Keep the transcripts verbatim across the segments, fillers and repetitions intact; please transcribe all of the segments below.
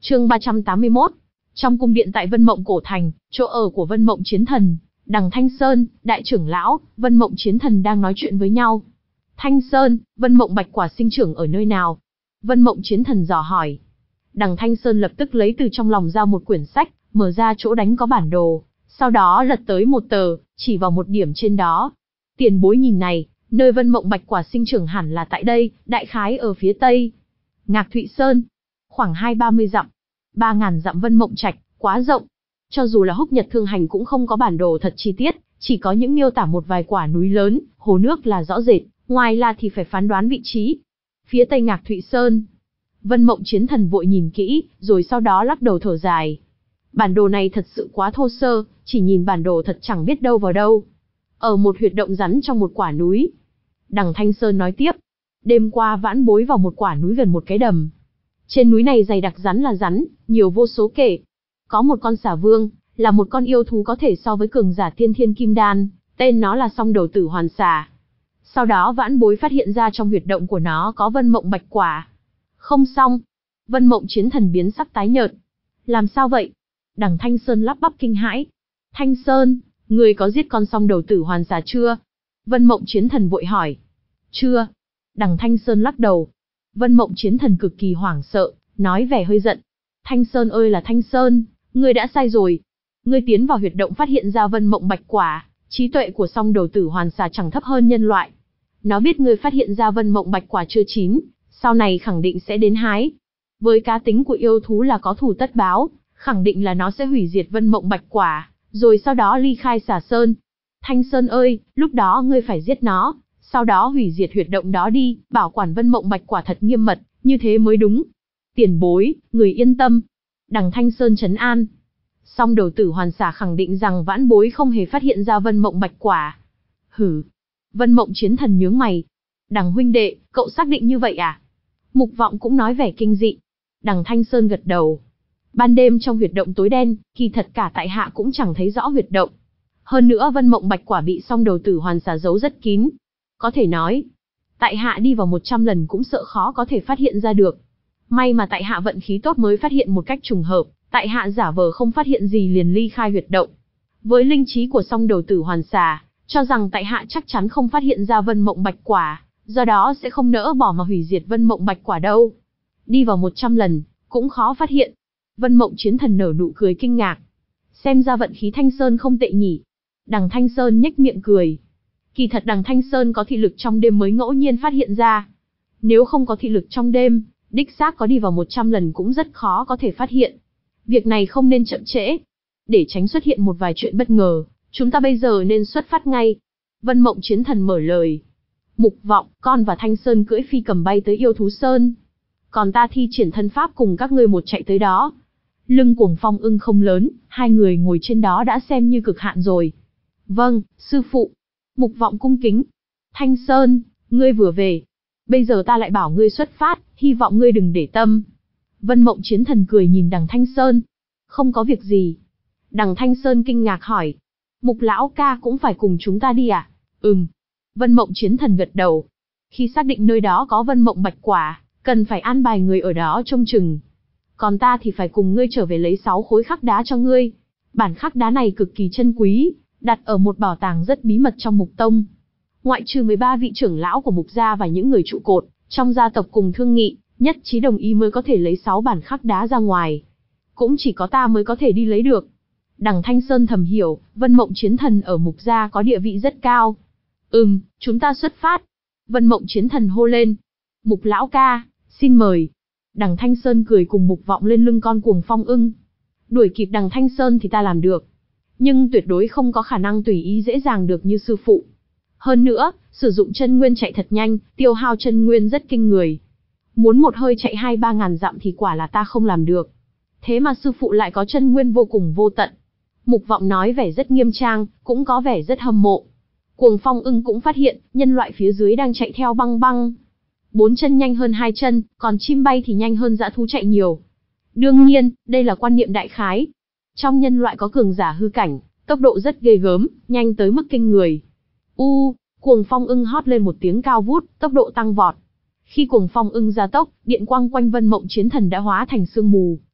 Chương ba trăm tám mươi mốt. Trong cung điện tại Vân Mộng Cổ Thành, chỗ ở của Vân Mộng Chiến Thần, Đằng Thanh Sơn, đại trưởng lão, Vân Mộng Chiến Thần đang nói chuyện với nhau. Thanh Sơn, Vân Mộng Bạch Quả sinh trưởng ở nơi nào? Vân Mộng Chiến Thần dò hỏi. Đằng Thanh Sơn lập tức lấy từ trong lòng ra một quyển sách, mở ra chỗ đánh có bản đồ, sau đó lật tới một tờ, chỉ vào một điểm trên đó. Tiền bối nhìn này, nơi Vân Mộng Bạch Quả sinh trưởng hẳn là tại đây, đại khái ở phía tây. Ngạc Thụy Sơn, khoảng hai ba mươi dặm. Ba ngàn dặm Vân Mộng Trạch, quá rộng. Cho dù là Húc Nhật Thương Hành cũng không có bản đồ thật chi tiết, chỉ có những miêu tả một vài quả núi lớn, hồ nước là rõ rệt, ngoài là thì phải phán đoán vị trí. Phía tây Ngạc Thụy Sơn. Vân Mộng Chiến Thần vội nhìn kỹ, rồi sau đó lắc đầu thở dài. Bản đồ này thật sự quá thô sơ, chỉ nhìn bản đồ thật chẳng biết đâu vào đâu. Ở một huyệt động rắn trong một quả núi. Đằng Thanh Sơn nói tiếp. Đêm qua vãn bối vào một quả núi gần một cái đầm. Trên núi này dày đặc rắn là rắn, nhiều vô số kể. Có một con xà vương, là một con yêu thú có thể so với cường giả tiên thiên kim đan, tên nó là song đầu tử hoàn xà. Sau đó vãn bối phát hiện ra trong huyệt động của nó có Vân Mộng Bạch Quả. Không xong. Vân Mộng Chiến Thần biến sắc tái nhợt. Làm sao vậy? Đằng Thanh Sơn lắp bắp kinh hãi. Thanh Sơn, người có giết con song đầu tử hoàn xà chưa? Vân Mộng Chiến Thần vội hỏi. Chưa. Đằng Thanh Sơn lắc đầu. Vân Mộng Chiến Thần cực kỳ hoảng sợ, nói vẻ hơi giận. Thanh Sơn ơi là Thanh Sơn, ngươi đã sai rồi. Ngươi tiến vào huyệt động phát hiện ra Vân Mộng Bạch Quả, trí tuệ của song đầu tử hoàn xà chẳng thấp hơn nhân loại. Nó biết ngươi phát hiện ra Vân Mộng Bạch Quả chưa chín, sau này khẳng định sẽ đến hái. Với cá tính của yêu thú là có thù tất báo, khẳng định là nó sẽ hủy diệt Vân Mộng Bạch Quả, rồi sau đó ly khai Xà Sơn. Thanh Sơn ơi, lúc đó ngươi phải giết nó, sau đó hủy diệt huyệt động đó đi, bảo quản Vân Mộng Bạch Quả thật nghiêm mật, như thế mới đúng. Tiền bối, người yên tâm. Đằng Thanh Sơn trấn an. Song đầu tử hoàn xà khẳng định rằng vãn bối không hề phát hiện ra Vân Mộng Bạch Quả. Hử. Vân Mộng Chiến Thần nhướng mày. Đằng huynh đệ, cậu xác định như vậy à? Mục Vọng cũng nói vẻ kinh dị. Đằng Thanh Sơn gật đầu. Ban đêm trong huyệt động tối đen, kỳ thật cả tại hạ cũng chẳng thấy rõ huyệt động. Hơn nữa Vân Mộng Bạch Quả bị song đầu tử hoàn xà giấu rất kín. Có thể nói, tại hạ đi vào một trăm lần cũng sợ khó có thể phát hiện ra được. May mà tại hạ vận khí tốt mới phát hiện một cách trùng hợp, tại hạ giả vờ không phát hiện gì liền ly khai huyệt động. Với linh trí của song đầu tử hoàn xà, cho rằng tại hạ chắc chắn không phát hiện ra Vân Mộng Bạch Quả, do đó sẽ không nỡ bỏ mà hủy diệt Vân Mộng Bạch Quả đâu. Đi vào một trăm lần, cũng khó phát hiện. Vân Mộng Chiến Thần nở nụ cười kinh ngạc. Xem ra vận khí Thanh Sơn không tệ nhỉ. Đằng Thanh Sơn nhếch miệng cười. Kỳ thật đằng Thanh Sơn có thị lực trong đêm mới ngẫu nhiên phát hiện ra. Nếu không có thị lực trong đêm, đích xác có đi vào một trăm lần cũng rất khó có thể phát hiện. Việc này không nên chậm trễ. Để tránh xuất hiện một vài chuyện bất ngờ, chúng ta bây giờ nên xuất phát ngay. Vân Mộng Chiến Thần mở lời. Mục Vọng, con và Thanh Sơn cưỡi phi cầm bay tới Yêu Thú Sơn. Còn ta thi triển thân pháp cùng các ngươi một chạy tới đó. Lưng Cuồng Phong Ưng không lớn, hai người ngồi trên đó đã xem như cực hạn rồi. Vâng, sư phụ. Mục Vọng cung kính. Thanh Sơn, ngươi vừa về. Bây giờ ta lại bảo ngươi xuất phát, hy vọng ngươi đừng để tâm. Vân Mộng Chiến Thần cười nhìn đằng Thanh Sơn. Không có việc gì. Đằng Thanh Sơn kinh ngạc hỏi. Mục lão ca cũng phải cùng chúng ta đi à? Ừm. Vân Mộng Chiến Thần gật đầu. Khi xác định nơi đó có Vân Mộng Bạch Quả, cần phải an bài người ở đó trông chừng. Còn ta thì phải cùng ngươi trở về lấy sáu khối khắc đá cho ngươi. Bản khắc đá này cực kỳ chân quý, đặt ở một bảo tàng rất bí mật trong Mục Tông. Ngoại trừ mười ba vị trưởng lão của Mục gia và những người trụ cột trong gia tộc cùng thương nghị, nhất trí đồng ý mới có thể lấy sáu bản khắc đá ra ngoài. Cũng chỉ có ta mới có thể đi lấy được. Đằng Thanh Sơn thầm hiểu, Vân Mộng Chiến Thần ở Mục gia có địa vị rất cao. Ừm, chúng ta xuất phát. Vân Mộng Chiến Thần hô lên. Mục lão ca, xin mời. Đằng Thanh Sơn cười cùng Mục Vọng lên lưng con Cuồng Phong Ưng. Đuổi kịp đằng Thanh Sơn thì ta làm được. Nhưng tuyệt đối không có khả năng tùy ý dễ dàng được như sư phụ. Hơn nữa, sử dụng chân nguyên chạy thật nhanh, tiêu hao chân nguyên rất kinh người. Muốn một hơi chạy hai ba ngàn dặm thì quả là ta không làm được. Thế mà sư phụ lại có chân nguyên vô cùng vô tận. Mục Vọng nói vẻ rất nghiêm trang, cũng có vẻ rất hâm mộ. Cuồng Phong Ưng cũng phát hiện, nhân loại phía dưới đang chạy theo băng băng. Bốn chân nhanh hơn hai chân, còn chim bay thì nhanh hơn dã thú chạy nhiều. Đương nhiên, đây là quan niệm đại khái. Trong nhân loại có cường giả hư cảnh, tốc độ rất ghê gớm, nhanh tới mức kinh người. U, Cuồng Phong Ưng hót lên một tiếng cao vút, tốc độ tăng vọt. Khi Cuồng Phong Ưng gia tốc, điện quang quanh Vân Mộng Chiến Thần đã hóa thành sương mù,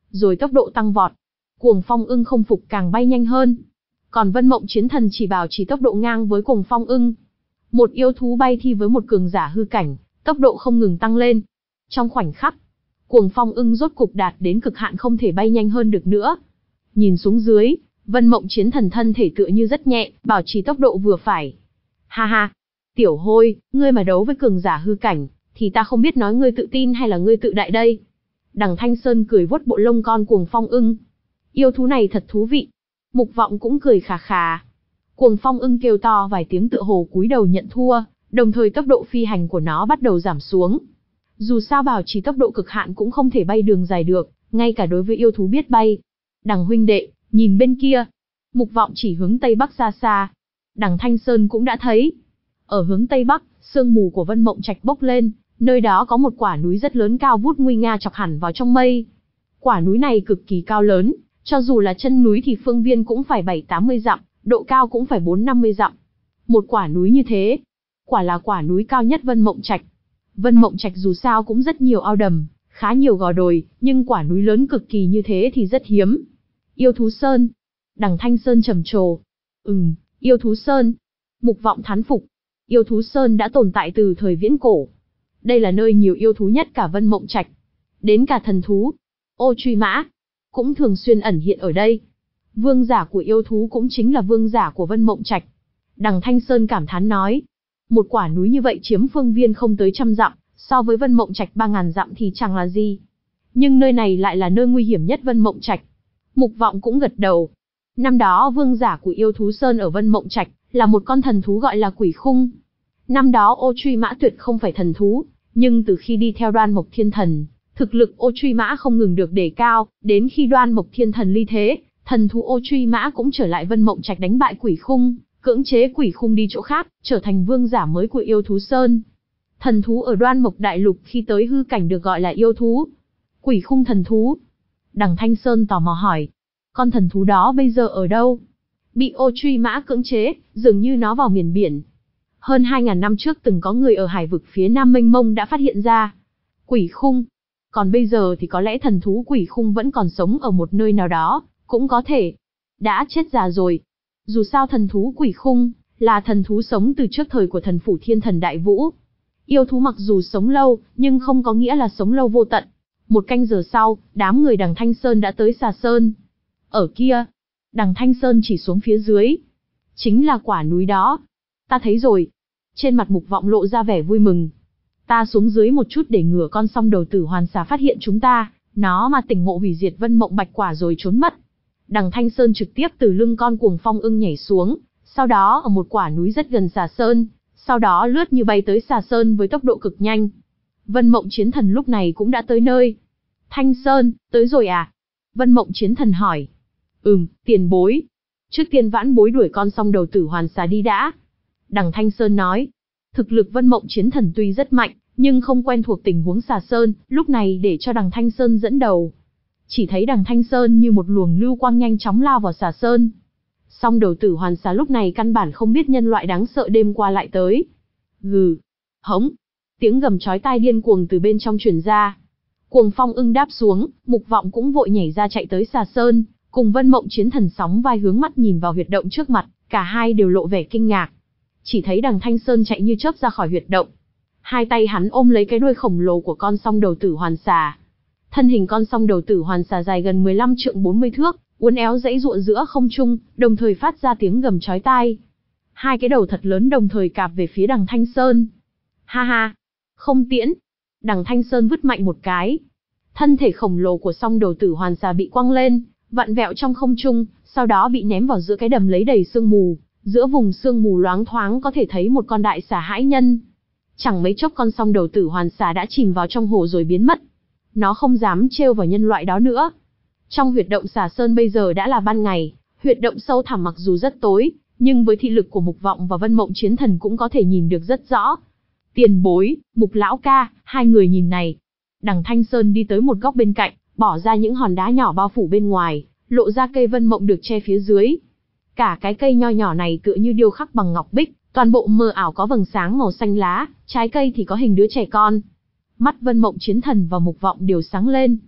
rồi tốc độ tăng vọt. Cuồng Phong ưng không phục càng bay nhanh hơn. Còn Vân Mộng Chiến Thần chỉ bảo trì tốc độ ngang với Cuồng Phong ưng. Một yêu thú bay thi với một cường giả hư cảnh, tốc độ không ngừng tăng lên. Trong khoảnh khắc, Cuồng Phong ưng rốt cục đạt đến cực hạn không thể bay nhanh hơn được nữa. Nhìn xuống dưới, Vân Mộng Chiến Thần thân thể tựa như rất nhẹ, bảo trì tốc độ vừa phải. Ha ha, tiểu hôi, ngươi mà đấu với cường giả hư cảnh, thì ta không biết nói ngươi tự tin hay là ngươi tự đại đây. Đằng Thanh Sơn cười vuốt bộ lông con Cuồng Phong ưng. Yêu thú này thật thú vị. Mục Vọng cũng cười khà khà. Cuồng Phong ưng kêu to vài tiếng tựa hồ cúi đầu nhận thua, đồng thời tốc độ phi hành của nó bắt đầu giảm xuống. Dù sao bảo trì tốc độ cực hạn cũng không thể bay đường dài được, ngay cả đối với yêu thú biết bay. Đằng huynh đệ, nhìn bên kia. Mục Vọng chỉ hướng tây bắc xa xa. Đằng Thanh Sơn cũng đã thấy. Ở hướng tây bắc, sương mù của Vân Mộng Trạch bốc lên, nơi đó có một quả núi rất lớn cao vút nguy nga chọc hẳn vào trong mây. Quả núi này cực kỳ cao lớn, cho dù là chân núi thì phương viên cũng phải bảy tám mươi dặm, độ cao cũng phải bốn năm mươi dặm. Một quả núi như thế, quả là quả núi cao nhất Vân Mộng Trạch. Vân Mộng Trạch dù sao cũng rất nhiều ao đầm, khá nhiều gò đồi, nhưng quả núi lớn cực kỳ như thế thì rất hiếm. Yêu thú sơn. Đằng Thanh Sơn trầm trồ. Ừm, yêu thú sơn. Mục Vọng thán phục. Yêu thú sơn đã tồn tại từ thời viễn cổ. Đây là nơi nhiều yêu thú nhất cả Vân Mộng Trạch. Đến cả thần thú, ô truy mã, cũng thường xuyên ẩn hiện ở đây. Vương giả của yêu thú cũng chính là vương giả của Vân Mộng Trạch. Đằng Thanh Sơn cảm thán nói. Một quả núi như vậy chiếm phương viên không tới trăm dặm, so với Vân Mộng Trạch ba ngàn dặm thì chẳng là gì. Nhưng nơi này lại là nơi nguy hiểm nhất Vân Mộng Trạch. Mục Vọng cũng gật đầu. Năm đó vương giả của yêu thú sơn ở Vân Mộng Trạch là một con thần thú gọi là Quỷ Khung. Năm đó ô truy mã tuyệt không phải thần thú, nhưng từ khi đi theo Đoan Mộc Thiên Thần, thực lực ô truy mã không ngừng được đề cao, đến khi Đoan Mộc Thiên Thần ly thế, thần thú ô truy mã cũng trở lại Vân Mộng Trạch đánh bại Quỷ Khung, cưỡng chế Quỷ Khung đi chỗ khác, trở thành vương giả mới của yêu thú sơn. Thần thú ở Đoan Mộc Đại Lục khi tới hư cảnh được gọi là yêu thú. Quỷ Khung thần thú. Đằng Thanh Sơn tò mò hỏi, con thần thú đó bây giờ ở đâu? Bị ô truy mã cưỡng chế, dường như nó vào miền biển. Hơn hai ngàn năm trước từng có người ở hải vực phía nam mênh mông đã phát hiện ra. Quỷ Khung. Còn bây giờ thì có lẽ thần thú Quỷ Khung vẫn còn sống ở một nơi nào đó, cũng có thể. Đã chết già rồi. Dù sao thần thú Quỷ Khung là thần thú sống từ trước thời của thần phủ Thiên Thần Đại Vũ. Yêu thú mặc dù sống lâu, nhưng không có nghĩa là sống lâu vô tận. Một canh giờ sau, đám người đằng Thanh Sơn đã tới Xà Sơn. Ở kia, đằng Thanh Sơn chỉ xuống phía dưới. Chính là quả núi đó. Ta thấy rồi. Trên mặt Mục Vọng lộ ra vẻ vui mừng. Ta xuống dưới một chút để ngừa con song đầu tử hoàn xà phát hiện chúng ta, nó mà tỉnh ngộ hủy diệt Vân Mộng Bạch Quả rồi trốn mất. Đằng Thanh Sơn trực tiếp từ lưng con Cuồng Phong ưng nhảy xuống, sau đó ở một quả núi rất gần Xà Sơn, sau đó lướt như bay tới Xà Sơn với tốc độ cực nhanh. Vân Mộng Chiến Thần lúc này cũng đã tới nơi. Thanh Sơn, tới rồi à? Vân Mộng Chiến Thần hỏi. Ừm, tiền bối. Trước tiên vãn bối đuổi con song đầu tử hoàn xà đi đã. Đằng Thanh Sơn nói. Thực lực Vân Mộng Chiến Thần tuy rất mạnh, nhưng không quen thuộc tình huống Xà Sơn, lúc này để cho đằng Thanh Sơn dẫn đầu. Chỉ thấy đằng Thanh Sơn như một luồng lưu quang nhanh chóng lao vào Xà Sơn. Song đầu tử hoàn xà lúc này căn bản không biết nhân loại đáng sợ đêm qua lại tới. Gừ, hống, tiếng gầm chói tai điên cuồng từ bên trong truyền ra. Cuồng Phong ưng đáp xuống, Mục Vọng cũng vội nhảy ra chạy tới Xà Sơn, cùng Vân Mộng Chiến Thần sóng vai hướng mắt nhìn vào huyệt động trước mặt, cả hai đều lộ vẻ kinh ngạc. Chỉ thấy đằng Thanh Sơn chạy như chớp ra khỏi huyệt động. Hai tay hắn ôm lấy cái đuôi khổng lồ của con song đầu tử hoàn xà. Thân hình con song đầu tử hoàn xà dài gần mười lăm trượng bốn mươi thước, uốn éo giãy giụa giữa không trung, đồng thời phát ra tiếng gầm chói tai. Hai cái đầu thật lớn đồng thời cạp về phía đằng Thanh Sơn. Ha ha, không tiễn. Đằng Thanh Sơn vứt mạnh một cái. Thân thể khổng lồ của song đầu tử hoàn xà bị quăng lên, vặn vẹo trong không trung, sau đó bị ném vào giữa cái đầm lấy đầy sương mù. Giữa vùng sương mù loáng thoáng có thể thấy một con đại xà hãi nhân. Chẳng mấy chốc con song đầu tử hoàn xà đã chìm vào trong hồ rồi biến mất. Nó không dám trêu vào nhân loại đó nữa. Trong huyệt động Xà Sơn bây giờ đã là ban ngày, huyệt động sâu thẳm mặc dù rất tối, nhưng với thị lực của Mục Vọng và Vân Mộng Chiến Thần cũng có thể nhìn được rất rõ. Tiền bối, Mục lão ca, hai người nhìn này. Đằng Thanh Sơn đi tới một góc bên cạnh, bỏ ra những hòn đá nhỏ bao phủ bên ngoài, lộ ra cây Vân Mộng được che phía dưới. Cả cái cây nho nhỏ này tựa như điêu khắc bằng ngọc bích, toàn bộ mờ ảo có vầng sáng màu xanh lá, trái cây thì có hình đứa trẻ con. Mắt Vân Mộng Chiến Thần và Mục Vọng đều sáng lên.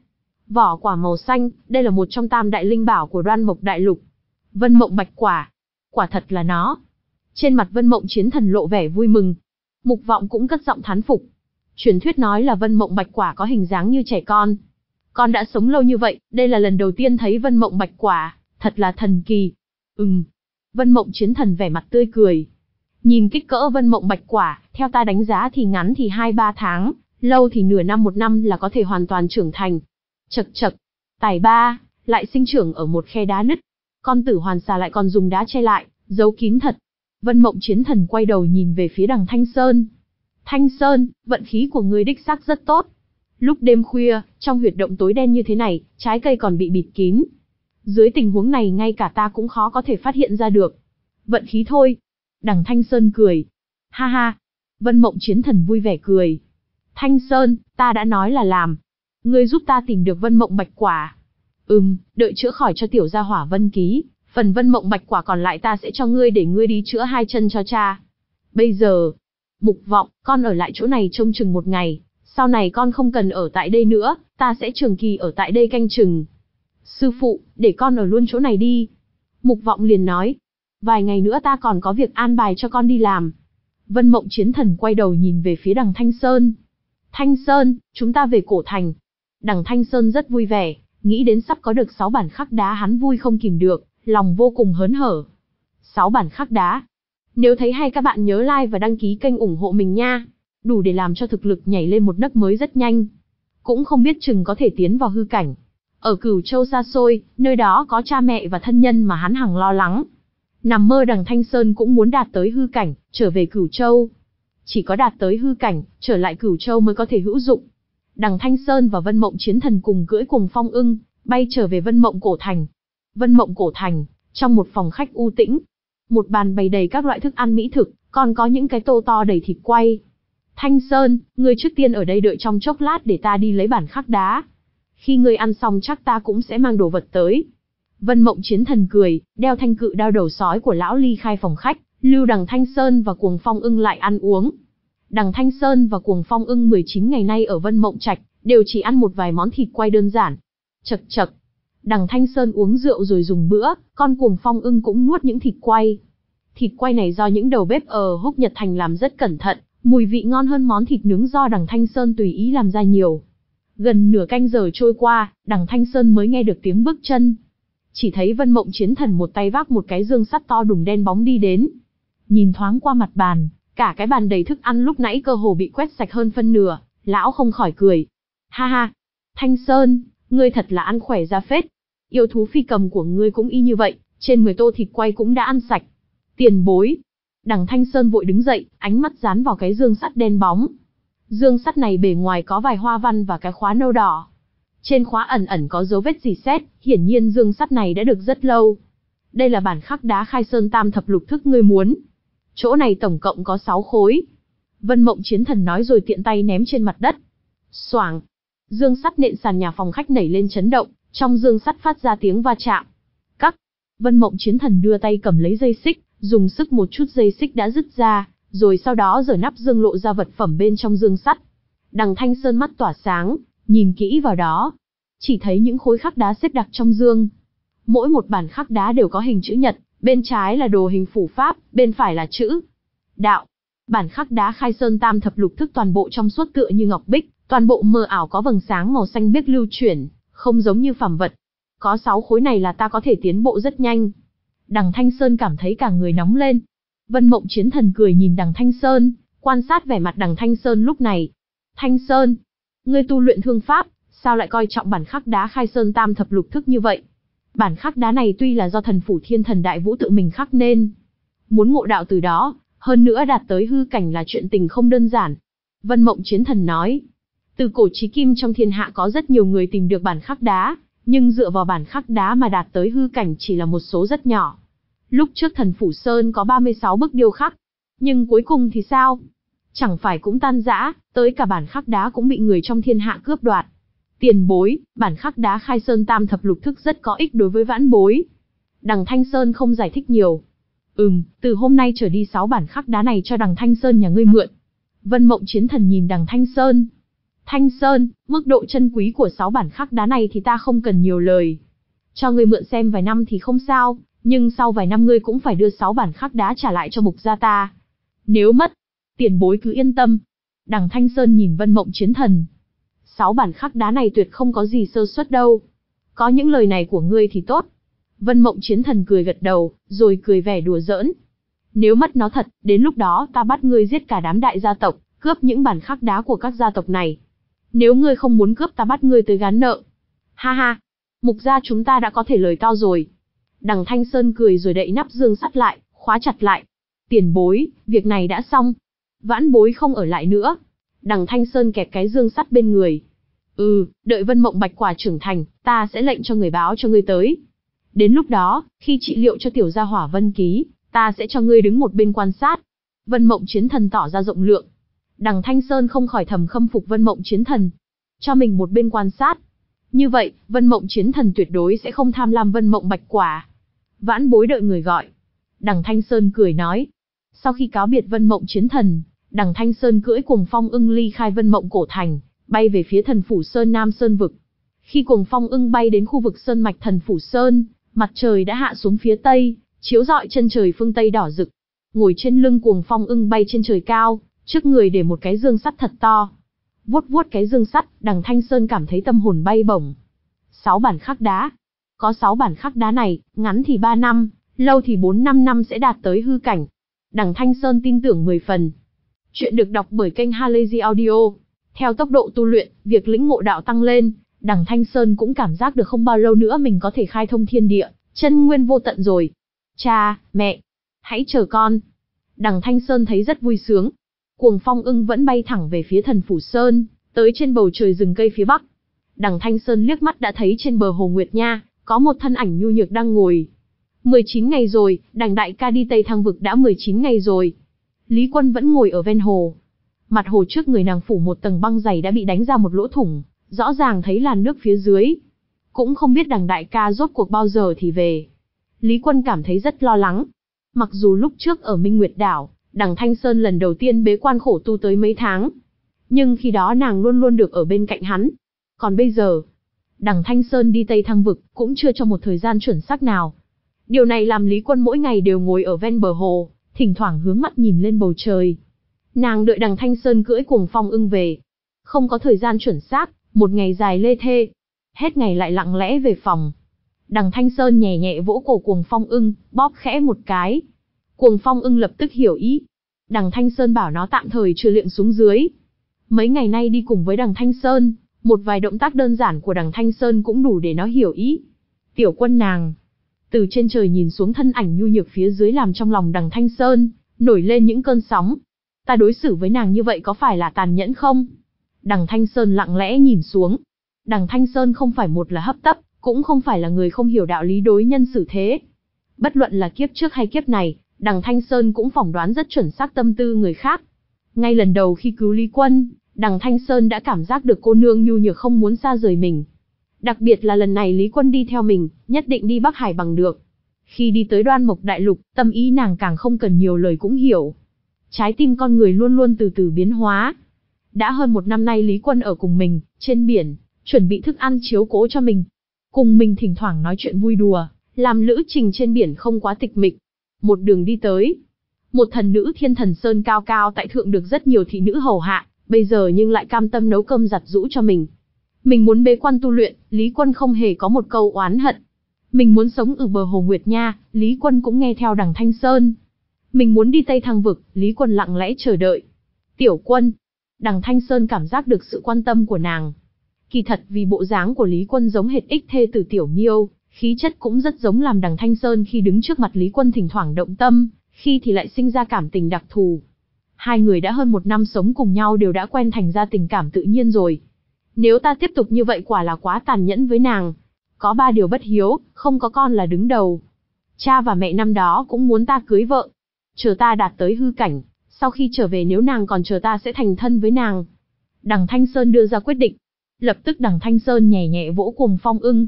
Vỏ quả màu xanh, đây là một trong tam đại linh bảo của Đoan Mộc Đại Lục. Vân Mộng Bạch Quả. Quả thật là nó. Trên mặt Vân Mộng Chiến Thần lộ vẻ vui mừng. Mục Vọng cũng cất giọng thán phục. Truyền thuyết nói là Vân Mộng Bạch Quả có hình dáng như trẻ con. Con đã sống lâu như vậy, đây là lần đầu tiên thấy Vân Mộng Bạch Quả, thật là thần kỳ. Ừm. Vân Mộng Chiến Thần vẻ mặt tươi cười. Nhìn kích cỡ Vân Mộng Bạch Quả, theo ta đánh giá thì ngắn thì hai ba tháng, lâu thì nửa năm một năm là có thể hoàn toàn trưởng thành. Chậc chậc, tài ba, lại sinh trưởng ở một khe đá nứt. Con Tử Hoàn Xà lại còn dùng đá che lại, giấu kín thật. Vân Mộng Chiến Thần quay đầu nhìn về phía đằng Thanh Sơn. Thanh Sơn, vận khí của ngươi đích xác rất tốt. Lúc đêm khuya, trong huyệt động tối đen như thế này, trái cây còn bị bịt kín. Dưới tình huống này ngay cả ta cũng khó có thể phát hiện ra được. Vận khí thôi. Đằng Thanh Sơn cười. Ha ha. Vân Mộng Chiến Thần vui vẻ cười. Thanh Sơn, ta đã nói là làm. Ngươi giúp ta tìm được Vân Mộng Bạch Quả. Ừm, đợi chữa khỏi cho tiểu gia hỏa Vân Ký. Phần Vân Mộng Bạch Quả còn lại ta sẽ cho ngươi để ngươi đi chữa hai chân cho cha. Bây giờ, Mục Vọng, con ở lại chỗ này trông chừng một ngày. Sau này con không cần ở tại đây nữa, ta sẽ trường kỳ ở tại đây canh chừng. Sư phụ, để con ở luôn chỗ này đi. Mục Vọng liền nói. Vài ngày nữa ta còn có việc an bài cho con đi làm. Vân Mộng Chiến Thần quay đầu nhìn về phía đằng Thanh Sơn. Thanh Sơn, chúng ta về cổ thành. Đằng Thanh Sơn rất vui vẻ, nghĩ đến sắp có được sáu bản khắc đá hắn vui không kìm được, lòng vô cùng hớn hở. Sáu bản khắc đá. Nếu thấy hay các bạn nhớ like và đăng ký kênh ủng hộ mình nha. Đủ để làm cho thực lực nhảy lên một nấc mới rất nhanh. Cũng không biết chừng có thể tiến vào hư cảnh. Ở Cửu Châu xa xôi, nơi đó có cha mẹ và thân nhân mà hắn hằng lo lắng. Nằm mơ đằng Thanh Sơn cũng muốn đạt tới hư cảnh, trở về Cửu Châu. Chỉ có đạt tới hư cảnh, trở lại Cửu Châu mới có thể hữu dụng. Đằng Thanh Sơn và Vân Mộng Chiến Thần cùng cưỡi cùng Phong Ưng, bay trở về Vân Mộng Cổ Thành. Vân Mộng Cổ Thành, trong một phòng khách u tĩnh. Một bàn bày đầy các loại thức ăn mỹ thực, còn có những cái tô to đầy thịt quay. Thanh Sơn, ngươi trước tiên ở đây đợi trong chốc lát để ta đi lấy bản khắc đá. Khi ngươi ăn xong chắc ta cũng sẽ mang đồ vật tới. Vân Mộng Chiến Thần cười, đeo thanh cự đao đầu sói của lão ly khai phòng khách, lưu đằng Thanh Sơn và Cuồng Phong Ưng lại ăn uống. Đằng Thanh Sơn và Cuồng Phong Ưng mười chín ngày nay ở Vân Mộng Trạch, đều chỉ ăn một vài món thịt quay đơn giản. Chậc chậc. Đằng Thanh Sơn uống rượu rồi dùng bữa, con Cuồng Phong Ưng cũng nuốt những thịt quay. Thịt quay này do những đầu bếp ở Húc Nhật Thành làm rất cẩn thận, mùi vị ngon hơn món thịt nướng do đằng Thanh Sơn tùy ý làm ra nhiều. Gần nửa canh giờ trôi qua, đằng Thanh Sơn mới nghe được tiếng bước chân. Chỉ thấy Vân Mộng Chiến Thần một tay vác một cái dương sắt to đùng đen bóng đi đến. Nhìn thoáng qua mặt bàn, cả cái bàn đầy thức ăn lúc nãy cơ hồ bị quét sạch hơn phân nửa, lão không khỏi cười. Ha ha, Thanh Sơn, ngươi thật là ăn khỏe ra phết. Yêu thú phi cầm của ngươi cũng y như vậy, trên mười tô thịt quay cũng đã ăn sạch. Tiền bối. Đằng Thanh Sơn vội đứng dậy, ánh mắt dán vào cái dương sắt đen bóng. Dương sắt này bề ngoài có vài hoa văn và cái khóa nâu đỏ. Trên khóa ẩn ẩn có dấu vết rỉ sét, hiển nhiên dương sắt này đã được rất lâu. Đây là bản khắc đá Khai Sơn Tam Thập Lục Thức ngươi muốn. Chỗ này tổng cộng có sáu khối. Vân Mộng Chiến Thần nói rồi tiện tay ném trên mặt đất. Xoảng. Dương sắt nện sàn nhà phòng khách nảy lên chấn động, trong dương sắt phát ra tiếng va chạm. Cắc. Vân Mộng Chiến Thần đưa tay cầm lấy dây xích, dùng sức một chút dây xích đã rứt ra, rồi sau đó giở nắp dương lộ ra vật phẩm bên trong dương sắt. Đằng Thanh Sơn mắt tỏa sáng, nhìn kỹ vào đó, chỉ thấy những khối khắc đá xếp đặt trong dương. Mỗi một bản khắc đá đều có hình chữ nhật, bên trái là đồ hình phủ pháp, bên phải là chữ đạo. Bản khắc đá Khai Sơn Tam Thập Lục Thức toàn bộ trong suốt tựa như ngọc bích, toàn bộ mờ ảo có vầng sáng màu xanh biếc lưu chuyển, không giống như phàm vật. Có sáu khối này là ta có thể tiến bộ rất nhanh. Đằng Thanh Sơn cảm thấy cả người nóng lên. Vân Mộng Chiến Thần cười nhìn đằng Thanh Sơn, quan sát vẻ mặt đằng Thanh Sơn lúc này. Thanh Sơn, ngươi tu luyện thương pháp, sao lại coi trọng bản khắc đá Khai Sơn Tam Thập Lục Thức như vậy? Bản khắc đá này tuy là do thần phủ Thiên Thần Đại Vũ tự mình khắc nên, muốn ngộ đạo từ đó, hơn nữa đạt tới hư cảnh là chuyện tình không đơn giản. Vân Mộng Chiến Thần nói, từ cổ chí kim trong thiên hạ có rất nhiều người tìm được bản khắc đá, nhưng dựa vào bản khắc đá mà đạt tới hư cảnh chỉ là một số rất nhỏ. Lúc trước thần phủ Sơn có ba mươi sáu bức điêu khắc, nhưng cuối cùng thì sao? Chẳng phải cũng tan rã, tới cả bản khắc đá cũng bị người trong thiên hạ cướp đoạt. Tiền bối, bản khắc đá Khai Sơn Tam Thập Lục Thức rất có ích đối với vãn bối. Đằng Thanh Sơn không giải thích nhiều. Ừm, từ hôm nay trở đi sáu bản khắc đá này cho đằng Thanh Sơn nhà ngươi mượn. Vân Mộng Chiến Thần nhìn đằng Thanh Sơn. Thanh Sơn, mức độ chân quý của sáu bản khắc đá này thì ta không cần nhiều lời. Cho ngươi mượn xem vài năm thì không sao, nhưng sau vài năm ngươi cũng phải đưa sáu bản khắc đá trả lại cho mục gia ta. Nếu mất, tiền bối cứ yên tâm. Đằng Thanh Sơn nhìn Vân Mộng Chiến Thần. Sáu bản khắc đá này tuyệt không có gì sơ suất đâu. Có những lời này của ngươi thì tốt. Vân Mộng Chiến Thần cười gật đầu, rồi cười vẻ đùa giỡn. Nếu mất nó thật, đến lúc đó ta bắt ngươi giết cả đám đại gia tộc, cướp những bản khắc đá của các gia tộc này. Nếu ngươi không muốn cướp ta bắt ngươi tới gán nợ. Ha ha, mục gia chúng ta đã có thể lời to rồi. Đằng Thanh Sơn cười rồi đậy nắp dương sắt lại, khóa chặt lại. Tiền bối, việc này đã xong. Vãn bối không ở lại nữa. Đằng Thanh Sơn kẹp cái dương sắt bên người. Ừ, đợi Vân Mộng Bạch Quả trưởng thành, ta sẽ lệnh cho người báo cho ngươi tới. Đến lúc đó, khi trị liệu cho tiểu gia hỏa Vân Ký, ta sẽ cho ngươi đứng một bên quan sát. Vân Mộng Chiến Thần tỏ ra rộng lượng. Đằng Thanh Sơn không khỏi thầm khâm phục Vân Mộng Chiến Thần. Cho mình một bên quan sát. Như vậy, Vân Mộng Chiến Thần tuyệt đối sẽ không tham lam Vân Mộng Bạch Quả. Vãn bối đợi người gọi. Đằng Thanh Sơn cười nói. Sau khi cáo biệt Vân Mộng Chiến Thần, đằng Thanh Sơn cưỡi Cuồng Phong Ưng ly khai Vân Mộng Cổ Thành, bay về phía Thần Phủ Sơn Nam Sơn Vực. Khi Cuồng Phong Ưng bay đến khu vực Sơn Mạch Thần Phủ Sơn, mặt trời đã hạ xuống phía tây, chiếu rọi chân trời phương Tây đỏ rực. Ngồi trên lưng Cuồng Phong Ưng bay trên trời cao, trước người để một cái dương sắt thật to. Vuốt vuốt cái dương sắt, đằng Thanh Sơn cảm thấy tâm hồn bay bổng. Sáu bản khắc đá. Có sáu bản khắc đá này, ngắn thì ba năm, lâu thì bốn năm năm sẽ đạt tới hư cảnh. Đằng Thanh Sơn tin tưởng mười phần. Chuyện được đọc bởi kênh Halazy Audio. Theo tốc độ tu luyện, việc lĩnh ngộ đạo tăng lên, đằng Thanh Sơn cũng cảm giác được không bao lâu nữa mình có thể khai thông thiên địa, chân nguyên vô tận rồi. Cha, mẹ, hãy chờ con. Đằng Thanh Sơn thấy rất vui sướng. Cuồng Phong Ưng vẫn bay thẳng về phía Thần Phủ Sơn, tới trên bầu trời rừng cây phía bắc. Đằng Thanh Sơn liếc mắt đã thấy trên bờ hồ Nguyệt Nha, có một thân ảnh nhu nhược đang ngồi. mười chín ngày rồi, đằng đại ca đi Tây Thăng Vực đã mười chín ngày rồi. Lý Quân vẫn ngồi ở ven hồ. Mặt hồ trước người nàng phủ một tầng băng dày đã bị đánh ra một lỗ thủng, rõ ràng thấy làn nước phía dưới. Cũng không biết đằng đại ca rốt cuộc bao giờ thì về. Lý Quân cảm thấy rất lo lắng. Mặc dù lúc trước ở Minh Nguyệt Đảo, đằng Thanh Sơn lần đầu tiên bế quan khổ tu tới mấy tháng. Nhưng khi đó nàng luôn luôn được ở bên cạnh hắn. Còn bây giờ, đằng Thanh Sơn đi Tây Thăng Vực cũng chưa cho một thời gian chuẩn xác nào. Điều này làm Lý Quân mỗi ngày đều ngồi ở ven bờ hồ, thỉnh thoảng hướng mắt nhìn lên bầu trời. Nàng đợi đằng Thanh Sơn cưỡi Cuồng Phong Ưng về. Không có thời gian chuẩn xác, một ngày dài lê thê. Hết ngày lại lặng lẽ về phòng. Đằng Thanh Sơn nhẹ nhẹ vỗ cổ Cuồng Phong Ưng, bóp khẽ một cái. Cuồng Phong Ưng lập tức hiểu ý. Đằng Thanh Sơn bảo nó tạm thời chưa liệng xuống dưới. Mấy ngày nay đi cùng với đằng Thanh Sơn, một vài động tác đơn giản của đằng Thanh Sơn cũng đủ để nó hiểu ý. Tiểu Quân nàng. Từ trên trời nhìn xuống thân ảnh nhu nhược phía dưới làm trong lòng đằng Thanh Sơn nổi lên những cơn sóng. Ta đối xử với nàng như vậy có phải là tàn nhẫn không? Đằng Thanh Sơn lặng lẽ nhìn xuống. Đằng Thanh Sơn không phải một là hấp tấp, cũng không phải là người không hiểu đạo lý đối nhân xử thế. Bất luận là kiếp trước hay kiếp này, đằng Thanh Sơn cũng phỏng đoán rất chuẩn xác tâm tư người khác. Ngay lần đầu khi cứu Lý Quân, đằng Thanh Sơn đã cảm giác được cô nương nhu nhược không muốn xa rời mình. Đặc biệt là lần này Lý Quân đi theo mình, nhất định đi Bắc Hải bằng được. Khi đi tới Đoan Mộc Đại Lục, tâm ý nàng càng không cần nhiều lời cũng hiểu. Trái tim con người luôn luôn từ từ biến hóa. Đã hơn một năm nay Lý Quân ở cùng mình, trên biển, chuẩn bị thức ăn chiếu cố cho mình. Cùng mình thỉnh thoảng nói chuyện vui đùa, làm lữ trình trên biển không quá tịch mịch. Một đường đi tới, một thần nữ Thiên Thần Sơn cao cao tại thượng được rất nhiều thị nữ hầu hạ, bây giờ nhưng lại cam tâm nấu cơm giặt giũ cho mình. Mình muốn bế quan tu luyện, Lý Quân không hề có một câu oán hận. Mình muốn sống ở bờ hồ Nguyệt Nha, Lý Quân cũng nghe theo đằng Thanh Sơn. Mình muốn đi Tây Thăng Vực, Lý Quân lặng lẽ chờ đợi. Tiểu Quân. Đằng Thanh Sơn cảm giác được sự quan tâm của nàng. Kỳ thật vì bộ dáng của Lý Quân giống hệt ích thê tử Tiểu Miêu, khí chất cũng rất giống, làm đằng Thanh Sơn khi đứng trước mặt Lý Quân thỉnh thoảng động tâm, khi thì lại sinh ra cảm tình đặc thù. Hai người đã hơn một năm sống cùng nhau đều đã quen thành ra tình cảm tự nhiên rồi. Nếu ta tiếp tục như vậy quả là quá tàn nhẫn với nàng. Có ba điều bất hiếu, không có con là đứng đầu. Cha và mẹ năm đó cũng muốn ta cưới vợ. Chờ ta đạt tới hư cảnh, sau khi trở về nếu nàng còn chờ ta sẽ thành thân với nàng. Đằng Thanh Sơn đưa ra quyết định. Lập tức đằng Thanh Sơn nhẹ nhẹ vỗ Cuồng Phong Ưng.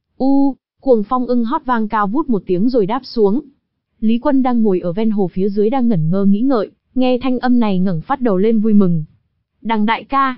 U, Cuồng Phong Ưng hót vang cao vút một tiếng rồi đáp xuống. Lý Quân đang ngồi ở ven hồ phía dưới đang ngẩn ngơ nghĩ ngợi, nghe thanh âm này ngẩng phát đầu lên vui mừng. Đằng đại ca.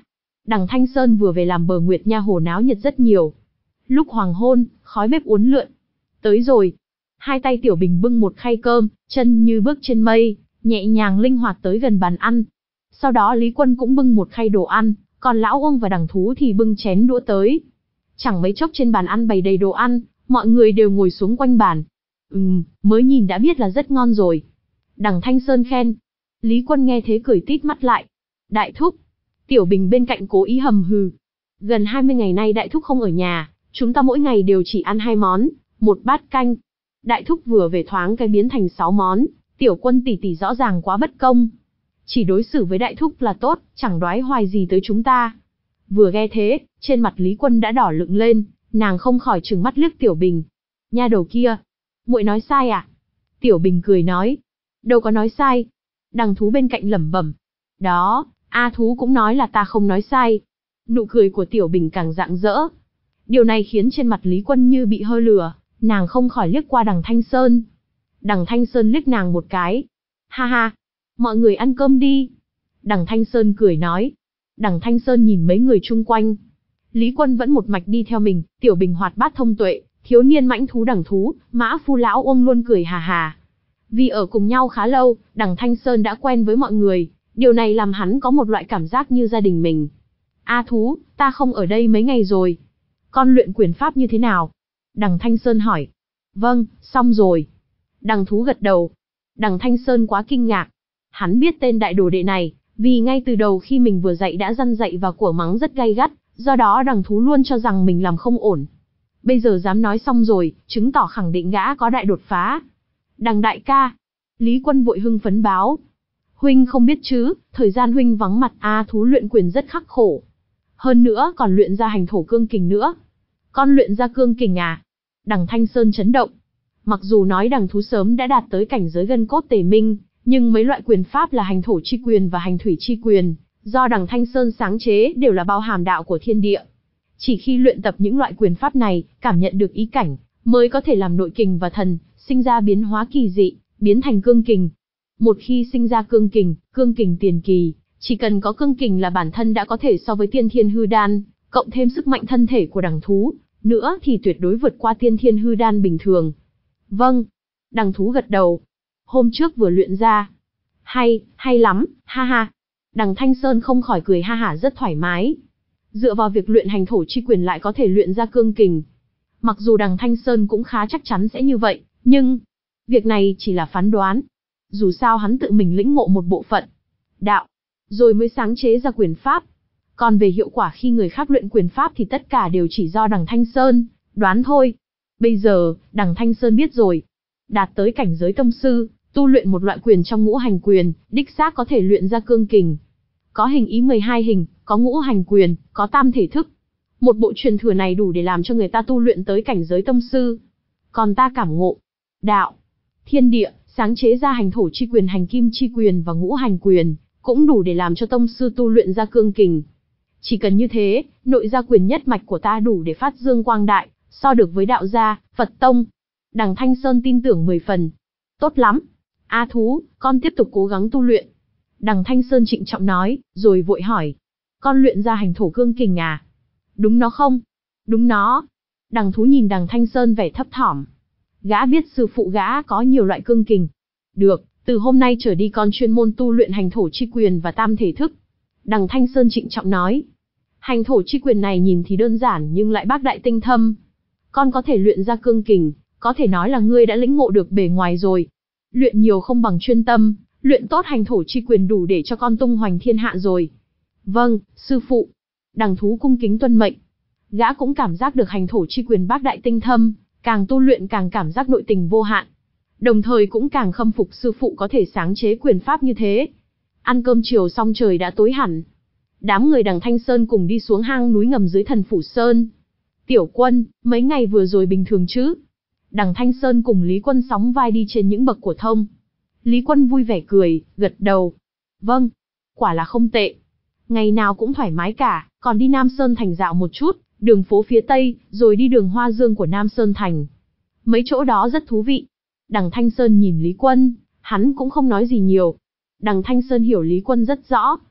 Đằng Thanh Sơn vừa về làm Bờ Nguyệt Nha hồ náo nhiệt rất nhiều. Lúc hoàng hôn, khói bếp uốn lượn. Tới rồi. Hai tay Tiểu Bình bưng một khay cơm, chân như bước trên mây, nhẹ nhàng linh hoạt tới gần bàn ăn. Sau đó Lý Quân cũng bưng một khay đồ ăn, còn Lão Uông và Đằng Thú thì bưng chén đũa tới. Chẳng mấy chốc trên bàn ăn bày đầy đồ ăn, mọi người đều ngồi xuống quanh bàn. Ừm, mới nhìn đã biết là rất ngon rồi. Đằng Thanh Sơn khen. Lý Quân nghe thế cười tít mắt lại. Đại thúc. Tiểu Bình bên cạnh cố ý hầm hừ. Gần hai mươi ngày nay đại thúc không ở nhà, chúng ta mỗi ngày đều chỉ ăn hai món, một bát canh. Đại thúc vừa về thoáng cái biến thành sáu món, Tiểu Quân tỷ tỷ rõ ràng quá bất công. Chỉ đối xử với đại thúc là tốt, chẳng đoái hoài gì tới chúng ta. Vừa nghe thế, trên mặt Lý Quân đã đỏ lựng lên, nàng không khỏi trừng mắt liếc Tiểu Bình. Nha đầu kia, muội nói sai à? Tiểu Bình cười nói. Đâu có nói sai. Đằng Thú bên cạnh lẩm bẩm. Đó, A Thú cũng nói là ta không nói sai. Nụ cười của Tiểu Bình càng rạng rỡ. Điều này khiến trên mặt Lý Quân như bị hơi lửa, nàng không khỏi liếc qua đằng Thanh Sơn. Đằng Thanh Sơn liếc nàng một cái. Ha ha, mọi người ăn cơm đi. Đằng Thanh Sơn cười nói. Đằng Thanh Sơn nhìn mấy người chung quanh. Lý Quân vẫn một mạch đi theo mình, Tiểu Bình hoạt bát thông tuệ, thiếu niên mãnh thú Đằng Thú, Mã Phu Lão Uông luôn cười hà hà. Vì ở cùng nhau khá lâu, đằng Thanh Sơn đã quen với mọi người, điều này làm hắn có một loại cảm giác như gia đình mình. A Thú, ta không ở đây mấy ngày rồi. Con luyện quyền pháp như thế nào? Đằng Thanh Sơn hỏi. Vâng, xong rồi. Đằng Thú gật đầu. Đằng Thanh Sơn quá kinh ngạc. Hắn biết tên đại đồ đệ này, vì ngay từ đầu khi mình vừa dạy đã răn dạy và của mắng rất gay gắt, do đó Đằng Thú luôn cho rằng mình làm không ổn. Bây giờ dám nói xong rồi, chứng tỏ khẳng định gã có đại đột phá. Đằng đại ca. Lý Quân vội hưng phấn báo. Huynh không biết chứ, thời gian huynh vắng mặt A Thú luyện quyền rất khắc khổ. Hơn nữa còn luyện ra hành thổ cương kình nữa. Con luyện ra cương kình à? Đằng Thanh Sơn chấn động. Mặc dù nói Đằng Thú sớm đã đạt tới cảnh giới gân cốt tề minh, nhưng mấy loại quyền pháp là hành thổ chi quyền và hành thủy chi quyền, do Đằng Thanh Sơn sáng chế đều là bao hàm đạo của thiên địa. Chỉ khi luyện tập những loại quyền pháp này, cảm nhận được ý cảnh, mới có thể làm nội kình và thần, sinh ra biến hóa kỳ dị, biến thành cương kình. Một khi sinh ra cương kình, cương kình tiền kỳ, chỉ cần có cương kình là bản thân đã có thể so với tiên thiên hư đan, cộng thêm sức mạnh thân thể của Đằng Thú, nữa thì tuyệt đối vượt qua tiên thiên hư đan bình thường. Vâng. Đằng Thú gật đầu. Hôm trước vừa luyện ra. Hay, hay lắm, ha ha. Đằng Thanh Sơn không khỏi cười ha hả rất thoải mái. Dựa vào việc luyện hành thổ chi quyền lại có thể luyện ra cương kình. Mặc dù đằng Thanh Sơn cũng khá chắc chắn sẽ như vậy, nhưng việc này chỉ là phán đoán. Dù sao hắn tự mình lĩnh ngộ một bộ phận đạo, rồi mới sáng chế ra quyền pháp. Còn về hiệu quả khi người khác luyện quyền pháp thì tất cả đều chỉ do đằng Thanh Sơn đoán thôi. Bây giờ, đằng Thanh Sơn biết rồi. Đạt tới cảnh giới tông sư, tu luyện một loại quyền trong ngũ hành quyền, đích xác có thể luyện ra cương kình. Có hình ý mười hai hình, có ngũ hành quyền, có tam thể thức. Một bộ truyền thừa này đủ để làm cho người ta tu luyện tới cảnh giới tông sư. Còn ta cảm ngộ đạo, thiên địa, sáng chế ra hành thổ chi quyền, hành kim chi quyền và ngũ hành quyền, cũng đủ để làm cho tông sư tu luyện ra cương kình. Chỉ cần như thế, nội gia quyền nhất mạch của ta đủ để phát dương quang đại, so được với đạo gia, Phật tông. Đằng Thanh Sơn tin tưởng mười phần. Tốt lắm. A Thú, con tiếp tục cố gắng tu luyện. Đằng Thanh Sơn trịnh trọng nói, rồi vội hỏi. Con luyện ra hành thổ cương kình à? Đúng nó không? Đúng nó. Đằng Thú nhìn đằng Thanh Sơn vẻ thấp thỏm. Gã biết sư phụ gã có nhiều loại cương kình. Được, từ hôm nay trở đi con chuyên môn tu luyện hành thổ chi quyền và tam thể thức. Đằng Thanh Sơn trịnh trọng nói. Hành thổ chi quyền này nhìn thì đơn giản nhưng lại bác đại tinh thâm. Con có thể luyện ra cương kình, có thể nói là ngươi đã lĩnh ngộ được bề ngoài rồi. Luyện nhiều không bằng chuyên tâm, luyện tốt hành thổ chi quyền đủ để cho con tung hoành thiên hạ rồi. Vâng, sư phụ. Đằng Thú cung kính tuân mệnh. Gã cũng cảm giác được hành thổ chi quyền bác đại tinh thâm, càng tu luyện càng cảm giác nội tình vô hạn. Đồng thời cũng càng khâm phục sư phụ có thể sáng chế quyền pháp như thế. Ăn cơm chiều xong trời đã tối hẳn. Đám người đằng Thanh Sơn cùng đi xuống hang núi ngầm dưới Thần Phủ Sơn. Tiểu Quân, mấy ngày vừa rồi bình thường chứ? Đằng Thanh Sơn cùng Lý Quân sóng vai đi trên những bậc của thông. Lý Quân vui vẻ cười, gật đầu. Vâng, quả là không tệ. Ngày nào cũng thoải mái cả, còn đi Nam Sơn Thành dạo một chút, đường phố phía Tây, rồi đi đường Hoa Dương của Nam Sơn Thành. Mấy chỗ đó rất thú vị. Đằng Thanh Sơn nhìn Lý Quân, hắn cũng không nói gì nhiều. Đằng Thanh Sơn hiểu Lý Quân rất rõ.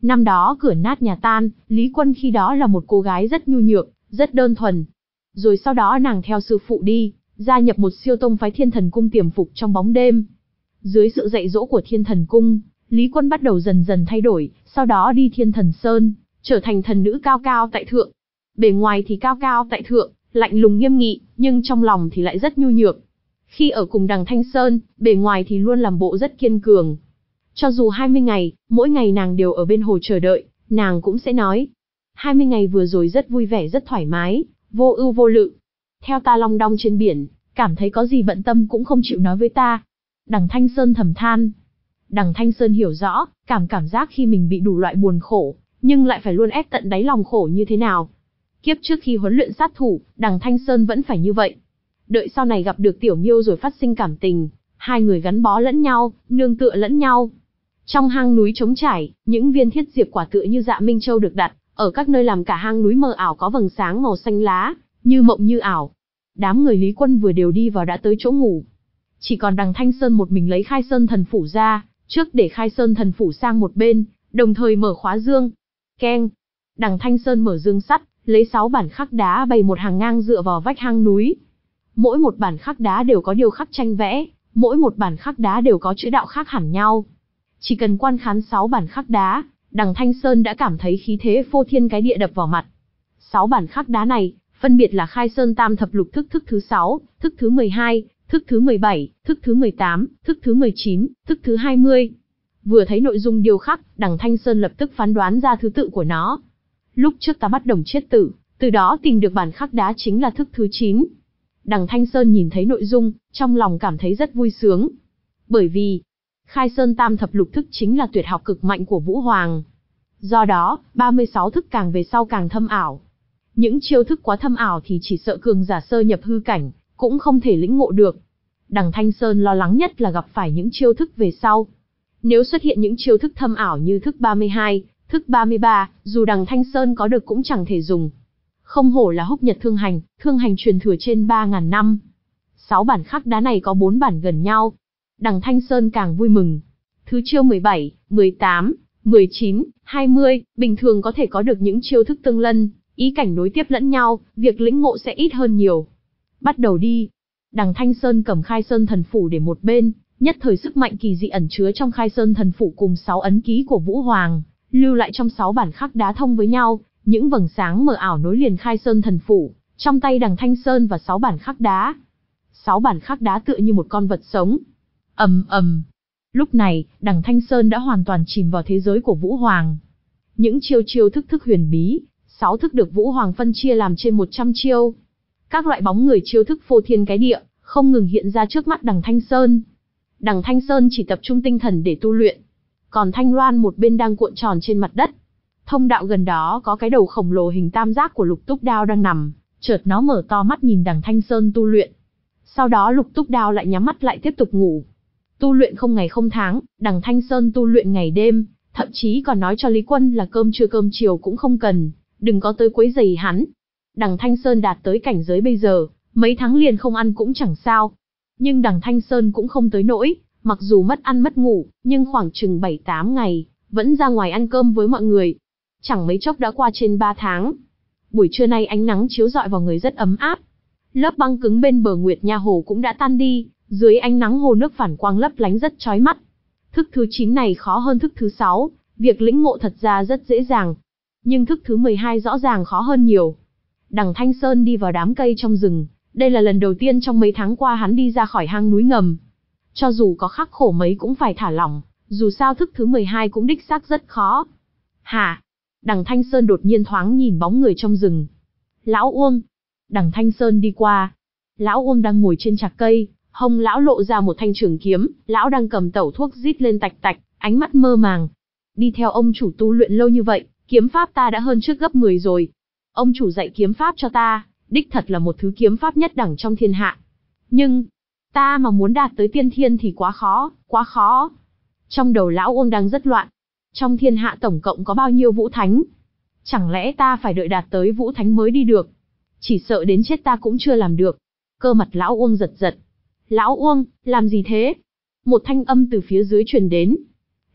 Năm đó cửa nát nhà tan, Lý Quân khi đó là một cô gái rất nhu nhược, rất đơn thuần. Rồi sau đó nàng theo sư phụ đi, gia nhập một siêu tông phái Thiên Thần Cung tiềm phục trong bóng đêm. Dưới sự dạy dỗ của Thiên Thần Cung, Lý Quân bắt đầu dần dần thay đổi, sau đó đi Thiên Thần Sơn, trở thành thần nữ cao cao tại thượng. Bề ngoài thì cao cao tại thượng, lạnh lùng nghiêm nghị, nhưng trong lòng thì lại rất nhu nhược. Khi ở cùng Đằng Thanh Sơn, bề ngoài thì luôn làm bộ rất kiên cường. Cho dù hai mươi ngày, mỗi ngày nàng đều ở bên hồ chờ đợi, nàng cũng sẽ nói. hai mươi ngày vừa rồi rất vui vẻ rất thoải mái, vô ưu vô lự. Theo ta long đong trên biển, cảm thấy có gì bận tâm cũng không chịu nói với ta. Đằng Thanh Sơn thầm than. Đằng Thanh Sơn hiểu rõ, cảm cảm giác khi mình bị đủ loại buồn khổ, nhưng lại phải luôn ép tận đáy lòng khổ như thế nào. Kiếp trước khi huấn luyện sát thủ, Đằng Thanh Sơn vẫn phải như vậy. Đợi sau này gặp được Tiểu Miêu rồi phát sinh cảm tình, hai người gắn bó lẫn nhau, nương tựa lẫn nhau. Trong hang núi trống trải, những viên thiết diệp quả tựa như dạ minh châu được đặt, ở các nơi làm cả hang núi mờ ảo có vầng sáng màu xanh lá, như mộng như ảo. Đám người Lý Quân vừa đều đi vào đã tới chỗ ngủ. Chỉ còn Đằng Thanh Sơn một mình lấy Khai Sơn Thần Phủ ra, trước để Khai Sơn Thần Phủ sang một bên, đồng thời mở khóa dương. Keng. Đằng Thanh Sơn mở dương sắt, lấy sáu bản khắc đá bày một hàng ngang dựa vào vách hang núi. Mỗi một bản khắc đá đều có điêu khắc tranh vẽ, mỗi một bản khắc đá đều có chữ đạo khác hẳn nhau. Chỉ cần quan khán sáu bản khắc đá, Đằng Thanh Sơn đã cảm thấy khí thế phô thiên cái địa đập vào mặt. Sáu bản khắc đá này, phân biệt là Khai Sơn Tam Thập Lục thức thức thứ sáu, thức thứ mười hai, thức thứ mười bảy, thức thứ mười tám, thức thứ mười chín, thức thứ hai mươi. Vừa thấy nội dung điêu khắc, Đằng Thanh Sơn lập tức phán đoán ra thứ tự của nó. Lúc trước ta bắt đồng chết tử, từ đó tìm được bản khắc đá chính là thức thứ chín. Đằng Thanh Sơn nhìn thấy nội dung, trong lòng cảm thấy rất vui sướng. Bởi vì, Khai Sơn Tam Thập Lục thức chính là tuyệt học cực mạnh của Vũ Hoàng. Do đó, ba mươi sáu thức càng về sau càng thâm ảo. Những chiêu thức quá thâm ảo thì chỉ sợ cường giả sơ nhập hư cảnh, cũng không thể lĩnh ngộ được. Đằng Thanh Sơn lo lắng nhất là gặp phải những chiêu thức về sau. Nếu xuất hiện những chiêu thức thâm ảo như thức ba mươi hai, thức ba mươi ba, dù Đằng Thanh Sơn có được cũng chẳng thể dùng. Không hổ là Húc Nhật Thương Hành, thương hành truyền thừa trên ba ngàn năm. Sáu bản khắc đá này có bốn bản gần nhau. Đằng Thanh Sơn càng vui mừng. Thứ chiêu mười bảy, mười tám, mười chín, hai mươi, bình thường có thể có được những chiêu thức tương lân, ý cảnh nối tiếp lẫn nhau, việc lĩnh ngộ sẽ ít hơn nhiều. Bắt đầu đi. Đằng Thanh Sơn cầm Khai Sơn Thần Phủ để một bên, nhất thời sức mạnh kỳ dị ẩn chứa trong Khai Sơn Thần Phủ cùng sáu ấn ký của Vũ Hoàng, lưu lại trong sáu bản khắc đá thông với nhau, những vầng sáng mờ ảo nối liền Khai Sơn Thần Phủ, trong tay Đằng Thanh Sơn và sáu bản khắc đá. Sáu bản khắc đá tựa như một con vật sống. Ầm ầm. Lúc này, Đằng Thanh Sơn đã hoàn toàn chìm vào thế giới của Vũ Hoàng. Những chiêu chiêu thức thức huyền bí, sáu thức được Vũ Hoàng phân chia làm trên một trăm chiêu. Các loại bóng người chiêu thức phô thiên cái địa, không ngừng hiện ra trước mắt Đằng Thanh Sơn. Đằng Thanh Sơn chỉ tập trung tinh thần để tu luyện. Còn Thanh Loan một bên đang cuộn tròn trên mặt đất. Thông đạo gần đó có cái đầu khổng lồ hình tam giác của Lục Túc Đao đang nằm, chợt nó mở to mắt nhìn Đằng Thanh Sơn tu luyện. Sau đó Lục Túc Đao lại nhắm mắt lại tiếp tục ngủ. Tu luyện không ngày không tháng, Đằng Thanh Sơn tu luyện ngày đêm, thậm chí còn nói cho Lý Quân là cơm trưa cơm chiều cũng không cần, đừng có tới quấy rầy hắn. Đằng Thanh Sơn đạt tới cảnh giới bây giờ, mấy tháng liền không ăn cũng chẳng sao. Nhưng Đằng Thanh Sơn cũng không tới nỗi, mặc dù mất ăn mất ngủ, nhưng khoảng chừng bảy tám ngày, vẫn ra ngoài ăn cơm với mọi người. Chẳng mấy chốc đã qua trên ba tháng. Buổi trưa nay ánh nắng chiếu rọi vào người rất ấm áp. Lớp băng cứng bên bờ Nguyệt Nha Hồ cũng đã tan đi, dưới ánh nắng hồ nước phản quang lấp lánh rất chói mắt. Thức thứ chín này khó hơn thức thứ sáu, việc lĩnh ngộ thật ra rất dễ dàng. Nhưng thức thứ mười hai rõ ràng khó hơn nhiều. Đằng Thanh Sơn đi vào đám cây trong rừng, đây là lần đầu tiên trong mấy tháng qua hắn đi ra khỏi hang núi ngầm. Cho dù có khắc khổ mấy cũng phải thả lỏng, dù sao thức thứ mười hai cũng đích xác rất khó. Hả? Đằng Thanh Sơn đột nhiên thoáng nhìn bóng người trong rừng. Lão Uông. Đằng Thanh Sơn đi qua. Lão Uông đang ngồi trên trạc cây, hông lão lộ ra một thanh trường kiếm, lão đang cầm tẩu thuốc rít lên tạch tạch, ánh mắt mơ màng. Đi theo ông chủ tu luyện lâu như vậy, kiếm pháp ta đã hơn trước gấp mười rồi. Ông chủ dạy kiếm pháp cho ta, đích thật là một thứ kiếm pháp nhất đẳng trong thiên hạ. Nhưng, ta mà muốn đạt tới tiên thiên thì quá khó, quá khó. Trong đầu lão Uông đang rất loạn. Trong thiên hạ tổng cộng có bao nhiêu vũ thánh? Chẳng lẽ ta phải đợi đạt tới vũ thánh mới đi được? Chỉ sợ đến chết ta cũng chưa làm được. Cơ mặt lão Uông giật giật. Lão Uông, làm gì thế? Một thanh âm từ phía dưới truyền đến.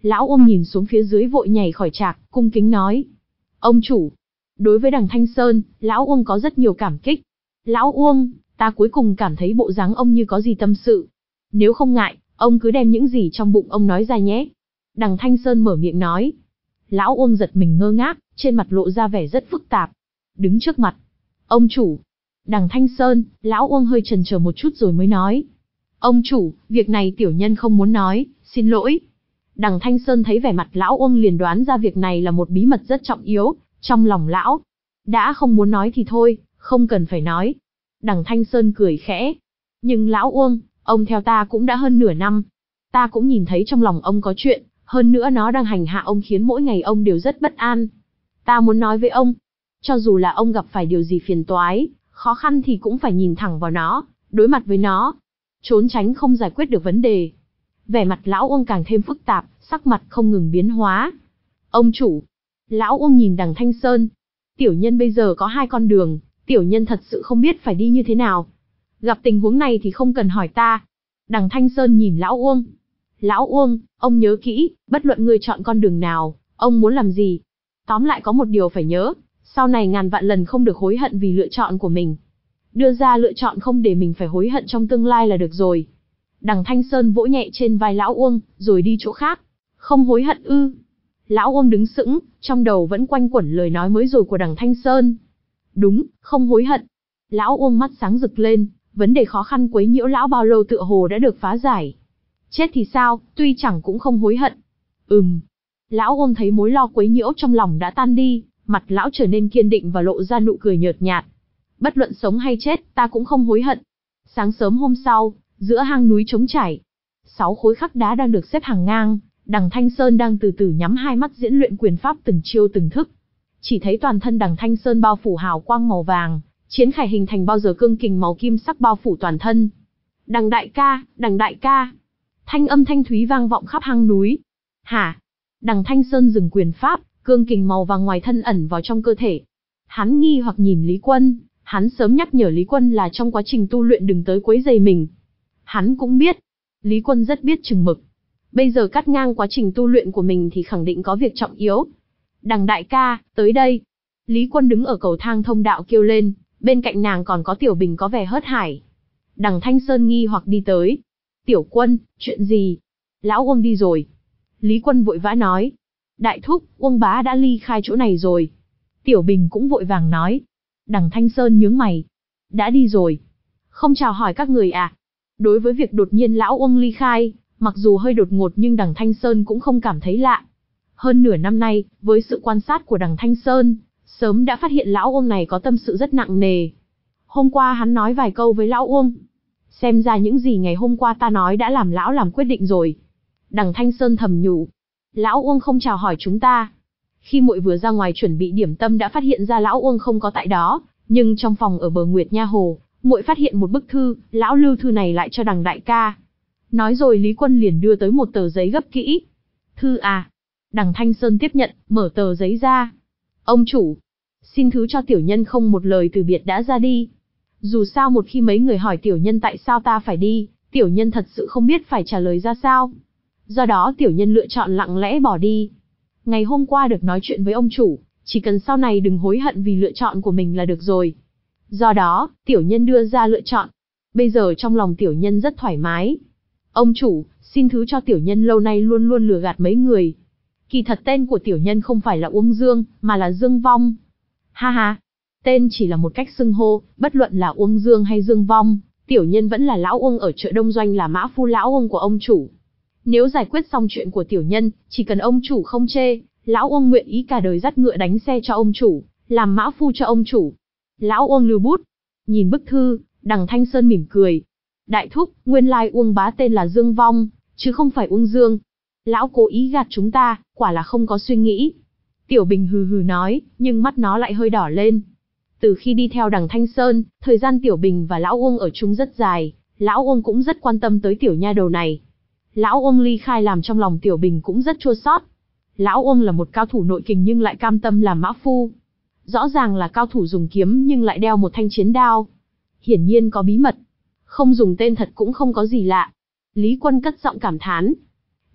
Lão Uông nhìn xuống phía dưới vội nhảy khỏi trạc, cung kính nói. Ông chủ. Đối với đằng Thanh Sơn, Lão Uông có rất nhiều cảm kích. Lão Uông, ta cuối cùng cảm thấy bộ dáng ông như có gì tâm sự. Nếu không ngại, ông cứ đem những gì trong bụng ông nói ra nhé. Đằng Thanh Sơn mở miệng nói. Lão Uông giật mình ngơ ngác, trên mặt lộ ra vẻ rất phức tạp. Đứng trước mặt. Ông chủ. Đằng Thanh Sơn, Lão Uông hơi chần chờ một chút rồi mới nói. Ông chủ, việc này tiểu nhân không muốn nói, xin lỗi. Đằng Thanh Sơn thấy vẻ mặt Lão Uông liền đoán ra việc này là một bí mật rất trọng yếu, trong lòng lão. Đã không muốn nói thì thôi, không cần phải nói. Đằng Thanh Sơn cười khẽ. Nhưng Lão Uông, ông theo ta cũng đã hơn nửa năm. Ta cũng nhìn thấy trong lòng ông có chuyện, hơn nữa nó đang hành hạ ông khiến mỗi ngày ông đều rất bất an. Ta muốn nói với ông, cho dù là ông gặp phải điều gì phiền toái, khó khăn thì cũng phải nhìn thẳng vào nó, đối mặt với nó. Trốn tránh không giải quyết được vấn đề. Vẻ mặt Lão Uông càng thêm phức tạp, sắc mặt không ngừng biến hóa. Ông chủ. Lão Uông nhìn đằng Thanh Sơn. Tiểu nhân bây giờ có hai con đường, tiểu nhân thật sự không biết phải đi như thế nào. Gặp tình huống này thì không cần hỏi ta. Đằng Thanh Sơn nhìn Lão Uông. Lão Uông, ông nhớ kỹ, bất luận ngươi chọn con đường nào, ông muốn làm gì. Tóm lại có một điều phải nhớ, sau này ngàn vạn lần không được hối hận vì lựa chọn của mình. Đưa ra lựa chọn không để mình phải hối hận trong tương lai là được rồi. Đằng Thanh Sơn vỗ nhẹ trên vai Lão Uông, rồi đi chỗ khác. Không hối hận ư? Lão Uông đứng sững, trong đầu vẫn quanh quẩn lời nói mới rồi của đằng Thanh Sơn. Đúng, không hối hận. Lão Uông mắt sáng rực lên, vấn đề khó khăn quấy nhiễu lão bao lâu tựa hồ đã được phá giải. Chết thì sao, tuy chẳng cũng không hối hận. Ừm. Lão Uông thấy mối lo quấy nhiễu trong lòng đã tan đi, mặt lão trở nên kiên định và lộ ra nụ cười nhợt nhạt. Bất luận sống hay chết, ta cũng không hối hận. Sáng sớm hôm sau, giữa hang núi trống trải, sáu khối khắc đá đang được xếp hàng ngang, đằng Thanh Sơn đang từ từ nhắm hai mắt diễn luyện quyền pháp từng chiêu từng thức. Chỉ thấy toàn thân đằng Thanh Sơn bao phủ hào quang màu vàng, chiến khải hình thành bao giờ cương kình màu kim sắc bao phủ toàn thân. Đằng đại ca, đằng đại ca. Thanh âm thanh thúy vang vọng khắp hang núi. Hả? Đằng Thanh Sơn dừng quyền pháp, cương kình màu vàng ngoài thân ẩn vào trong cơ thể. Hắn nghi hoặc nhìn Lý Quân, hắn sớm nhắc nhở Lý Quân là trong quá trình tu luyện đừng tới quấy rầy mình. Hắn cũng biết, Lý Quân rất biết chừng mực. Bây giờ cắt ngang quá trình tu luyện của mình thì khẳng định có việc trọng yếu. Đằng đại ca, tới đây. Lý Quân đứng ở cầu thang thông đạo kêu lên, bên cạnh nàng còn có Tiểu Bình có vẻ hớt hải. Đằng Thanh Sơn nghi hoặc đi tới. Tiểu Quân, chuyện gì? Lão Uông đi rồi. Lý Quân vội vã nói. Đại thúc, Uông bá đã ly khai chỗ này rồi. Tiểu Bình cũng vội vàng nói. Đằng Thanh Sơn nhướng mày. Đã đi rồi. Không chào hỏi các người à? Đối với việc đột nhiên lão Uông ly khai, mặc dù hơi đột ngột nhưng đằng Thanh Sơn cũng không cảm thấy lạ. Hơn nửa năm nay, với sự quan sát của đằng Thanh Sơn, sớm đã phát hiện lão Uông này có tâm sự rất nặng nề. Hôm qua hắn nói vài câu với lão Uông. Xem ra những gì ngày hôm qua ta nói đã làm lão làm quyết định rồi. Đằng Thanh Sơn thầm nhủ. Lão Uông không chào hỏi chúng ta. Khi muội vừa ra ngoài chuẩn bị điểm tâm đã phát hiện ra lão Uông không có tại đó, nhưng trong phòng ở bờ Nguyệt Nha Hồ, muội phát hiện một bức thư, lão lưu thư này lại cho đằng đại ca. Nói rồi Lý Quân liền đưa tới một tờ giấy gấp kỹ. Thư à? Đằng Thanh Sơn tiếp nhận, mở tờ giấy ra. Ông chủ, xin thứ cho tiểu nhân không một lời từ biệt đã ra đi. Dù sao một khi mấy người hỏi tiểu nhân tại sao ta phải đi, tiểu nhân thật sự không biết phải trả lời ra sao. Do đó tiểu nhân lựa chọn lặng lẽ bỏ đi. Ngày hôm qua được nói chuyện với ông chủ, chỉ cần sau này đừng hối hận vì lựa chọn của mình là được rồi. Do đó, tiểu nhân đưa ra lựa chọn. Bây giờ trong lòng tiểu nhân rất thoải mái. Ông chủ, xin thứ cho tiểu nhân lâu nay luôn luôn lừa gạt mấy người. Kỳ thật tên của tiểu nhân không phải là Uông Dương, mà là Dương Vong. Ha ha, tên chỉ là một cách xưng hô, bất luận là Uông Dương hay Dương Vong, tiểu nhân vẫn là lão Uông ở chợ Đông Doanh, là mã phu lão Uông của ông chủ. Nếu giải quyết xong chuyện của tiểu nhân, chỉ cần ông chủ không chê, lão Uông nguyện ý cả đời dắt ngựa đánh xe cho ông chủ, làm mã phu cho ông chủ. Lão Uông lưu bút, nhìn bức thư, đằng Thanh Sơn mỉm cười. Đại thúc, nguyên lai Uông bá tên là Dương Vong, chứ không phải Uông Dương. Lão cố ý gạt chúng ta, quả là không có suy nghĩ. Tiểu Bình hừ hừ nói, nhưng mắt nó lại hơi đỏ lên. Từ khi đi theo đằng Thanh Sơn, thời gian Tiểu Bình và lão Uông ở chung rất dài, lão Uông cũng rất quan tâm tới tiểu nha đầu này. Lão Uông ly khai làm trong lòng Tiểu Bình cũng rất chua xót. Lão Uông là một cao thủ nội kình nhưng lại cam tâm làm mã phu. Rõ ràng là cao thủ dùng kiếm nhưng lại đeo một thanh chiến đao. Hiển nhiên có bí mật. Không dùng tên thật cũng không có gì lạ. Lý Quân cất giọng cảm thán.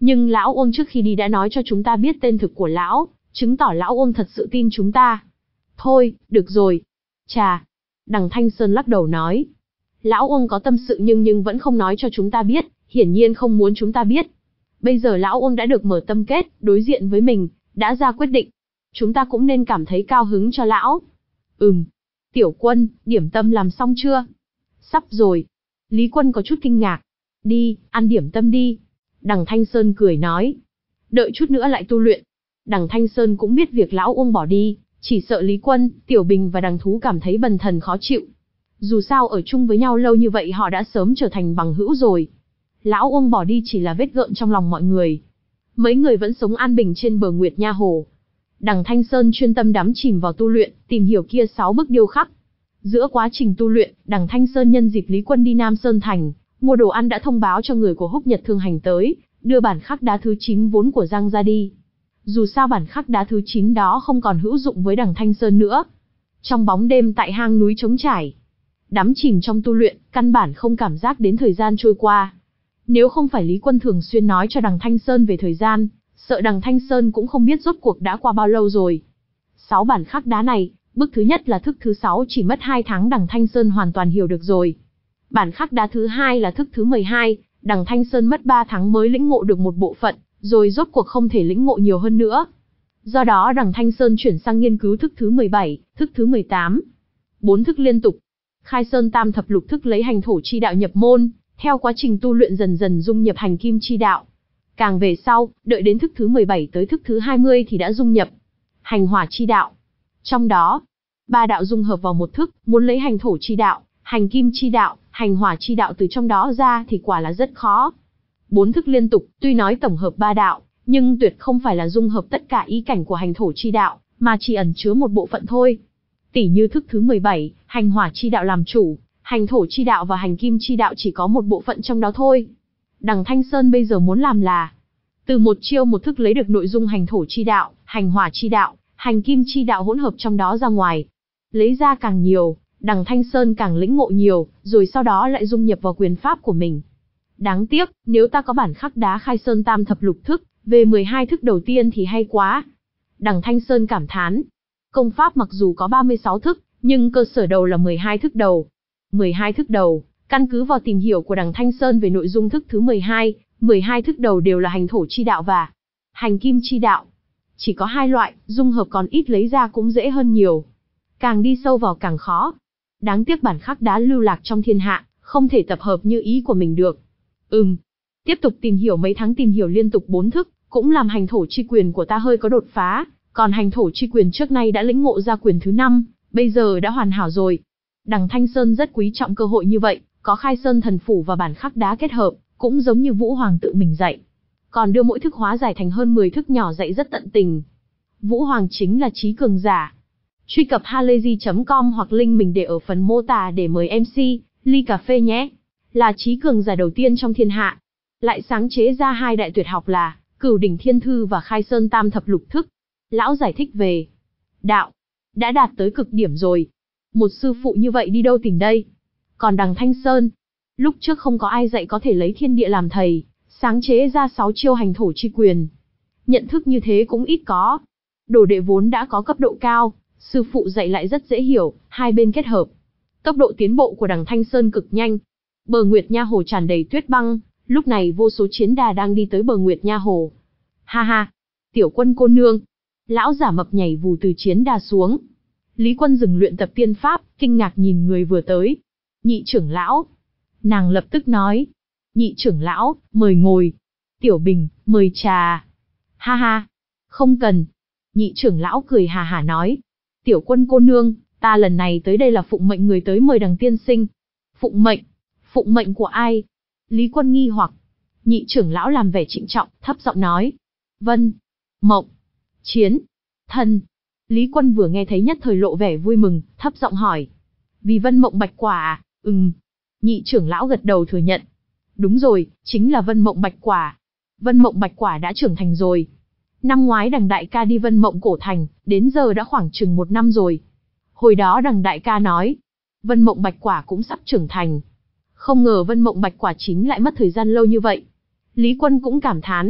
Nhưng lão Uông trước khi đi đã nói cho chúng ta biết tên thực của lão, chứng tỏ lão Uông thật sự tin chúng ta. Thôi, được rồi. Chà. Đằng Thanh Sơn lắc đầu nói. Lão Uông có tâm sự nhưng nhưng vẫn không nói cho chúng ta biết, hiển nhiên không muốn chúng ta biết. Bây giờ lão Uông đã được mở tâm kết, đối diện với mình, đã ra quyết định. Chúng ta cũng nên cảm thấy cao hứng cho lão. Ừm. Tiểu Quân, điểm tâm làm xong chưa? Sắp rồi. Lý Quân có chút kinh ngạc. Đi, ăn điểm tâm đi. Đằng Thanh Sơn cười nói. Đợi chút nữa lại tu luyện. Đằng Thanh Sơn cũng biết việc lão Uông bỏ đi, chỉ sợ Lý Quân, Tiểu Bình và Đằng Thú cảm thấy bần thần khó chịu. Dù sao ở chung với nhau lâu như vậy họ đã sớm trở thành bằng hữu rồi. Lão Uông bỏ đi chỉ là vết gợn trong lòng mọi người. Mấy người vẫn sống an bình trên bờ Nguyệt Nha Hồ. Đằng Thanh Sơn chuyên tâm đắm chìm vào tu luyện, tìm hiểu kia sáu bức điêu khắc. Giữa quá trình tu luyện, Đằng Thanh Sơn nhân dịp Lý Quân đi Nam Sơn Thành, mua đồ ăn đã thông báo cho người của Húc Nhật Thương Hành tới, đưa bản khắc đá thứ chín vốn của Giang ra đi. Dù sao bản khắc đá thứ chín đó không còn hữu dụng với Đằng Thanh Sơn nữa. Trong bóng đêm tại hang núi trống trải, đắm chìm trong tu luyện, căn bản không cảm giác đến thời gian trôi qua. Nếu không phải Lý Quân thường xuyên nói cho Đằng Thanh Sơn về thời gian, sợ Đằng Thanh Sơn cũng không biết rốt cuộc đã qua bao lâu rồi. Sáu bản khắc đá này, bức thứ nhất là thức thứ sáu chỉ mất hai tháng Đằng Thanh Sơn hoàn toàn hiểu được rồi. Bản khắc đá thứ hai là thức thứ mười hai, Đằng Thanh Sơn mất ba tháng mới lĩnh ngộ được một bộ phận, rồi rốt cuộc không thể lĩnh ngộ nhiều hơn nữa. Do đó Đằng Thanh Sơn chuyển sang nghiên cứu thức thứ mười bảy, thức thứ mười tám. Bốn thức liên tục. Khai Sơn Tam Thập Lục thức lấy hành thổ chi đạo nhập môn, theo quá trình tu luyện dần dần dung nhập hành kim chi đạo. Càng về sau, đợi đến thức thứ mười bảy tới thức thứ hai mươi thì đã dung nhập hành hỏa chi đạo. Trong đó, ba đạo dung hợp vào một thức, muốn lấy hành thổ chi đạo, hành kim chi đạo, hành hỏa chi đạo từ trong đó ra thì quả là rất khó. Bốn thức liên tục, tuy nói tổng hợp ba đạo, nhưng tuyệt không phải là dung hợp tất cả ý cảnh của hành thổ chi đạo, mà chỉ ẩn chứa một bộ phận thôi. Tỷ như thức thứ mười bảy, hành hỏa chi đạo làm chủ, hành thổ chi đạo và hành kim chi đạo chỉ có một bộ phận trong đó thôi. Đằng Thanh Sơn bây giờ muốn làm là từ một chiêu một thức lấy được nội dung hành thổ chi đạo, hành hỏa chi đạo, hành kim chi đạo hỗn hợp trong đó ra ngoài. Lấy ra càng nhiều, Đằng Thanh Sơn càng lĩnh ngộ nhiều, rồi sau đó lại dung nhập vào quyền pháp của mình. Đáng tiếc, nếu ta có bản khắc đá Khai Sơn Tam Thập Lục thức, về mười hai thức đầu tiên thì hay quá. Đằng Thanh Sơn cảm thán. Công pháp mặc dù có ba mươi sáu thức, nhưng cơ sở đầu là mười hai thức đầu. mười hai thức đầu, căn cứ vào tìm hiểu của Đằng Thanh Sơn về nội dung thức thứ mười hai, mười hai thức đầu đều là hành thổ chi đạo và hành kim chi đạo. Chỉ có hai loại, dung hợp còn ít lấy ra cũng dễ hơn nhiều. Càng đi sâu vào càng khó. Đáng tiếc bản khắc đá lưu lạc trong thiên hạ, không thể tập hợp như ý của mình được. Ừm. Tiếp tục tìm hiểu mấy tháng tìm hiểu liên tục bốn thức, cũng làm hành thổ chi quyền của ta hơi có đột phá, còn hành thổ chi quyền trước nay đã lĩnh ngộ ra quyền thứ năm, bây giờ đã hoàn hảo rồi. Đằng Thanh Sơn rất quý trọng cơ hội như vậy, có Khai Sơn thần phủ và bản khắc đá kết hợp, cũng giống như Vũ Hoàng tự mình dạy. Còn đưa mỗi thức hóa giải thành hơn mười thức nhỏ dạy rất tận tình. Vũ Hoàng chính là trí cường giả. Truy cập halayzi chấm com hoặc link mình để ở phần mô tả để mời em xê, ly cà phê nhé. Là trí cường giả đầu tiên trong thiên hạ. Lại sáng chế ra hai đại tuyệt học là Cửu Đỉnh Thiên Thư và Khai Sơn Tam Thập Lục thức. Lão giải thích về đạo, đã đạt tới cực điểm rồi. Một sư phụ như vậy đi đâu tìm đây? Còn Đằng Thanh Sơn, lúc trước không có ai dạy có thể lấy thiên địa làm thầy, sáng chế ra sáu chiêu hành thổ chi quyền. Nhận thức như thế cũng ít có. Đồ đệ vốn đã có cấp độ cao, sư phụ dạy lại rất dễ hiểu, hai bên kết hợp. Tốc độ tiến bộ của Đằng Thanh Sơn cực nhanh. Bờ Nguyệt Nha Hồ tràn đầy tuyết băng, lúc này vô số chiến đà đang đi tới bờ Nguyệt Nha Hồ. Ha ha, Tiểu Quân cô nương. Lão giả mập nhảy vù từ chiến đà xuống. Lý Quân dừng luyện tập tiên pháp, kinh ngạc nhìn người vừa tới. Nhị trưởng lão. Nàng lập tức nói. Nhị trưởng lão, mời ngồi. Tiểu Bình, mời trà. Ha ha, không cần. Nhị trưởng lão cười hà hà nói. Tiểu Quân cô nương, ta lần này tới đây là phụng mệnh người tới mời Đằng tiên sinh. Phụng mệnh? Phụng mệnh của ai? Lý Quân nghi hoặc. Nhị trưởng lão làm vẻ trịnh trọng, thấp giọng nói. Vân, Mộng, Chiến, Thần. Lý Quân vừa nghe thấy nhất thời lộ vẻ vui mừng, thấp giọng hỏi. Vì Vân Mộng Bạch Quả à? Ừm. Nhị trưởng lão gật đầu thừa nhận. Đúng rồi, chính là Vân Mộng Bạch Quả. Vân Mộng Bạch Quả đã trưởng thành rồi. Năm ngoái Đằng đại ca đi Vân Mộng Cổ Thành, đến giờ đã khoảng chừng một năm rồi. Hồi đó Đằng đại ca nói, Vân Mộng Bạch Quả cũng sắp trưởng thành. Không ngờ Vân Mộng Bạch Quả chính lại mất thời gian lâu như vậy. Lý Quân cũng cảm thán,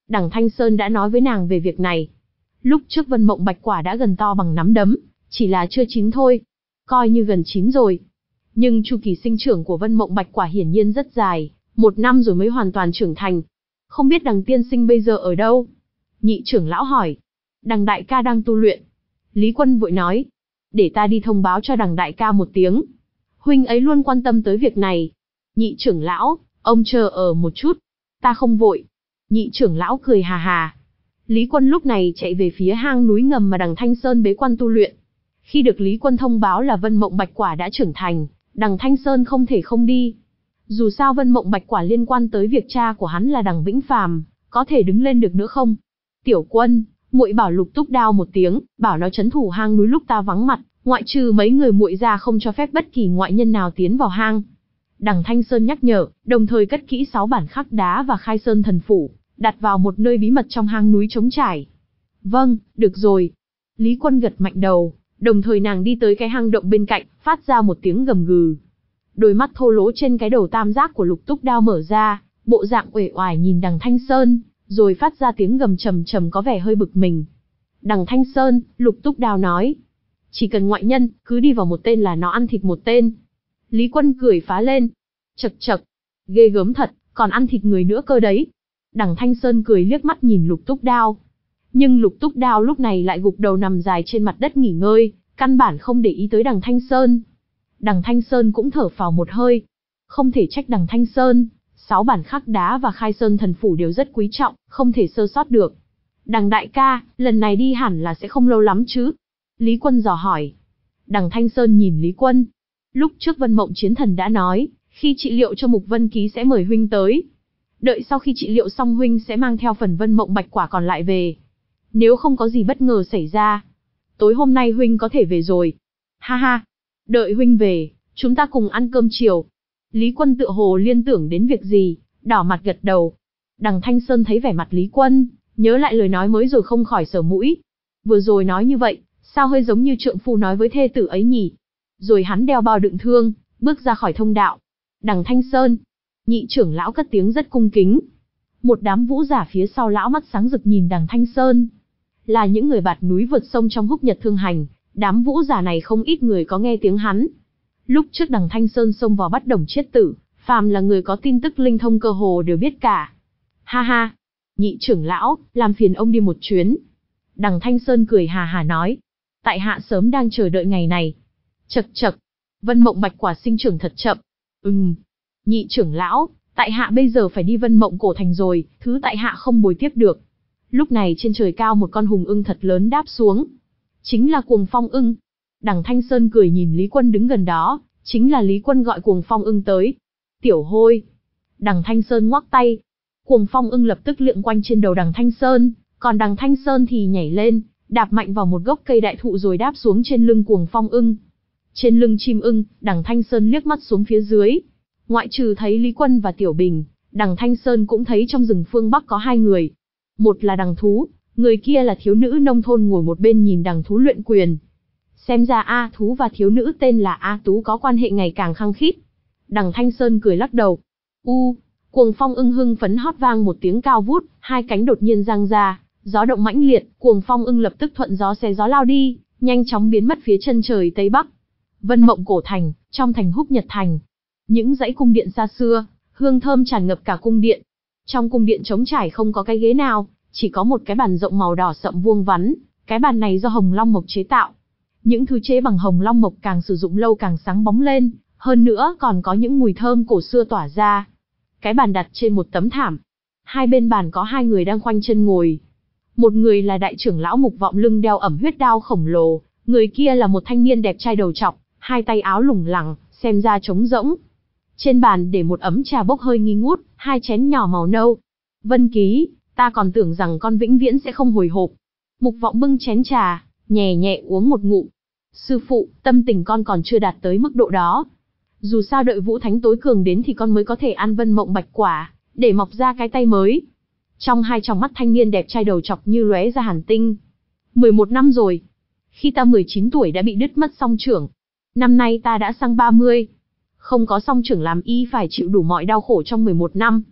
Đằng Thanh Sơn đã nói với nàng về việc này. Lúc trước Vân Mộng Bạch Quả đã gần to bằng nắm đấm, chỉ là chưa chín thôi. Coi như gần chín rồi. Nhưng chu kỳ sinh trưởng của Vân Mộng Bạch Quả hiển nhiên rất dài, một năm rồi mới hoàn toàn trưởng thành. Không biết đằng tiên sinh bây giờ ở đâu? Nhị trưởng lão hỏi. Đằng đại ca đang tu luyện. Lý Quân vội nói. Để ta đi thông báo cho đằng đại ca một tiếng. Huynh ấy luôn quan tâm tới việc này. Nhị trưởng lão, ông chờ ở một chút. Ta không vội. Nhị trưởng lão cười hà hà. Lý Quân lúc này chạy về phía hang núi ngầm mà đằng Thanh Sơn bế quan tu luyện. Khi được Lý Quân thông báo là Vân Mộng Bạch Quả đã trưởng thành, đằng Thanh Sơn không thể không đi. Dù sao Vân Mộng Bạch Quả liên quan tới việc cha của hắn là đằng Vĩnh Phàm, có thể đứng lên được nữa không? Tiểu Quân, muội bảo Lục Túc Đao một tiếng, bảo nó trấn thủ hang núi lúc ta vắng mặt, ngoại trừ mấy người muội ra không cho phép bất kỳ ngoại nhân nào tiến vào hang. Đằng Thanh Sơn nhắc nhở, đồng thời cất kỹ sáu bản khắc đá và khai sơn thần phủ, đặt vào một nơi bí mật trong hang núi trống trải. Vâng, được rồi. Lý Quân gật mạnh đầu, đồng thời nàng đi tới cái hang động bên cạnh, phát ra một tiếng gầm gừ. Đôi mắt thô lỗ trên cái đầu tam giác của Lục Túc Đao mở ra, bộ dạng uể oải nhìn đằng Thanh Sơn, rồi phát ra tiếng gầm trầm trầm có vẻ hơi bực mình. Đằng Thanh Sơn, Lục Túc Đao nói. Chỉ cần ngoại nhân, cứ đi vào một tên là nó ăn thịt một tên. Lý Quân cười phá lên. Chậc chậc, ghê gớm thật, còn ăn thịt người nữa cơ đấy. Đằng Thanh Sơn cười liếc mắt nhìn Lục Túc Đao. Nhưng Lục Túc Đao lúc này lại gục đầu nằm dài trên mặt đất nghỉ ngơi, căn bản không để ý tới đằng Thanh Sơn. Đằng Thanh Sơn cũng thở phào một hơi. Không thể trách đằng Thanh Sơn, sáu bản khắc đá và khai sơn thần phủ đều rất quý trọng, không thể sơ sót được. Đằng đại ca, lần này đi hẳn là sẽ không lâu lắm chứ? Lý Quân dò hỏi. Đằng Thanh Sơn nhìn Lý Quân. Lúc trước Vân Mộng Chiến Thần đã nói, khi trị liệu cho Mục Vân Ký sẽ mời huynh tới. Đợi sau khi trị liệu xong huynh sẽ mang theo phần Vân Mộng Bạch Quả còn lại về. Nếu không có gì bất ngờ xảy ra, tối hôm nay huynh có thể về rồi. Ha ha, đợi huynh về, chúng ta cùng ăn cơm chiều. Lý Quân tựa hồ liên tưởng đến việc gì, đỏ mặt gật đầu. Đằng Thanh Sơn thấy vẻ mặt Lý Quân, nhớ lại lời nói mới rồi không khỏi sờ mũi. Vừa rồi nói như vậy, sao hơi giống như trượng phu nói với thê tử ấy nhỉ? Rồi hắn đeo bao đựng thương, bước ra khỏi thông đạo. Đằng Thanh Sơn, nhị trưởng lão cất tiếng rất cung kính. Một đám vũ giả phía sau lão mắt sáng rực nhìn đằng Thanh Sơn. Là những người bạt núi vượt sông trong húc nhật thương hành, đám vũ giả này không ít người có nghe tiếng hắn. Lúc trước đằng Thanh Sơn xông vào bắt Đồng Chiết Tử, phàm là người có tin tức linh thông cơ hồ đều biết cả. Ha ha, nhị trưởng lão, làm phiền ông đi một chuyến. Đằng Thanh Sơn cười hà hà nói. Tại hạ sớm đang chờ đợi ngày này. Chậc chậc, Vân Mộng Bạch Quả sinh trưởng thật chậm. Ừm, nhị trưởng lão, tại hạ bây giờ phải đi Vân Mộng Cổ Thành rồi, thứ tại hạ không bồi tiếp được. Lúc này trên trời cao một con hùng ưng thật lớn đáp xuống. Chính là Cuồng Phong ưng. Đằng Thanh Sơn cười nhìn Lý Quân đứng gần đó, chính là Lý Quân gọi Cuồng Phong ưng tới. Tiểu Hôi. Đằng Thanh Sơn ngoắc tay. Cuồng Phong ưng lập tức lượn quanh trên đầu đằng Thanh Sơn, còn đằng Thanh Sơn thì nhảy lên, đạp mạnh vào một gốc cây đại thụ rồi đáp xuống trên lưng Cuồng Phong ưng. Trên lưng chim ưng, đằng Thanh Sơn liếc mắt xuống phía dưới. Ngoại trừ thấy Lý Quân và Tiểu Bình, đằng Thanh Sơn cũng thấy trong rừng phương Bắc có hai người. Một là đằng Thú, người kia là thiếu nữ nông thôn ngồi một bên nhìn đằng Thú luyện quyền. Xem ra A Thú và thiếu nữ tên là A Tú có quan hệ ngày càng khăng khít. Đằng Thanh Sơn cười lắc đầu. U, Cuồng Phong ưng hưng phấn hót vang một tiếng cao vút, hai cánh đột nhiên giang ra, gió động mãnh liệt, Cuồng Phong ưng lập tức thuận gió xé gió lao đi, nhanh chóng biến mất phía chân trời tây bắc. Vân Mộng Cổ Thành, trong thành Húc Nhật Thành. Những dãy cung điện xa xưa, hương thơm tràn ngập cả cung điện. Trong cung điện trống trải không có cái ghế nào, chỉ có một cái bàn rộng màu đỏ sậm vuông vắn, cái bàn này do hồng long mộc chế tạo. Những thứ chế bằng hồng long mộc càng sử dụng lâu càng sáng bóng lên, hơn nữa còn có những mùi thơm cổ xưa tỏa ra. Cái bàn đặt trên một tấm thảm. Hai bên bàn có hai người đang khoanh chân ngồi. Một người là đại trưởng lão Mục Vọng lưng đeo ẩm huyết đao khổng lồ, người kia là một thanh niên đẹp trai đầu trọc, hai tay áo lủng lẳng, xem ra trống rỗng. Trên bàn để một ấm trà bốc hơi nghi ngút, hai chén nhỏ màu nâu. Vân Ký, ta còn tưởng rằng con vĩnh viễn sẽ không hồi hộp. Mục Vọng bưng chén trà, nhẹ nhẹ uống một ngụm. Sư phụ, tâm tình con còn chưa đạt tới mức độ đó. Dù sao đợi Vũ Thánh tối cường đến thì con mới có thể ăn Vân Mộng Bạch Quả, để mọc ra cái tay mới. Trong hai tròng mắt thanh niên đẹp trai đầu trọc như lóe ra hàn tinh. mười một năm rồi. Khi ta mười chín tuổi đã bị đứt mất song trưởng. Năm nay ta đã sang ba mươi. Không có song trưởng làm y phải chịu đủ mọi đau khổ trong mười một năm.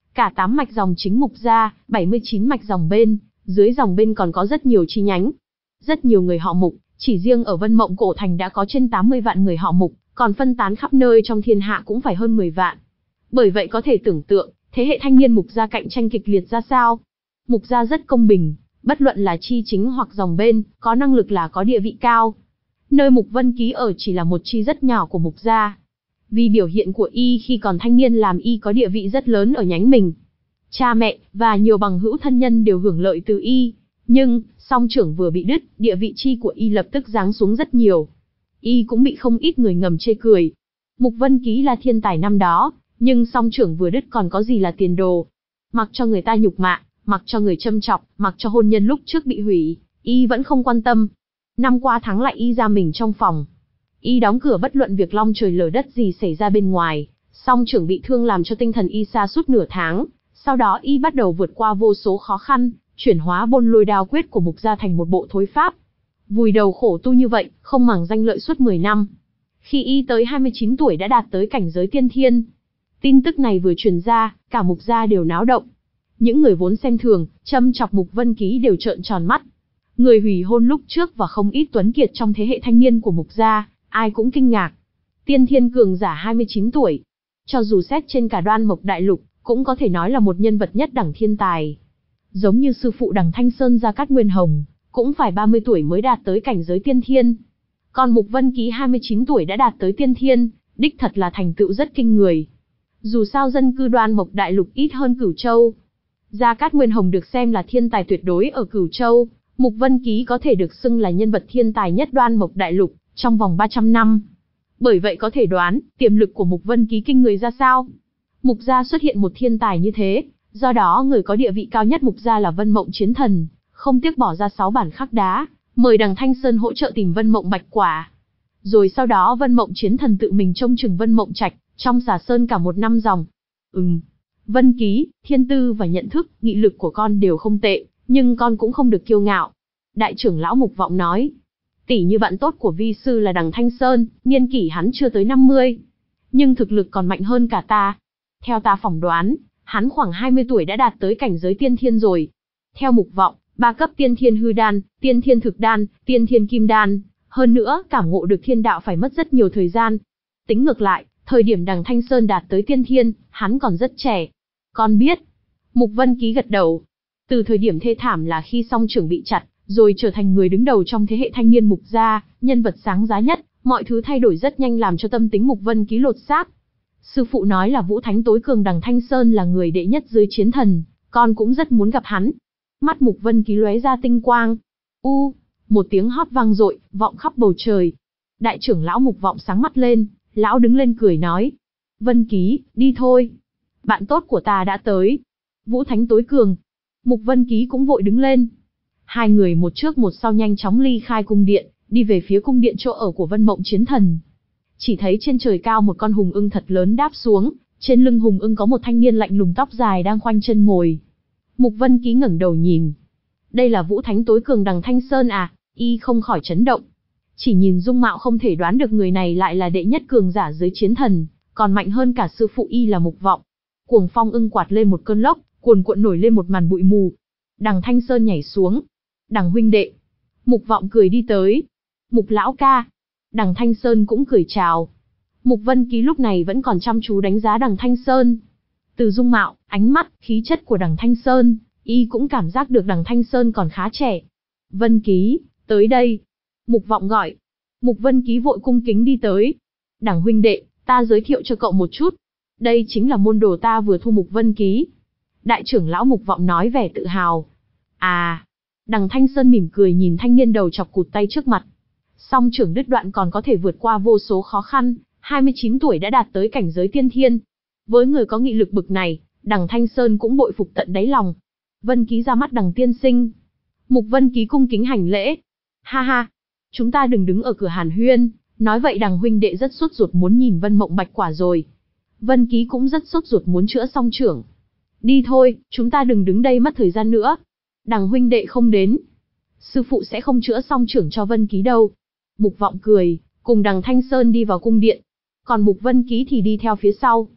cả tám mạch dòng chính Mục gia, bảy mươi chín mạch dòng bên, dưới dòng bên còn có rất nhiều chi nhánh. Rất nhiều người họ Mục, chỉ riêng ở Vân Mộng Cổ Thành đã có trên tám mươi vạn người họ Mục, còn phân tán khắp nơi trong thiên hạ cũng phải hơn mười vạn. Bởi vậy có thể tưởng tượng, thế hệ thanh niên Mục gia cạnh tranh kịch liệt ra sao. Mục gia rất công bình, bất luận là chi chính hoặc dòng bên, có năng lực là có địa vị cao. Nơi Mục Vân Ký ở chỉ là một chi rất nhỏ của Mục gia. Vì biểu hiện của y khi còn thanh niên làm y có địa vị rất lớn ở nhánh mình. Cha mẹ, và nhiều bằng hữu thân nhân đều hưởng lợi từ y. Nhưng, song trưởng vừa bị đứt, địa vị chi của y lập tức giáng xuống rất nhiều. Y cũng bị không ít người ngầm chê cười. Mục Vân Ký là thiên tài năm đó, nhưng song trưởng vừa đứt còn có gì là tiền đồ. Mặc cho người ta nhục mạ, mặc cho người châm chọc, mặc cho hôn nhân lúc trước bị hủy, y vẫn không quan tâm. Năm qua thắng lại y ra mình trong phòng. Y đóng cửa bất luận việc long trời lở đất gì xảy ra bên ngoài, song trưởng bị thương làm cho tinh thần y sa sút nửa tháng. Sau đó y bắt đầu vượt qua vô số khó khăn, chuyển hóa bôn lôi đao quyết của Mục gia thành một bộ thối pháp. Vùi đầu khổ tu như vậy, không màng danh lợi suốt mười năm. Khi y tới hai mươi chín tuổi đã đạt tới cảnh giới tiên thiên. Tin tức này vừa truyền ra, cả Mục gia đều náo động. Những người vốn xem thường, châm chọc Mục Vân Ký đều trợn tròn mắt. Người hủy hôn lúc trước và không ít tuấn kiệt trong thế hệ thanh niên của Mục gia, ai cũng kinh ngạc. Tiên thiên cường giả hai mươi chín tuổi. Cho dù xét trên cả Đoan Mộc Đại Lục, cũng có thể nói là một nhân vật nhất đẳng thiên tài. Giống như sư phụ Đằng Thanh Sơn Gia Cát Nguyên Hồng, cũng phải ba mươi tuổi mới đạt tới cảnh giới tiên thiên. Còn Mục Vân Ký hai mươi chín tuổi đã đạt tới tiên thiên, đích thật là thành tựu rất kinh người. Dù sao dân cư Đoan Mộc Đại Lục ít hơn Cửu Châu. Gia Cát Nguyên Hồng được xem là thiên tài tuyệt đối ở Cửu Châu, Mục Vân Ký có thể được xưng là nhân vật thiên tài nhất Đoan Mộc Đại Lục, trong vòng ba trăm năm. Bởi vậy có thể đoán, tiềm lực của Mục Vân Ký kinh người ra sao. Mục gia xuất hiện một thiên tài như thế, do đó người có địa vị cao nhất Mục gia là Vân Mộng Chiến Thần, không tiếc bỏ ra sáu bản khắc đá, mời Đằng Thanh Sơn hỗ trợ tìm Vân Mộng Bạch Quả. Rồi sau đó Vân Mộng Chiến Thần tự mình trông chừng Vân Mộng Trạch, trong Xà Sơn cả một năm ròng. Ừm, Vân Ký, thiên tư và nhận thức, nghị lực của con đều không tệ, nhưng con cũng không được kiêu ngạo. Đại trưởng lão Mục Vọng nói, tỷ như bạn tốt của vi sư là Đằng Thanh Sơn, niên kỷ hắn chưa tới năm mươi, nhưng thực lực còn mạnh hơn cả ta. Theo ta phỏng đoán, hắn khoảng hai mươi tuổi đã đạt tới cảnh giới tiên thiên rồi. Theo Mục Vọng, ba cấp tiên thiên hư đan, tiên thiên thực đan, tiên thiên kim đan, hơn nữa cảm ngộ được thiên đạo phải mất rất nhiều thời gian. Tính ngược lại, thời điểm Đằng Thanh Sơn đạt tới tiên thiên, hắn còn rất trẻ. Con biết. Mục Vân Ký gật đầu. Từ thời điểm thê thảm là khi song trưởng bị chặt, rồi trở thành người đứng đầu trong thế hệ thanh niên Mục gia, nhân vật sáng giá nhất, mọi thứ thay đổi rất nhanh làm cho tâm tính Mục Vân Ký lột xác. Sư phụ nói là Vũ Thánh tối cường Đằng Thanh Sơn là người đệ nhất dưới chiến thần, con cũng rất muốn gặp hắn. Mắt Mục Vân Ký lóe ra tinh quang. U, một tiếng hót vang dội, vọng khắp bầu trời. Đại trưởng lão Mục Vọng sáng mắt lên, lão đứng lên cười nói: "Vân Ký, đi thôi. Bạn tốt của ta đã tới." Vũ Thánh tối cường. Mục Vân Ký cũng vội đứng lên. Hai người một trước một sau nhanh chóng ly khai cung điện, đi về phía cung điện chỗ ở của Vân Mộng Chiến Thần. Chỉ thấy trên trời cao một con hùng ưng thật lớn đáp xuống, trên lưng hùng ưng có một thanh niên lạnh lùng tóc dài đang khoanh chân ngồi. Mục Vân Ký ngẩng đầu nhìn. Đây là Vũ Thánh tối cường Đằng Thanh Sơn à? Y không khỏi chấn động. Chỉ nhìn dung mạo không thể đoán được người này lại là đệ nhất cường giả dưới chiến thần, còn mạnh hơn cả sư phụ Y là Mục Vọng. Cuồng phong ưng quạt lên một cơn lốc, cuồn cuộn nổi lên một màn bụi mù. Đằng Thanh Sơn nhảy xuống. "Đằng huynh đệ." Mục Vọng cười đi tới. "Mục lão ca." Đằng Thanh Sơn cũng cười chào. Mục Vân Ký lúc này vẫn còn chăm chú đánh giá Đằng Thanh Sơn. Từ dung mạo, ánh mắt, khí chất của Đằng Thanh Sơn, y cũng cảm giác được Đằng Thanh Sơn còn khá trẻ. "Vân Ký, tới đây." Mục Vọng gọi. Mục Vân Ký vội cung kính đi tới. "Đằng huynh đệ, ta giới thiệu cho cậu một chút. Đây chính là môn đồ ta vừa thu." Mục Vân Ký. Đại trưởng lão Mục Vọng nói vẻ tự hào. "À." Đằng Thanh Sơn mỉm cười nhìn thanh niên đầu chọc cụt tay trước mặt. Song trưởng đứt đoạn còn có thể vượt qua vô số khó khăn, hai mươi chín tuổi đã đạt tới cảnh giới tiên thiên. Với người có nghị lực bực này, Đằng Thanh Sơn cũng bội phục tận đáy lòng. "Vân Ký ra mắt Đằng tiên sinh." Mục Vân Ký cung kính hành lễ. "Ha ha, chúng ta đừng đứng ở cửa hàn huyên, nói vậy Đằng huynh đệ rất sốt ruột muốn nhìn Vân Mộng Bạch Quả rồi." Vân Ký cũng rất sốt ruột muốn chữa song trưởng. "Đi thôi, chúng ta đừng đứng đây mất thời gian nữa. Đằng huynh đệ không đến, sư phụ sẽ không chữa song trưởng cho Vân Ký đâu." Mục Vọng cười, cùng Đằng Thanh Sơn đi vào cung điện. Còn Mục Vân Ký thì đi theo phía sau.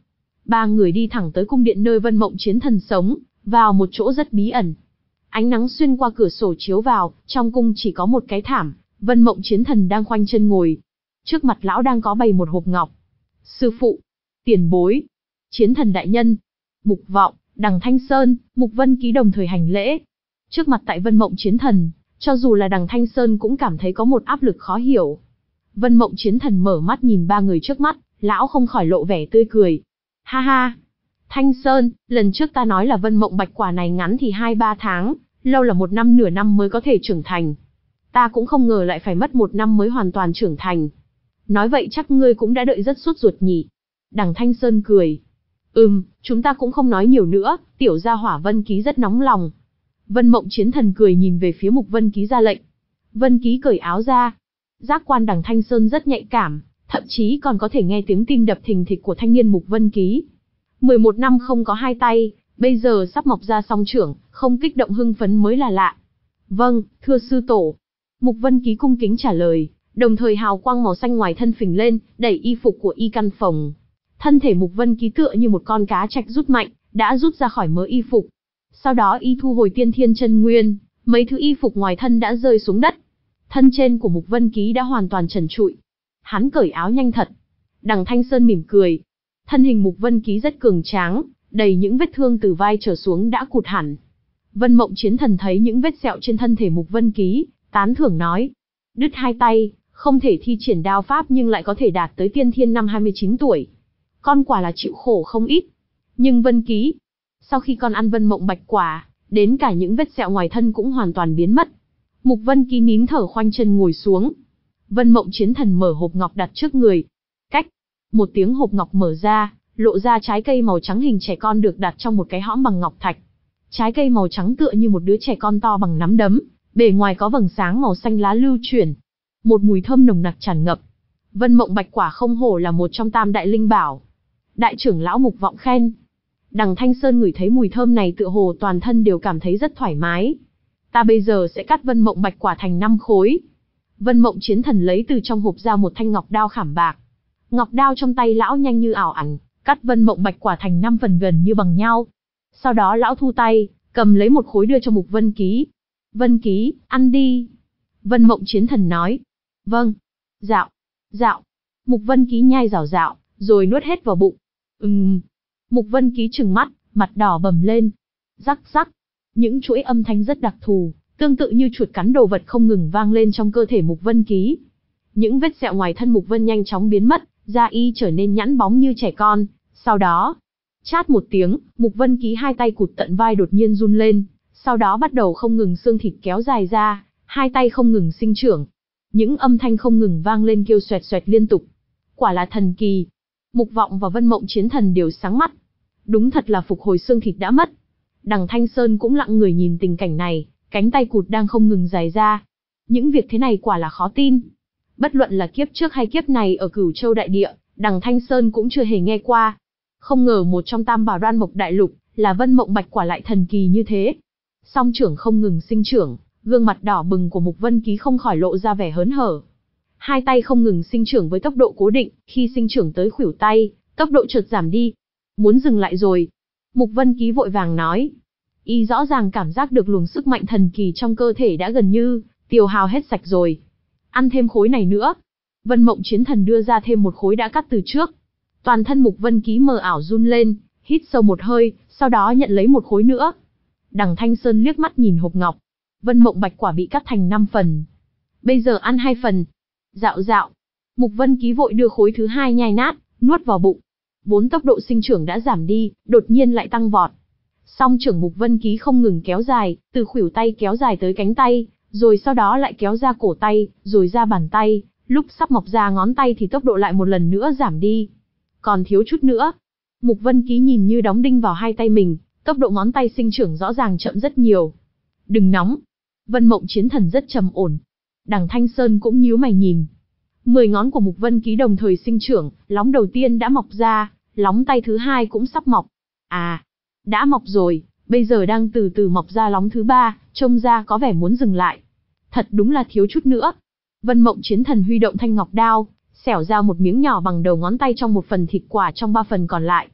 Ba người đi thẳng tới cung điện nơi Vân Mộng Chiến Thần sống, vào một chỗ rất bí ẩn. Ánh nắng xuyên qua cửa sổ chiếu vào, trong cung chỉ có một cái thảm, Vân Mộng Chiến Thần đang khoanh chân ngồi. Trước mặt lão đang có bày một hộp ngọc. Sư phụ, tiền bối, Chiến Thần đại nhân, Mục Vọng, Đằng Thanh Sơn, Mục Vân Ký đồng thời hành lễ. Trước mặt tại Vân Mộng Chiến Thần, cho dù là Đằng Thanh Sơn cũng cảm thấy có một áp lực khó hiểu. Vân Mộng Chiến Thần mở mắt nhìn ba người trước mắt, lão không khỏi lộ vẻ tươi cười. Ha ha, Thanh Sơn, lần trước ta nói là Vân Mộng Bạch Quả này ngắn thì hai ba tháng, lâu là một năm nửa năm mới có thể trưởng thành. Ta cũng không ngờ lại phải mất một năm mới hoàn toàn trưởng thành. Nói vậy chắc ngươi cũng đã đợi rất sốt ruột nhỉ? Đằng Thanh Sơn cười. Ừm, chúng ta cũng không nói nhiều nữa, tiểu gia hỏa Vân Ký rất nóng lòng. Vân Mộng Chiến Thần cười nhìn về phía Mục Vân Ký ra lệnh. Vân Ký cởi áo ra. Giác quan Đằng Thanh Sơn rất nhạy cảm, thậm chí còn có thể nghe tiếng tim đập thình thịch của thanh niên Mục Vân Ký. mười một năm không có hai tay, bây giờ sắp mọc ra song trưởng, không kích động hưng phấn mới là lạ. Vâng, thưa sư tổ. Mục Vân Ký cung kính trả lời, đồng thời hào quang màu xanh ngoài thân phình lên, đẩy y phục của y căn phòng. Thân thể Mục Vân Ký tựa như một con cá trạch rút mạnh, đã rút ra khỏi mớ y phục. Sau đó y thu hồi tiên thiên chân nguyên, mấy thứ y phục ngoài thân đã rơi xuống đất. Thân trên của Mục Vân Ký đã hoàn toàn trần trụi. Hắn cởi áo nhanh thật. Đằng Thanh Sơn mỉm cười. Thân hình Mục Vân Ký rất cường tráng, đầy những vết thương từ vai trở xuống đã cụt hẳn. Vân Mộng Chiến Thần thấy những vết sẹo trên thân thể Mục Vân Ký, tán thưởng nói. Đứt hai tay, không thể thi triển đao pháp nhưng lại có thể đạt tới tiên thiên năm hai mươi chín tuổi. Con quả là chịu khổ không ít. Nhưng Vân Ký, sau khi con ăn Vân Mộng Bạch Quả, đến cả những vết sẹo ngoài thân cũng hoàn toàn biến mất. Mục Vân Ký nín thở khoanh chân ngồi xuống. Vân Mộng Chiến Thần mở hộp ngọc đặt trước người. Cách, một tiếng hộp ngọc mở ra, lộ ra trái cây màu trắng hình trẻ con được đặt trong một cái hõm bằng ngọc thạch. Trái cây màu trắng tựa như một đứa trẻ con to bằng nắm đấm, bề ngoài có vầng sáng màu xanh lá lưu chuyển. Một mùi thơm nồng nặc tràn ngập. Vân Mộng Bạch Quả không hổ là một trong tam đại linh bảo. Đại trưởng lão Mục Vọng khen. Đằng Thanh Sơn ngửi thấy mùi thơm này tựa hồ toàn thân đều cảm thấy rất thoải mái. Ta bây giờ sẽ cắt Vân Mộng Bạch Quả thành năm khối. Vân Mộng Chiến Thần lấy từ trong hộp ra một thanh ngọc đao khảm bạc. Ngọc đao trong tay lão nhanh như ảo ảnh, cắt Vân Mộng Bạch Quả thành năm phần gần như bằng nhau. Sau đó lão thu tay, cầm lấy một khối đưa cho Mục Vân Ký. Vân Ký, ăn đi. Vân Mộng Chiến Thần nói. Vâng. Dạo. Dạo. Mục Vân Ký nhai rảo rạo, rồi nuốt hết vào bụng. Ừm. Mục Vân Ký trừng mắt, mặt đỏ bầm lên. Rắc rắc. Những chuỗi âm thanh rất đặc thù, tương tự như chuột cắn đồ vật không ngừng vang lên trong cơ thể Mục Vân Ký. Những vết sẹo ngoài thân Mục Vân nhanh chóng biến mất, da y trở nên nhẵn bóng như trẻ con. Sau đó, chát một tiếng, Mục Vân Ký hai tay cụt tận vai đột nhiên run lên, sau đó bắt đầu không ngừng xương thịt kéo dài ra, hai tay không ngừng sinh trưởng. Những âm thanh không ngừng vang lên kêu xoẹt xoẹt liên tục. Quả là thần kỳ. Mục Vọng và Vân Mộng Chiến Thần đều sáng mắt. Đúng thật là phục hồi xương thịt đã mất. Đằng Thanh Sơn cũng lặng người nhìn tình cảnh này, cánh tay cụt đang không ngừng dài ra. Những việc thế này quả là khó tin. Bất luận là kiếp trước hay kiếp này ở Cửu Châu đại địa, Đằng Thanh Sơn cũng chưa hề nghe qua. Không ngờ một trong tam bảo Đoan Mộc đại lục là Vân Mộng Bạch Quả lại thần kỳ như thế. Song trưởng không ngừng sinh trưởng, gương mặt đỏ bừng của Mục Vân Ký không khỏi lộ ra vẻ hớn hở. Hai tay không ngừng sinh trưởng với tốc độ cố định, khi sinh trưởng tới khuỷu tay, tốc độ chợt giảm đi. Muốn dừng lại rồi. Mục Vân Ký vội vàng nói. Y rõ ràng cảm giác được luồng sức mạnh thần kỳ trong cơ thể đã gần như tiêu hao hết sạch rồi. Ăn thêm khối này nữa. Vân Mộng Chiến Thần đưa ra thêm một khối đã cắt từ trước. Toàn thân Mục Vân Ký mờ ảo run lên, hít sâu một hơi, sau đó nhận lấy một khối nữa. Đằng Thanh Sơn liếc mắt nhìn hộp ngọc. Vân Mộng Bạch Quả bị cắt thành năm phần. Bây giờ ăn hai phần. Dạo dạo. Mục Vân Ký vội đưa khối thứ hai nhai nát, nuốt vào bụng. Vốn tốc độ sinh trưởng đã giảm đi, đột nhiên lại tăng vọt. Song trưởng Mục Vân Ký không ngừng kéo dài, từ khuỷu tay kéo dài tới cánh tay, rồi sau đó lại kéo ra cổ tay, rồi ra bàn tay, lúc sắp mọc ra ngón tay thì tốc độ lại một lần nữa giảm đi. Còn thiếu chút nữa. Mục Vân Ký nhìn như đóng đinh vào hai tay mình, tốc độ ngón tay sinh trưởng rõ ràng chậm rất nhiều. Đừng nóng. Vân Mộng Chiến Thần rất trầm ổn. Đằng Thanh Sơn cũng nhíu mày nhìn. Mười ngón của Mục Vân Ký đồng thời sinh trưởng, lóng đầu tiên đã mọc ra, lóng tay thứ hai cũng sắp mọc. À, đã mọc rồi, bây giờ đang từ từ mọc ra lóng thứ ba, trông ra có vẻ muốn dừng lại. Thật đúng là thiếu chút nữa. Vân Mộng Chiến Thần huy động thanh ngọc đao, xẻo ra một miếng nhỏ bằng đầu ngón tay trong một phần thịt quả trong ba phần còn lại.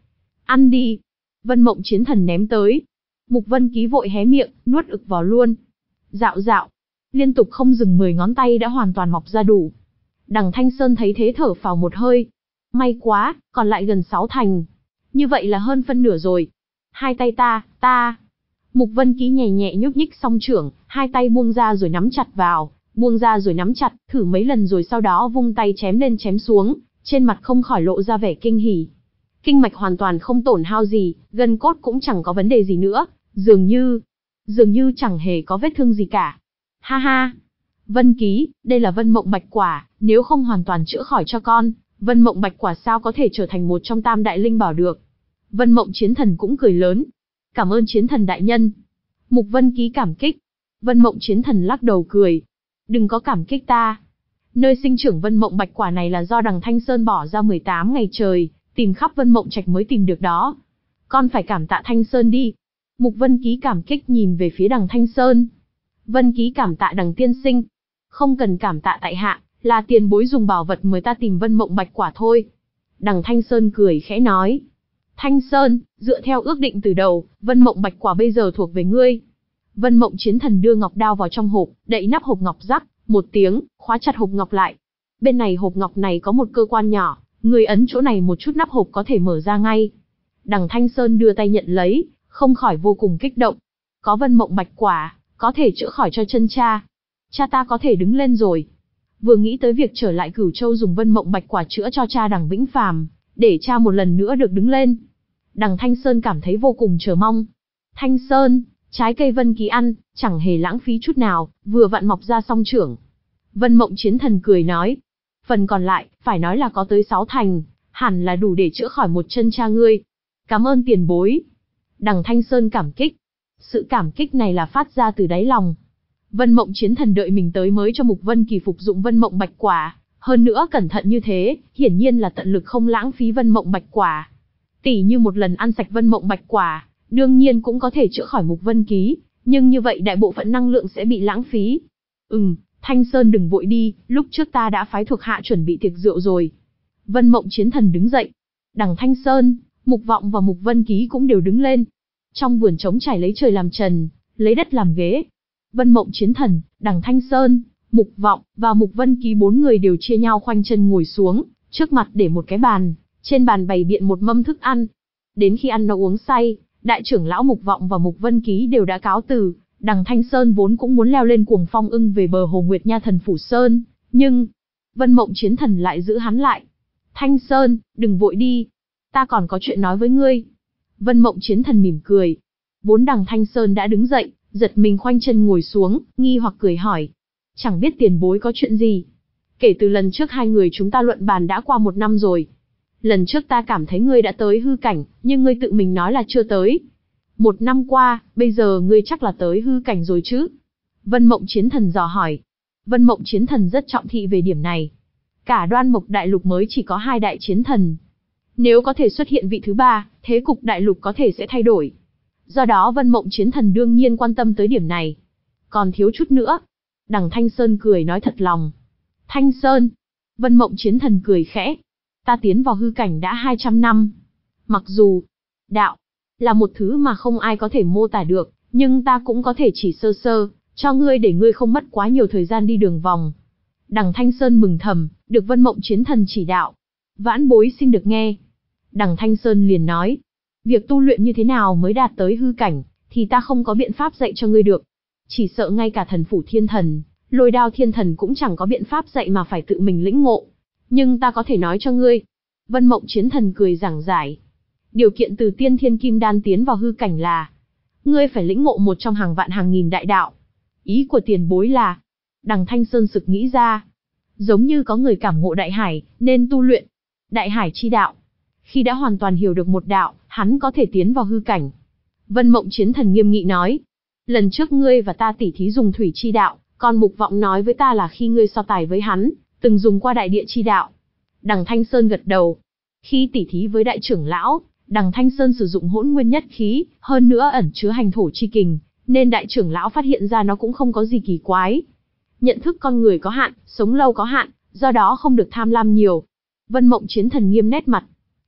Ăn đi. Vân Mộng Chiến Thần ném tới. Mục Vân Ký vội hé miệng, nuốt ực vào luôn. Dạo dạo. Liên tục không dừng mười ngón tay đã hoàn toàn mọc ra đủ. Đằng Thanh Sơn thấy thế thở phào một hơi. May quá, còn lại gần sáu thành. Như vậy là hơn phân nửa rồi. Hai tay ta, ta. Mục Vân Ký nhẹ nhẹ nhúc nhích song trưởng, hai tay buông ra rồi nắm chặt vào, buông ra rồi nắm chặt, thử mấy lần rồi sau đó vung tay chém lên chém xuống, trên mặt không khỏi lộ ra vẻ kinh hỉ. Kinh mạch hoàn toàn không tổn hao gì, gân cốt cũng chẳng có vấn đề gì nữa, dường như, dường như chẳng hề có vết thương gì cả. Ha ha. Vân Ký, đây là Vân Mộng Bạch Quả, nếu không hoàn toàn chữa khỏi cho con, Vân Mộng Bạch Quả sao có thể trở thành một trong tam đại linh bảo được. Vân Mộng Chiến Thần cũng cười lớn. Cảm ơn Chiến Thần đại nhân. Mục Vân Ký cảm kích. Vân Mộng Chiến Thần lắc đầu cười. Đừng có cảm kích ta. Nơi sinh trưởng Vân Mộng Bạch Quả này là do đằng Thanh Sơn bỏ ra mười tám ngày trời, tìm khắp Vân Mộng Trạch mới tìm được đó. Con phải cảm tạ Thanh Sơn đi. Mục Vân Ký cảm kích nhìn về phía đằng Thanh Sơn. Vân Ký cảm tạ đằng tiên sinh. Không cần cảm tạ tại hạ, là tiền bối dùng bảo vật mời ta tìm Vân Mộng Bạch Quả thôi. Đằng Thanh Sơn cười khẽ nói. Thanh Sơn, dựa theo ước định từ đầu, Vân Mộng Bạch Quả bây giờ thuộc về ngươi. Vân Mộng Chiến Thần đưa ngọc đao vào trong hộp, đậy nắp hộp ngọc rắc, một tiếng, khóa chặt hộp ngọc lại. Bên này hộp ngọc này có một cơ quan nhỏ, người ấn chỗ này một chút nắp hộp có thể mở ra ngay. Đằng Thanh Sơn đưa tay nhận lấy, không khỏi vô cùng kích động. Có Vân Mộng Bạch Quả, có thể chữa khỏi cho chân cha. Cha ta có thể đứng lên rồi. Vừa nghĩ tới việc trở lại Cửu Châu dùng Vân Mộng Bạch Quả chữa cho cha đằng Vĩnh Phàm, để cha một lần nữa được đứng lên. Đằng Thanh Sơn cảm thấy vô cùng chờ mong. Thanh Sơn, trái cây Vân Ký ăn, chẳng hề lãng phí chút nào, vừa vặn mọc ra song trưởng. Vân Mộng Chiến Thần cười nói. Phần còn lại, phải nói là có tới sáu thành, hẳn là đủ để chữa khỏi một chân cha ngươi. Cảm ơn tiền bối. Đằng Thanh Sơn cảm kích. Sự cảm kích này là phát ra từ đáy lòng. Vân Mộng Chiến Thần đợi mình tới mới cho Mục Vân Kỳ phục dụng Vân Mộng Bạch Quả, hơn nữa cẩn thận như thế, hiển nhiên là tận lực không lãng phí Vân Mộng Bạch Quả. Tỷ như một lần ăn sạch Vân Mộng Bạch Quả, đương nhiên cũng có thể chữa khỏi Mục Vân Ký, nhưng như vậy đại bộ phận năng lượng sẽ bị lãng phí. Ừm, Thanh Sơn đừng vội đi, lúc trước ta đã phái thuộc hạ chuẩn bị tiệc rượu rồi. Vân Mộng Chiến Thần đứng dậy. Đằng Thanh Sơn, Mục Vọng và Mục Vân Ký cũng đều đứng lên. Trong vườn trống trải lấy trời làm trần, lấy đất làm ghế. Vân Mộng Chiến Thần, đằng Thanh Sơn, Mục Vọng và Mục Vân Ký bốn người đều chia nhau khoanh chân ngồi xuống, trước mặt để một cái bàn, trên bàn bày biện một mâm thức ăn. Đến khi ăn no uống say, đại trưởng lão Mục Vọng và Mục Vân Ký đều đã cáo từ. Đằng Thanh Sơn vốn cũng muốn leo lên cuồng phong ưng về bờ Hồ Nguyệt Nha Thần Phủ Sơn, nhưng Vân Mộng Chiến Thần lại giữ hắn lại. Thanh Sơn, đừng vội đi, ta còn có chuyện nói với ngươi. Vân Mộng Chiến Thần mỉm cười. Vốn đằng Thanh Sơn đã đứng dậy, giật mình khoanh chân ngồi xuống, nghi hoặc cười hỏi. Chẳng biết tiền bối có chuyện gì. Kể từ lần trước hai người chúng ta luận bàn đã qua một năm rồi. Lần trước ta cảm thấy ngươi đã tới hư cảnh, nhưng ngươi tự mình nói là chưa tới. Một năm qua, bây giờ ngươi chắc là tới hư cảnh rồi chứ? Vân Mộng Chiến Thần dò hỏi. Vân Mộng Chiến Thần rất trọng thị về điểm này. Cả Đoan Mộc Đại Lục mới chỉ có hai đại chiến thần. Nếu có thể xuất hiện vị thứ ba, thế cục đại lục có thể sẽ thay đổi. Do đó Vân Mộng Chiến Thần đương nhiên quan tâm tới điểm này. Còn thiếu chút nữa. Đằng Thanh Sơn cười nói thật lòng. Thanh Sơn. Vân Mộng Chiến Thần cười khẽ. Ta tiến vào hư cảnh đã hai trăm năm. Mặc dù, đạo, là một thứ mà không ai có thể mô tả được, nhưng ta cũng có thể chỉ sơ sơ, cho ngươi để ngươi không mất quá nhiều thời gian đi đường vòng. Đằng Thanh Sơn mừng thầm, được Vân Mộng Chiến Thần chỉ đạo. Vãn bối xin được nghe. Đằng Thanh Sơn liền nói. Việc tu luyện như thế nào mới đạt tới hư cảnh, thì ta không có biện pháp dạy cho ngươi được. Chỉ sợ ngay cả Thần Phủ Thiên Thần, Lôi Đao Thiên Thần cũng chẳng có biện pháp dạy mà phải tự mình lĩnh ngộ. Nhưng ta có thể nói cho ngươi. Vân Mộng Chiến Thần cười giảng giải. Điều kiện từ tiên thiên kim đan tiến vào hư cảnh là, ngươi phải lĩnh ngộ một trong hàng vạn hàng nghìn đại đạo. Ý của tiền bối là, đằng Thanh Sơn sực nghĩ ra. Giống như có người cảm ngộ đại hải, nên tu luyện đại hải chi đạo. Khi đã hoàn toàn hiểu được một đạo, hắn có thể tiến vào hư cảnh. Vân Mộng Chiến Thần nghiêm nghị nói. Lần trước ngươi và ta tỉ thí dùng thủy chi đạo, còn Mục Vọng nói với ta là khi ngươi so tài với hắn, từng dùng qua đại địa chi đạo. Đằng Thanh Sơn gật đầu. Khi tỉ thí với đại trưởng lão, đằng Thanh Sơn sử dụng hỗn nguyên nhất khí, hơn nữa ẩn chứa hành thổ chi kình, nên đại trưởng lão phát hiện ra nó cũng không có gì kỳ quái. Nhận thức con người có hạn, sống lâu có hạn, do đó không được tham lam nhiều. Vân Mộng Chiến Thần nghiêm nét mặt.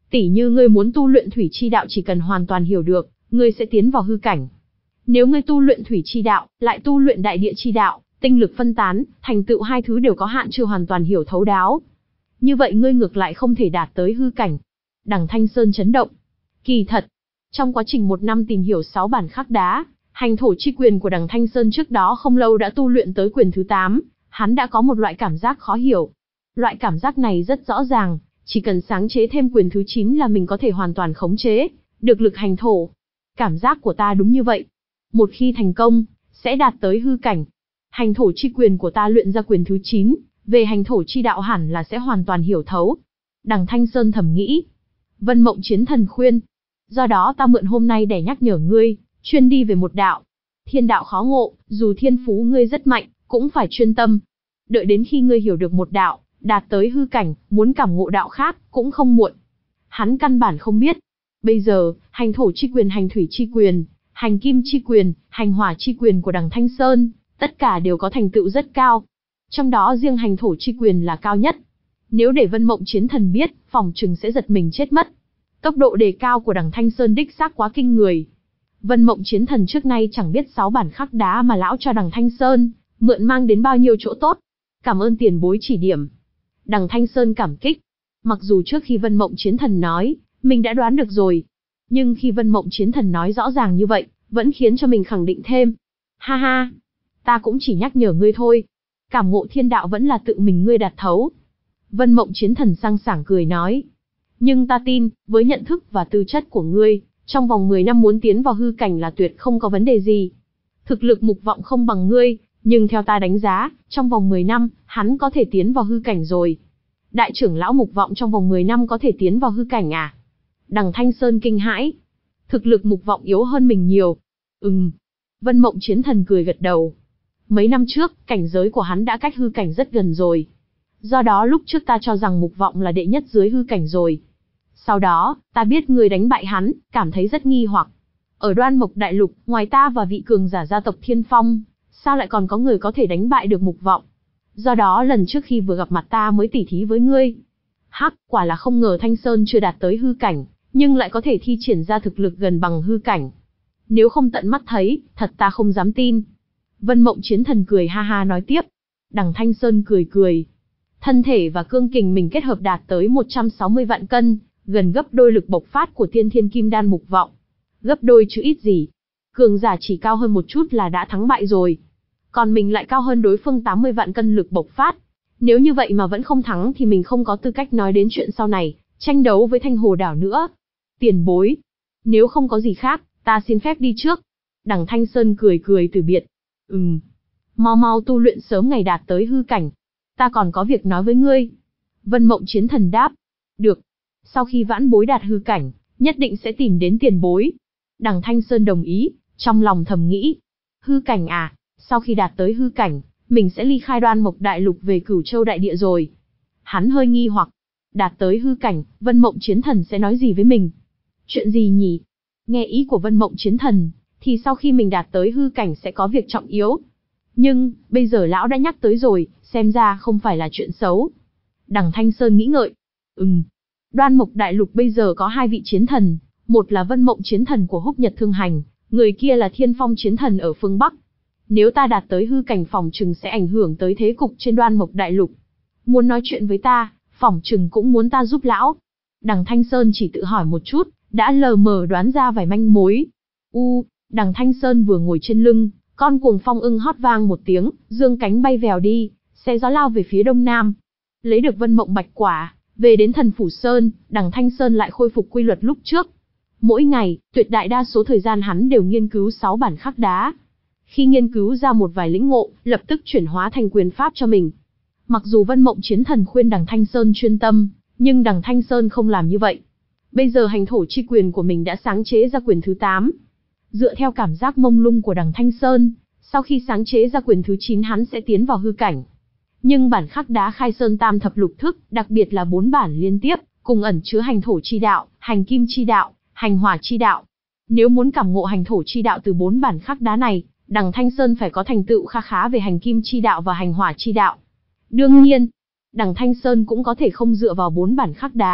Tỉ như ngươi muốn tu luyện thủy chi đạo chỉ cần hoàn toàn hiểu được, ngươi sẽ tiến vào hư cảnh. Nếu ngươi tu luyện thủy chi đạo, lại tu luyện đại địa chi đạo, tinh lực phân tán, thành tựu hai thứ đều có hạn chưa hoàn toàn hiểu thấu đáo. Như vậy ngươi ngược lại không thể đạt tới hư cảnh. Đằng Thanh Sơn chấn động. Kỳ thật, trong quá trình một năm tìm hiểu sáu bản khắc đá, hành thổ chi quyền của đằng Thanh Sơn trước đó không lâu đã tu luyện tới quyền thứ tám, hắn đã có một loại cảm giác khó hiểu. Loại cảm giác này rất rõ ràng, chỉ cần sáng chế thêm quyền thứ chín là mình có thể hoàn toàn khống chế được lực hành thổ. Cảm giác của ta đúng như vậy. Một khi thành công, sẽ đạt tới hư cảnh. Hành thổ chi quyền của ta luyện ra quyền thứ chín, về hành thổ chi đạo hẳn là sẽ hoàn toàn hiểu thấu. Đằng Thanh Sơn thầm nghĩ. Vân Mộng Chiến Thần khuyên. Do đó ta mượn hôm nay để nhắc nhở ngươi, chuyên đi về một đạo. Thiên đạo khó ngộ, dù thiên phú ngươi rất mạnh, cũng phải chuyên tâm. Đợi đến khi ngươi hiểu được một đạo, đạt tới hư cảnh, muốn cảm ngộ đạo khác, cũng không muộn. Hắn căn bản không biết. Bây giờ, hành thổ chi quyền, hành thủy chi quyền, hành kim chi quyền, hành hỏa chi quyền của đằng Thanh Sơn, tất cả đều có thành tựu rất cao. Trong đó riêng hành thổ chi quyền là cao nhất. Nếu để Vân Mộng Chiến Thần biết, phòng chừng sẽ giật mình chết mất. Tốc độ đề cao của đằng Thanh Sơn đích xác quá kinh người. Vân Mộng Chiến Thần trước nay chẳng biết sáu bản khắc đá mà lão cho đằng Thanh Sơn mượn mang đến bao nhiêu chỗ tốt. Cảm ơn tiền bối chỉ điểm. Đằng Thanh Sơn cảm kích. Mặc dù trước khi Vân Mộng Chiến Thần nói, mình đã đoán được rồi. Nhưng khi Vân Mộng Chiến Thần nói rõ ràng như vậy, vẫn khiến cho mình khẳng định thêm. Ha ha, ta cũng chỉ nhắc nhở ngươi thôi. Cảm ngộ thiên đạo vẫn là tự mình ngươi đạt thấu. Vân Mộng Chiến Thần sang sảng cười nói. Nhưng ta tin, với nhận thức và tư chất của ngươi, trong vòng mười năm muốn tiến vào hư cảnh là tuyệt không có vấn đề gì. Thực lực Mục Vọng không bằng ngươi, nhưng theo ta đánh giá, trong vòng mười năm, hắn có thể tiến vào hư cảnh rồi. Đại trưởng lão Mục Vọng trong vòng mười năm có thể tiến vào hư cảnh à? Đằng Thanh Sơn kinh hãi. Thực lực Mục Vọng yếu hơn mình nhiều. Ừm. Vân Mộng Chiến Thần cười gật đầu. Mấy năm trước, cảnh giới của hắn đã cách hư cảnh rất gần rồi. Do đó lúc trước ta cho rằng Mục Vọng là đệ nhất dưới hư cảnh rồi. Sau đó, ta biết người đánh bại hắn, cảm thấy rất nghi hoặc. Ở Đoan Mộc Đại Lục, ngoài ta và vị cường giả gia tộc Thiên Phong, sao lại còn có người có thể đánh bại được Mục Vọng? Do đó lần trước khi vừa gặp mặt ta mới tỉ thí với ngươi. Hắc, quả là không ngờ Thanh Sơn chưa đạt tới hư cảnh, nhưng lại có thể thi triển ra thực lực gần bằng hư cảnh. Nếu không tận mắt thấy, thật ta không dám tin. Vân Mộng Chiến Thần cười ha ha nói tiếp. Đằng Thanh Sơn cười cười. Thân thể và cương kình mình kết hợp đạt tới một trăm sáu mươi vạn cân, gần gấp đôi lực bộc phát của tiên thiên kim đan Mục Vọng. Gấp đôi chứ ít gì. Cường giả chỉ cao hơn một chút là đã thắng bại rồi. Còn mình lại cao hơn đối phương tám mươi vạn cân lực bộc phát. Nếu như vậy mà vẫn không thắng thì mình không có tư cách nói đến chuyện sau này, tranh đấu với Thanh Hồ Đảo nữa. Tiền bối. Nếu không có gì khác, ta xin phép đi trước. Đằng Thanh Sơn cười cười từ biệt. Ừm. Mau mau tu luyện sớm ngày đạt tới hư cảnh. Ta còn có việc nói với ngươi. Vân Mộng Chiến Thần đáp. Được. Sau khi vãn bối đạt hư cảnh, nhất định sẽ tìm đến tiền bối. Đằng Thanh Sơn đồng ý, trong lòng thầm nghĩ. Hư cảnh à, sau khi đạt tới hư cảnh, mình sẽ ly khai Đoan Mộc Đại Lục về Cửu Châu Đại Địa rồi. Hắn hơi nghi hoặc. Đạt tới hư cảnh, Vân Mộng Chiến Thần sẽ nói gì với mình? Chuyện gì nhỉ? Nghe ý của Vân Mộng Chiến Thần, thì sau khi mình đạt tới hư cảnh sẽ có việc trọng yếu. Nhưng, bây giờ lão đã nhắc tới rồi, xem ra không phải là chuyện xấu. Đằng Thanh Sơn nghĩ ngợi. Ừm. Đoan Mộc Đại Lục bây giờ có hai vị chiến thần, một là Vân Mộng Chiến Thần của Húc Nhật Thương Hành, người kia là Thiên Phong Chiến Thần ở phương Bắc. Nếu ta đạt tới hư cảnh phòng trừng sẽ ảnh hưởng tới thế cục trên Đoan Mộc Đại Lục. Muốn nói chuyện với ta, phỏng chừng cũng muốn ta giúp lão. Đằng Thanh Sơn chỉ tự hỏi một chút, đã lờ mờ đoán ra vài manh mối. U, đằng Thanh Sơn vừa ngồi trên lưng, con cuồng phong ưng hót vang một tiếng, dương cánh bay vèo đi, xe gió lao về phía đông nam. Lấy được Vân Mộng Bạch Quả, về đến Thần Phủ Sơn, đằng Thanh Sơn lại khôi phục quy luật lúc trước. Mỗi ngày, tuyệt đại đa số thời gian hắn đều nghiên cứu sáu bản khắc đá. Khi nghiên cứu ra một vài lĩnh ngộ, lập tức chuyển hóa thành quyền pháp cho mình. Mặc dù Vân Mộng Chiến Thần khuyên đằng Thanh Sơn chuyên tâm, nhưng đằng Thanh Sơn không làm như vậy. Bây giờ hành thổ chi quyền của mình đã sáng chế ra quyền thứ tám. Dựa theo cảm giác mông lung của đằng Thanh Sơn, sau khi sáng chế ra quyền thứ chín hắn sẽ tiến vào hư cảnh. Nhưng bản khắc đá Khai Sơn Tam Thập Lục Thức, đặc biệt là bốn bản liên tiếp, cùng ẩn chứa hành thổ chi đạo, hành kim chi đạo, hành hỏa chi đạo. Nếu muốn cảm ngộ hành thổ chi đạo từ bốn bản khắc đá này, đằng Thanh Sơn phải có thành tựu kha khá về hành kim chi đạo và hành hỏa chi đạo. Đương nhiên, đằng Thanh Sơn cũng có thể không dựa vào bốn bản khắc đá,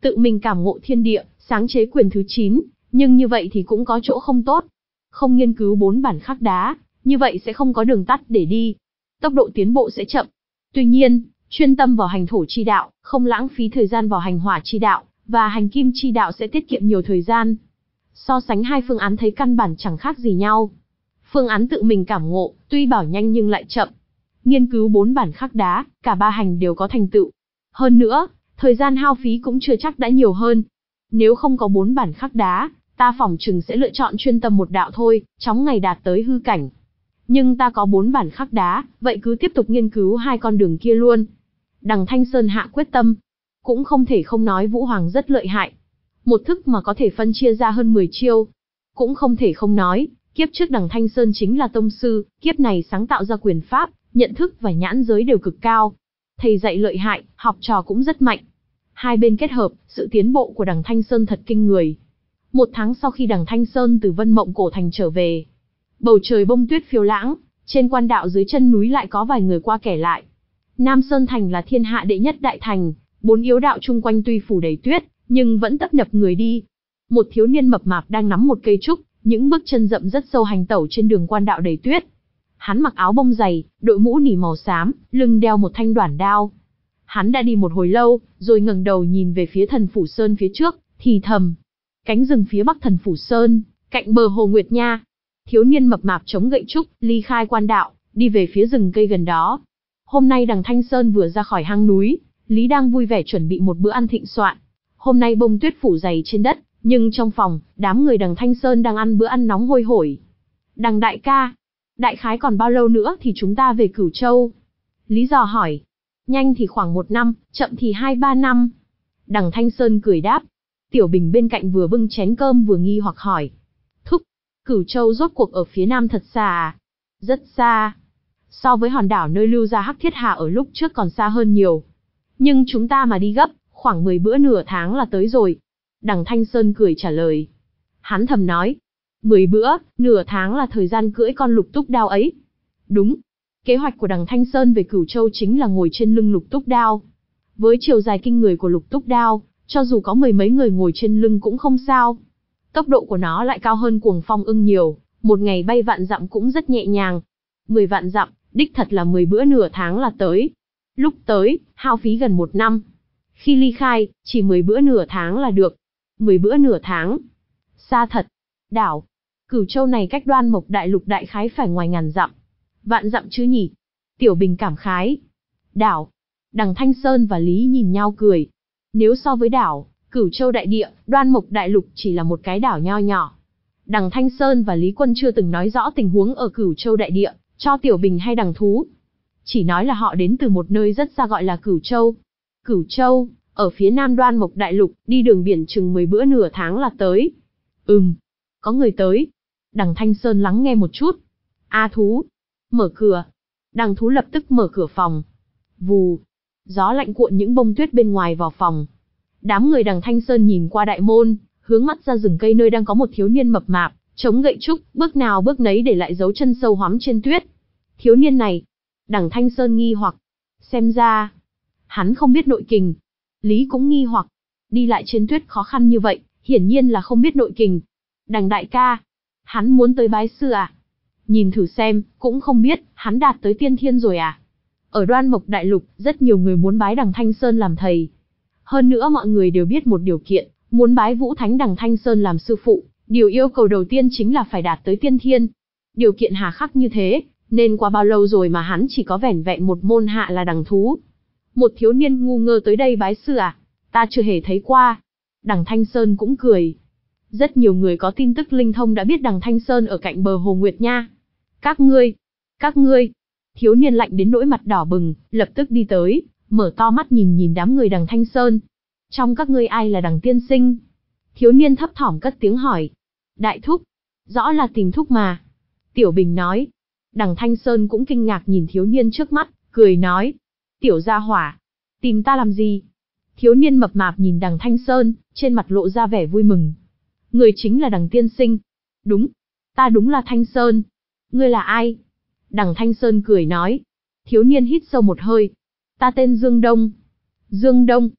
tự mình cảm ngộ thiên địa, sáng chế quyền thứ chín, nhưng như vậy thì cũng có chỗ không tốt. Không nghiên cứu bốn bản khắc đá, như vậy sẽ không có đường tắt để đi. Tốc độ tiến bộ sẽ chậm. Tuy nhiên, chuyên tâm vào hành thổ chi đạo, không lãng phí thời gian vào hành hỏa chi đạo, và hành kim chi đạo sẽ tiết kiệm nhiều thời gian. So sánh hai phương án thấy căn bản chẳng khác gì nhau. Phương án tự mình cảm ngộ, tuy bảo nhanh nhưng lại chậm. Nghiên cứu bốn bản khắc đá, cả ba hành đều có thành tựu. Hơn nữa, thời gian hao phí cũng chưa chắc đã nhiều hơn. Nếu không có bốn bản khắc đá, ta phỏng chừng sẽ lựa chọn chuyên tâm một đạo thôi, chóng ngày đạt tới hư cảnh. Nhưng ta có bốn bản khắc đá, vậy cứ tiếp tục nghiên cứu hai con đường kia luôn. Đằng Thanh Sơn hạ quyết tâm. Cũng không thể không nói Vũ Hoàng rất lợi hại. Một thức mà có thể phân chia ra hơn mười chiêu. Cũng không thể không nói, kiếp trước đằng Thanh Sơn chính là tông sư, kiếp này sáng tạo ra quyền pháp, nhận thức và nhãn giới đều cực cao. Thầy dạy lợi hại, học trò cũng rất mạnh. Hai bên kết hợp, sự tiến bộ của đằng Thanh Sơn thật kinh người. Một tháng sau khi đằng Thanh Sơn từ Vân Mộng Cổ Thành trở về, bầu trời bông tuyết phiêu lãng, trên quan đạo dưới chân núi lại có vài người qua kẻ lại. Nam Sơn Thành là thiên hạ đệ nhất đại thành, bốn yếu đạo chung quanh tuy phủ đầy tuyết, nhưng vẫn tấp nập người đi. Một thiếu niên mập mạp đang nắm một cây trúc, những bước chân rậm rất sâu hành tẩu trên đường quan đạo đầy tuyết. Hắn mặc áo bông dày, đội mũ nỉ màu xám, lưng đeo một thanh đoản đao. Hắn đã đi một hồi lâu, rồi ngẩng đầu nhìn về phía Thần Phủ Sơn phía trước, thì thầm: cánh rừng phía bắc Thần Phủ Sơn, cạnh bờ hồ Nguyệt Nha. Thiếu niên mập mạp chống gậy trúc, ly khai quan đạo, đi về phía rừng cây gần đó. Hôm nay đằng Thanh Sơn vừa ra khỏi hang núi, Lý đang vui vẻ chuẩn bị một bữa ăn thịnh soạn. Hôm nay bông tuyết phủ dày trên đất, nhưng trong phòng, đám người đằng Thanh Sơn đang ăn bữa ăn nóng hôi hổi. Đằng đại ca, đại khái còn bao lâu nữa thì chúng ta về Cửu Châu? Lý dò hỏi. Nhanh thì khoảng một năm, chậm thì hai ba năm. Đằng Thanh Sơn cười đáp. Tiểu Bình bên cạnh vừa bưng chén cơm vừa nghi hoặc hỏi. Thúc, Cửu Châu rốt cuộc ở phía nam thật xa à? Rất xa. So với hòn đảo nơi lưu ra Hắc Thiết Hà ở lúc trước còn xa hơn nhiều. Nhưng chúng ta mà đi gấp, khoảng mười bữa nửa tháng là tới rồi. Đằng Thanh Sơn cười trả lời. Hắn thầm nói. mười bữa, nửa tháng là thời gian cưỡi con lục túc đao ấy. Đúng. Kế hoạch của đằng Thanh Sơn về Cửu Châu chính là ngồi trên lưng lục túc đao. Với chiều dài kinh người của lục túc đao, cho dù có mười mấy người ngồi trên lưng cũng không sao. Tốc độ của nó lại cao hơn Cuồng Phong ưng nhiều, một ngày bay vạn dặm cũng rất nhẹ nhàng. Mười vạn dặm, đích thật là mười bữa nửa tháng là tới. Lúc tới, hao phí gần một năm. Khi ly khai, chỉ mười bữa nửa tháng là được. Mười bữa nửa tháng. Xa thật. Đảo. Cửu Châu này cách Đoan Mộc Đại Lục đại khái phải ngoài ngàn dặm. Vạn dặm chứ nhỉ? Tiểu Bình cảm khái. Đảo. Đằng Thanh Sơn và Lý nhìn nhau cười. Nếu so với đảo, Cửu Châu đại địa, Đoan Mộc Đại Lục chỉ là một cái đảo nho nhỏ. Đằng Thanh Sơn và Lý Quân chưa từng nói rõ tình huống ở Cửu Châu đại địa, cho Tiểu Bình hay đằng Thú. Chỉ nói là họ đến từ một nơi rất xa gọi là Cửu Châu. Cửu Châu, ở phía nam Đoan Mộc Đại Lục, đi đường biển chừng mười bữa nửa tháng là tới. Ừm, có người tới. Đằng Thanh Sơn lắng nghe một chút. A Thú, mở cửa. Đằng Thú lập tức mở cửa phòng. Vù, gió lạnh cuộn những bông tuyết bên ngoài vào phòng. Đám người đằng Thanh Sơn nhìn qua đại môn, hướng mắt ra rừng cây nơi đang có một thiếu niên mập mạp, chống gậy trúc, bước nào bước nấy để lại dấu chân sâu hoắm trên tuyết. Thiếu niên này, đằng Thanh Sơn nghi hoặc, xem ra, hắn không biết nội kình. Lý cũng nghi hoặc, đi lại trên tuyết khó khăn như vậy, hiển nhiên là không biết nội kình. Đằng đại ca, hắn muốn tới bái sư à? Nhìn thử xem, cũng không biết, hắn đạt tới tiên thiên rồi à? Ở Đoan Mộc Đại Lục, rất nhiều người muốn bái đằng Thanh Sơn làm thầy. Hơn nữa mọi người đều biết một điều kiện, muốn bái Vũ Thánh đằng Thanh Sơn làm sư phụ, điều yêu cầu đầu tiên chính là phải đạt tới tiên thiên. Điều kiện hà khắc như thế, nên qua bao lâu rồi mà hắn chỉ có vẻn vẹn một môn hạ là đằng Thú. Một thiếu niên ngu ngơ tới đây bái sư à? Ta chưa hề thấy qua. Đằng Thanh Sơn cũng cười. Rất nhiều người có tin tức linh thông đã biết đằng Thanh Sơn ở cạnh bờ hồ Nguyệt Nha. Các ngươi, các ngươi. Thiếu niên lạnh đến nỗi mặt đỏ bừng, lập tức đi tới, mở to mắt nhìn nhìn đám người đằng Thanh Sơn. Trong các ngươi ai là đằng tiên sinh? Thiếu niên thấp thỏm cất tiếng hỏi. Đại thúc, rõ là tìm thúc mà. Tiểu Bình nói. Đằng Thanh Sơn cũng kinh ngạc nhìn thiếu niên trước mắt, cười nói. Tiểu gia hỏa, tìm ta làm gì? Thiếu niên mập mạp nhìn đằng Thanh Sơn, trên mặt lộ ra vẻ vui mừng. Người chính là đằng tiên sinh. Đúng, ta đúng là Thanh Sơn. Ngươi là ai? Đằng Thanh Sơn cười nói. Thiếu niên hít sâu một hơi. Ta tên Dương Đông. Dương Đông.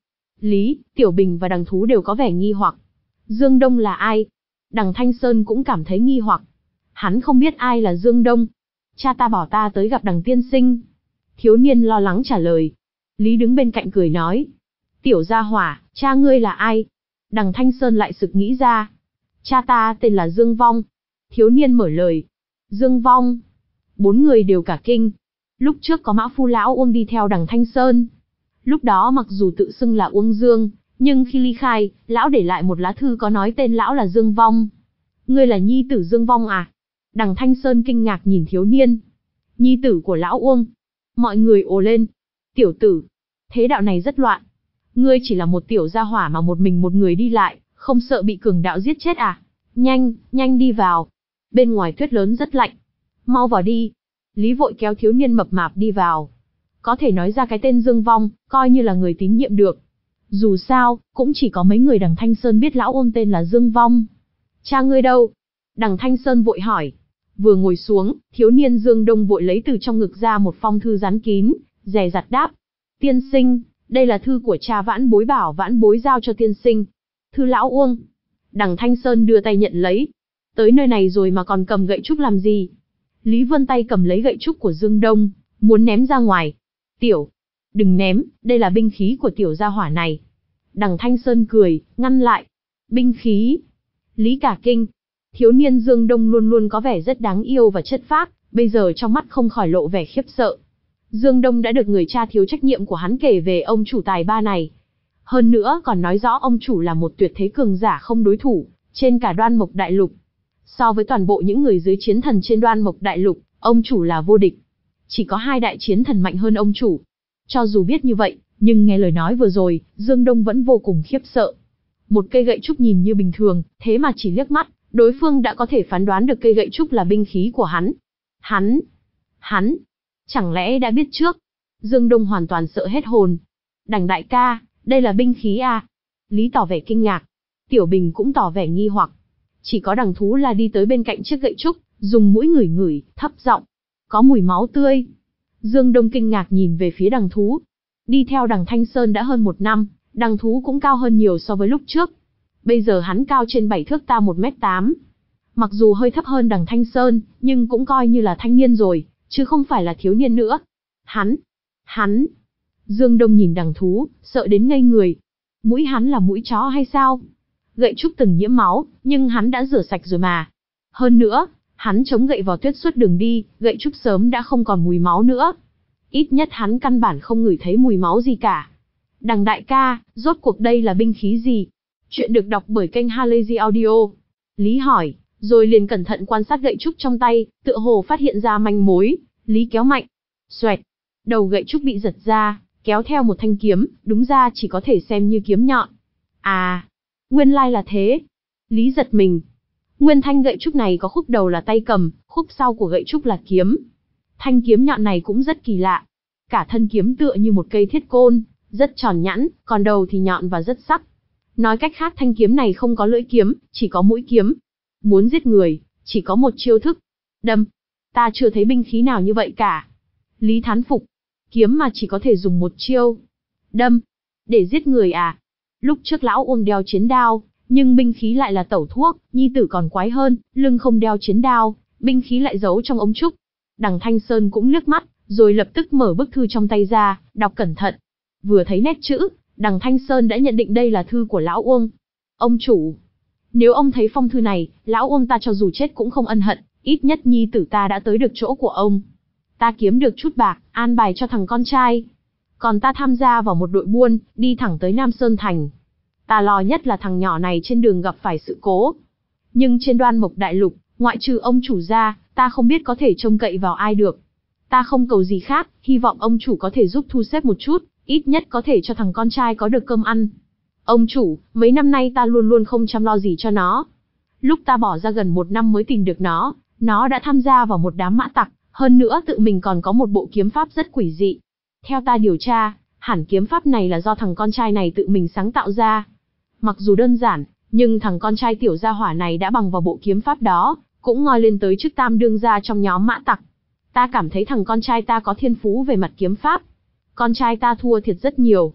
Lý, Tiểu Bình và Đằng Thú đều có vẻ nghi hoặc. Dương Đông là ai? Đằng Thanh Sơn cũng cảm thấy nghi hoặc. Hắn không biết ai là Dương Đông. Cha ta bảo ta tới gặp Đằng tiên sinh. Thiếu niên lo lắng trả lời. Lý đứng bên cạnh cười nói. Tiểu gia hỏa, cha ngươi là ai? Đằng Thanh Sơn lại sực nghĩ ra. Cha ta tên là Dương Vong. Thiếu niên mở lời. Dương Vong. Bốn người đều cả kinh. Lúc trước có Mã Phu lão Uông đi theo Đằng Thanh Sơn. Lúc đó mặc dù tự xưng là Uông Dương, nhưng khi ly khai, lão để lại một lá thư có nói tên lão là Dương Vong. Ngươi là nhi tử Dương Vong à? Đằng Thanh Sơn kinh ngạc nhìn thiếu niên. Nhi tử của lão Uông. Mọi người ồ lên. Tiểu tử, thế đạo này rất loạn. Ngươi chỉ là một tiểu gia hỏa mà một mình một người đi lại, không sợ bị cường đạo giết chết à? Nhanh, nhanh đi vào. Bên ngoài tuyết lớn rất lạnh. Mau vào đi. Lý vội kéo thiếu niên mập mạp đi vào. Có thể nói ra cái tên Dương Vong, coi như là người tín nhiệm được. Dù sao, cũng chỉ có mấy người Đằng Thanh Sơn biết lão Uông tên là Dương Vong. Cha ngươi đâu? Đằng Thanh Sơn vội hỏi. Vừa ngồi xuống, thiếu niên Dương Đông vội lấy từ trong ngực ra một phong thư dán kín, dè dặt đáp. Tiên sinh, đây là thư của cha vãn bối bảo vãn bối giao cho tiên sinh. Thư lão Uông. Đằng Thanh Sơn đưa tay nhận lấy. Tới nơi này rồi mà còn cầm gậy trúc làm gì? Lý vươn tay cầm lấy gậy trúc của Dương Đông, muốn ném ra ngoài. Tiểu, đừng ném, đây là binh khí của tiểu gia hỏa này. Đằng Thanh Sơn cười, ngăn lại. Binh khí. Lý cả kinh. Thiếu niên Dương Đông luôn luôn có vẻ rất đáng yêu và chất phác, bây giờ trong mắt không khỏi lộ vẻ khiếp sợ. Dương Đông đã được người cha thiếu trách nhiệm của hắn kể về ông chủ tài ba này. Hơn nữa còn nói rõ ông chủ là một tuyệt thế cường giả không đối thủ, trên cả Đoan Mộc Đại Lục. So với toàn bộ những người dưới chiến thần trên Đoan Mộc Đại Lục, ông chủ là vô địch. Chỉ có hai đại chiến thần mạnh hơn ông chủ. Cho dù biết như vậy, nhưng nghe lời nói vừa rồi, Dương Đông vẫn vô cùng khiếp sợ. Một cây gậy trúc nhìn như bình thường, thế mà chỉ liếc mắt, đối phương đã có thể phán đoán được cây gậy trúc là binh khí của hắn. Hắn, hắn, chẳng lẽ đã biết trước? Dương Đông hoàn toàn sợ hết hồn. Đằng đại ca, đây là binh khí à? Lý tỏ vẻ kinh ngạc. Tiểu Bình cũng tỏ vẻ nghi hoặc. Chỉ có Đằng Thú là đi tới bên cạnh chiếc gậy trúc, dùng mũi ngửi ngửi, thấp giọng. Có mùi máu tươi. Dương Đông kinh ngạc nhìn về phía Đằng Thú. Đi theo Đằng Thanh Sơn đã hơn một năm, Đằng Thú cũng cao hơn nhiều so với lúc trước. Bây giờ hắn cao trên bảy thước ta một mét tám. Mặc dù hơi thấp hơn Đằng Thanh Sơn, nhưng cũng coi như là thanh niên rồi, chứ không phải là thiếu niên nữa. Hắn, hắn. Dương Đông nhìn Đằng Thú, sợ đến ngây người. Mũi hắn là mũi chó hay sao? Gậy trúc từng nhiễm máu, nhưng hắn đã rửa sạch rồi mà. Hơn nữa, hắn chống gậy vào tuyết suốt đường đi, gậy trúc sớm đã không còn mùi máu nữa. Ít nhất hắn căn bản không ngửi thấy mùi máu gì cả. Đằng đại ca, rốt cuộc đây là binh khí gì? Chuyện được đọc bởi kênh Halazy Audio. Lý hỏi, rồi liền cẩn thận quan sát gậy trúc trong tay, tựa hồ phát hiện ra manh mối. Lý kéo mạnh. Xoẹt. Đầu gậy trúc bị giật ra, kéo theo một thanh kiếm, đúng ra chỉ có thể xem như kiếm nhọn. À, nguyên lai là thế. Lý giật mình. Nguyên thanh gậy trúc này có khúc đầu là tay cầm, khúc sau của gậy trúc là kiếm. Thanh kiếm nhọn này cũng rất kỳ lạ. Cả thân kiếm tựa như một cây thiết côn, rất tròn nhẵn, còn đầu thì nhọn và rất sắc. Nói cách khác thanh kiếm này không có lưỡi kiếm, chỉ có mũi kiếm. Muốn giết người, chỉ có một chiêu thức. Đâm. Ta chưa thấy binh khí nào như vậy cả. Lý thán phục. Kiếm mà chỉ có thể dùng một chiêu. Đâm. Để giết người à? Lúc trước lão Uông đeo chiến đao, nhưng binh khí lại là tẩu thuốc, nhi tử còn quái hơn, lưng không đeo chiến đao, binh khí lại giấu trong ống trúc. Đằng Thanh Sơn cũng liếc mắt, rồi lập tức mở bức thư trong tay ra, đọc cẩn thận. Vừa thấy nét chữ, Đằng Thanh Sơn đã nhận định đây là thư của lão Uông. Ông chủ, nếu ông thấy phong thư này, lão Uông ta cho dù chết cũng không ân hận, ít nhất nhi tử ta đã tới được chỗ của ông. Ta kiếm được chút bạc, an bài cho thằng con trai. Còn ta tham gia vào một đội buôn, đi thẳng tới Nam Sơn Thành. Ta lo nhất là thằng nhỏ này trên đường gặp phải sự cố. Nhưng trên Đoan Mộc Đại Lục, ngoại trừ ông chủ ra, ta không biết có thể trông cậy vào ai được. Ta không cầu gì khác, hy vọng ông chủ có thể giúp thu xếp một chút, ít nhất có thể cho thằng con trai có được cơm ăn. Ông chủ, mấy năm nay ta luôn luôn không chăm lo gì cho nó. Lúc ta bỏ ra gần một năm mới tìm được nó, nó đã tham gia vào một đám mã tặc, hơn nữa tự mình còn có một bộ kiếm pháp rất quỷ dị. Theo ta điều tra, hẳn kiếm pháp này là do thằng con trai này tự mình sáng tạo ra. Mặc dù đơn giản, nhưng thằng con trai tiểu gia hỏa này đã bằng vào bộ kiếm pháp đó, cũng ngoi lên tới chức tam đương gia trong nhóm mã tặc. Ta cảm thấy thằng con trai ta có thiên phú về mặt kiếm pháp. Con trai ta thua thiệt rất nhiều.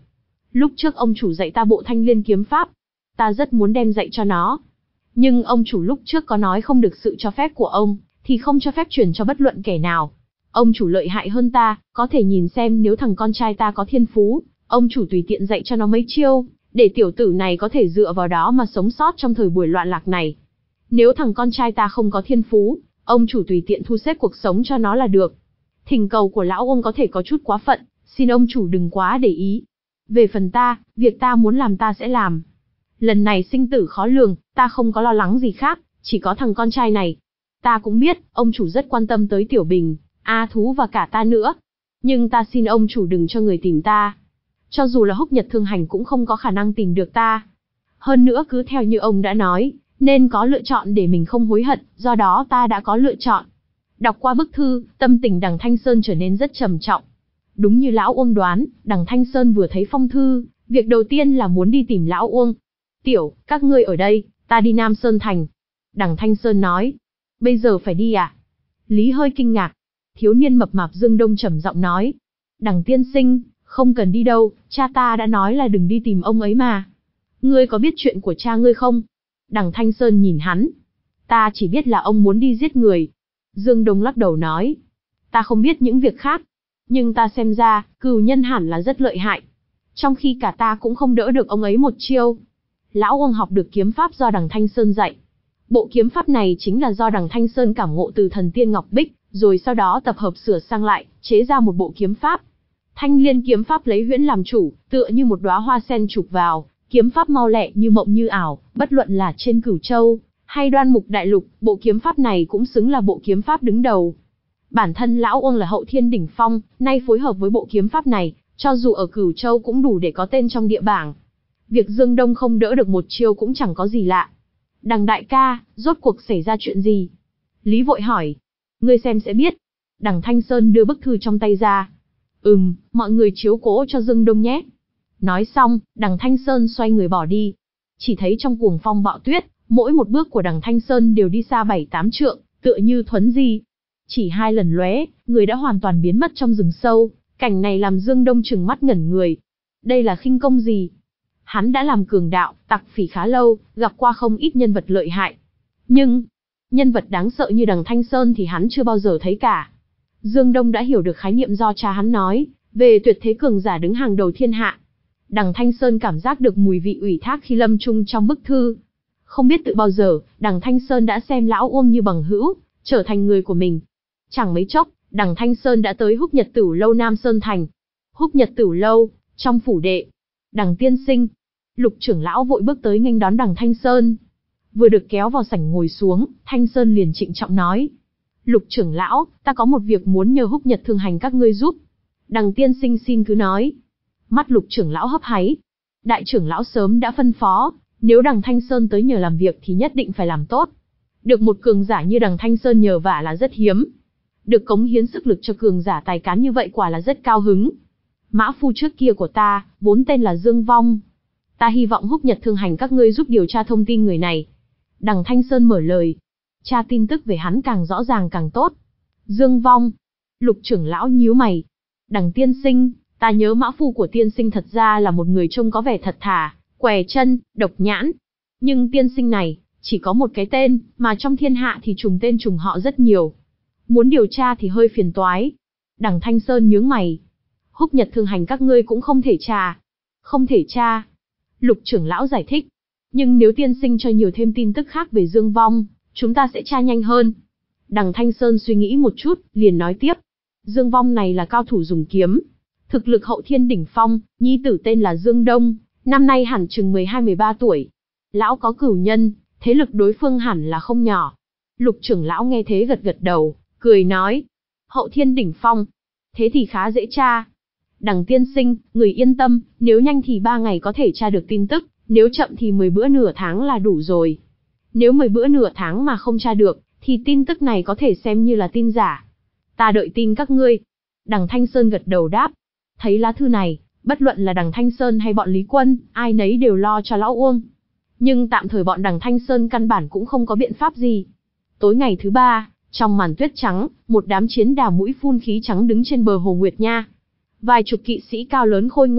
Lúc trước ông chủ dạy ta bộ Thanh Liên kiếm pháp, ta rất muốn đem dạy cho nó. Nhưng ông chủ lúc trước có nói không được sự cho phép của ông, thì không cho phép truyền cho bất luận kẻ nào. Ông chủ lợi hại hơn ta, có thể nhìn xem nếu thằng con trai ta có thiên phú, ông chủ tùy tiện dạy cho nó mấy chiêu, để tiểu tử này có thể dựa vào đó mà sống sót trong thời buổi loạn lạc này. Nếu thằng con trai ta không có thiên phú, ông chủ tùy tiện thu xếp cuộc sống cho nó là được. Thỉnh cầu của lão ông có thể có chút quá phận, xin ông chủ đừng quá để ý. Về phần ta, việc ta muốn làm ta sẽ làm. Lần này sinh tử khó lường, ta không có lo lắng gì khác, chỉ có thằng con trai này. Ta cũng biết, ông chủ rất quan tâm tới Tiểu Bình, A Thú và cả ta nữa. Nhưng ta xin ông chủ đừng cho người tìm ta. Cho dù là Húc Nhật Thương Hành cũng không có khả năng tìm được ta. Hơn nữa cứ theo như ông đã nói, nên có lựa chọn để mình không hối hận, do đó ta đã có lựa chọn. Đọc qua bức thư, tâm tình Đằng Thanh Sơn trở nên rất trầm trọng. Đúng như lão Uông đoán, Đằng Thanh Sơn vừa thấy phong thư, việc đầu tiên là muốn đi tìm lão Uông. Tiểu, các ngươi ở đây, ta đi Nam Sơn Thành. Đằng Thanh Sơn nói, bây giờ phải đi à? Lý hơi kinh ngạc. Thiếu niên mập mạp Dương Đông trầm giọng nói, Đằng tiên sinh, không cần đi đâu, cha ta đã nói là đừng đi tìm ông ấy mà. Ngươi có biết chuyện của cha ngươi không? Đằng Thanh Sơn nhìn hắn. Ta chỉ biết là ông muốn đi giết người. Dương Đông lắc đầu nói, ta không biết những việc khác. Nhưng ta xem ra, cừu nhân hẳn là rất lợi hại. Trong khi cả ta cũng không đỡ được ông ấy một chiêu. Lão Uông học được kiếm pháp do Đằng Thanh Sơn dạy. Bộ kiếm pháp này chính là do Đằng Thanh Sơn cảm ngộ từ thần tiên Ngọc Bích, rồi sau đó tập hợp sửa sang lại, chế ra một bộ kiếm pháp. Thanh Liên kiếm pháp lấy huyễn làm chủ, tựa như một đóa hoa sen chụp vào, kiếm pháp mau lẹ như mộng như ảo, bất luận là trên Cửu Châu hay Đoan Mục Đại Lục, bộ kiếm pháp này cũng xứng là bộ kiếm pháp đứng đầu. Bản thân lão Uông là hậu thiên đỉnh phong, nay phối hợp với bộ kiếm pháp này, cho dù ở Cửu Châu cũng đủ để có tên trong địa bảng. Việc Dương Đông không đỡ được một chiêu cũng chẳng có gì lạ. Đằng đại ca, rốt cuộc xảy ra chuyện gì? Lý vội hỏi. Ngươi xem sẽ biết. Đằng Thanh Sơn đưa bức thư trong tay ra. Ừm, mọi người chiếu cố cho Dương Đông nhé. Nói xong, Đằng Thanh Sơn xoay người bỏ đi. Chỉ thấy trong cuồng phong bão tuyết, mỗi một bước của Đằng Thanh Sơn đều đi xa bảy tám trượng, tựa như thuấn di. Chỉ hai lần lóe, người đã hoàn toàn biến mất trong rừng sâu. Cảnh này làm Dương Đông trừng mắt ngẩn người. Đây là khinh công gì? Hắn đã làm cường đạo, tặc phỉ khá lâu, gặp qua không ít nhân vật lợi hại. Nhưng, nhân vật đáng sợ như Đằng Thanh Sơn thì hắn chưa bao giờ thấy cả. Dương Đông đã hiểu được khái niệm do cha hắn nói, về tuyệt thế cường giả đứng hàng đầu thiên hạ. Đằng Thanh Sơn cảm giác được mùi vị ủy thác khi lâm chung trong bức thư. Không biết từ bao giờ, Đằng Thanh Sơn đã xem lão Uông như bằng hữu, trở thành người của mình. Chẳng mấy chốc, Đằng Thanh Sơn đã tới Húc Nhật Tửu Lâu Nam Sơn Thành. Húc Nhật Tửu Lâu, trong phủ đệ. Đằng tiên sinh. Lục trưởng lão vội bước tới nghênh đón Đằng Thanh Sơn. Vừa được kéo vào sảnh ngồi xuống, Thanh Sơn liền trịnh trọng nói. Lục trưởng lão, ta có một việc muốn nhờ Húc Nhật Thương Hành các ngươi giúp. Đằng tiên sinh xin cứ nói. Mắt Lục trưởng lão hấp háy. Đại trưởng lão sớm đã phân phó, nếu Đằng Thanh Sơn tới nhờ làm việc thì nhất định phải làm tốt. Được một cường giả như Đằng Thanh Sơn nhờ vả là rất hiếm. Được cống hiến sức lực cho cường giả tài cán như vậy quả là rất cao hứng. Mã phu trước kia của ta, vốn tên là Dương Vong. Ta hy vọng Húc Nhật Thương Hành các ngươi giúp điều tra thông tin người này. Đằng Thanh Sơn mở lời. Tra tin tức về hắn càng rõ ràng càng tốt. Dương Vong. Lục trưởng lão nhíu mày. Đằng tiên sinh, ta nhớ mã phu của tiên sinh thật ra là một người trông có vẻ thật thà, què chân, độc nhãn. Nhưng tiên sinh này, chỉ có một cái tên, mà trong thiên hạ thì trùng tên trùng họ rất nhiều. Muốn điều tra thì hơi phiền toái. Đằng Thanh Sơn nhướng mày. Húc Nhật Thương Hành các ngươi cũng không thể tra. Không thể tra. Lục trưởng lão giải thích. Nhưng nếu tiên sinh cho nhiều thêm tin tức khác về Dương Vong, chúng ta sẽ tra nhanh hơn. Đằng Thanh Sơn suy nghĩ một chút, liền nói tiếp. Dương Vong này là cao thủ dùng kiếm. Thực lực hậu thiên đỉnh phong, nhi tử tên là Dương Đông, năm nay hẳn chừng mười hai mười ba tuổi. Lão có cửu nhân, thế lực đối phương hẳn là không nhỏ. Lục trưởng lão nghe thế gật gật đầu, cười nói. Hậu thiên đỉnh phong. Thế thì khá dễ tra. Đằng tiên sinh, người yên tâm, nếu nhanh thì ba ngày có thể tra được tin tức, nếu chậm thì mười bữa nửa tháng là đủ rồi. Nếu mười bữa nửa tháng mà không tra được, thì tin tức này có thể xem như là tin giả. Ta đợi tin các ngươi. Đằng Thanh Sơn gật đầu đáp. Thấy lá thư này, bất luận là Đằng Thanh Sơn hay bọn Lý Quân, ai nấy đều lo cho lão Uông. Nhưng tạm thời bọn Đằng Thanh Sơn căn bản cũng không có biện pháp gì. Tối ngày thứ ba, trong màn tuyết trắng, một đám chiến đà mũi phun khí trắng đứng trên bờ hồ Nguyệt Nha. Vài chục kỵ sĩ cao lớn khôi ngô,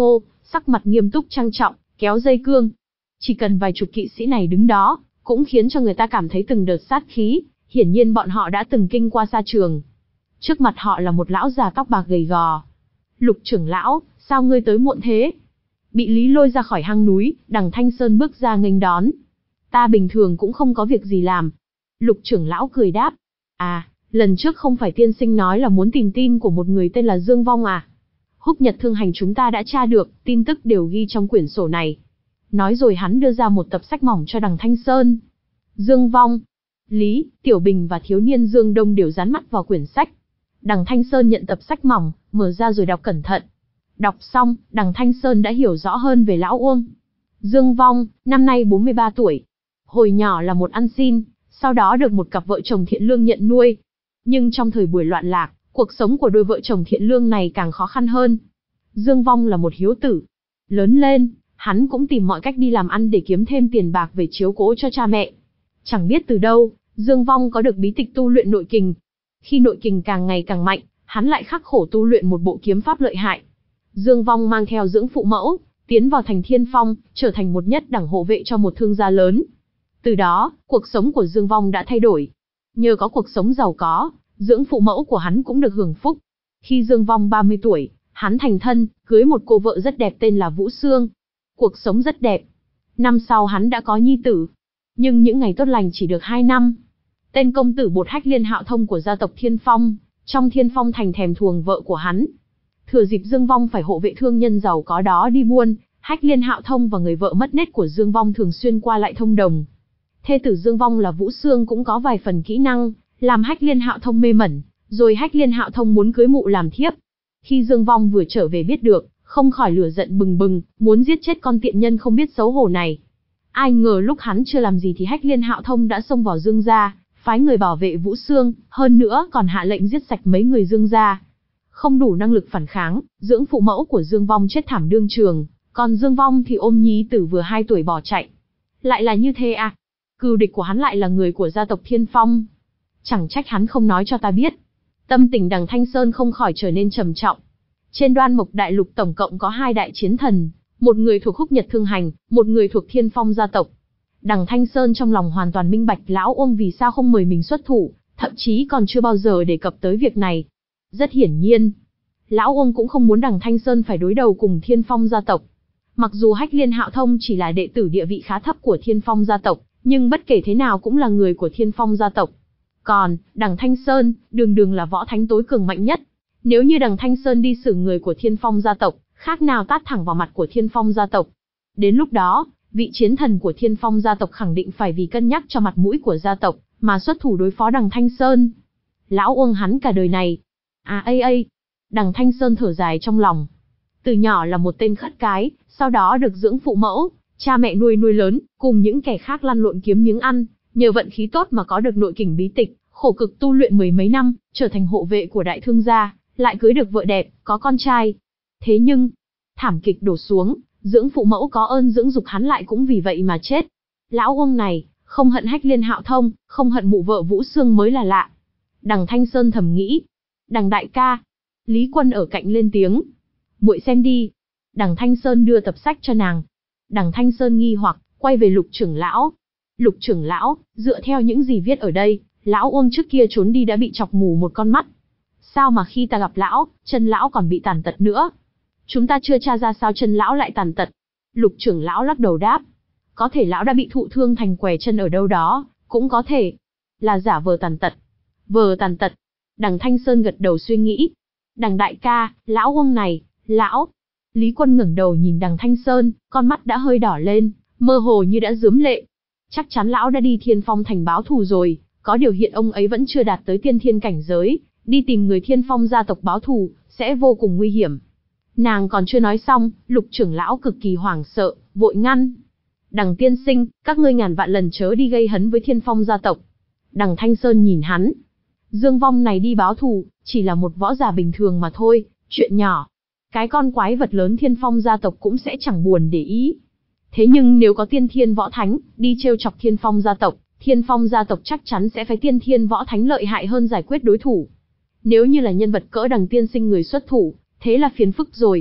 sắc mặt nghiêm túc trang trọng, kéo dây cương. Chỉ cần vài chục kỵ sĩ này đứng đó, cũng khiến cho người ta cảm thấy từng đợt sát khí, hiển nhiên bọn họ đã từng kinh qua xa trường. Trước mặt họ là một lão già tóc bạc gầy gò. Lục trưởng lão, sao ngươi tới muộn thế? Bị Lý lôi ra khỏi hang núi, Đằng Thanh Sơn bước ra nghênh đón. Ta bình thường cũng không có việc gì làm. Lục trưởng lão cười đáp. À, lần trước không phải tiên sinh nói là muốn tìm tin của một người tên là Dương Vong à? Húc Nhật Thương Hành chúng ta đã tra được, tin tức đều ghi trong quyển sổ này. Nói rồi hắn đưa ra một tập sách mỏng cho Đằng Thanh Sơn. Dương Vong, Lý, Tiểu Bình và thiếu niên Dương Đông đều dán mắt vào quyển sách. Đằng Thanh Sơn nhận tập sách mỏng, mở ra rồi đọc cẩn thận. Đọc xong, Đằng Thanh Sơn đã hiểu rõ hơn về lão Uông. Dương Vong, năm nay bốn mươi ba tuổi. Hồi nhỏ là một ăn xin, sau đó được một cặp vợ chồng thiện lương nhận nuôi. Nhưng trong thời buổi loạn lạc, cuộc sống của đôi vợ chồng thiện lương này càng khó khăn hơn. Dương Vong là một hiếu tử. Lớn lên, hắn cũng tìm mọi cách đi làm ăn để kiếm thêm tiền bạc về chiếu cố cho cha mẹ. Chẳng biết từ đâu, Dương Vong có được bí tịch tu luyện nội kình. Khi nội kình càng ngày càng mạnh, hắn lại khắc khổ tu luyện một bộ kiếm pháp lợi hại. Dương Vong mang theo dưỡng phụ mẫu, tiến vào thành Thiên Phong, trở thành một nhất đẳng hộ vệ cho một thương gia lớn. Từ đó, cuộc sống của Dương Vong đã thay đổi. Nhờ có cuộc sống giàu có, dưỡng phụ mẫu của hắn cũng được hưởng phúc. Khi Dương Vong ba mươi tuổi, hắn thành thân, cưới một cô vợ rất đẹp tên là Vũ Sương. Cuộc sống rất đẹp. Năm sau hắn đã có nhi tử. Nhưng những ngày tốt lành chỉ được hai năm. Tên công tử Bột Hách Liên Hạo Thông của gia tộc Thiên Phong, trong Thiên Phong thành thèm thuồng vợ của hắn. Thừa dịp Dương Vong phải hộ vệ thương nhân giàu có đó đi buôn, Hách Liên Hạo Thông và người vợ mất nết của Dương Vong thường xuyên qua lại thông đồng. Thê tử Dương Vong là Vũ Sương cũng có vài phần kỹ năng, làm Hách Liên Hạo Thông mê mẩn, rồi Hách Liên Hạo Thông muốn cưới mụ làm thiếp. Khi Dương Vong vừa trở về biết được, không khỏi lửa giận bừng bừng, muốn giết chết con tiện nhân không biết xấu hổ này. Ai ngờ lúc hắn chưa làm gì thì Hách Liên Hạo Thông đã xông vào Dương gia, phái người bảo vệ Vũ Sương, hơn nữa còn hạ lệnh giết sạch mấy người Dương gia. Không đủ năng lực phản kháng, dưỡng phụ mẫu của Dương Vong chết thảm đương trường, còn Dương Vong thì ôm nhi tử vừa hai tuổi bỏ chạy. Lại là như thế à? Cừu địch của hắn lại là người của gia tộc Thiên Phong. Chẳng trách hắn không nói cho ta biết. Tâm tình Đằng Thanh Sơn không khỏi trở nên trầm trọng. Trên Đoan Mộc Đại Lục tổng cộng có hai đại chiến thần, một người thuộc Húc Nhật Thương Hành, một người thuộc Thiên Phong gia tộc. Đằng Thanh Sơn trong lòng hoàn toàn minh bạch lão Uông vì sao không mời mình xuất thủ, thậm chí còn chưa bao giờ đề cập tới việc này. Rất hiển nhiên, lão Uông cũng không muốn Đằng Thanh Sơn phải đối đầu cùng Thiên Phong gia tộc. Mặc dù Hách Liên Hạo Thông chỉ là đệ tử địa vị khá thấp của Thiên Phong gia tộc, nhưng bất kể thế nào cũng là người của Thiên Phong gia tộc. Còn, Đằng Thanh Sơn, đường đường là võ thánh tối cường mạnh nhất. Nếu như Đằng Thanh Sơn đi xử người của Thiên Phong gia tộc, khác nào tát thẳng vào mặt của Thiên Phong gia tộc. Đến lúc đó, vị chiến thần của Thiên Phong gia tộc khẳng định phải vì cân nhắc cho mặt mũi của gia tộc, mà xuất thủ đối phó Đằng Thanh Sơn. Lão Uông hắn cả đời này. À ây ây, Đằng Thanh Sơn thở dài trong lòng. Từ nhỏ là một tên khất cái, sau đó được dưỡng phụ mẫu, cha mẹ nuôi nuôi lớn, cùng những kẻ khác lăn lộn kiếm miếng ăn, nhờ vận khí tốt mà có được nội kình bí tịch, khổ cực tu luyện mười mấy năm, trở thành hộ vệ của đại thương gia, lại cưới được vợ đẹp, có con trai. Thế nhưng, thảm kịch đổ xuống, dưỡng phụ mẫu có ơn dưỡng dục hắn lại cũng vì vậy mà chết. Lão Uông này, không hận Hách Liên Hạo Thông, không hận mụ vợ Vũ Sương mới là lạ. Đằng Thanh Sơn thầm nghĩ. Đằng đại ca. Lý Quân ở cạnh lên tiếng. Muội xem đi. Đằng Thanh Sơn đưa tập sách cho nàng. Đằng Thanh Sơn nghi hoặc, quay về Lục trưởng lão. Lục trưởng lão, dựa theo những gì viết ở đây, lão Uông trước kia trốn đi đã bị chọc mù một con mắt. Sao mà khi ta gặp lão, chân lão còn bị tàn tật nữa? Chúng ta chưa tra ra sao chân lão lại tàn tật. Lục trưởng lão lắc đầu đáp. Có thể lão đã bị thụ thương thành què chân ở đâu đó, cũng có thể là giả vờ tàn tật. Vờ tàn tật. Đằng Thanh Sơn gật đầu suy nghĩ. Đằng đại ca, lão Uông này, lão. Lý Quân ngẩng đầu nhìn Đằng Thanh Sơn, con mắt đã hơi đỏ lên, mơ hồ như đã rướm lệ. Chắc chắn lão đã đi Thiên Phong thành báo thù rồi, có điều hiện ông ấy vẫn chưa đạt tới tiên thiên cảnh giới, đi tìm người Thiên Phong gia tộc báo thù, sẽ vô cùng nguy hiểm. Nàng còn chưa nói xong, Lục trưởng lão cực kỳ hoảng sợ, vội ngăn. Đằng tiên sinh, các ngươi ngàn vạn lần chớ đi gây hấn với Thiên Phong gia tộc. Đằng Thanh Sơn nhìn hắn. Dương Vong này đi báo thù, chỉ là một võ giả bình thường mà thôi, chuyện nhỏ. Cái con quái vật lớn Thiên Phong gia tộc cũng sẽ chẳng buồn để ý. Thế nhưng nếu có tiên thiên võ thánh, đi trêu chọc Thiên Phong gia tộc, Thiên Phong gia tộc chắc chắn sẽ phải tiên thiên võ thánh lợi hại hơn giải quyết đối thủ. Nếu như là nhân vật cỡ Đằng tiên sinh người xuất thủ, thế là phiền phức rồi.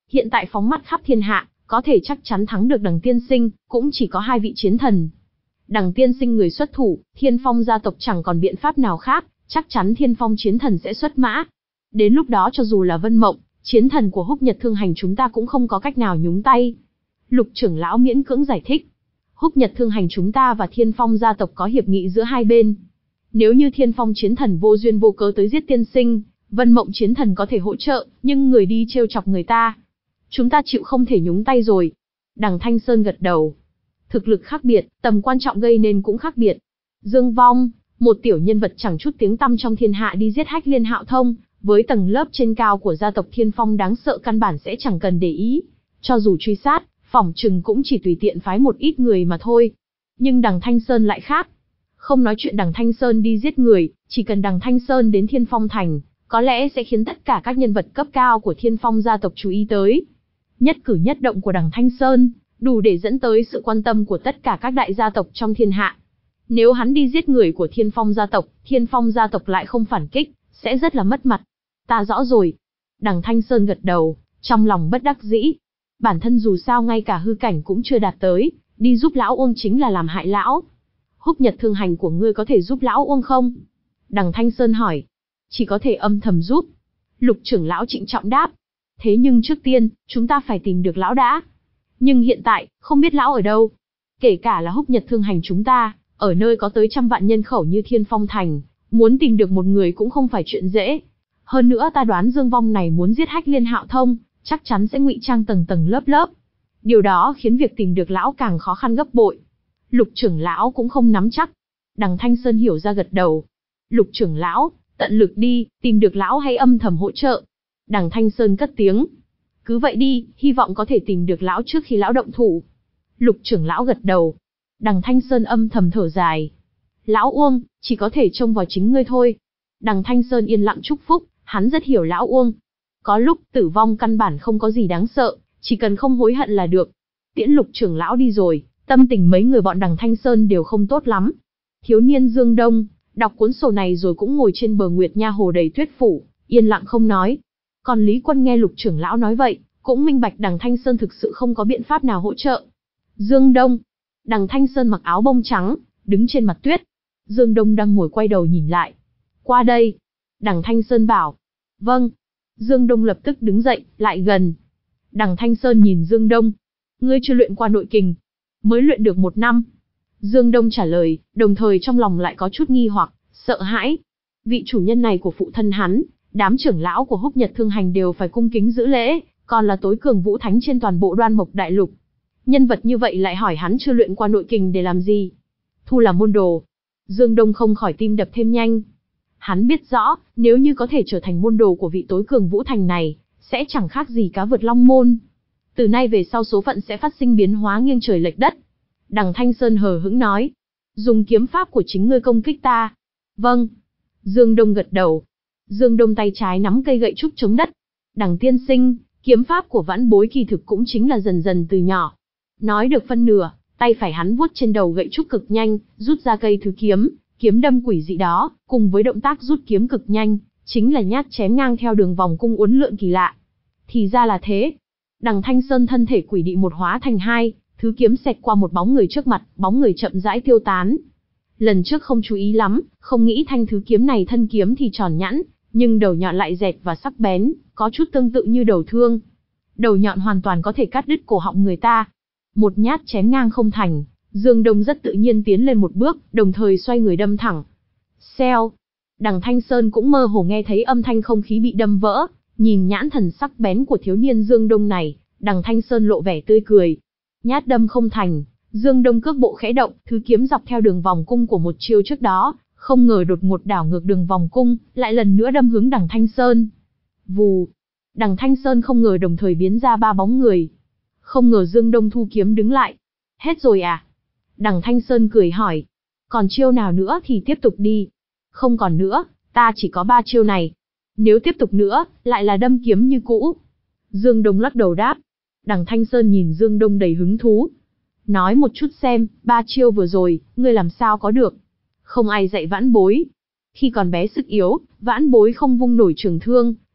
Hiện tại phóng mắt khắp thiên hạ, có thể chắc chắn thắng được Đằng tiên sinh, cũng chỉ có hai vị chiến thần. Đằng tiên sinh người xuất thủ, Thiên Phong gia tộc chẳng còn biện pháp nào khác, chắc chắn Thiên Phong chiến thần sẽ xuất mã. Đến lúc đó cho dù là Vân Mộng, chiến thần của Húc Nhật Thương Hành chúng ta cũng không có cách nào nhúng tay. Lục trưởng lão miễn cưỡng giải thích. Húc Nhật Thương Hành chúng ta và Thiên Phong gia tộc có hiệp nghị giữa hai bên. Nếu như Thiên Phong chiến thần vô duyên vô cớ tới giết tiên sinh, Vân Mộng chiến thần có thể hỗ trợ, nhưng người đi trêu chọc người ta, chúng ta chịu không thể nhúng tay rồi. Đằng Thanh Sơn gật đầu. Thực lực khác biệt, tầm quan trọng gây nên cũng khác biệt. Dương Vong, một tiểu nhân vật chẳng chút tiếng tăm trong thiên hạ đi giết Hách Liên Hạo Thông, với tầng lớp trên cao của gia tộc Thiên Phong đáng sợ căn bản sẽ chẳng cần để ý. Cho dù truy sát, phỏng chừng cũng chỉ tùy tiện phái một ít người mà thôi. Nhưng đằng Thanh Sơn lại khác. Không nói chuyện đằng Thanh Sơn đi giết người, chỉ cần đằng Thanh Sơn đến Thiên Phong Thành, có lẽ sẽ khiến tất cả các nhân vật cấp cao của Thiên Phong gia tộc chú ý tới. Nhất cử nhất động của đằng Thanh Sơn, đủ để dẫn tới sự quan tâm của tất cả các đại gia tộc trong thiên hạ. Nếu hắn đi giết người của Thiên Phong gia tộc, Thiên Phong gia tộc lại không phản kích, sẽ rất là mất mặt. Ta rõ rồi. Đằng Thanh Sơn gật đầu, trong lòng bất đắc dĩ. Bản thân dù sao ngay cả hư cảnh cũng chưa đạt tới, đi giúp lão Uông chính là làm hại lão. Húc Nhật Thương Hành của ngươi có thể giúp lão Uông không? Đằng Thanh Sơn hỏi. Chỉ có thể âm thầm giúp. Lục trưởng lão trịnh trọng đáp. Thế nhưng trước tiên, chúng ta phải tìm được lão đã. Nhưng hiện tại, không biết lão ở đâu. Kể cả là Húc Nhật Thương Hành chúng ta, ở nơi có tới trăm vạn nhân khẩu như Thiên Phong Thành, muốn tìm được một người cũng không phải chuyện dễ. Hơn nữa ta đoán Dương Vong này muốn giết Hách Liên Hạo Thông, chắc chắn sẽ ngụy trang tầng tầng lớp lớp. Điều đó khiến việc tìm được lão càng khó khăn gấp bội. Lục trưởng lão cũng không nắm chắc. Đằng Thanh Sơn hiểu ra gật đầu. Lục trưởng lão, tận lực đi, tìm được lão hay âm thầm hỗ trợ. Đằng Thanh Sơn cất tiếng. Cứ vậy đi, hy vọng có thể tìm được lão trước khi lão động thủ. Lục trưởng lão gật đầu. Đằng Thanh Sơn âm thầm thở dài. Lão Uông, chỉ có thể trông vào chính ngươi thôi. Đằng Thanh Sơn yên lặng chúc phúc, hắn rất hiểu lão Uông. Có lúc tử vong căn bản không có gì đáng sợ, chỉ cần không hối hận là được. Tiễn Lục trưởng lão đi rồi, tâm tình mấy người bọn đằng Thanh Sơn đều không tốt lắm. Thiếu niên Dương Đông, đọc cuốn sổ này rồi cũng ngồi trên bờ Nguyệt Nha hồ đầy tuyết phủ, yên lặng không nói. Còn Lý Quân nghe Lục trưởng lão nói vậy, cũng minh bạch đằng Thanh Sơn thực sự không có biện pháp nào hỗ trợ. Dương Đông, đằng Thanh Sơn mặc áo bông trắng, đứng trên mặt tuyết. Dương Đông đang ngồi quay đầu nhìn lại. Qua đây. Đằng Thanh Sơn bảo. Vâng. Dương Đông lập tức đứng dậy, lại gần. Đằng Thanh Sơn nhìn Dương Đông. Ngươi chưa luyện qua nội kình. Mới luyện được một năm. Dương Đông trả lời, đồng thời trong lòng lại có chút nghi hoặc, sợ hãi. Vị chủ nhân này của phụ thân hắn, đám trưởng lão của Húc Nhật Thương Hành đều phải cung kính giữ lễ, còn là tối cường vũ thánh trên toàn bộ Đoan Mộc Đại Lục. Nhân vật như vậy lại hỏi hắn chưa luyện qua nội kình để làm gì? Thu làm môn đồ. Dương Đông không khỏi tim đập thêm nhanh. Hắn biết rõ, nếu như có thể trở thành môn đồ của vị tối cường vũ thành này, sẽ chẳng khác gì cá vượt long môn. Từ nay về sau số phận sẽ phát sinh biến hóa nghiêng trời lệch đất. Đằng Thanh Sơn hờ hững nói. Dùng kiếm pháp của chính ngươi công kích ta. Vâng. Dương Đông gật đầu. Dương Đông tay trái nắm cây gậy trúc chống đất. Đằng tiên sinh, kiếm pháp của vãn bối kỳ thực cũng chính là dần dần từ nhỏ. Nói được phân nửa, tay phải hắn vuốt trên đầu gậy trúc cực nhanh, rút ra cây thứ kiếm, kiếm đâm quỷ dị đó, cùng với động tác rút kiếm cực nhanh, chính là nhát chém ngang theo đường vòng cung uốn lượn kỳ lạ. Thì ra là thế. Đằng Thanh Sơn thân thể quỷ dị một hóa thành hai, thứ kiếm xẹt qua một bóng người trước mặt, bóng người chậm rãi tiêu tán. Lần trước không chú ý lắm, không nghĩ thanh thứ kiếm này thân kiếm thì tròn nhẵn, nhưng đầu nhọn lại dẹt và sắc bén, có chút tương tự như đầu thương. Đầu nhọn hoàn toàn có thể cắt đứt cổ họng người ta. Một nhát chém ngang không thành, Dương Đông rất tự nhiên tiến lên một bước, đồng thời xoay người đâm thẳng. Xeo. Đằng Thanh Sơn cũng mơ hồ nghe thấy âm thanh không khí bị đâm vỡ, nhìn nhãn thần sắc bén của thiếu niên Dương Đông này, đằng Thanh Sơn lộ vẻ tươi cười. Nhát đâm không thành, Dương Đông cước bộ khẽ động, thứ kiếm dọc theo đường vòng cung của một chiêu trước đó, không ngờ đột ngột đảo ngược đường vòng cung, lại lần nữa đâm hướng đằng Thanh Sơn. Vù. Đằng Thanh Sơn không ngờ đồng thời biến ra ba bóng người. Không ngờ Dương Đông thu kiếm đứng lại. Hết rồi à? Đằng Thanh Sơn cười hỏi. Còn chiêu nào nữa thì tiếp tục đi. Không còn nữa, ta chỉ có ba chiêu này. Nếu tiếp tục nữa, lại là đâm kiếm như cũ. Dương Đông lắc đầu đáp. Đằng Thanh Sơn nhìn Dương Đông đầy hứng thú. Nói một chút xem, ba chiêu vừa rồi, ngươi làm sao có được? Không ai dạy vãn bối. Khi còn bé sức yếu, vãn bối không vung nổi trường thương,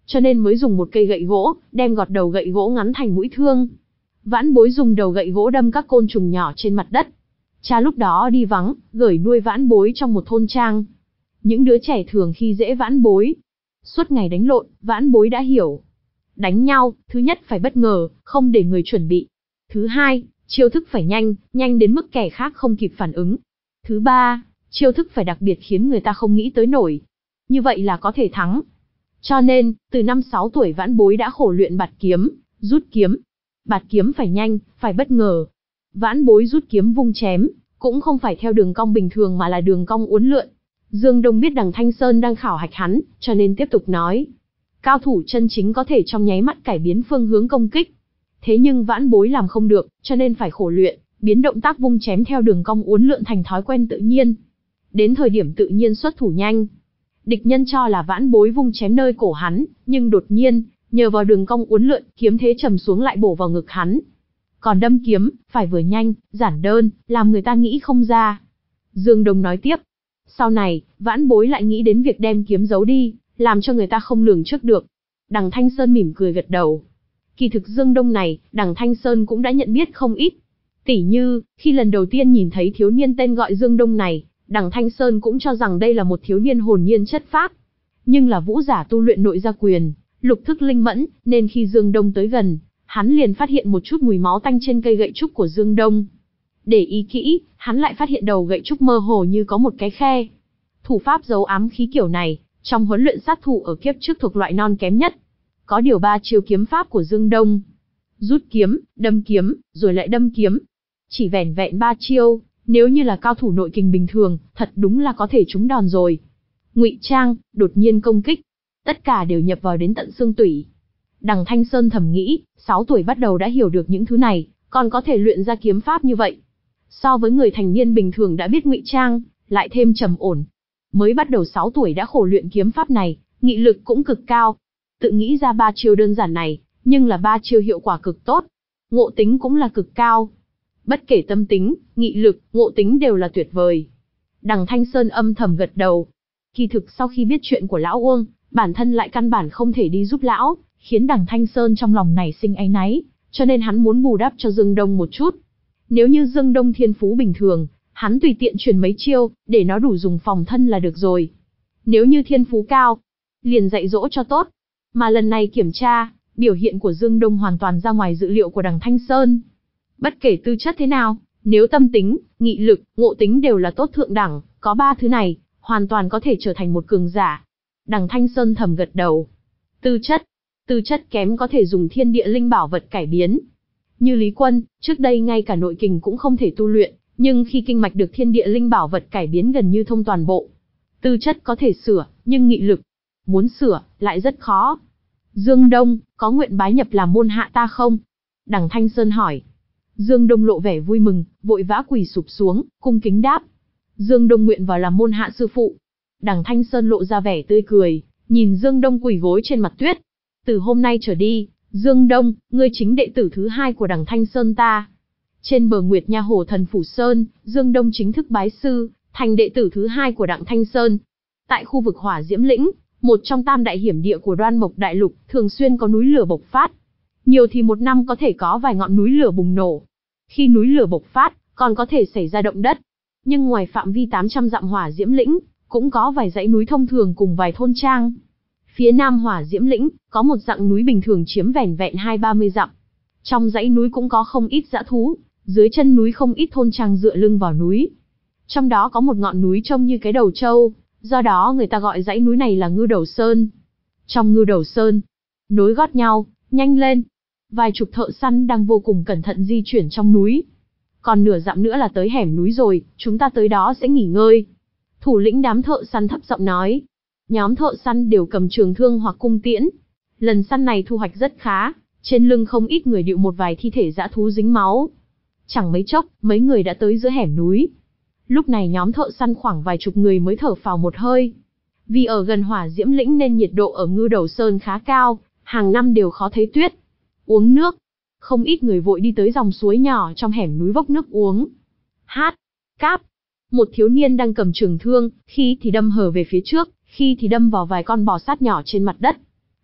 cho nên mới dùng một cây gậy gỗ, đem gọt đầu gậy gỗ ngắn thành mũi thương. Vãn Bối dùng đầu gậy gỗ đâm các côn trùng nhỏ trên mặt đất. Cha lúc đó đi vắng, gửi nuôi Vãn Bối trong một thôn trang. Những đứa trẻ thường khi dễ Vãn Bối. Suốt ngày đánh lộn, Vãn Bối đã hiểu. Đánh nhau, thứ nhất phải bất ngờ, không để người chuẩn bị. Thứ hai, chiêu thức phải nhanh, nhanh đến mức kẻ khác không kịp phản ứng. Thứ ba, chiêu thức phải đặc biệt khiến người ta không nghĩ tới nổi. Như vậy là có thể thắng. Cho nên, từ năm sáu tuổi Vãn Bối đã khổ luyện bạt kiếm, rút kiếm. Bạt kiếm phải nhanh, phải bất ngờ. Vãn Bối rút kiếm vung chém, cũng không phải theo đường cong bình thường mà là đường cong uốn lượn. Dương Đông biết đằng Thanh Sơn đang khảo hạch hắn, cho nên tiếp tục nói. Cao thủ chân chính có thể trong nháy mắt cải biến phương hướng công kích. Thế nhưng Vãn Bối làm không được, cho nên phải khổ luyện, biến động tác vung chém theo đường cong uốn lượn thành thói quen tự nhiên. Đến thời điểm tự nhiên xuất thủ nhanh. Địch nhân cho là Vãn Bối vung chém nơi cổ hắn, nhưng đột nhiên, nhờ vào đường cong uốn lượn, kiếm thế trầm xuống lại bổ vào ngực hắn. Còn đâm kiếm, phải vừa nhanh, giản đơn, làm người ta nghĩ không ra. Dương Đông nói tiếp. Sau này, Vãn Bối lại nghĩ đến việc đem kiếm giấu đi, làm cho người ta không lường trước được. Đằng Thanh Sơn mỉm cười gật đầu. Kỳ thực Dương Đông này, đằng Thanh Sơn cũng đã nhận biết không ít. Tỉ như, khi lần đầu tiên nhìn thấy thiếu niên tên gọi Dương Đông này, đằng Thanh Sơn cũng cho rằng đây là một thiếu niên hồn nhiên chất phác. Nhưng là vũ giả tu luyện nội gia quyền, lục thức linh mẫn, nên khi Dương Đông tới gần, hắn liền phát hiện một chút mùi máu tanh trên cây gậy trúc của Dương Đông. Để ý kỹ, hắn lại phát hiện đầu gậy trúc mơ hồ như có một cái khe. Thủ pháp giấu ám khí kiểu này, trong huấn luyện sát thủ ở kiếp trước thuộc loại non kém nhất. Có điều ba chiêu kiếm pháp của Dương Đông. Rút kiếm, đâm kiếm, rồi lại đâm kiếm. Chỉ vẻn vẹn ba chiêu, nếu như là cao thủ nội kình bình thường, thật đúng là có thể trúng đòn rồi. Ngụy trang, đột nhiên công kích, tất cả đều nhập vào đến tận xương tủy. Đằng Thanh Sơn thầm nghĩ, sáu tuổi bắt đầu đã hiểu được những thứ này, còn có thể luyện ra kiếm pháp như vậy. So với người thành niên bình thường đã biết ngụy trang, lại thêm trầm ổn. Mới bắt đầu sáu tuổi đã khổ luyện kiếm pháp này, nghị lực cũng cực cao. Tự nghĩ ra ba chiêu đơn giản này, nhưng là ba chiêu hiệu quả cực tốt. Ngộ tính cũng là cực cao. Bất kể tâm tính, nghị lực, ngộ tính đều là tuyệt vời. Đằng Thanh Sơn âm thầm gật đầu. Kỳ thực sau khi biết chuyện của lão Uông, bản thân lại căn bản không thể đi giúp lão, khiến đằng Thanh Sơn trong lòng nảy sinh áy náy, cho nên hắn muốn bù đắp cho Dương Đông một chút. Nếu như Dương Đông thiên phú bình thường, hắn tùy tiện truyền mấy chiêu, để nó đủ dùng phòng thân là được rồi. Nếu như thiên phú cao, liền dạy dỗ cho tốt. Mà lần này kiểm tra, biểu hiện của Dương Đông hoàn toàn ra ngoài dự liệu của đằng Thanh Sơn. Bất kể tư chất thế nào, nếu tâm tính, nghị lực, ngộ tính đều là tốt thượng đẳng, có ba thứ này, hoàn toàn có thể trở thành một cường giả. Đằng Thanh Sơn thầm gật đầu. Tư chất, tư chất kém có thể dùng thiên địa linh bảo vật cải biến. Như Lý Quân, trước đây ngay cả nội kình cũng không thể tu luyện, nhưng khi kinh mạch được thiên địa linh bảo vật cải biến gần như thông toàn bộ. Tư chất có thể sửa, nhưng nghị lực, muốn sửa, lại rất khó. Dương Đông, có nguyện bái nhập làm môn hạ ta không? Đằng Thanh Sơn hỏi. Dương Đông lộ vẻ vui mừng, vội vã quỳ sụp xuống, cung kính đáp. Dương Đông nguyện vào làm môn hạ sư phụ. Đằng Thanh Sơn lộ ra vẻ tươi cười, nhìn Dương Đông quỳ gối trên mặt tuyết. Từ hôm nay trở đi, Dương Đông, ngươi chính đệ tử thứ hai của đằng Thanh Sơn ta. Trên bờ Nguyệt Nha Hồ Thần Phủ Sơn, Dương Đông chính thức bái sư, thành đệ tử thứ hai của đặng Thanh Sơn. Tại khu vực Hỏa Diễm Lĩnh, một trong tam đại hiểm địa của Đoan Mộc Đại Lục, thường xuyên có núi lửa bộc phát. Nhiều thì một năm có thể có vài ngọn núi lửa bùng nổ. Khi núi lửa bộc phát, còn có thể xảy ra động đất. Nhưng ngoài phạm vi tám trăm dặm Hỏa Diễm Lĩnh, cũng có vài dãy núi thông thường cùng vài thôn trang. Phía nam Hỏa Diễm Lĩnh, có một dặng núi bình thường chiếm vẻn vẹn hai ba mươi dặm. Trong dãy núi cũng có không ít dã thú, dưới chân núi không ít thôn trang dựa lưng vào núi. Trong đó có một ngọn núi trông như cái đầu trâu, do đó người ta gọi dãy núi này là Ngưu Đầu Sơn. Trong Ngưu Đầu Sơn, nối gót nhau, nhanh lên. Vài chục thợ săn đang vô cùng cẩn thận di chuyển trong núi. Còn nửa dặm nữa là tới hẻm núi rồi, chúng ta tới đó sẽ nghỉ ngơi. Thủ lĩnh đám thợ săn thấp giọng nói. Nhóm thợ săn đều cầm trường thương hoặc cung tiễn. Lần săn này thu hoạch rất khá, trên lưng không ít người điệu một vài thi thể dã thú dính máu. Chẳng mấy chốc, mấy người đã tới giữa hẻm núi. Lúc này nhóm thợ săn khoảng vài chục người mới thở phào một hơi. Vì ở gần Hỏa Diễm Lĩnh nên nhiệt độ ở Ngưu Đầu Sơn khá cao, hàng năm đều khó thấy tuyết. Uống nước. Không ít người vội đi tới dòng suối nhỏ trong hẻm núi vốc nước uống. Hát. Cáp. Một thiếu niên đang cầm trường thương, khi thì đâm hở về phía trước, khi thì đâm vào vài con bò sát nhỏ trên mặt đất.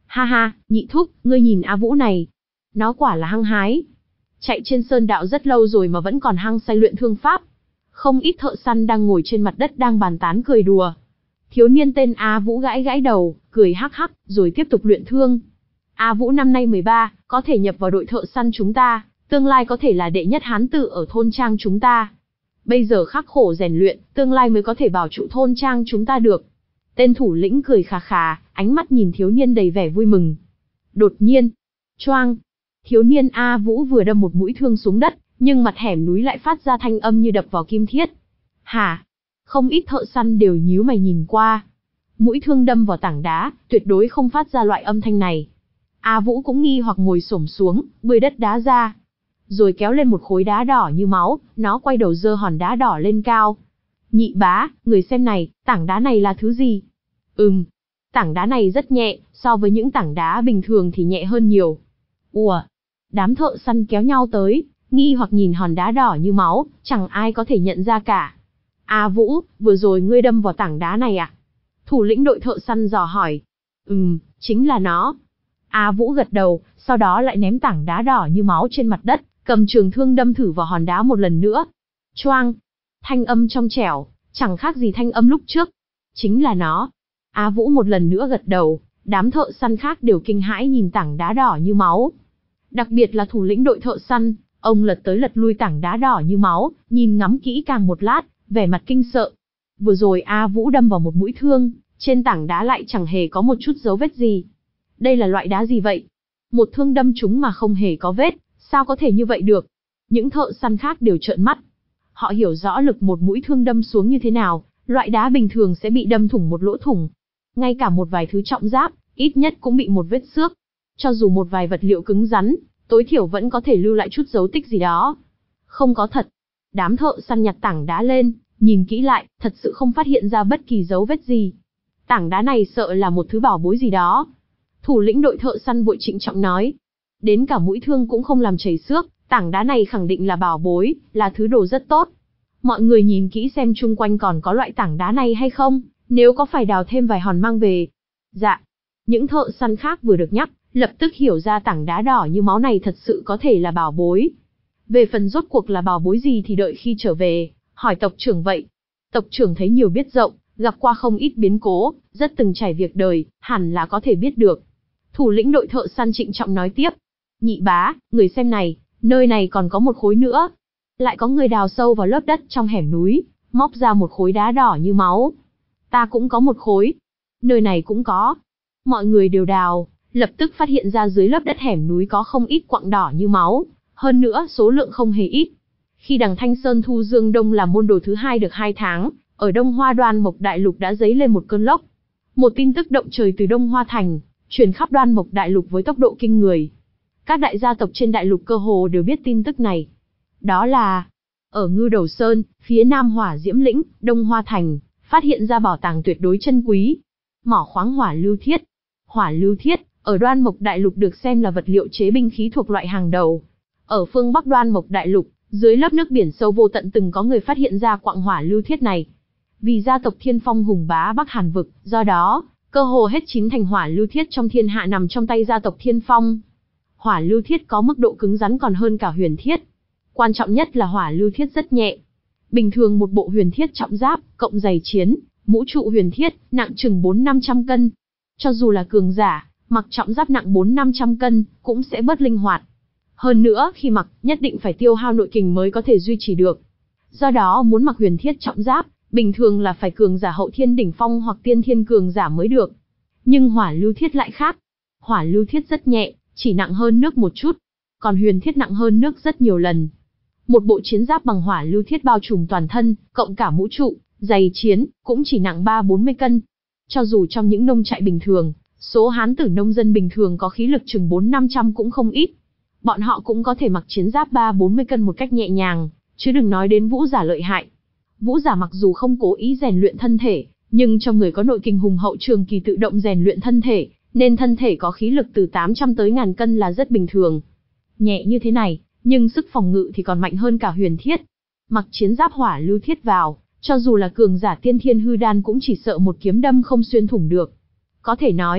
Ha ha, nhị thúc, ngươi nhìn A Vũ này. Nó quả là hăng hái. Chạy trên sơn đạo rất lâu rồi mà vẫn còn hăng say luyện thương pháp. Không ít thợ săn đang ngồi trên mặt đất đang bàn tán cười đùa. Thiếu niên tên A Vũ gãi gãi đầu, cười hắc hắc, rồi tiếp tục luyện thương. A Vũ năm nay mười ba, có thể nhập vào đội thợ săn chúng ta, tương lai có thể là đệ nhất hán tử ở thôn trang chúng ta. Bây giờ khắc khổ rèn luyện, tương lai mới có thể bảo trụ thôn trang chúng ta được. Tên thủ lĩnh cười khà khà, ánh mắt nhìn thiếu niên đầy vẻ vui mừng. Đột nhiên, choang, thiếu niên A Vũ vừa đâm một mũi thương xuống đất, nhưng mặt hẻm núi lại phát ra thanh âm như đập vào kim thiết. Hả? Không ít thợ săn đều nhíu mày nhìn qua. Mũi thương đâm vào tảng đá, tuyệt đối không phát ra loại âm thanh này. A Vũ cũng nghi hoặc ngồi xổm xuống, bươi đất đá ra. Rồi kéo lên một khối đá đỏ như máu, nó quay đầu giơ hòn đá đỏ lên cao. Nhị bá, người xem này, tảng đá này là thứ gì? Ừm, tảng đá này rất nhẹ, so với những tảng đá bình thường thì nhẹ hơn nhiều. Ủa? Đám thợ săn kéo nhau tới, nghi hoặc nhìn hòn đá đỏ như máu, chẳng ai có thể nhận ra cả. A Vũ, vừa rồi ngươi đâm vào tảng đá này à? Thủ lĩnh đội thợ săn dò hỏi. Ừm, chính là nó. A Vũ gật đầu, sau đó lại ném tảng đá đỏ như máu trên mặt đất, cầm trường thương đâm thử vào hòn đá một lần nữa. Choang! Thanh âm trong trẻo, chẳng khác gì thanh âm lúc trước. Chính là nó. A Vũ một lần nữa gật đầu, đám thợ săn khác đều kinh hãi nhìn tảng đá đỏ như máu. Đặc biệt là thủ lĩnh đội thợ săn, ông lật tới lật lui tảng đá đỏ như máu, nhìn ngắm kỹ càng một lát, vẻ mặt kinh sợ. Vừa rồi A Vũ đâm vào một mũi thương, trên tảng đá lại chẳng hề có một chút dấu vết gì. Đây là loại đá gì vậy? Một thương đâm trúng mà không hề có vết, sao có thể như vậy được? Những thợ săn khác đều trợn mắt. Họ hiểu rõ lực một mũi thương đâm xuống như thế nào, loại đá bình thường sẽ bị đâm thủng một lỗ thủng. Ngay cả một vài thứ trọng giáp, ít nhất cũng bị một vết xước. Cho dù một vài vật liệu cứng rắn, tối thiểu vẫn có thể lưu lại chút dấu tích gì đó. Không có thật. Đám thợ săn nhặt tảng đá lên, nhìn kỹ lại, thật sự không phát hiện ra bất kỳ dấu vết gì. Tảng đá này sợ là một thứ bảo bối gì đó. Thủ lĩnh đội thợ săn vội trịnh trọng nói. Đến cả mũi thương cũng không làm chảy xước, tảng đá này khẳng định là bảo bối, là thứ đồ rất tốt. Mọi người nhìn kỹ xem chung quanh còn có loại tảng đá này hay không, nếu có phải đào thêm vài hòn mang về. Dạ. Những thợ săn khác vừa được nhắc, lập tức hiểu ra tảng đá đỏ như máu này thật sự có thể là bảo bối. Về phần rốt cuộc là bảo bối gì thì đợi khi trở về, hỏi tộc trưởng vậy. Tộc trưởng thấy nhiều biết rộng, gặp qua không ít biến cố, rất từng trải việc đời, hẳn là có thể biết được. Thủ lĩnh đội thợ săn trịnh trọng nói tiếp. Nhị bá, người xem này, nơi này còn có một khối nữa. Lại có người đào sâu vào lớp đất trong hẻm núi, móc ra một khối đá đỏ như máu. Ta cũng có một khối. Nơi này cũng có. Mọi người đều đào, lập tức phát hiện ra dưới lớp đất hẻm núi có không ít quặng đỏ như máu, hơn nữa số lượng không hề ít. Khi đằng Thanh Sơn Thu Dương Đông làm môn đồ thứ hai được hai tháng, ở Đông Hoa Đoan Mộc Đại Lục đã dấy lên một cơn lốc. Một tin tức động trời từ Đông Hoa Thành, truyền khắp Đoan Mộc Đại Lục với tốc độ kinh người. Các đại gia tộc trên đại lục cơ hồ đều biết tin tức này. Đó là, ở Ngư Đầu Sơn, phía nam Hỏa Diễm Lĩnh, Đông Hoa Thành, phát hiện ra bảo tàng tuyệt đối chân quý. Mỏ khoáng hỏa lưu thiết. Hỏa lưu thiết, ở Đoan Mộc Đại Lục được xem là vật liệu chế binh khí thuộc loại hàng đầu. Ở phương Bắc Đoan Mộc Đại Lục, dưới lớp nước biển sâu vô tận từng có người phát hiện ra quặng hỏa lưu thiết này. Vì gia tộc Thiên Phong hùng bá Bắc Hàn vực, do đó, cơ hồ hết chín thành hỏa lưu thiết trong thiên hạ nằm trong tay gia tộc Thiên Phong. Hỏa lưu thiết có mức độ cứng rắn còn hơn cả huyền thiết. Quan trọng nhất là hỏa lưu thiết rất nhẹ. Bình thường một bộ huyền thiết trọng giáp, cộng giày chiến, mũ trụ huyền thiết, nặng chừng bốn năm trăm cân. Cho dù là cường giả, mặc trọng giáp nặng bốn năm trăm cân, cũng sẽ bớt linh hoạt. Hơn nữa, khi mặc, nhất định phải tiêu hao nội kình mới có thể duy trì được. Do đó muốn mặc huyền thiết trọng giáp, bình thường là phải cường giả hậu thiên đỉnh phong hoặc tiên thiên cường giả mới được. Nhưng hỏa lưu thiết lại khác. Hỏa lưu thiết rất nhẹ, chỉ nặng hơn nước một chút. Còn huyền thiết nặng hơn nước rất nhiều lần. Một bộ chiến giáp bằng hỏa lưu thiết bao trùm toàn thân, cộng cả mũ trụ, giày chiến, cũng chỉ nặng ba bốn mươi cân. Cho dù trong những nông trại bình thường, số hán tử nông dân bình thường có khí lực chừng bốn năm trăm cũng không ít. Bọn họ cũng có thể mặc chiến giáp ba bốn mươi cân một cách nhẹ nhàng, chứ đừng nói đến vũ giả lợi hại. Vũ giả mặc dù không cố ý rèn luyện thân thể, nhưng trong người có nội kình hùng hậu trường kỳ tự động rèn luyện thân thể, nên thân thể có khí lực từ tám trăm tới ngàn cân là rất bình thường. Nhẹ như thế này, nhưng sức phòng ngự thì còn mạnh hơn cả huyền thiết. Mặc chiến giáp hỏa lưu thiết vào, cho dù là cường giả tiên thiên hư đan cũng chỉ sợ một kiếm đâm không xuyên thủng được. Có thể nói,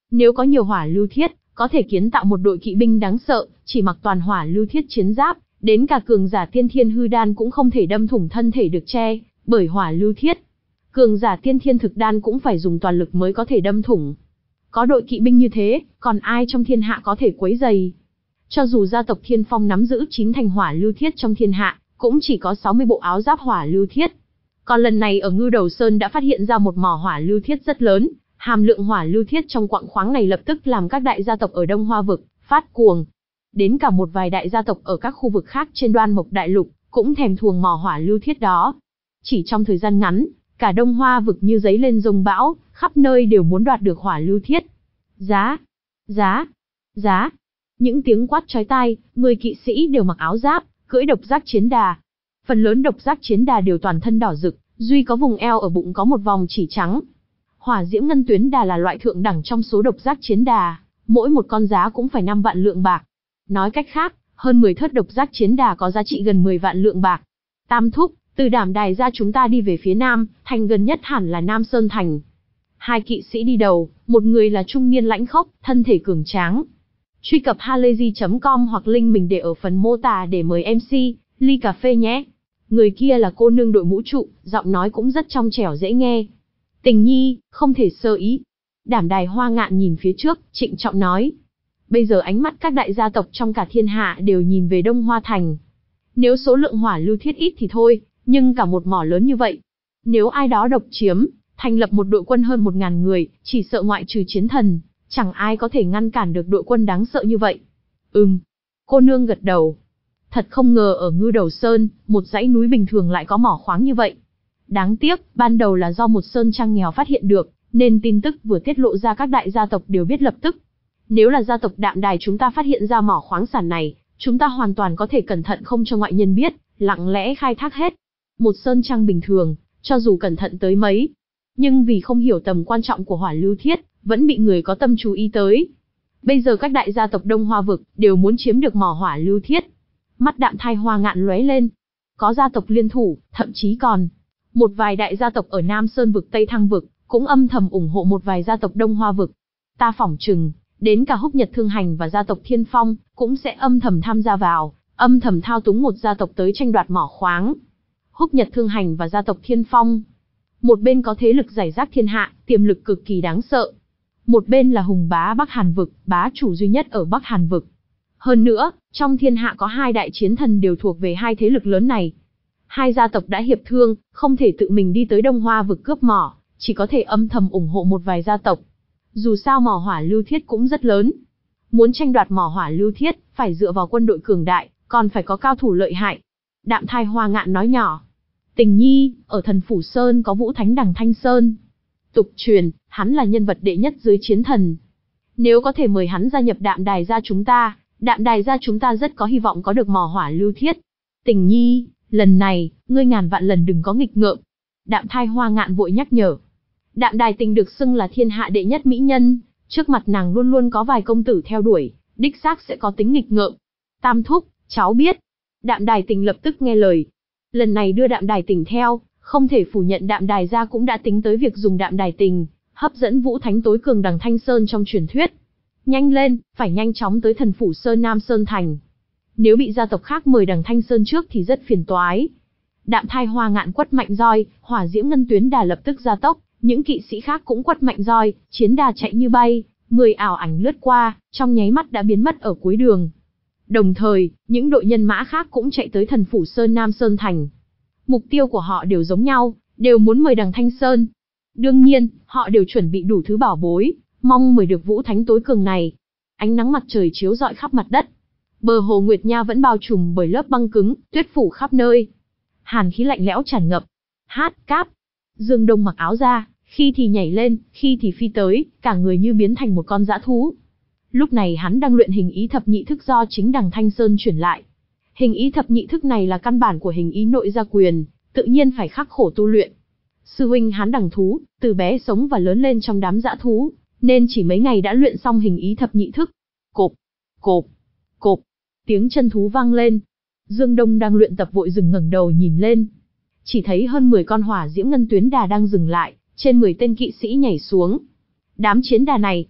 Nếu có nhiều hỏa lưu thiết, có thể kiến tạo một đội kỵ binh đáng sợ, chỉ mặc toàn hỏa lưu thiết chiến giáp, đến cả cường giả tiên thiên hư đan cũng không thể đâm thủng thân thể được che bởi hỏa lưu thiết. Cường giả tiên thiên thực đan cũng phải dùng toàn lực mới có thể đâm thủng. Có đội kỵ binh như thế, còn ai trong thiên hạ có thể quấy dày? Cho dù gia tộc Thiên Phong nắm giữ chín thành hỏa lưu thiết trong thiên hạ, cũng chỉ có sáu mươi bộ áo giáp hỏa lưu thiết. Còn lần này ở Ngưu Đầu Sơn đã phát hiện ra một mỏ hỏa lưu thiết rất lớn, hàm lượng hỏa lưu thiết trong quặng khoáng này lập tức làm các đại gia tộc ở Đông Hoa vực phát cuồng. Đến cả một vài đại gia tộc ở các khu vực khác trên Đoan Mộc Đại Lục cũng thèm thuồng mỏ hỏa lưu thiết đó. Chỉ trong thời gian ngắn, cả Đông Hoa vực như giấy lên dông bão, khắp nơi đều muốn đoạt được hỏa lưu thiết. Giá, giá, giá. Những tiếng quát chói tai, người kỵ sĩ đều mặc áo giáp, cưỡi độc giác chiến đà. Phần lớn độc giác chiến đà đều toàn thân đỏ rực, duy có vùng eo ở bụng có một vòng chỉ trắng. Hỏa diễm ngân tuyến đà là loại thượng đẳng trong số độc giác chiến đà, mỗi một con giá cũng phải năm vạn lượng bạc. Nói cách khác, hơn mười thớt độc giác chiến đà có giá trị gần mười vạn lượng bạc. Tam thúc, từ Đảm Đài ra chúng ta đi về phía nam, thành gần nhất hẳn là Nam Sơn Thành. Hai kỵ sĩ đi đầu, một người là trung niên lãnh khốc, thân thể cường tráng. Truy cập halayzi chấm com hoặc link mình để ở phần mô tả để mời em xê, ly cà phê nhé. Người kia là cô nương đội mũ trụ, giọng nói cũng rất trong trẻo dễ nghe. Tình nhi, không thể sơ ý. Đảm Đài Hoa Ngạn nhìn phía trước, trịnh trọng nói. Bây giờ ánh mắt các đại gia tộc trong cả thiên hạ đều nhìn về Đông Hoa Thành. Nếu số lượng hỏa lưu thiết ít thì thôi, nhưng cả một mỏ lớn như vậy. Nếu ai đó độc chiếm, thành lập một đội quân hơn một ngàn người, chỉ sợ ngoại trừ chiến thần, chẳng ai có thể ngăn cản được đội quân đáng sợ như vậy. Ừm. Cô nương gật đầu. Thật không ngờ ở Ngưu Đầu Sơn, một dãy núi bình thường lại có mỏ khoáng như vậy. Đáng tiếc, ban đầu là do một sơn trang nghèo phát hiện được, nên tin tức vừa tiết lộ ra các đại gia tộc đều biết lập tức. Nếu là gia tộc Đạm Đài chúng ta phát hiện ra mỏ khoáng sản này, chúng ta hoàn toàn có thể cẩn thận không cho ngoại nhân biết, lặng lẽ khai thác hết. Một sơn trang bình thường, cho dù cẩn thận tới mấy, nhưng vì không hiểu tầm quan trọng của hỏa lưu thiết, vẫn bị người có tâm chú ý tới. Bây giờ các đại gia tộc Đông Hoa vực đều muốn chiếm được mỏ hỏa lưu thiết. Mắt Đạm Thai Hoa Ngạn lóe lên. Có gia tộc liên thủ, thậm chí còn một vài đại gia tộc ở Nam Sơn vực Tây Thăng vực cũng âm thầm ủng hộ một vài gia tộc Đông Hoa vực. Ta phỏng chừng, đến cả Húc Nhật Thương Hành và gia tộc Thiên Phong cũng sẽ âm thầm tham gia vào, âm thầm thao túng một gia tộc tới tranh đoạt mỏ khoáng. Húc Nhật Thương Hành và gia tộc Thiên Phong, một bên có thế lực rải rác thiên hạ, tiềm lực cực kỳ đáng sợ. Một bên là hùng bá Bắc Hàn vực, bá chủ duy nhất ở Bắc Hàn vực. Hơn nữa, trong thiên hạ có hai đại chiến thần đều thuộc về hai thế lực lớn này. Hai gia tộc đã hiệp thương, không thể tự mình đi tới Đông Hoa vực cướp mỏ, chỉ có thể âm thầm ủng hộ một vài gia tộc. Dù sao mỏ hỏa lưu thiết cũng rất lớn. Muốn tranh đoạt mỏ hỏa lưu thiết, phải dựa vào quân đội cường đại, còn phải có cao thủ lợi hại. Đạm Thai Hoa Ngạn nói nhỏ. Tình nhi, ở Thần Phủ Sơn có Vũ Thánh Đằng Thanh Sơn. Tục truyền, hắn là nhân vật đệ nhất dưới chiến thần. Nếu có thể mời hắn gia nhập Đạm Đài gia chúng ta, Đạm Đài gia chúng ta rất có hy vọng có được mỏ hỏa lưu thiết. Tình nhi, lần này, ngươi ngàn vạn lần đừng có nghịch ngợm. Đạm Thai Hoa Ngạn vội nhắc nhở. Đạm Đài Tình được xưng là thiên hạ đệ nhất mỹ nhân, trước mặt nàng luôn luôn có vài công tử theo đuổi, đích xác sẽ có tính nghịch ngợm. Tam thúc, cháu biết. Đạm Đài Tình lập tức nghe lời. Lần này đưa Đạm Đài Tình theo, không thể phủ nhận Đạm Đài gia cũng đã tính tới việc dùng Đạm Đài Tình hấp dẫn Vũ Thánh tối cường Đằng Thanh Sơn trong truyền thuyết. Nhanh lên, phải nhanh chóng tới Thần Phủ Sơn Nam Sơn Thành. Nếu bị gia tộc khác mời Đằng Thanh Sơn trước thì rất phiền toái. Đạm Thai Hoa Ngạn quất mạnh roi, hỏa diễm ngân tuyến đà lập tức gia tốc, những kỵ sĩ khác cũng quất mạnh roi, chiến đà chạy như bay, mười ảo ảnh lướt qua, trong nháy mắt đã biến mất ở cuối đường. Đồng thời, những đội nhân mã khác cũng chạy tới Thần Phủ Sơn Nam Sơn Thành. Mục tiêu của họ đều giống nhau, đều muốn mời Đằng Thanh Sơn. Đương nhiên, họ đều chuẩn bị đủ thứ bảo bối, mong mời được Vũ Thánh tối cường này. Ánh nắng mặt trời chiếu rọi khắp mặt đất. Bờ hồ Nguyệt Nha vẫn bao trùm bởi lớp băng cứng, tuyết phủ khắp nơi. Hàn khí lạnh lẽo tràn ngập. Hát, cáp. Dương Đông mặc áo ra, khi thì nhảy lên, khi thì phi tới, cả người như biến thành một con dã thú. Lúc này hắn đang luyện hình ý thập nhị thức do chính Đằng Thanh Sơn chuyển lại. Hình ý thập nhị thức này là căn bản của hình ý nội gia quyền, tự nhiên phải khắc khổ tu luyện. Sư huynh hắn Đằng Thú, từ bé sống và lớn lên trong đám dã thú, nên chỉ mấy ngày đã luyện xong hình ý thập nhị thức. Cộp, cộp, cộp, tiếng chân thú vang lên. Dương Đông đang luyện tập vội dừng ngẩng đầu nhìn lên. Chỉ thấy hơn mười con hỏa diễm ngân tuyến đà đang dừng lại, trên mười tên kỵ sĩ nhảy xuống. Đám chiến đà này,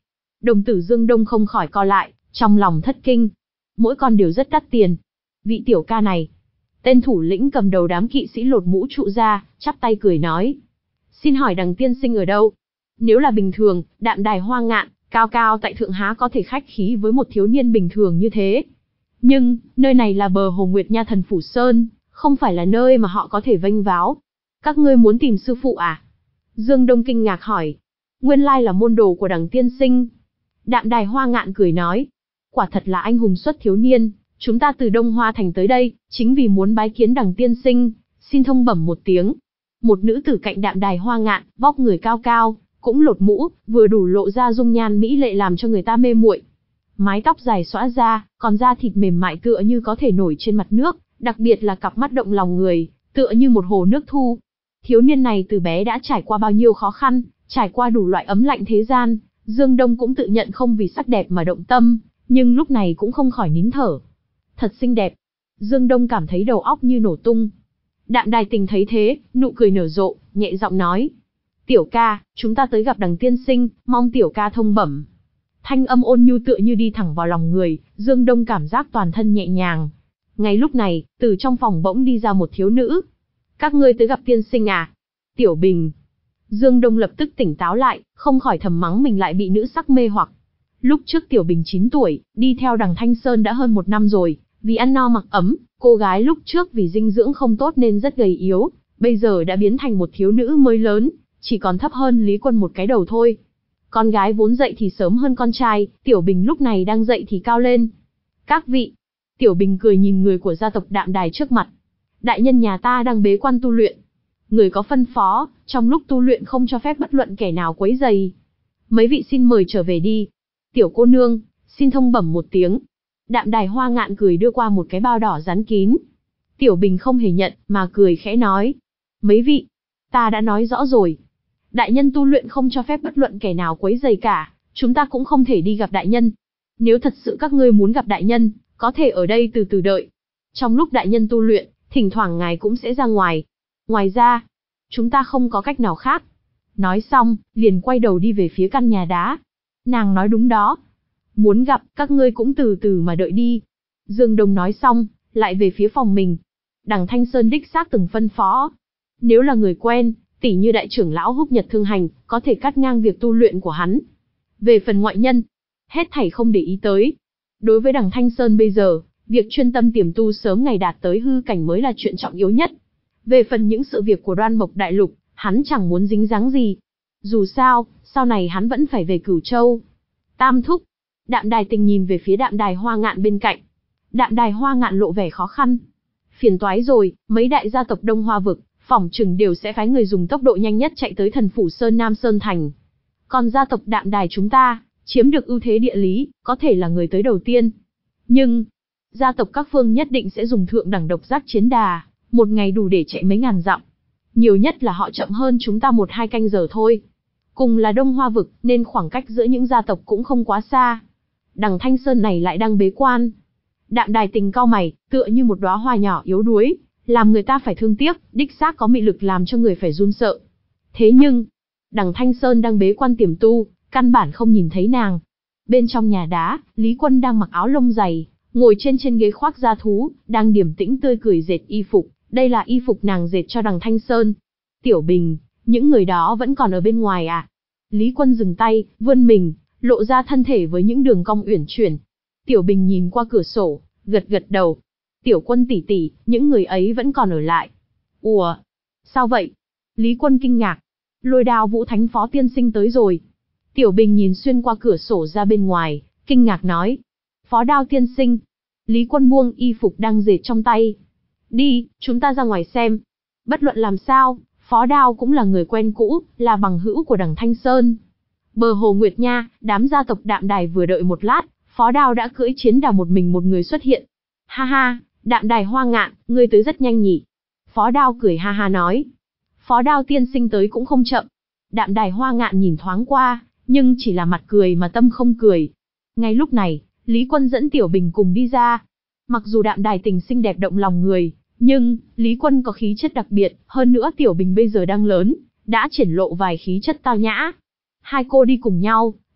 Đồng tử Dương Đông không khỏi co lại, trong lòng thất kinh. Mỗi con đều rất đắt tiền. Vị tiểu ca này. Tên thủ lĩnh cầm đầu đám kỵ sĩ lột mũ trụ ra, chắp tay cười nói. Xin hỏi Đằng tiên sinh ở đâu? Nếu là bình thường, Đạm Đài Hoa Ngạn, cao cao tại thượng há có thể khách khí với một thiếu niên bình thường như thế. Nhưng, nơi này là bờ hồ Nguyệt Nha Thần Phủ Sơn, không phải là nơi mà họ có thể vênh váo. Các ngươi muốn tìm sư phụ à? Dương Đông kinh ngạc hỏi. Nguyên lai là môn đồ của Đằng tiên sinh. Đạm Đài Hoa Ngạn cười nói. Quả thật là anh hùng xuất thiếu niên, chúng ta từ Đông Hoa Thành tới đây, chính vì muốn bái kiến Đằng tiên sinh, xin thông bẩm một tiếng. Một nữ tử cạnh Đạm Đài Hoa Ngạn, vóc người cao cao, cũng lột mũ, vừa đủ lộ ra dung nhan mỹ lệ làm cho người ta mê muội. Mái tóc dài xõa ra, còn da thịt mềm mại tựa như có thể nổi trên mặt nước, đặc biệt là cặp mắt động lòng người, tựa như một hồ nước thu. Thiếu niên này từ bé đã trải qua bao nhiêu khó khăn, trải qua đủ loại ấm lạnh thế gian, Dương Đông cũng tự nhận không vì sắc đẹp mà động tâm, nhưng lúc này cũng không khỏi nín thở. Thật xinh đẹp. Dương Đông cảm thấy đầu óc như nổ tung. Đạm Đài Tình thấy thế, nụ cười nở rộ, nhẹ giọng nói. Tiểu ca, chúng ta tới gặp Đằng tiên sinh, mong tiểu ca thông bẩm. Thanh âm ôn nhu tựa như đi thẳng vào lòng người, Dương Đông cảm giác toàn thân nhẹ nhàng. Ngay lúc này, từ trong phòng bỗng đi ra một thiếu nữ. Các ngươi tới gặp tiên sinh à? Tiểu Bình. Dương Đông lập tức tỉnh táo lại, không khỏi thầm mắng mình lại bị nữ sắc mê hoặc. Lúc trước Tiểu Bình chín tuổi, đi theo Đằng Thanh Sơn đã hơn một năm rồi, vì ăn no mặc ấm, cô gái lúc trước vì dinh dưỡng không tốt nên rất gầy yếu, bây giờ đã biến thành một thiếu nữ mới lớn, chỉ còn thấp hơn Lý Quân một cái đầu thôi. Con gái vốn dậy thì sớm hơn con trai, Tiểu Bình lúc này đang dậy thì cao lên. Các vị. Tiểu Bình cười nhìn người của gia tộc Đạm Đài trước mặt. Đại nhân nhà ta đang bế quan tu luyện. Người có phân phó, trong lúc tu luyện không cho phép bất luận kẻ nào quấy rầy. Mấy vị xin mời trở về đi. Tiểu cô nương, xin thông bẩm một tiếng. Đạm Đài Hoa Ngạn cười đưa qua một cái bao đỏ dán kín. Tiểu Bình không hề nhận, mà cười khẽ nói. Mấy vị, ta đã nói rõ rồi. Đại nhân tu luyện không cho phép bất luận kẻ nào quấy rầy cả, chúng ta cũng không thể đi gặp đại nhân. Nếu thật sự các ngươi muốn gặp đại nhân, có thể ở đây từ từ đợi. Trong lúc đại nhân tu luyện, thỉnh thoảng ngài cũng sẽ ra ngoài. Ngoài ra, chúng ta không có cách nào khác. Nói xong, liền quay đầu đi về phía căn nhà đá. Nàng nói đúng đó. Muốn gặp, các ngươi cũng từ từ mà đợi đi. Dương Đông nói xong, lại về phía phòng mình. Đằng Thanh Sơn đích xác từng phân phó. Nếu là người quen, tỉ như đại trưởng lão Húc Nhật Thương Hành, có thể cắt ngang việc tu luyện của hắn. Về phần ngoại nhân, hết thảy không để ý tới. Đối với Đằng Thanh Sơn bây giờ, việc chuyên tâm tiềm tu sớm ngày đạt tới hư cảnh mới là chuyện trọng yếu nhất. Về phần những sự việc của Đoan Mộc Đại Lục, hắn chẳng muốn dính dáng gì. Dù sao, sau này hắn vẫn phải về Cửu Châu. Tam thúc. Đạm Đài Tình nhìn về phía Đạm Đài Hoa Ngạn bên cạnh. Đạm Đài Hoa Ngạn lộ vẻ khó khăn. Phiền toái rồi, mấy đại gia tộc Đông Hoa vực, phỏng chừng đều sẽ phái người dùng tốc độ nhanh nhất chạy tới Thần Phủ Sơn Nam Sơn Thành. Còn gia tộc Đạm Đài chúng ta, chiếm được ưu thế địa lý, có thể là người tới đầu tiên. Nhưng, gia tộc các phương nhất định sẽ dùng thượng đẳng độc giác chiến đà, một ngày đủ để chạy mấy ngàn dặm. Nhiều nhất là họ chậm hơn chúng ta một hai canh giờ thôi. Cùng là Đông Hoa vực, nên khoảng cách giữa những gia tộc cũng không quá xa. Đằng Thanh Sơn này lại đang bế quan. Đạm Đài Tình cau mày, tựa như một đóa hoa nhỏ yếu đuối, làm người ta phải thương tiếc, đích xác có mị lực làm cho người phải run sợ. Thế nhưng, Đằng Thanh Sơn đang bế quan tiềm tu, căn bản không nhìn thấy nàng. Bên trong nhà đá, Lý Quân đang mặc áo lông dày, ngồi trên trên ghế khoác da thú, đang điềm tĩnh tươi cười dệt y phục. Đây là y phục nàng dệt cho Đằng Thanh Sơn. Tiểu Bình, những người đó vẫn còn ở bên ngoài à? Lý Quân dừng tay, vươn mình, lộ ra thân thể với những đường cong uyển chuyển. Tiểu Bình nhìn qua cửa sổ, gật gật đầu. Tiểu Quân tỷ tỷ, những người ấy vẫn còn ở lại. Ủa? Sao vậy? Lý Quân kinh ngạc. Lôi Đao Vũ Thánh Phó tiên sinh tới rồi. Tiểu Bình nhìn xuyên qua cửa sổ ra bên ngoài, kinh ngạc nói. Phó Đao tiên sinh. Lý Quân buông y phục đang dệt trong tay. Đi, chúng ta ra ngoài xem. Bất luận làm sao, Phó Đao cũng là người quen cũ, là bằng hữu của Đằng Thanh Sơn. Bờ hồ Nguyệt Nha, đám gia tộc Đạm Đài vừa đợi một lát, Phó Đao đã cưỡi chiến đà một mình một người xuất hiện. Ha ha, Đạm Đài Hoa Ngạn, ngươi tới rất nhanh nhỉ. Phó Đao cười ha ha nói. Phó Đao tiên sinh tới cũng không chậm. Đạm Đài Hoa Ngạn nhìn thoáng qua, nhưng chỉ là mặt cười mà tâm không cười. Ngay lúc này, Lý Quân dẫn Tiểu Bình cùng đi ra. Mặc dù Đạm Đài Tình xinh đẹp động lòng người, nhưng Lý Quân có khí chất đặc biệt, hơn nữa Tiểu Bình bây giờ đang lớn, đã triển lộ vài khí chất tao nhã. Hai cô đi cùng nhau,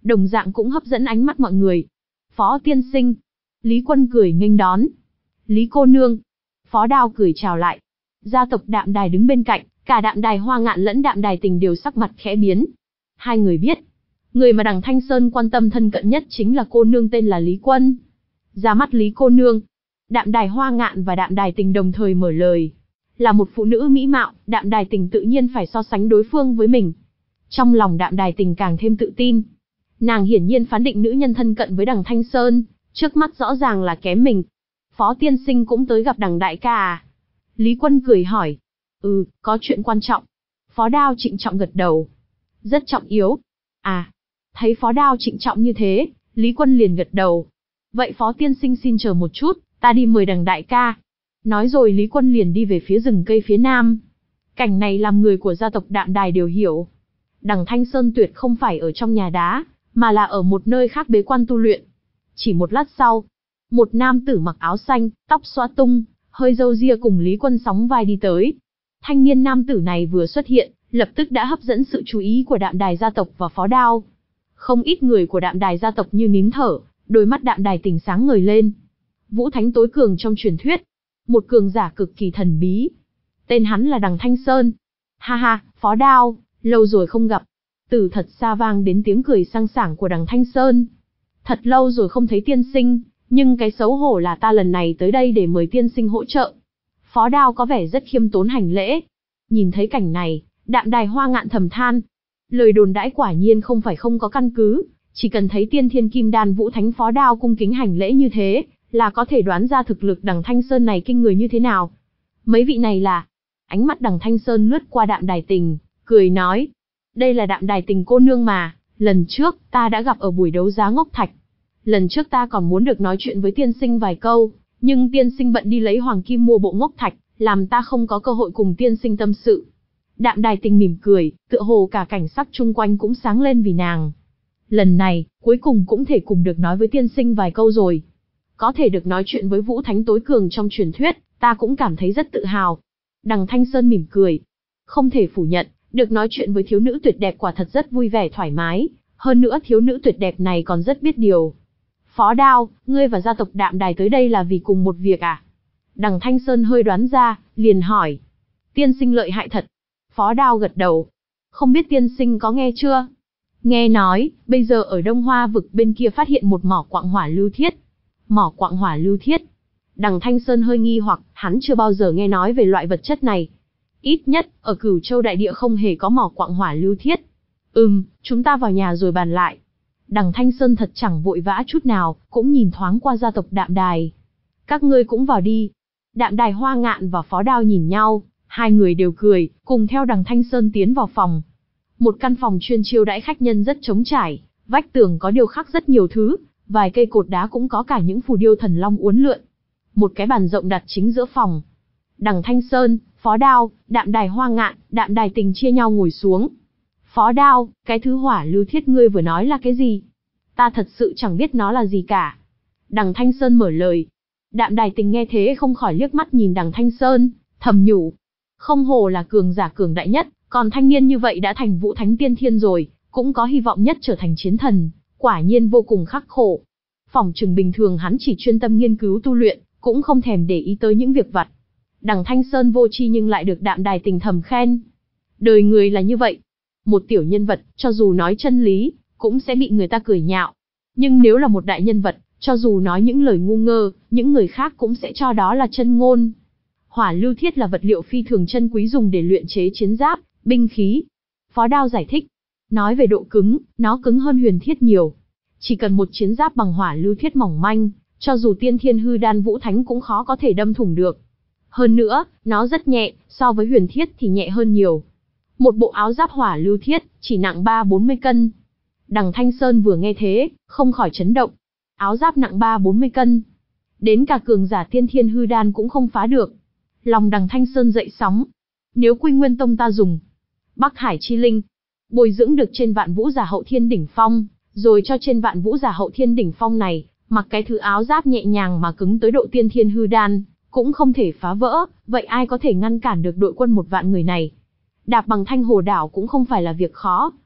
đồng dạng cũng hấp dẫn ánh mắt mọi người. Phó tiên sinh. Lý Quân cười nghênh đón. Lý cô nương. Phó Đao cười chào lại. Gia tộc Đạm Đài đứng bên cạnh, cả Đạm Đài Hoa Ngạn lẫn Đạm Đài Tình đều sắc mặt khẽ biến. Hai người biết, người mà đằng Thanh Sơn quan tâm thân cận nhất chính là cô nương tên là Lý Quân. Ra mắt Lý cô nương, Đạm Đài Hoa Ngạn và Đạm Đài Tình đồng thời mở lời. Là một phụ nữ mỹ mạo, Đạm Đài Tình tự nhiên phải so sánh đối phương với mình. Trong lòng Đạm Đài Tình càng thêm tự tin. Nàng hiển nhiên phán định nữ nhân thân cận với đằng Thanh Sơn, trước mắt rõ ràng là kém mình. Phó tiên sinh cũng tới gặp đằng đại ca à? Lý Quân cười hỏi. Ừ, có chuyện quan trọng. Phó Đao trịnh trọng gật đầu. Rất trọng yếu. À, thấy Phó Đao trịnh trọng như thế, Lý Quân liền gật đầu. Vậy Phó tiên sinh xin chờ một chút, ta đi mời đằng đại ca. Nói rồi Lý Quân liền đi về phía rừng cây phía nam. Cảnh này làm người của gia tộc Đạm Đài đều hiểu. Đằng Thanh Sơn tuyệt không phải ở trong nhà đá, mà là ở một nơi khác bế quan tu luyện. Chỉ một lát sau, một nam tử mặc áo xanh, tóc xõa tung, hơi râu ria cùng Lý Quân sóng vai đi tới. Thanh niên nam tử này vừa xuất hiện, lập tức đã hấp dẫn sự chú ý của Đạm Đài gia tộc và Phó Đao. Không ít người của Đạm Đài gia tộc như nín thở, đôi mắt Đạm Đài Tình sáng ngời lên. Vũ Thánh tối cường trong truyền thuyết, một cường giả cực kỳ thần bí. Tên hắn là đằng Thanh Sơn. Ha ha, Phó Đao, lâu rồi không gặp. Từ thật xa vang đến tiếng cười sang sảng của đằng Thanh Sơn. Thật lâu rồi không thấy tiên sinh, nhưng cái xấu hổ là ta lần này tới đây để mời tiên sinh hỗ trợ. Phó Đao có vẻ rất khiêm tốn hành lễ. Nhìn thấy cảnh này, Đạm Đài Hoa Ngạn thầm than. Lời đồn đãi quả nhiên không phải không có căn cứ, chỉ cần thấy tiên thiên kim đan Vũ Thánh Phó Đao cung kính hành lễ như thế, là có thể đoán ra thực lực đằng Thanh Sơn này kinh người như thế nào. Mấy vị này là... Ánh mắt đằng Thanh Sơn lướt qua Đạm Đài Tình, cười nói. Đây là Đạm Đài Tình cô nương mà, lần trước ta đã gặp ở buổi đấu giá ngốc thạch. Lần trước ta còn muốn được nói chuyện với tiên sinh vài câu, nhưng tiên sinh bận đi lấy hoàng kim mua bộ ngốc thạch, làm ta không có cơ hội cùng tiên sinh tâm sự. Đạm Đài Tình mỉm cười, tựa hồ cả cảnh sắc chung quanh cũng sáng lên vì nàng. Lần này, cuối cùng cũng thể cùng được nói với tiên sinh vài câu rồi. Có thể được nói chuyện với Vũ Thánh tối cường trong truyền thuyết, ta cũng cảm thấy rất tự hào. Đằng Thanh Sơn mỉm cười. Không thể phủ nhận, được nói chuyện với thiếu nữ tuyệt đẹp quả thật rất vui vẻ thoải mái, hơn nữa thiếu nữ tuyệt đẹp này còn rất biết điều. Phó Đao, ngươi và gia tộc Đạm Đài tới đây là vì cùng một việc à? Đằng Thanh Sơn hơi đoán ra, liền hỏi. Tiên sinh lợi hại thật. Phó Đao gật đầu. Không biết tiên sinh có nghe chưa? Nghe nói, bây giờ ở Đông Hoa vực bên kia phát hiện một mỏ quặng hỏa lưu thiết. Mỏ quặng hỏa lưu thiết. Đằng Thanh Sơn hơi nghi hoặc, hắn chưa bao giờ nghe nói về loại vật chất này. Ít nhất, ở Cửu Châu đại địa không hề có mỏ quặng hỏa lưu thiết. Ừm, chúng ta vào nhà rồi bàn lại. Đằng Thanh Sơn thật chẳng vội vã chút nào, cũng nhìn thoáng qua gia tộc Đạm Đài. Các ngươi cũng vào đi. Đạm Đài Hoa Ngạn và Phó Đao nhìn nhau, hai người đều cười, cùng theo đằng Thanh Sơn tiến vào phòng. Một căn phòng chuyên chiêu đãi khách nhân rất trống trải, vách tường có điêu khắc rất nhiều thứ, vài cây cột đá cũng có cả những phù điêu thần long uốn lượn. Một cái bàn rộng đặt chính giữa phòng. Đằng Thanh Sơn, Phó Đao, Đạm Đài Hoa Ngạn, Đạm Đài Tình chia nhau ngồi xuống. Phó Đao, cái thứ hỏa lưu thiết ngươi vừa nói là cái gì? Ta thật sự chẳng biết nó là gì cả. Đằng Thanh Sơn mở lời. Đạm Đài Tình nghe thế không khỏi liếc mắt nhìn đằng Thanh Sơn, thầm nhủ. Không hồ là cường giả cường đại nhất, còn thanh niên như vậy đã thành Vũ Thánh tiên thiên rồi, cũng có hy vọng nhất trở thành chiến thần, quả nhiên vô cùng khắc khổ. Phỏng chừng bình thường hắn chỉ chuyên tâm nghiên cứu tu luyện, cũng không thèm để ý tới những việc vặt. Đằng Thanh Sơn vô tri nhưng lại được Đạm Đài Tình thầm khen. Đời người là như vậy. Một tiểu nhân vật, cho dù nói chân lý, cũng sẽ bị người ta cười nhạo. Nhưng nếu là một đại nhân vật, cho dù nói những lời ngu ngơ, những người khác cũng sẽ cho đó là chân ngôn. Hỏa lưu thiết là vật liệu phi thường chân quý dùng để luyện chế chiến giáp, binh khí. Phó Đao giải thích. Nói về độ cứng, nó cứng hơn huyền thiết nhiều. Chỉ cần một chiến giáp bằng hỏa lưu thiết mỏng manh, cho dù tiên thiên hư đan Vũ Thánh cũng khó có thể đâm thủng được. Hơn nữa, nó rất nhẹ, so với huyền thiết thì nhẹ hơn nhiều. Một bộ áo giáp hỏa lưu thiết, chỉ nặng ba bốn mươi cân. Đằng Thanh Sơn vừa nghe thế, không khỏi chấn động. Áo giáp nặng ba bốn mươi cân. Đến cả cường giả tiên thiên hư đan cũng không phá được. Lòng đằng Thanh Sơn dậy sóng. Nếu Quy Nguyên Tông ta dùng Bắc Hải Chi Linh, bồi dưỡng được trên Vạn Vũ Giả Hậu Thiên Đỉnh Phong, rồi cho trên Vạn Vũ Giả Hậu Thiên Đỉnh Phong này, mặc cái thứ áo giáp nhẹ nhàng mà cứng tới độ tiên thiên hư đan, cũng không thể phá vỡ, vậy ai có thể ngăn cản được đội quân một vạn người này? Đạp bằng Thanh Hồ Đảo cũng không phải là việc khó.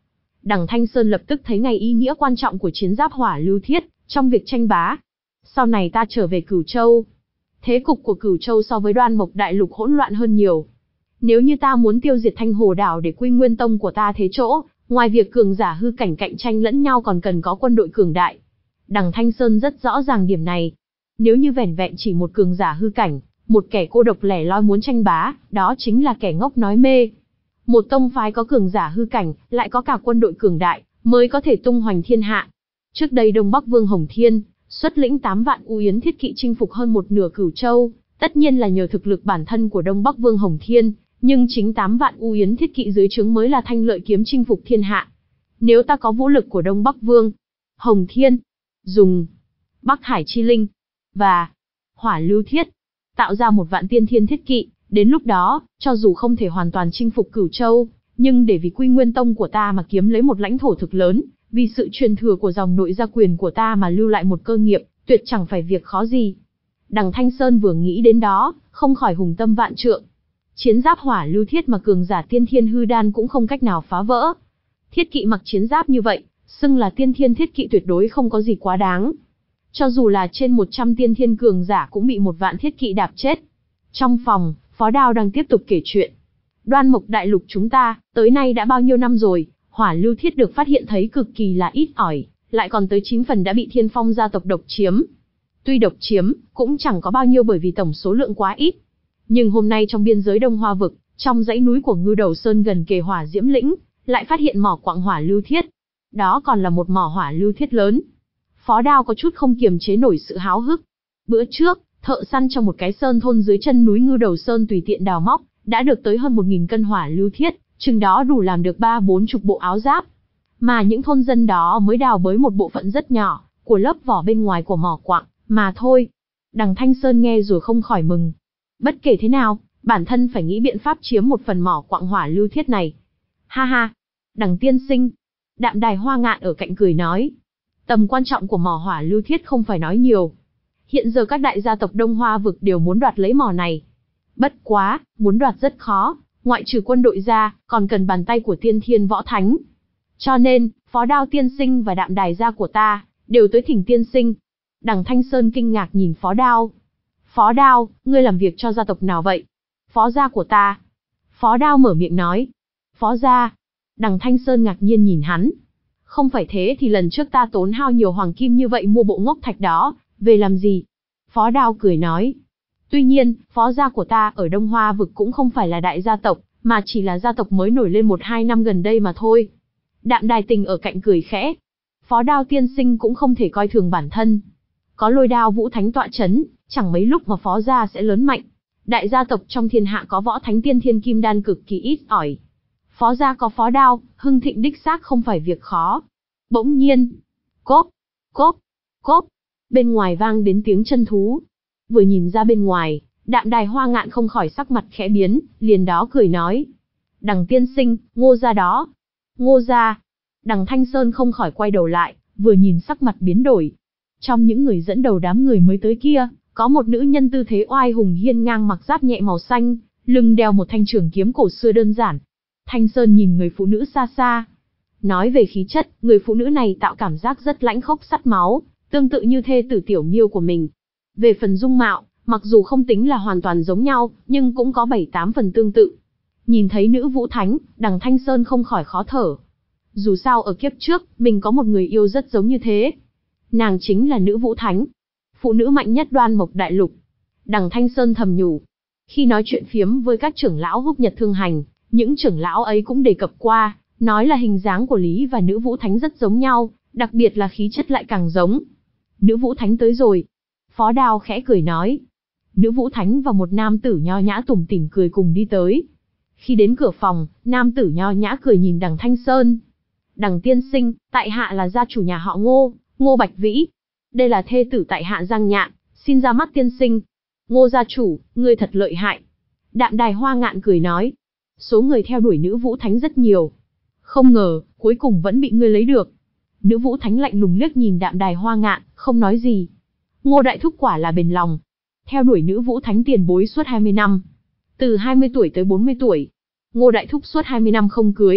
Đằng Thanh Sơn lập tức thấy ngay ý nghĩa quan trọng của chiến giáp hỏa lưu thiết trong việc tranh bá. Sau này ta trở về Cửu Châu. Thế cục của Cửu Châu so với Đoan Mộc Đại Lục hỗn loạn hơn nhiều. Nếu như ta muốn tiêu diệt Thanh Hồ Đảo để quy nguyên tông của ta thế chỗ, ngoài việc cường giả hư cảnh cạnh tranh lẫn nhau còn cần có quân đội cường đại. Đằng Thanh Sơn rất rõ ràng điểm này. Nếu như vẻn vẹn chỉ một cường giả hư cảnh, một kẻ cô độc lẻ loi muốn tranh bá, đó chính là kẻ ngốc nói mê. Một tông phái có cường giả hư cảnh, lại có cả quân đội cường đại, mới có thể tung hoành thiên hạ. Trước đây Đông Bắc Vương Hồng Thiên xuất lĩnh tám vạn U Yến thiết kỵ chinh phục hơn một nửa Cửu Châu, tất nhiên là nhờ thực lực bản thân của Đông Bắc Vương Hồng Thiên, nhưng chính tám vạn U Yến thiết kỵ dưới trướng mới là thanh lợi kiếm chinh phục thiên hạ. Nếu ta có vũ lực của Đông Bắc Vương Hồng Thiên, dùng Bắc Hải Chi Linh và Hỏa Lưu Thiết tạo ra một vạn tiên thiên thiết kỵ, đến lúc đó, cho dù không thể hoàn toàn chinh phục Cửu Châu, nhưng để vì Quy Nguyên Tông của ta mà kiếm lấy một lãnh thổ thực lớn, vì sự truyền thừa của dòng nội gia quyền của ta mà lưu lại một cơ nghiệp, tuyệt chẳng phải việc khó gì. Đằng Thanh Sơn vừa nghĩ đến đó, không khỏi hùng tâm vạn trượng. Chiến giáp hỏa lưu thiết mà cường giả tiên thiên hư đan cũng không cách nào phá vỡ. Thiết kỵ mặc chiến giáp như vậy, xưng là tiên thiên thiết kỵ tuyệt đối không có gì quá đáng. Cho dù là trên một trăm tiên thiên cường giả cũng bị một vạn thiết kỵ đạp chết. Trong phòng, Phó Đao đang tiếp tục kể chuyện. Đoan Mộc Đại Lục chúng ta, tới nay đã bao nhiêu năm rồi, hỏa lưu thiết được phát hiện thấy cực kỳ là ít ỏi, lại còn tới chín phần đã bị Thiên Phong gia tộc độc chiếm. Tuy độc chiếm, cũng chẳng có bao nhiêu bởi vì tổng số lượng quá ít. Nhưng hôm nay trong biên giới Đông Hoa Vực, trong dãy núi của Ngưu Đầu Sơn gần kề Hỏa Diễm Lĩnh, lại phát hiện mỏ quặng hỏa lưu thiết. Đó còn là một mỏ hỏa lưu thiết lớn. Phó Đao có chút không kiềm chế nổi sự háo hức. Bữa trước, thợ săn trong một cái sơn thôn dưới chân núi Ngưu Đầu Sơn tùy tiện đào móc, đã được tới hơn một nghìn cân hỏa lưu thiết, chừng đó đủ làm được ba bốn chục bộ áo giáp. Mà những thôn dân đó mới đào bới một bộ phận rất nhỏ của lớp vỏ bên ngoài của mỏ quặng mà thôi. Đằng Thanh Sơn nghe rồi không khỏi mừng. Bất kể thế nào, bản thân phải nghĩ biện pháp chiếm một phần mỏ quặng hỏa lưu thiết này. Ha ha, Đằng tiên sinh. Đạm Đài Hoa Ngạn ở cạnh cười nói. Tầm quan trọng của mỏ hỏa lưu thiết không phải nói nhiều. Hiện giờ các đại gia tộc Đông Hoa Vực đều muốn đoạt lấy mỏ này. Bất quá, muốn đoạt rất khó, ngoại trừ quân đội ra, còn cần bàn tay của tiên thiên võ thánh. Cho nên, Phó Đao tiên sinh và Đạm Đài gia của ta, đều tới thỉnh tiên sinh. Đằng Thanh Sơn kinh ngạc nhìn Phó Đao. Phó Đao, ngươi làm việc cho gia tộc nào vậy? Phó gia của ta. Phó Đao mở miệng nói. Phó gia. Đằng Thanh Sơn ngạc nhiên nhìn hắn. Không phải thế thì lần trước ta tốn hao nhiều hoàng kim như vậy mua bộ ngốc thạch đó, về làm gì? Phó Đao cười nói. Tuy nhiên, phó gia của ta ở Đông Hoa Vực cũng không phải là đại gia tộc, mà chỉ là gia tộc mới nổi lên một hai năm gần đây mà thôi. Đạm Đài Tình ở cạnh cười khẽ. Phó Đao tiên sinh cũng không thể coi thường bản thân. Có Lôi Đao Vũ Thánh tọa chấn, chẳng mấy lúc mà phó gia sẽ lớn mạnh. Đại gia tộc trong thiên hạ có võ thánh tiên thiên kim đan cực kỳ ít ỏi. Phó gia có Phó Đao, hưng thịnh đích xác không phải việc khó. Bỗng nhiên, cốp, cốp, cốp, bên ngoài vang đến tiếng chân thú. Vừa nhìn ra bên ngoài, Đạm Đài Hoa Ngạn không khỏi sắc mặt khẽ biến, liền đó cười nói. Đằng tiên sinh, Ngô gia đó. Ngô gia. Đằng Thanh Sơn không khỏi quay đầu lại, vừa nhìn sắc mặt biến đổi. Trong những người dẫn đầu đám người mới tới kia, có một nữ nhân tư thế oai hùng hiên ngang mặc giáp nhẹ màu xanh, lưng đeo một thanh trường kiếm cổ xưa đơn giản. Thanh Sơn nhìn người phụ nữ xa xa. Nói về khí chất, người phụ nữ này tạo cảm giác rất lãnh khốc sắt máu, tương tự như thê tử Tiểu Miêu của mình. Về phần dung mạo, mặc dù không tính là hoàn toàn giống nhau, nhưng cũng có bảy tám phần tương tự. Nhìn thấy nữ vũ thánh, Đằng Thanh Sơn không khỏi khó thở. Dù sao ở kiếp trước, mình có một người yêu rất giống như thế. Nàng chính là nữ vũ thánh, phụ nữ mạnh nhất Đoan Mộc Đại Lục. Đằng Thanh Sơn thầm nhủ. Khi nói chuyện phiếm với các trưởng lão Húc Nhật Thương Hành, những trưởng lão ấy cũng đề cập qua, nói là hình dáng của Lý và nữ vũ thánh rất giống nhau, đặc biệt là khí chất lại càng giống. Nữ vũ thánh tới rồi. Phó Đao khẽ cười nói. Nữ vũ thánh và một nam tử nho nhã tủm tỉm cười cùng đi tới. Khi đến cửa phòng, nam tử nho nhã cười nhìn Đằng Thanh Sơn. Đằng tiên sinh, tại hạ là gia chủ nhà họ Ngô, Ngô Bạch Vĩ. Đây là thê tử tại hạ Giang Nhạn, xin ra mắt tiên sinh. Ngô gia chủ, ngươi thật lợi hại. Đạm Đài Hoa Ngạn cười nói. Số người theo đuổi nữ vũ thánh rất nhiều. Không ngờ, cuối cùng vẫn bị ngươi lấy được. Nữ vũ thánh lạnh lùng liếc nhìn Đạm Đài Hoa Ngạn, không nói gì. Ngô đại thúc quả là bền lòng. Theo đuổi nữ vũ thánh tiền bối suốt hai mươi năm. Từ hai mươi tuổi tới bốn mươi tuổi. Ngô đại thúc suốt hai mươi năm không cưới,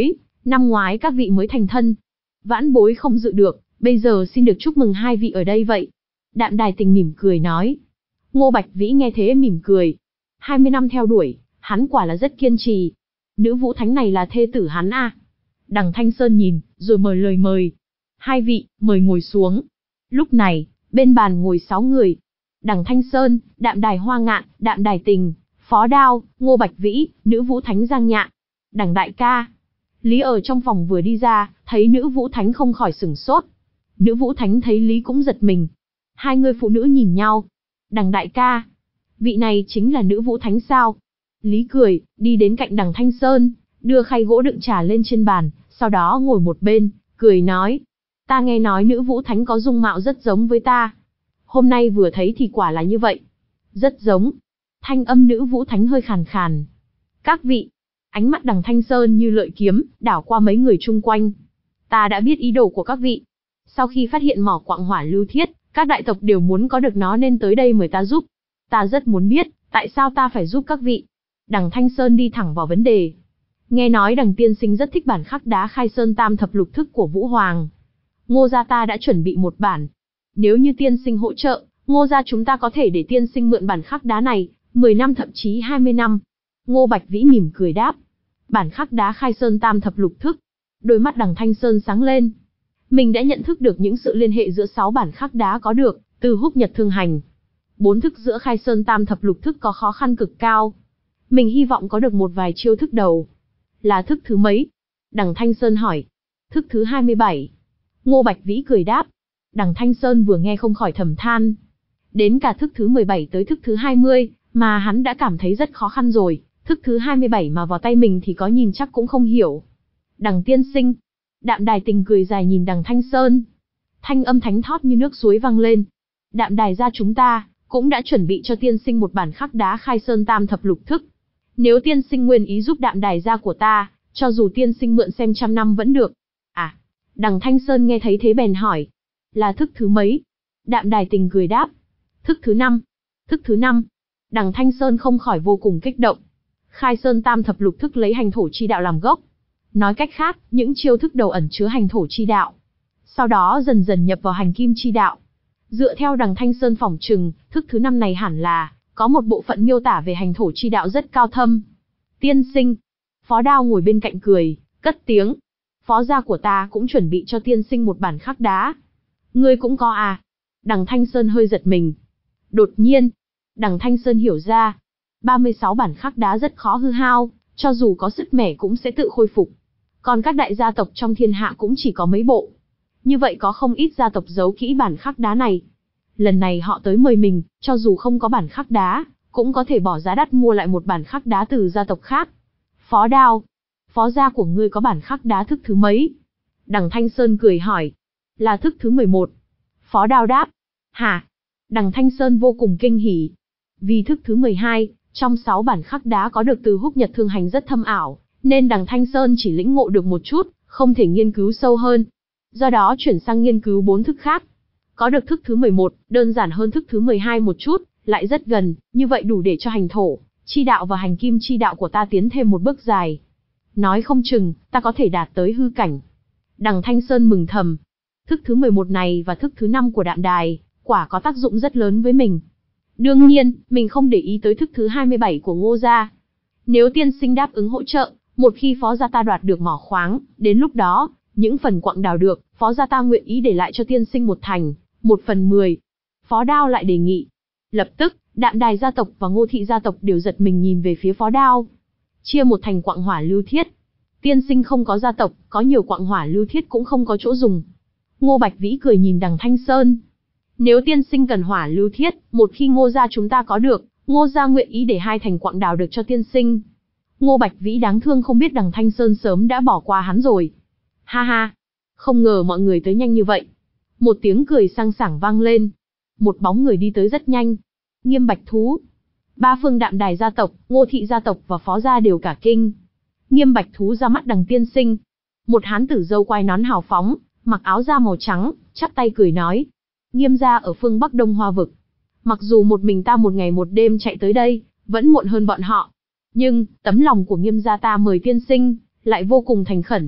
Năm ngoái các vị mới thành thân. Vãn bối không dự được, bây giờ xin được chúc mừng hai vị ở đây vậy. Đạm Đài Tình mỉm cười nói. Ngô Bạch Vĩ nghe thế mỉm cười. hai mươi năm theo đuổi, hắn quả là rất kiên trì. Nữ vũ thánh này là thê tử hắn à? Đằng Thanh Sơn nhìn, rồi mời lời mời. Hai vị, mời ngồi xuống. Lúc này, bên bàn ngồi sáu người. Đằng Thanh Sơn, Đạm Đài Hoa Ngạn, Đạm Đài Tình, Phó Đao, Ngô Bạch Vĩ, nữ vũ thánh Giang Nhạn. Đằng đại ca. Lý ở trong phòng vừa đi ra, thấy nữ vũ thánh không khỏi sửng sốt. Nữ vũ thánh thấy Lý cũng giật mình. Hai người phụ nữ nhìn nhau. Đằng đại ca. Vị này chính là nữ vũ thánh sao? Lý cười, đi đến cạnh đằng Thanh Sơn, đưa khay gỗ đựng trà lên trên bàn, sau đó ngồi một bên, cười nói. Ta nghe nói nữ vũ thánh có dung mạo rất giống với ta. Hôm nay vừa thấy thì quả là như vậy. Rất giống. Thanh âm nữ vũ thánh hơi khàn khàn. Các vị. Ánh mắt đằng Thanh Sơn như lợi kiếm, đảo qua mấy người chung quanh. Ta đã biết ý đồ của các vị. Sau khi phát hiện mỏ quặng hỏa lưu thiết, các đại tộc đều muốn có được nó nên tới đây mời ta giúp. Ta rất muốn biết, tại sao ta phải giúp các vị. Đằng Thanh Sơn đi thẳng vào vấn đề. Nghe nói đằng tiên sinh rất thích bản khắc đá khai sơn tam thập lục thức của Vũ Hoàng. Ngô gia ta đã chuẩn bị một bản. Nếu như tiên sinh hỗ trợ, Ngô gia chúng ta có thể để tiên sinh mượn bản khắc đá này, mười năm thậm chí hai mươi năm. Ngô Bạch Vĩ mỉm cười đáp. Bản khắc đá khai sơn tam thập lục thức. Đôi mắt đằng Thanh Sơn sáng lên. Mình đã nhận thức được những sự liên hệ giữa sáu bản khắc đá có được, từ húc nhật thương hành. Bốn thức giữa khai sơn tam thập lục thức có khó khăn cực cao. Mình hy vọng có được một vài chiêu thức đầu. Là thức thứ mấy? Đằng Thanh Sơn hỏi. Thức thứ hai mươi bảy. Ngô Bạch Vĩ cười đáp. Đằng Thanh Sơn vừa nghe không khỏi thầm than. Đến cả thức thứ mười bảy tới thức thứ hai mươi, mà hắn đã cảm thấy rất khó khăn rồi. Thức thứ hai mươi bảy mà vào tay mình thì có nhìn chắc cũng không hiểu. Đằng tiên sinh. Đạm Đài Tình cười dài nhìn đằng Thanh Sơn. Thanh âm thánh thót như nước suối vang lên. Đạm Đài gia chúng ta cũng đã chuẩn bị cho tiên sinh một bản khắc đá khai sơn tam thập lục thức. Nếu tiên sinh nguyên ý giúp Đạm Đài gia của ta, cho dù tiên sinh mượn xem trăm năm vẫn được. À, đằng Thanh Sơn nghe thấy thế bèn hỏi. Là thức thứ mấy? Đạm Đài Tình cười đáp. Thức thứ năm. Thức thứ năm. Đằng Thanh Sơn không khỏi vô cùng kích động. Khai sơn tam thập lục thức lấy hành thổ chi đạo làm gốc. Nói cách khác, những chiêu thức đầu ẩn chứa hành thổ chi đạo. Sau đó dần dần nhập vào hành kim chi đạo. Dựa theo đằng Thanh Sơn phỏng chừng, thức thứ năm này hẳn là có một bộ phận miêu tả về hành thổ chi đạo rất cao thâm. Tiên sinh. Phó Đao ngồi bên cạnh cười, cất tiếng. Phó gia của ta cũng chuẩn bị cho tiên sinh một bản khắc đá. Ngươi cũng có à? Đằng Thanh Sơn hơi giật mình. Đột nhiên, đằng Thanh Sơn hiểu ra. ba mươi sáu bản khắc đá rất khó hư hao, cho dù có sức mẻ cũng sẽ tự khôi phục. Còn các đại gia tộc trong thiên hạ cũng chỉ có mấy bộ. Như vậy có không ít gia tộc giấu kỹ bản khắc đá này. Lần này họ tới mời mình, cho dù không có bản khắc đá, cũng có thể bỏ giá đắt mua lại một bản khắc đá từ gia tộc khác. Phó Đao, phó gia của ngươi có bản khắc đá thức thứ mấy? Đằng Thanh Sơn cười hỏi. Là thức thứ mười một. Phó Đao đáp. Hả? Đằng Thanh Sơn vô cùng kinh hỉ. Vì thức thứ mười hai, trong sáu bản khắc đá có được từ húc nhật thương hành rất thâm ảo, nên đằng Thanh Sơn chỉ lĩnh ngộ được một chút, không thể nghiên cứu sâu hơn. Do đó chuyển sang nghiên cứu bốn thức khác. Có được thức thứ mười một, đơn giản hơn thức thứ mười hai một chút, lại rất gần, như vậy đủ để cho hành thổ, chi đạo và hành kim chi đạo của ta tiến thêm một bước dài. Nói không chừng, ta có thể đạt tới hư cảnh. Đằng Thanh Sơn mừng thầm. Thức thứ mười một này và thức thứ năm của Đạm Đài, quả có tác dụng rất lớn với mình. Đương nhiên, mình không để ý tới thức thứ hai mươi bảy của Ngô gia. Nếu tiên sinh đáp ứng hỗ trợ, một khi phó gia ta đoạt được mỏ khoáng, đến lúc đó, những phần quặng đào được, phó gia ta nguyện ý để lại cho tiên sinh một thành, một phần mười. Phó Đao lại đề nghị. Lập tức, Đạm Đài gia tộc và Ngô thị gia tộc đều giật mình nhìn về phía Phó Đao. Chia một thành quặng hỏa lưu thiết. Tiên sinh không có gia tộc, có nhiều quặng hỏa lưu thiết cũng không có chỗ dùng. Ngô Bạch Vĩ cười nhìn đằng Thanh Sơn. Nếu tiên sinh cần hỏa lưu thiết, một khi Ngô gia chúng ta có được, Ngô gia nguyện ý để hai thành quặng đào được cho tiên sinh. Ngô Bạch Vĩ đáng thương không biết đằng Thanh Sơn sớm đã bỏ qua hắn rồi. Ha ha, không ngờ mọi người tới nhanh như vậy. Một tiếng cười sang sảng vang lên. Một bóng người đi tới rất nhanh. Nghiêm Bạch Thú. Ba phương Đạm Đài gia tộc, Ngô thị gia tộc và Phó gia đều cả kinh. Nghiêm Bạch Thú ra mắt đằng tiên sinh. Một hán tử râu quai nón hào phóng, mặc áo da màu trắng, chắp tay cười nói. Nghiêm gia ở phương Bắc Đông Hoa vực. Mặc dù một mình ta một ngày một đêm chạy tới đây, vẫn muộn hơn bọn họ. Nhưng, tấm lòng của Nghiêm gia ta mời tiên sinh, lại vô cùng thành khẩn.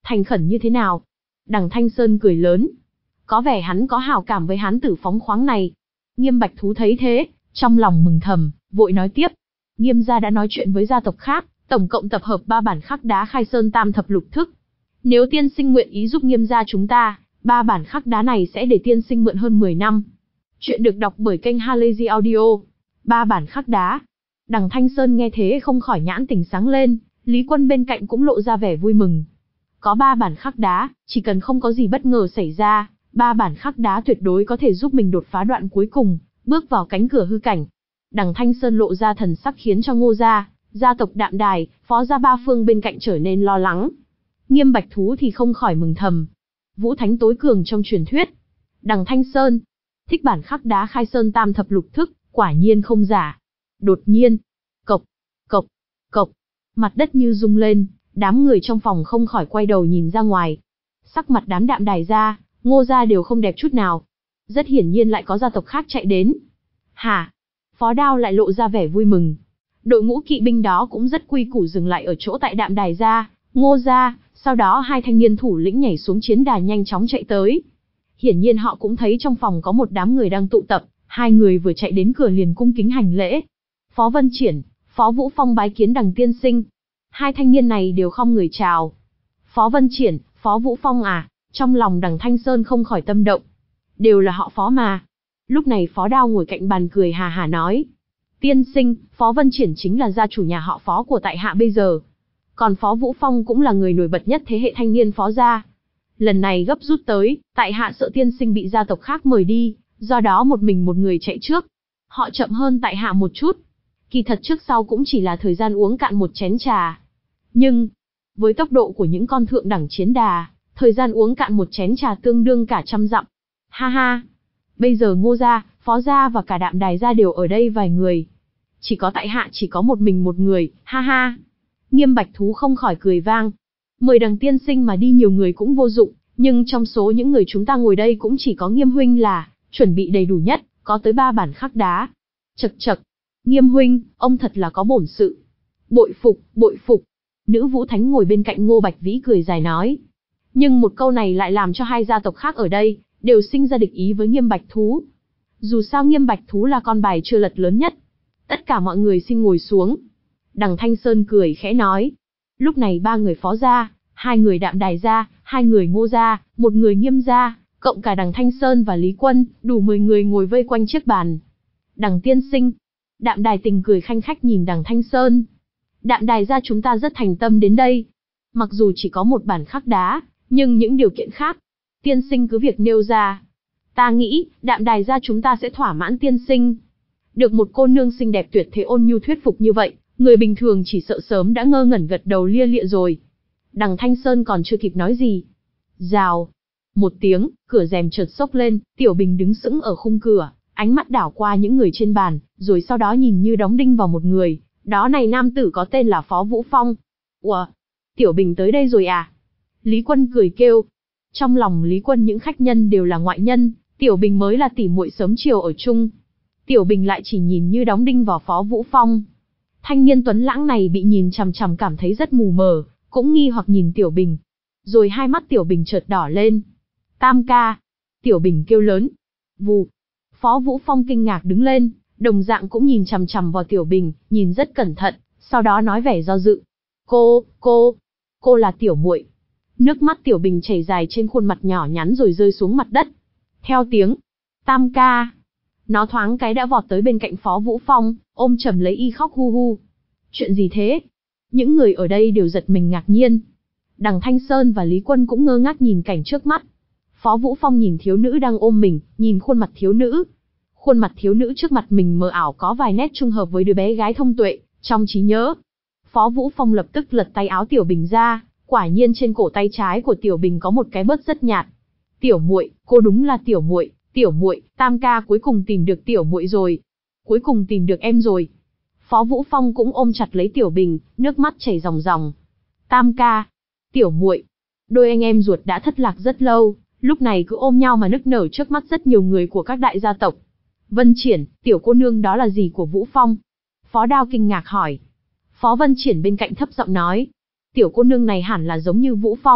Thành khẩn như thế nào? Đằng Thanh Sơn cười lớn. Có vẻ hắn có hảo cảm với hán tử phóng khoáng này. Nghiêm Bạch Thú thấy thế, trong lòng mừng thầm, vội nói tiếp. Nghiêm gia đã nói chuyện với gia tộc khác, tổng cộng tập hợp ba bản khắc đá khai sơn tam thập lục thức. Nếu tiên sinh nguyện ý giúp Nghiêm gia chúng ta, ba bản khắc đá này sẽ để tiên sinh mượn hơn mười năm. Chuyện được đọc bởi kênh Halazy Audio. Ba bản khắc đá. Đằng Thanh Sơn nghe thế không khỏi nhãn tỉnh sáng lên, Lý Quân bên cạnh cũng lộ ra vẻ vui mừng. Có ba bản khắc đá, chỉ cần không có gì bất ngờ xảy ra, ba bản khắc đá tuyệt đối có thể giúp mình đột phá đoạn cuối cùng, bước vào cánh cửa hư cảnh. Đằng Thanh Sơn lộ ra thần sắc khiến cho Ngô gia, gia tộc Đạm Đài, Phó gia ba phương bên cạnh trở nên lo lắng. Nghiêm Bạch Thú thì không khỏi mừng thầm. Vũ Thánh tối cường trong truyền thuyết. Đằng Thanh Sơn thích bản khắc đá khai sơn tam thập lục thức, quả nhiên không giả. Đột nhiên, cộc, cộc, cộc, mặt đất như rung lên, đám người trong phòng không khỏi quay đầu nhìn ra ngoài. Sắc mặt đám Đạm Đài gia, Ngô gia đều không đẹp chút nào. Rất hiển nhiên lại có gia tộc khác chạy đến. Hả? Phó Đao lại lộ ra vẻ vui mừng. Đội ngũ kỵ binh đó cũng rất quy củ dừng lại ở chỗ tại Đạm Đài gia, Ngô gia, sau đó hai thanh niên thủ lĩnh nhảy xuống chiến đà nhanh chóng chạy tới. Hiển nhiên họ cũng thấy trong phòng có một đám người đang tụ tập, hai người vừa chạy đến cửa liền cung kính hành lễ. Phó Vân Triển, Phó Vũ Phong bái kiến Đằng tiên sinh. Hai thanh niên này đều khom người chào. Phó Vân Triển, Phó Vũ Phong à? Trong lòng Đằng Thanh Sơn không khỏi tâm động. Đều là họ Phó mà. Lúc này Phó Đao ngồi cạnh bàn cười hà hà nói. Tiên sinh, Phó Vân Triển chính là gia chủ nhà họ Phó của tại hạ bây giờ. Còn Phó Vũ Phong cũng là người nổi bật nhất thế hệ thanh niên Phó gia. Lần này gấp rút tới, tại hạ sợ tiên sinh bị gia tộc khác mời đi, do đó một mình một người chạy trước. Họ chậm hơn tại hạ một chút. Kỳ thật trước sau cũng chỉ là thời gian uống cạn một chén trà. Nhưng, với tốc độ của những con thượng đẳng chiến đà, thời gian uống cạn một chén trà tương đương cả trăm dặm. Ha ha! Bây giờ Ngô gia, Phó gia và cả Đạm Đài gia đều ở đây vài người. Chỉ có tại hạ chỉ có một mình một người, ha ha! Nghiêm Bạch Thú không khỏi cười vang. Mời Đằng tiên sinh mà đi nhiều người cũng vô dụng, nhưng trong số những người chúng ta ngồi đây cũng chỉ có Nghiêm huynh là chuẩn bị đầy đủ nhất, có tới ba bản khắc đá. Chậc chậc, Nghiêm huynh, ông thật là có bổn sự. Bội phục, bội phục. Nữ Vũ Thánh ngồi bên cạnh Ngô Bạch Vĩ cười dài nói. Nhưng một câu này lại làm cho hai gia tộc khác ở đây đều sinh ra địch ý với Nghiêm Bạch Thú. Dù sao Nghiêm Bạch Thú là con bài chưa lật lớn nhất. Tất cả mọi người xin ngồi xuống. Đằng Thanh Sơn cười khẽ nói. Lúc này ba người Phó gia, hai người Đạm Đài gia, hai người Ngô gia, một người Nghiêm gia, cộng cả Đằng Thanh Sơn và Lý Quân, đủ mười người ngồi vây quanh chiếc bàn. Đằng tiên sinh. Đạm Đài Tình cười khanh khách nhìn Đằng Thanh Sơn. Đạm Đài gia chúng ta rất thành tâm đến đây. Mặc dù chỉ có một bản khắc đá, nhưng những điều kiện khác, tiên sinh cứ việc nêu ra. Ta nghĩ, Đạm Đài gia chúng ta sẽ thỏa mãn tiên sinh. Được một cô nương xinh đẹp tuyệt thế ôn nhu thuyết phục như vậy, người bình thường chỉ sợ sớm đã ngơ ngẩn gật đầu lia lịa rồi. Đằng Thanh Sơn còn chưa kịp nói gì. Rào. Một tiếng, cửa rèm chợt xốc lên, Tiểu Bình đứng sững ở khung cửa, ánh mắt đảo qua những người trên bàn, rồi sau đó nhìn như đóng đinh vào một người. Đó này nam tử có tên là Phó Vũ Phong. Ủa? Tiểu Bình tới đây rồi à? Lý Quân cười kêu. Trong lòng Lý Quân những khách nhân đều là ngoại nhân, Tiểu Bình mới là tỉ muội sớm chiều ở chung. Tiểu Bình lại chỉ nhìn như đóng đinh vào Phó Vũ Phong. Thanh niên tuấn lãng này bị nhìn chằm chằm cảm thấy rất mù mờ, cũng nghi hoặc nhìn Tiểu Bình. Rồi hai mắt Tiểu Bình chợt đỏ lên. Tam ca. Tiểu Bình kêu lớn. Vù. Phó Vũ Phong kinh ngạc đứng lên, đồng dạng cũng nhìn chằm chằm vào Tiểu Bình, nhìn rất cẩn thận, sau đó nói vẻ do dự. Cô, cô, cô là Tiểu muội. Nước mắt Tiểu Bình chảy dài trên khuôn mặt nhỏ nhắn rồi rơi xuống mặt đất. Theo tiếng. Tam ca. Nó thoáng cái đã vọt tới bên cạnh Phó Vũ Phong, ôm chầm lấy y khóc hu hu. Chuyện gì thế? Những người ở đây đều giật mình ngạc nhiên. Đằng Thanh Sơn và Lý Quân cũng ngơ ngác nhìn cảnh trước mắt. Phó Vũ Phong nhìn thiếu nữ đang ôm mình, nhìn khuôn mặt thiếu nữ. Khuôn mặt thiếu nữ trước mặt mình mờ ảo có vài nét trung hợp với đứa bé gái thông tuệ, trong trí nhớ. Phó Vũ Phong lập tức lật tay áo Tiểu Bình ra, quả nhiên trên cổ tay trái của Tiểu Bình có một cái bớt rất nhạt. Tiểu muội, cô đúng là Tiểu muội, Tiểu muội, Tam ca cuối cùng tìm được Tiểu muội rồi. Cuối cùng tìm được em rồi. Phó Vũ Phong cũng ôm chặt lấy Tiểu Bình, nước mắt chảy ròng ròng. Tam ca, Tiểu muội, đôi anh em ruột đã thất lạc rất lâu, lúc này cứ ôm nhau mà nức nở trước mắt rất nhiều người của các đại gia tộc. Vân Triển, tiểu cô nương đó là gì của Vũ Phong? Phó Đao kinh ngạc hỏi. Phó Vân Triển bên cạnh thấp giọng nói. Tiểu cô nương này hẳn là giống như Vũ Phong,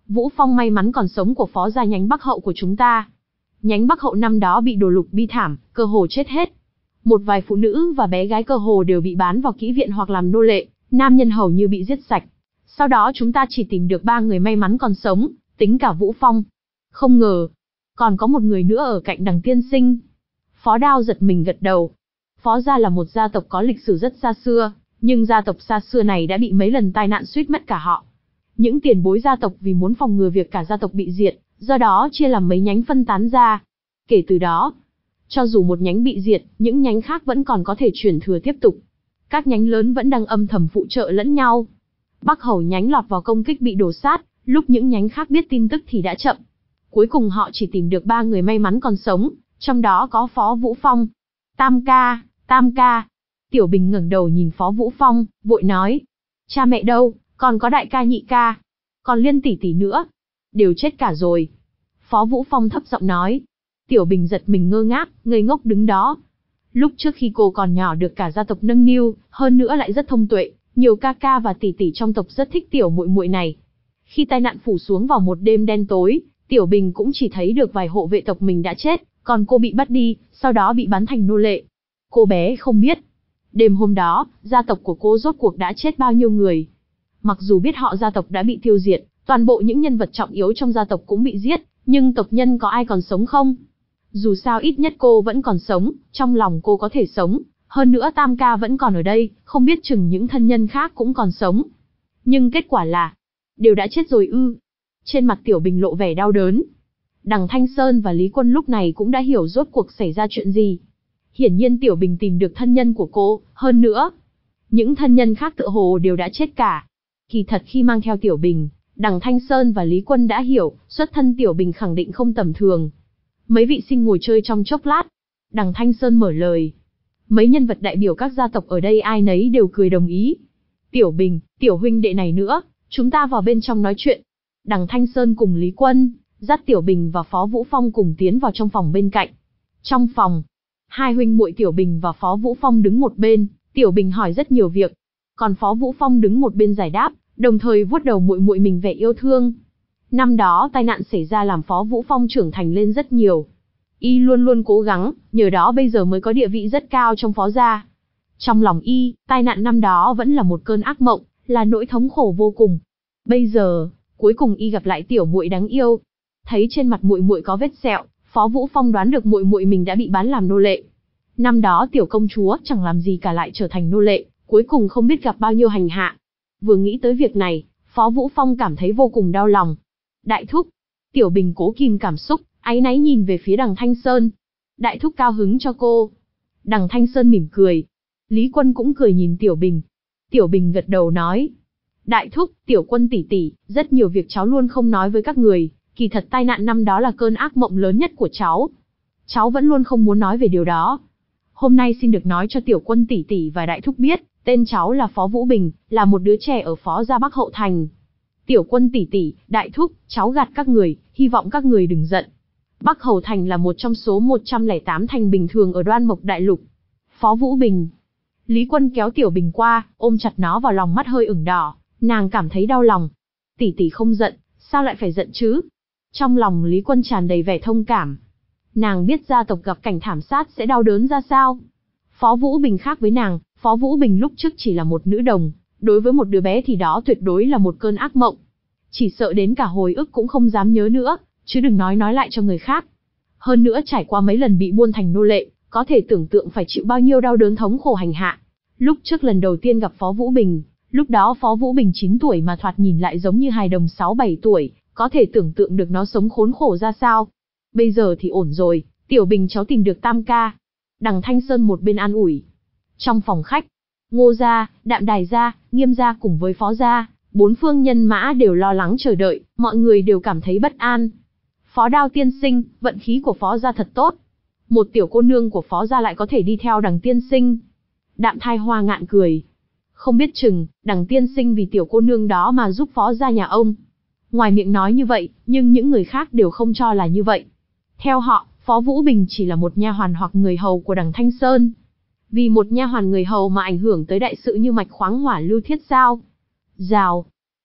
Vũ Phong may mắn còn sống của phó gia nhánh Bắc Hậu của chúng ta. Nhánh Bắc Hậu năm đó bị đổ lục bi thảm, cơ hồ chết hết. Một vài phụ nữ và bé gái cơ hồ đều bị bán vào kỹ viện hoặc làm nô lệ, nam nhân hầu như bị giết sạch. Sau đó chúng ta chỉ tìm được ba người may mắn còn sống, tính cả Vũ Phong. Không ngờ, còn có một người nữa ở cạnh Đằng tiên sinh. Phó Đao giật mình gật đầu. Phó gia là một gia tộc có lịch sử rất xa xưa, nhưng gia tộc xa xưa này đã bị mấy lần tai nạn suýt mất cả họ. Những tiền bối gia tộc vì muốn phòng ngừa việc cả gia tộc bị diệt, do đó chia làm mấy nhánh phân tán ra. Kể từ đó, cho dù một nhánh bị diệt, những nhánh khác vẫn còn có thể truyền thừa tiếp tục. Các nhánh lớn vẫn đang âm thầm phụ trợ lẫn nhau. Bắc Hầu nhánh lọt vào công kích bị đổ sát, lúc những nhánh khác biết tin tức thì đã chậm. Cuối cùng họ chỉ tìm được ba người may mắn còn sống, trong đó có Phó Vũ Phong. Tam ca, Tam ca. Tiểu Bình ngẩng đầu nhìn Phó Vũ Phong, vội nói. Cha mẹ đâu, còn có đại ca nhị ca, còn Liên tỷ tỷ nữa. Đều chết cả rồi. Phó Vũ Phong thấp giọng nói. Tiểu Bình giật mình ngơ ngác, ngây ngốc đứng đó. Lúc trước khi cô còn nhỏ được cả gia tộc nâng niu, hơn nữa lại rất thông tuệ, nhiều ca ca và tỷ tỷ trong tộc rất thích tiểu muội muội này. Khi tai nạn phủ xuống vào một đêm đen tối, Tiểu Bình cũng chỉ thấy được vài hộ vệ tộc mình đã chết, còn cô bị bắt đi, sau đó bị bán thành nô lệ. Cô bé không biết. Đêm hôm đó, gia tộc của cô rốt cuộc đã chết bao nhiêu người. Mặc dù biết họ gia tộc đã bị tiêu diệt, toàn bộ những nhân vật trọng yếu trong gia tộc cũng bị giết, nhưng tộc nhân có ai còn sống không? Dù sao ít nhất cô vẫn còn sống, trong lòng cô có thể sống. Hơn nữa Tam ca vẫn còn ở đây, không biết chừng những thân nhân khác cũng còn sống. Nhưng kết quả là, đều đã chết rồi ư. Trên mặt Tiểu Bình lộ vẻ đau đớn. Đằng Thanh Sơn và Lý Quân lúc này cũng đã hiểu rốt cuộc xảy ra chuyện gì. Hiển nhiên Tiểu Bình tìm được thân nhân của cô, hơn nữa, những thân nhân khác tựa hồ đều đã chết cả. Kỳ thật khi mang theo Tiểu Bình, Đằng Thanh Sơn và Lý Quân đã hiểu, xuất thân Tiểu Bình khẳng định không tầm thường. Mấy vị sinh ngồi chơi trong chốc lát. Đằng Thanh Sơn mở lời. Mấy nhân vật đại biểu các gia tộc ở đây ai nấy đều cười đồng ý. Tiểu Bình, Tiểu huynh đệ này nữa, chúng ta vào bên trong nói chuyện. Đằng Thanh Sơn cùng Lý Quân, dắt Tiểu Bình và Phó Vũ Phong cùng tiến vào trong phòng bên cạnh. Trong phòng, hai huynh muội Tiểu Bình và Phó Vũ Phong đứng một bên, Tiểu Bình hỏi rất nhiều việc, còn Phó Vũ Phong đứng một bên giải đáp, đồng thời vuốt đầu muội muội mình vẻ yêu thương. Năm đó tai nạn xảy ra làm Phó Vũ Phong trưởng thành lên rất nhiều. Y luôn luôn cố gắng, nhờ đó bây giờ mới có địa vị rất cao trong Phó gia. Trong lòng Y, tai nạn năm đó vẫn là một cơn ác mộng, là nỗi thống khổ vô cùng. Bây giờ, cuối cùng Y gặp lại tiểu muội đáng yêu. Thấy trên mặt muội muội có vết sẹo, Phó Vũ Phong đoán được muội muội mình đã bị bán làm nô lệ. Năm đó tiểu công chúa chẳng làm gì cả lại trở thành nô lệ, cuối cùng không biết gặp bao nhiêu hành hạ. Vừa nghĩ tới việc này, Phó Vũ Phong cảm thấy vô cùng đau lòng. Đại thúc, Tiểu Bình cố kìm cảm xúc, áy náy nhìn về phía Đằng Thanh Sơn. Đại thúc cao hứng cho cô. Đằng Thanh Sơn mỉm cười. Lý Quân cũng cười nhìn Tiểu Bình. Tiểu Bình gật đầu nói. Đại thúc, Tiểu Quân tỷ tỷ, rất nhiều việc cháu luôn không nói với các người. Kỳ thật tai nạn năm đó là cơn ác mộng lớn nhất của cháu. Cháu vẫn luôn không muốn nói về điều đó. Hôm nay xin được nói cho Tiểu Quân tỷ tỷ và đại thúc biết, tên cháu là Phó Vũ Bình, là một đứa trẻ ở Phó gia Bắc Hậu Thành. Tiểu Quân tỷ tỷ, đại thúc, cháu gạt các người, hy vọng các người đừng giận. Bắc Hầu Thành là một trong số một trăm lẻ tám thành bình thường ở Đoan Mộc Đại Lục. Phó Vũ Bình. Lý Quân kéo Tiểu Bình qua, ôm chặt nó vào lòng, mắt hơi ửng đỏ, nàng cảm thấy đau lòng. Tỷ tỷ không giận, sao lại phải giận chứ? Trong lòng Lý Quân tràn đầy vẻ thông cảm. Nàng biết gia tộc gặp cảnh thảm sát sẽ đau đớn ra sao. Phó Vũ Bình khác với nàng, Phó Vũ Bình lúc trước chỉ là một nữ đồng, đối với một đứa bé thì đó tuyệt đối là một cơn ác mộng. Chỉ sợ đến cả hồi ức cũng không dám nhớ nữa, chứ đừng nói nói lại cho người khác. Hơn nữa trải qua mấy lần bị buôn thành nô lệ, có thể tưởng tượng phải chịu bao nhiêu đau đớn thống khổ hành hạ. Lúc trước lần đầu tiên gặp Phó Vũ Bình, lúc đó Phó Vũ Bình chín tuổi mà thoạt nhìn lại giống như hài đồng sáu bảy tuổi, có thể tưởng tượng được nó sống khốn khổ ra sao. Bây giờ thì ổn rồi, Tiểu Bình cháu tìm được Tam ca. Đằng Thanh Sơn một bên an ủi. Trong phòng khách, Ngô gia, Đạm Đài gia, Nghiêm gia cùng với Phó gia, bốn phương nhân mã đều lo lắng chờ đợi, mọi người đều cảm thấy bất an. Phó Đao tiên sinh, vận khí của Phó gia thật tốt. Một tiểu cô nương của Phó gia lại có thể đi theo Đằng tiên sinh. Đạm Thai Hoa ngạn cười. Không biết chừng, Đằng tiên sinh vì tiểu cô nương đó mà giúp Phó gia nhà ông. Ngoài miệng nói như vậy, nhưng những người khác đều không cho là như vậy. Theo họ, Phó Vũ Bình chỉ là một nha hoàn hoặc người hầu của Đằng Thanh Sơn. Vì một nha hoàn người hầu mà ảnh hưởng tới đại sự như mạch khoáng hỏa lưu thiết sao? Rào.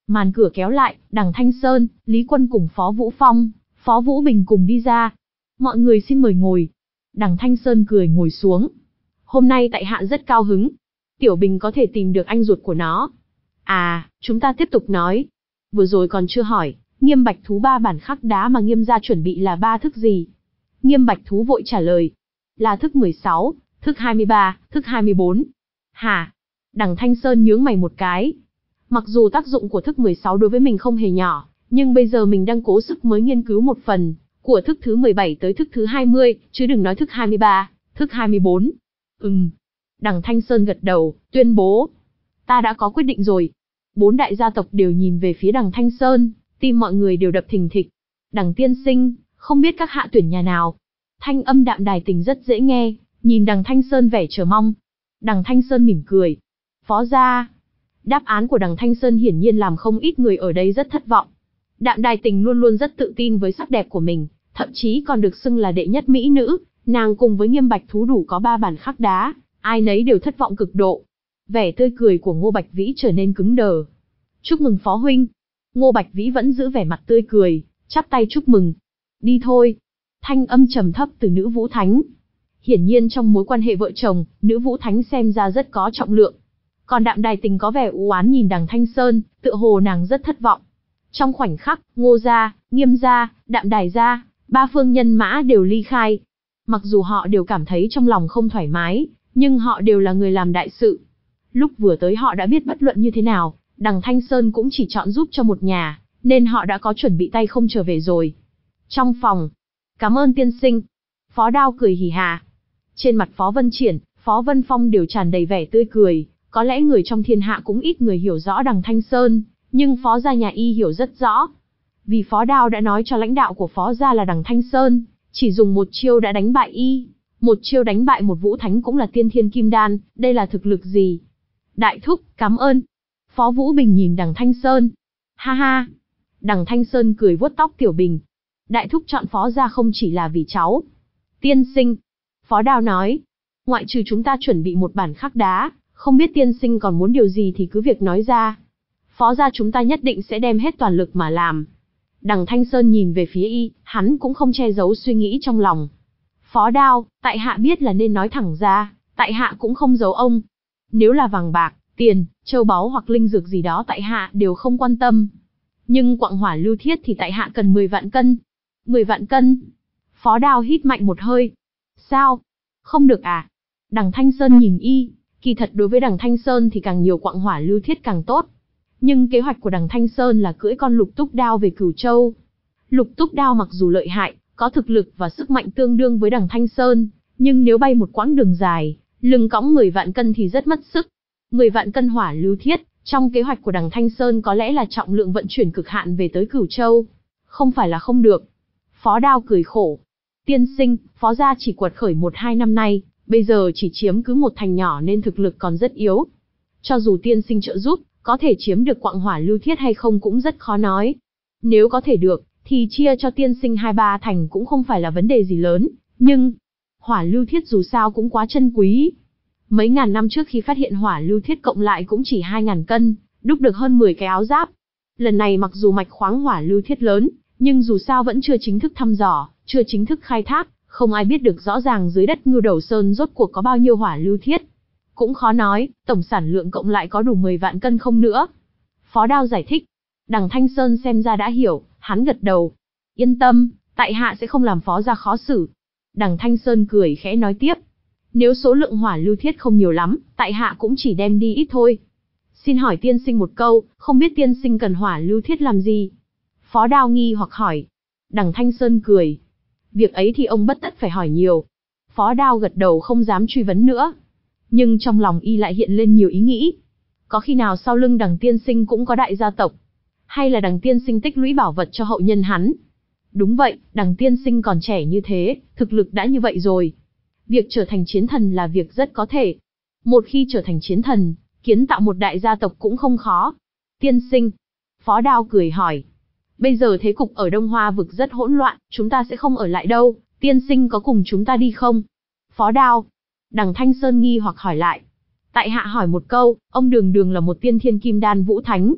Màn cửa kéo lại, Đằng Thanh Sơn, Lý Quân cùng Phó Vũ Phong, Phó Vũ Bình cùng đi ra. Mọi người xin mời ngồi. Đằng Thanh Sơn cười ngồi xuống. Hôm nay tại hạ rất cao hứng. Tiểu Bình có thể tìm được anh ruột của nó. À, chúng ta tiếp tục nói. Vừa rồi còn chưa hỏi, Nghiêm Bạch Thú ba bản khắc đá mà Nghiêm gia chuẩn bị là ba thức gì? Nghiêm Bạch Thú vội trả lời. Là thức mười sáu, thức hai mươi ba, thức hai mươi bốn. Hả? Đằng Thanh Sơn nhướng mày một cái. Mặc dù tác dụng của thức mười sáu đối với mình không hề nhỏ, nhưng bây giờ mình đang cố sức mới nghiên cứu một phần, của thức thứ mười bảy tới thức thứ hai mươi, chứ đừng nói thức hai mươi ba, thức hai mươi bốn. Ừm. Đằng Thanh Sơn gật đầu, tuyên bố. Ta đã có quyết định rồi. Bốn đại gia tộc đều nhìn về phía đằng Thanh Sơn, tim mọi người đều đập thình thịch. Đằng tiên sinh, không biết các hạ tuyển nhà nào? Thanh âm đạm đài tình rất dễ nghe, nhìn đằng Thanh Sơn vẻ chờ mong. Đằng Thanh Sơn mỉm cười. Phó gia. Đáp án của đằng Thanh Sơn hiển nhiên làm không ít người ở đây rất thất vọng. Đạm đài tình luôn luôn rất tự tin với sắc đẹp của mình, thậm chí còn được xưng là đệ nhất mỹ nữ, nàng cùng với Nghiêm Bạch Thú đủ có ba bản khắc đá, ai nấy đều thất vọng cực độ. Vẻ tươi cười của Ngô Bạch Vĩ trở nên cứng đờ. Chúc mừng Phó huynh. Ngô Bạch Vĩ vẫn giữ vẻ mặt tươi cười, chắp tay chúc mừng. Đi thôi. Thanh âm trầm thấp từ Nữ Vũ Thánh. Hiển nhiên trong mối quan hệ vợ chồng, Nữ Vũ Thánh xem ra rất có trọng lượng. Còn Đạm Đài Tình có vẻ u oán nhìn đằng Thanh Sơn, tựa hồ nàng rất thất vọng. Trong khoảnh khắc, Ngô gia, Nghiêm gia, Đạm Đài gia, ba phương nhân mã đều ly khai. Mặc dù họ đều cảm thấy trong lòng không thoải mái, nhưng họ đều là người làm đại sự. Lúc vừa tới họ đã biết bất luận như thế nào, đằng Thanh Sơn cũng chỉ chọn giúp cho một nhà, nên họ đã có chuẩn bị tay không trở về rồi. Trong phòng, cảm ơn tiên sinh. Phó Đao cười hì hà. Trên mặt Phó Vân Triển, Phó Vân Phong đều tràn đầy vẻ tươi cười. Có lẽ người trong thiên hạ cũng ít người hiểu rõ đằng Thanh Sơn, nhưng Phó gia nhà y hiểu rất rõ. Vì Phó Đao đã nói cho lãnh đạo của Phó gia là đằng Thanh Sơn, chỉ dùng một chiêu đã đánh bại y. Một chiêu đánh bại một vũ thánh cũng là tiên thiên kim đan, đây là thực lực gì? Đại thúc, cảm ơn. Phó Vũ Bình nhìn đằng Thanh Sơn. Ha ha. Đằng Thanh Sơn cười vuốt tóc Tiểu Bình. Đại thúc chọn Phó gia không chỉ là vì cháu. Tiên sinh. Phó Đao nói. Ngoại trừ chúng ta chuẩn bị một bản khắc đá, không biết tiên sinh còn muốn điều gì thì cứ việc nói ra. Phó gia chúng ta nhất định sẽ đem hết toàn lực mà làm. Đằng Thanh Sơn nhìn về phía y, hắn cũng không che giấu suy nghĩ trong lòng. Phó Đao, tại hạ biết là nên nói thẳng ra, tại hạ cũng không giấu ông. Nếu là vàng bạc, tiền, châu báu hoặc linh dược gì đó tại hạ đều không quan tâm. Nhưng quặng hỏa lưu thiết thì tại hạ cần mười vạn cân. mười vạn cân. Phó Đao hít mạnh một hơi. Sao? Không được à? Đằng Thanh Sơn nhìn y, kỳ thật đối với đằng Thanh Sơn thì càng nhiều quặng hỏa lưu thiết càng tốt. Nhưng kế hoạch của đằng Thanh Sơn là cưỡi con lục túc đao về Cửu Châu. Lục túc đao mặc dù lợi hại, có thực lực và sức mạnh tương đương với đằng Thanh Sơn, nhưng nếu bay một quãng đường dài, lưng cõng mười vạn cân thì rất mất sức. mười vạn cân hỏa lưu thiết, trong kế hoạch của đằng Thanh Sơn có lẽ là trọng lượng vận chuyển cực hạn về tới Cửu Châu. Không phải là không được. Phó Đao cười khổ. Tiên sinh, Phó gia chỉ quật khởi một hai năm nay, bây giờ chỉ chiếm cứ một thành nhỏ nên thực lực còn rất yếu. Cho dù tiên sinh trợ giúp, có thể chiếm được quặng hỏa lưu thiết hay không cũng rất khó nói. Nếu có thể được, thì chia cho tiên sinh hai ba thành cũng không phải là vấn đề gì lớn, nhưng hỏa lưu thiết dù sao cũng quá chân quý. Mấy ngàn năm trước khi phát hiện hỏa lưu thiết cộng lại cũng chỉ hai ngàn cân, đúc được hơn mười cái áo giáp. Lần này mặc dù mạch khoáng hỏa lưu thiết lớn, nhưng dù sao vẫn chưa chính thức thăm dò, chưa chính thức khai thác, không ai biết được rõ ràng dưới đất Ngưu Đầu Sơn rốt cuộc có bao nhiêu hỏa lưu thiết. Cũng khó nói, tổng sản lượng cộng lại có đủ mười vạn cân không nữa. Phó Đao giải thích. Đằng Thanh Sơn xem ra đã hiểu, hắn gật đầu. Yên tâm, tại hạ sẽ không làm Phó gia khó xử. Đằng Thanh Sơn cười khẽ nói tiếp. Nếu số lượng hỏa lưu thiết không nhiều lắm, tại hạ cũng chỉ đem đi ít thôi. Xin hỏi tiên sinh một câu, không biết tiên sinh cần hỏa lưu thiết làm gì? Phó Đao nghi hoặc hỏi. Đằng Thanh Sơn cười. Việc ấy thì ông bất tất phải hỏi nhiều. Phó Đao gật đầu không dám truy vấn nữa. Nhưng trong lòng y lại hiện lên nhiều ý nghĩ. Có khi nào sau lưng đằng tiên sinh cũng có đại gia tộc? Hay là đằng tiên sinh tích lũy bảo vật cho hậu nhân hắn? Đúng vậy, đằng tiên sinh còn trẻ như thế, thực lực đã như vậy rồi. Việc trở thành chiến thần là việc rất có thể. Một khi trở thành chiến thần, kiến tạo một đại gia tộc cũng không khó. Tiên sinh. Phó Đao cười hỏi. Bây giờ thế cục ở Đông Hoa vực rất hỗn loạn, chúng ta sẽ không ở lại đâu, tiên sinh có cùng chúng ta đi không? Phó Đao. Đằng Thanh Sơn nghi hoặc hỏi lại. Tại hạ hỏi một câu, ông đường đường là một tiên thiên kim đan vũ thánh,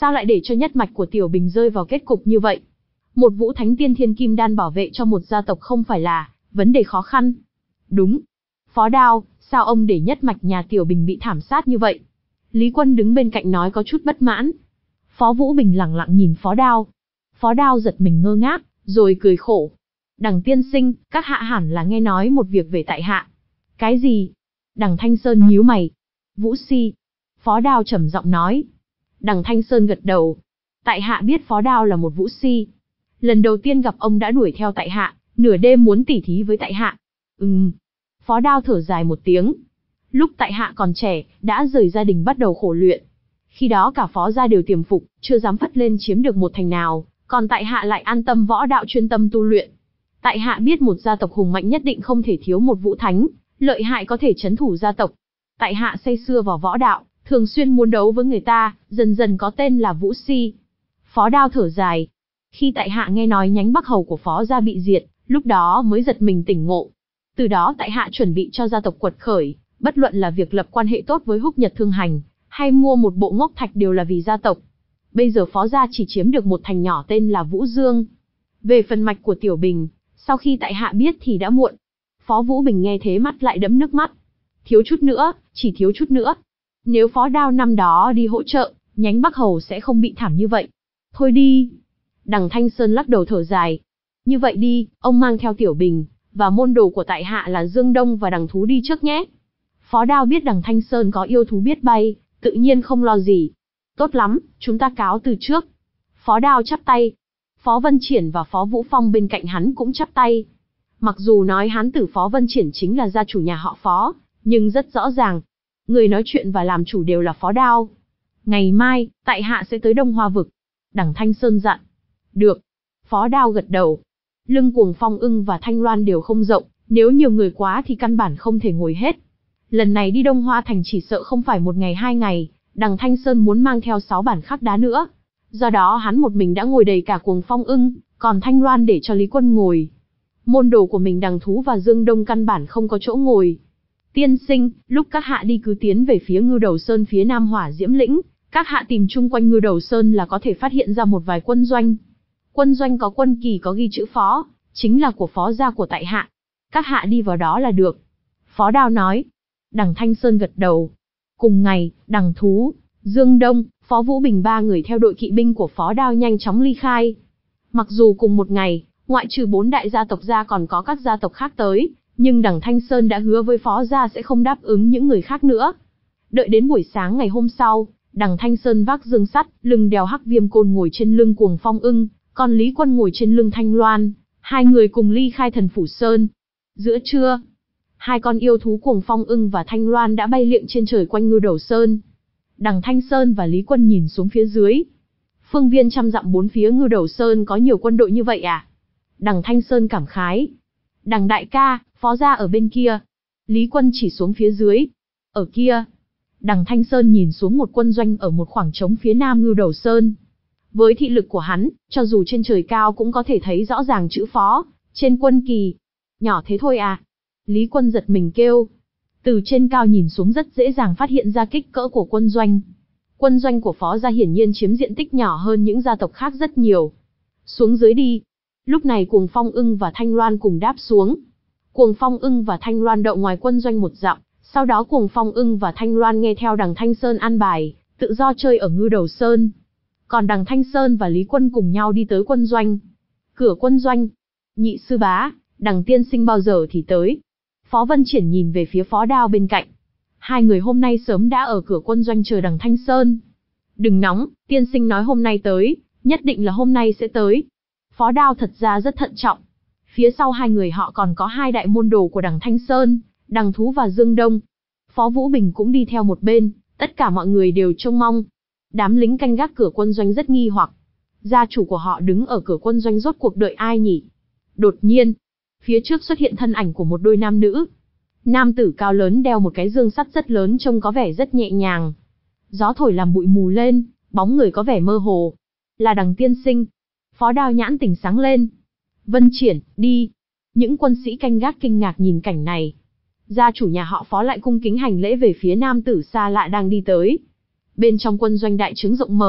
Sao lại để cho nhất mạch của Tiểu Bình rơi vào kết cục như vậy? Một Vũ Thánh Tiên Thiên Kim Đan bảo vệ cho một gia tộc không phải là vấn đề khó khăn. Đúng. Phó Đao, sao ông để nhất mạch nhà Tiểu Bình bị thảm sát như vậy? Lý Quân đứng bên cạnh nói có chút bất mãn. Phó Vũ Bình lẳng lặng nhìn Phó Đao. Phó Đao giật mình ngơ ngác, rồi cười khổ. Đằng tiên sinh, các hạ hẳn là nghe nói một việc về tại hạ. Cái gì? Đằng Thanh Sơn nhíu mày. Vũ Si. Phó Đao trầm giọng nói. Đằng Thanh Sơn gật đầu. Tại hạ biết Phó Đao là một Vũ Si. Lần đầu tiên gặp ông đã đuổi theo tại hạ, nửa đêm muốn tỉ thí với tại hạ. Ừm. Phó Đao thở dài một tiếng. Lúc tại hạ còn trẻ, đã rời gia đình bắt đầu khổ luyện. Khi đó cả Phó gia đều tiềm phục, chưa dám phất lên chiếm được một thành nào, còn tại hạ lại an tâm võ đạo chuyên tâm tu luyện. Tại hạ biết một gia tộc hùng mạnh nhất định không thể thiếu một Vũ Thánh, lợi hại có thể trấn thủ gia tộc. Tại hạ say sưa vào võ đạo, thường xuyên muốn đấu với người ta, dần dần có tên là Vũ Si. Phó Đao thở dài. Khi tại hạ nghe nói nhánh Bắc Hầu của Phó gia bị diệt, lúc đó mới giật mình tỉnh ngộ. Từ đó tại hạ chuẩn bị cho gia tộc quật khởi, bất luận là việc lập quan hệ tốt với Húc Nhật Thương Hành, hay mua một bộ ngốc thạch đều là vì gia tộc. Bây giờ Phó gia chỉ chiếm được một thành nhỏ tên là Vũ Dương. Về phần mạch của Tiểu Bình, sau khi tại hạ biết thì đã muộn. Phó Vũ Bình nghe thế mắt lại đẫm nước mắt. Thiếu chút nữa, chỉ thiếu chút nữa. Nếu Phó Đao năm đó đi hỗ trợ, nhánh Bắc Hầu sẽ không bị thảm như vậy. Thôi đi. Đằng Thanh Sơn lắc đầu thở dài. Như vậy đi, ông mang theo Tiểu Bình, và môn đồ của tại hạ là Dương Đông và Đằng Thú đi trước nhé. Phó Đao biết đằng Thanh Sơn có yêu thú biết bay, tự nhiên không lo gì. Tốt lắm, chúng ta cáo từ trước. Phó Đao chắp tay. Phó Vân Triển và Phó Vũ Phong bên cạnh hắn cũng chắp tay. Mặc dù nói hán tử Phó Vân Triển chính là gia chủ nhà họ Phó, nhưng rất rõ ràng, người nói chuyện và làm chủ đều là Phó Đao. Ngày mai, tại hạ sẽ tới Đông Hoa Vực. Đằng Thanh Sơn dặn. Được. Phó Đao gật đầu. Lưng Cuồng Phong Ưng và Thanh Loan đều không rộng, nếu nhiều người quá thì căn bản không thể ngồi hết. Lần này đi Đông Hoa Thành chỉ sợ không phải một ngày hai ngày, đằng Thanh Sơn muốn mang theo sáu bản khắc đá nữa. Do đó hắn một mình đã ngồi đầy cả Cuồng Phong Ưng, còn Thanh Loan để cho Lý Quân ngồi. Môn đồ của mình Đằng Thú và Dương Đông căn bản không có chỗ ngồi. Tiên sinh, lúc các hạ đi cứ tiến về phía Ngưu Đầu Sơn phía nam Hỏa Diễm Lĩnh, các hạ tìm chung quanh Ngưu Đầu Sơn là có thể phát hiện ra một vài quân doanh. Quân doanh có quân kỳ có ghi chữ Phó, chính là của Phó gia của tại hạ. Các hạ đi vào đó là được. Phó Đao nói. Đằng Thanh Sơn gật đầu. Cùng ngày, Đằng Thú, Dương Đông, Phó Vũ Bình ba người theo đội kỵ binh của Phó Đao nhanh chóng ly khai. Mặc dù cùng một ngày, ngoại trừ bốn đại gia tộc ra còn có các gia tộc khác tới, nhưng đằng Thanh Sơn đã hứa với Phó gia sẽ không đáp ứng những người khác nữa. Đợi đến buổi sáng ngày hôm sau, đằng Thanh Sơn vác dương sắt, lưng đèo hắc viêm côn ngồi trên lưng Cuồng Phong Ưng, còn Lý Quân ngồi trên lưng Thanh Loan, hai người cùng ly khai Thần Phủ Sơn. Giữa trưa, hai con yêu thú Cuồng Phong Ưng và Thanh Loan đã bay liệng trên trời quanh Ngưu Đầu Sơn. Đằng Thanh Sơn và Lý Quân nhìn xuống phía dưới. Phương viên trăm dặm bốn phía Ngưu Đầu Sơn có nhiều quân đội như vậy à? Đằng Thanh Sơn cảm khái. Đằng đại ca, Phó gia ở bên kia. Lý Quân chỉ xuống phía dưới. Ở kia. Đằng Thanh Sơn nhìn xuống một quân doanh ở một khoảng trống phía nam Ngưu Đầu Sơn. Với thị lực của hắn, cho dù trên trời cao cũng có thể thấy rõ ràng chữ Phó trên quân kỳ. Nhỏ thế thôi à? Lý Quân giật mình kêu. Từ trên cao nhìn xuống rất dễ dàng phát hiện ra kích cỡ của quân doanh. Quân doanh của Phó gia hiển nhiên chiếm diện tích nhỏ hơn những gia tộc khác rất nhiều. Xuống dưới đi. Lúc này Cuồng Phong Ưng và Thanh Loan cùng đáp xuống. Cuồng Phong Ưng và Thanh Loan đậu ngoài quân doanh một dặm, sau đó Cuồng Phong Ưng và Thanh Loan nghe theo đằng Thanh Sơn an bài, tự do chơi ở Ngưu Đầu Sơn. Còn đằng Thanh Sơn và Lý Quân cùng nhau đi tới quân doanh. Cửa quân doanh. Nhị sư bá, đằng tiên sinh bao giờ thì tới? Phó Vân Triển nhìn về phía Phó Đao bên cạnh. Hai người hôm nay sớm đã ở cửa quân doanh chờ đằng Thanh Sơn. Đừng nóng, tiên sinh nói hôm nay tới, nhất định là hôm nay sẽ tới. Phó Đao thật ra rất thận trọng. Phía sau hai người họ còn có hai đại môn đồ của đằng Thanh Sơn, Đằng Thú và Dương Đông. Phó Vũ Bình cũng đi theo một bên, tất cả mọi người đều trông mong. Đám lính canh gác cửa quân doanh rất nghi hoặc. Gia chủ của họ đứng ở cửa quân doanh rốt cuộc đợi ai nhỉ? Đột nhiên, phía trước xuất hiện thân ảnh của một đôi nam nữ. Nam tử cao lớn đeo một cái dương sắt rất lớn trông có vẻ rất nhẹ nhàng. Gió thổi làm bụi mù lên, bóng người có vẻ mơ hồ. Là đằng tiên sinh. Phó Đao nhãn tỉnh sáng lên. Vân Triển, đi. Những quân sĩ canh gác kinh ngạc nhìn cảnh này. Gia chủ nhà họ Phó lại cung kính hành lễ về phía nam tử xa lạ đang đi tới. Bên trong quân doanh đại trướng rộng mở,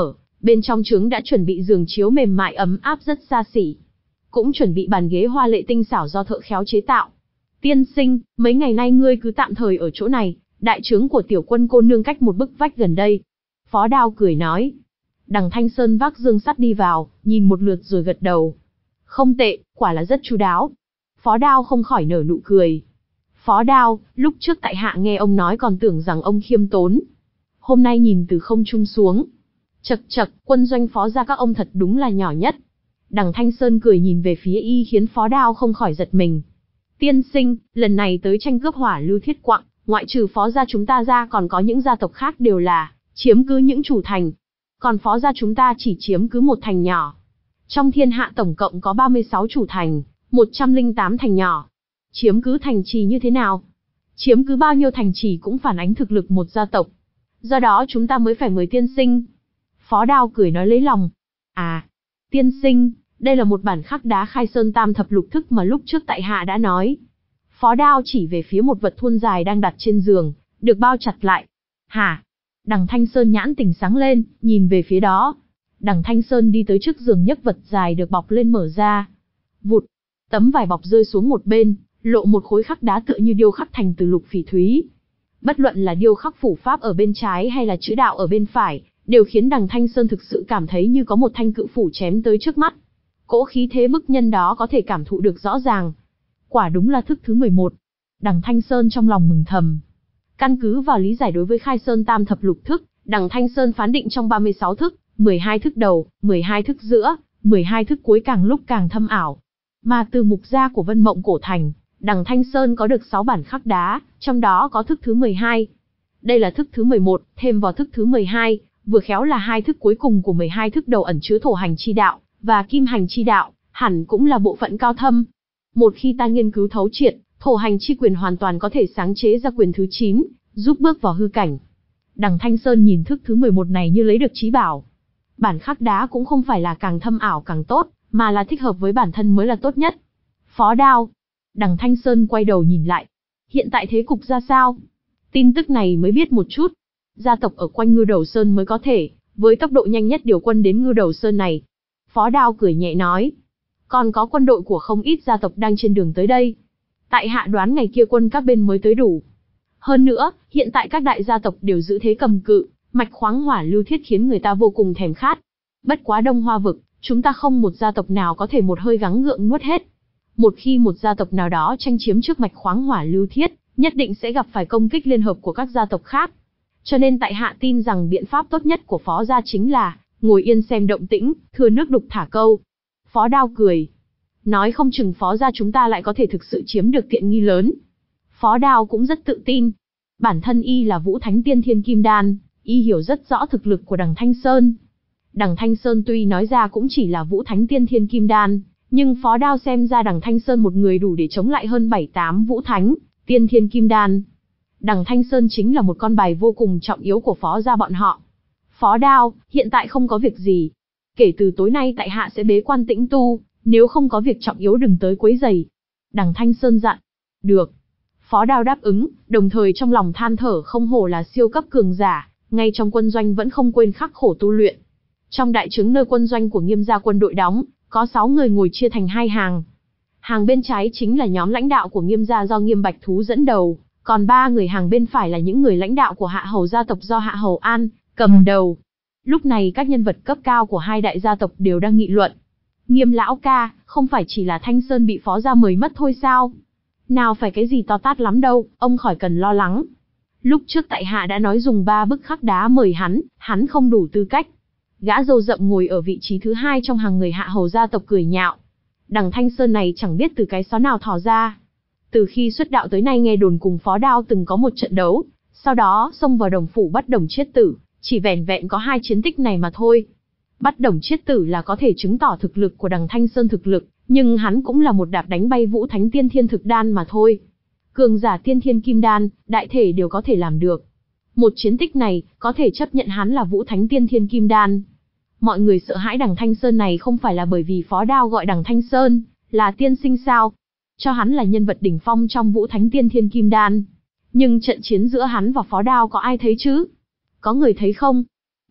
Bên trong trướng đã chuẩn bị giường chiếu mềm mại ấm áp rất xa xỉ. Cũng chuẩn bị bàn ghế hoa lệ tinh xảo do thợ khéo chế tạo. Tiên sinh, mấy ngày nay ngươi cứ tạm thời ở chỗ này, đại trướng của tiểu quân cô nương cách một bức vách gần đây. Phó Đao cười nói. Đằng Thanh Sơn vác dương sắt đi vào, nhìn một lượt rồi gật đầu. Không tệ, quả là rất chu đáo. Phó Đao không khỏi nở nụ cười. Phó Đao, lúc trước tại hạ nghe ông nói còn tưởng rằng ông khiêm tốn. Hôm nay nhìn từ không trung xuống. Chậc chậc, quân doanh Phó gia các ông thật đúng là nhỏ nhất. Đằng Thanh Sơn cười nhìn về phía y khiến Phó Đao không khỏi giật mình. Tiên sinh, lần này tới tranh cướp Hỏa Lưu Thiết Quặng, ngoại trừ Phó gia chúng ta ra còn có những gia tộc khác đều là chiếm cứ những chủ thành. Còn Phó gia chúng ta chỉ chiếm cứ một thành nhỏ. Trong thiên hạ tổng cộng có ba mươi sáu chủ thành, một trăm lẻ tám thành nhỏ. Chiếm cứ thành trì như thế nào? Chiếm cứ bao nhiêu thành trì cũng phản ánh thực lực một gia tộc. Do đó chúng ta mới phải mời tiên sinh. Phó Đao cười nói lấy lòng. À, tiên sinh, đây là một bản khắc đá Khai Sơn Tam Thập Lục Thức mà lúc trước tại hạ đã nói. Phó Đao chỉ về phía một vật thuôn dài đang đặt trên giường, được bao chặt lại. Hả? Đằng Thanh Sơn nhãn tỉnh sáng lên, nhìn về phía đó. Đằng Thanh Sơn đi tới trước giường nhấc vật dài được bọc lên mở ra. Vụt, tấm vải bọc rơi xuống một bên, lộ một khối khắc đá tựa như điêu khắc thành từ lục phỉ thúy. Bất luận là điêu khắc phủ pháp ở bên trái hay là chữ đạo ở bên phải, đều khiến đằng Thanh Sơn thực sự cảm thấy như có một thanh cự phủ chém tới trước mắt. Cỗ khí thế bức nhân đó có thể cảm thụ được rõ ràng. Quả đúng là thức thứ mười một. Đằng Thanh Sơn trong lòng mừng thầm. Căn cứ vào lý giải đối với Khai Sơn Tam Thập Lục Thức, đằng Thanh Sơn phán định trong ba mươi sáu thức, mười hai thức đầu, mười hai thức giữa, mười hai thức cuối càng lúc càng thâm ảo. Mà từ mục gia của Vân Mộng Cổ Thành, đằng Thanh Sơn có được sáu bản khắc đá, trong đó có thức thứ mười hai. Đây là thức thứ mười một, thêm vào thức thứ mười hai, vừa khéo là hai thức cuối cùng của mười hai thức đầu ẩn chứa thổ hành chi đạo và kim hành chi đạo, hẳn cũng là bộ phận cao thâm. Một khi ta nghiên cứu thấu triệt, thổ hành chi quyền hoàn toàn có thể sáng chế ra quyền thứ chín, giúp bước vào hư cảnh. Đằng Thanh Sơn nhìn thức thứ mười một này như lấy được trí bảo. Bản khắc đá cũng không phải là càng thâm ảo càng tốt, mà là thích hợp với bản thân mới là tốt nhất. Phó Đao. Đằng Thanh Sơn quay đầu nhìn lại. Hiện tại thế cục ra sao? Tin tức này mới biết một chút. Gia tộc ở quanh Ngư Đầu Sơn mới có thể, với tốc độ nhanh nhất điều quân đến Ngư Đầu Sơn này. Phó Đao cười nhẹ nói. Còn có quân đội của không ít gia tộc đang trên đường tới đây. Tại hạ đoán ngày kia quân các bên mới tới đủ. Hơn nữa, hiện tại các đại gia tộc đều giữ thế cầm cự, mạch khoáng hỏa lưu thiết khiến người ta vô cùng thèm khát. Bất quá Đông Hoa vực, chúng ta không một gia tộc nào có thể một hơi gắng gượng nuốt hết. Một khi một gia tộc nào đó tranh chiếm trước mạch khoáng hỏa lưu thiết, nhất định sẽ gặp phải công kích liên hợp của các gia tộc khác. Cho nên tại hạ tin rằng biện pháp tốt nhất của Phó gia chính là ngồi yên xem động tĩnh, thừa nước đục thả câu. Phó Đao cười. Nói không chừng Phó gia chúng ta lại có thể thực sự chiếm được tiện nghi lớn. Phó Đao cũng rất tự tin. Bản thân y là Vũ Thánh Tiên Thiên Kim Đan, y hiểu rất rõ thực lực của đằng Thanh Sơn. Đằng Thanh Sơn tuy nói ra cũng chỉ là Vũ Thánh Tiên Thiên Kim Đan, nhưng Phó Đao xem ra đằng Thanh Sơn một người đủ để chống lại hơn bảy tám Vũ Thánh Tiên Thiên Kim Đan. Đằng Thanh Sơn chính là một con bài vô cùng trọng yếu của Phó gia bọn họ. Phó Đao, hiện tại không có việc gì. Kể từ tối nay tại hạ sẽ bế quan tĩnh tu, nếu không có việc trọng yếu đừng tới quấy rầy. Đằng Thanh Sơn dặn. Được. Phó Đao đáp ứng, đồng thời trong lòng than thở không hổ là siêu cấp cường giả, ngay trong quân doanh vẫn không quên khắc khổ tu luyện. Trong đại trướng nơi quân doanh của Nghiêm gia quân đội đóng, có sáu người ngồi chia thành hai hàng. Hàng bên trái chính là nhóm lãnh đạo của Nghiêm gia do Nghiêm Bạch Thú dẫn đầu, còn ba người hàng bên phải là những người lãnh đạo của Hạ Hầu gia tộc do Hạ Hầu An cầm đầu. Lúc này các nhân vật cấp cao của hai đại gia tộc đều đang nghị luận. Nghiêm lão ca, không phải chỉ là Thanh Sơn bị Phó gia mời mất thôi sao? Nào phải cái gì to tát lắm đâu, ông khỏi cần lo lắng. Lúc trước tại hạ đã nói dùng ba bức khắc đá mời hắn, hắn không đủ tư cách. Gã râu rậm ngồi ở vị trí thứ hai trong hàng người Hạ Hầu gia tộc cười nhạo. Đằng Thanh Sơn này chẳng biết từ cái xó nào thò ra. Từ khi xuất đạo tới nay nghe đồn cùng Phó Đao từng có một trận đấu, sau đó xông vào Đồng phủ bắt Đồng Chiết Tử, chỉ vẻn vẹn có hai chiến tích này mà thôi. Bắt Đồng Chiết Tử là có thể chứng tỏ thực lực của đằng Thanh Sơn thực lực, nhưng hắn cũng là một đạp đánh bay Vũ Thánh Tiên Thiên Thực Đan mà thôi. Cường giả Tiên Thiên Kim Đan, đại thể đều có thể làm được. Một chiến tích này, có thể chấp nhận hắn là Vũ Thánh Tiên Thiên Kim Đan. Mọi người sợ hãi đằng Thanh Sơn này không phải là bởi vì Phó Đao gọi đằng Thanh Sơn là tiên sinh sao? Cho hắn là nhân vật đỉnh phong trong Vũ Thánh Tiên Thiên Kim Đan. Nhưng trận chiến giữa hắn và Phó Đao có ai thấy chứ? Có người thấy không?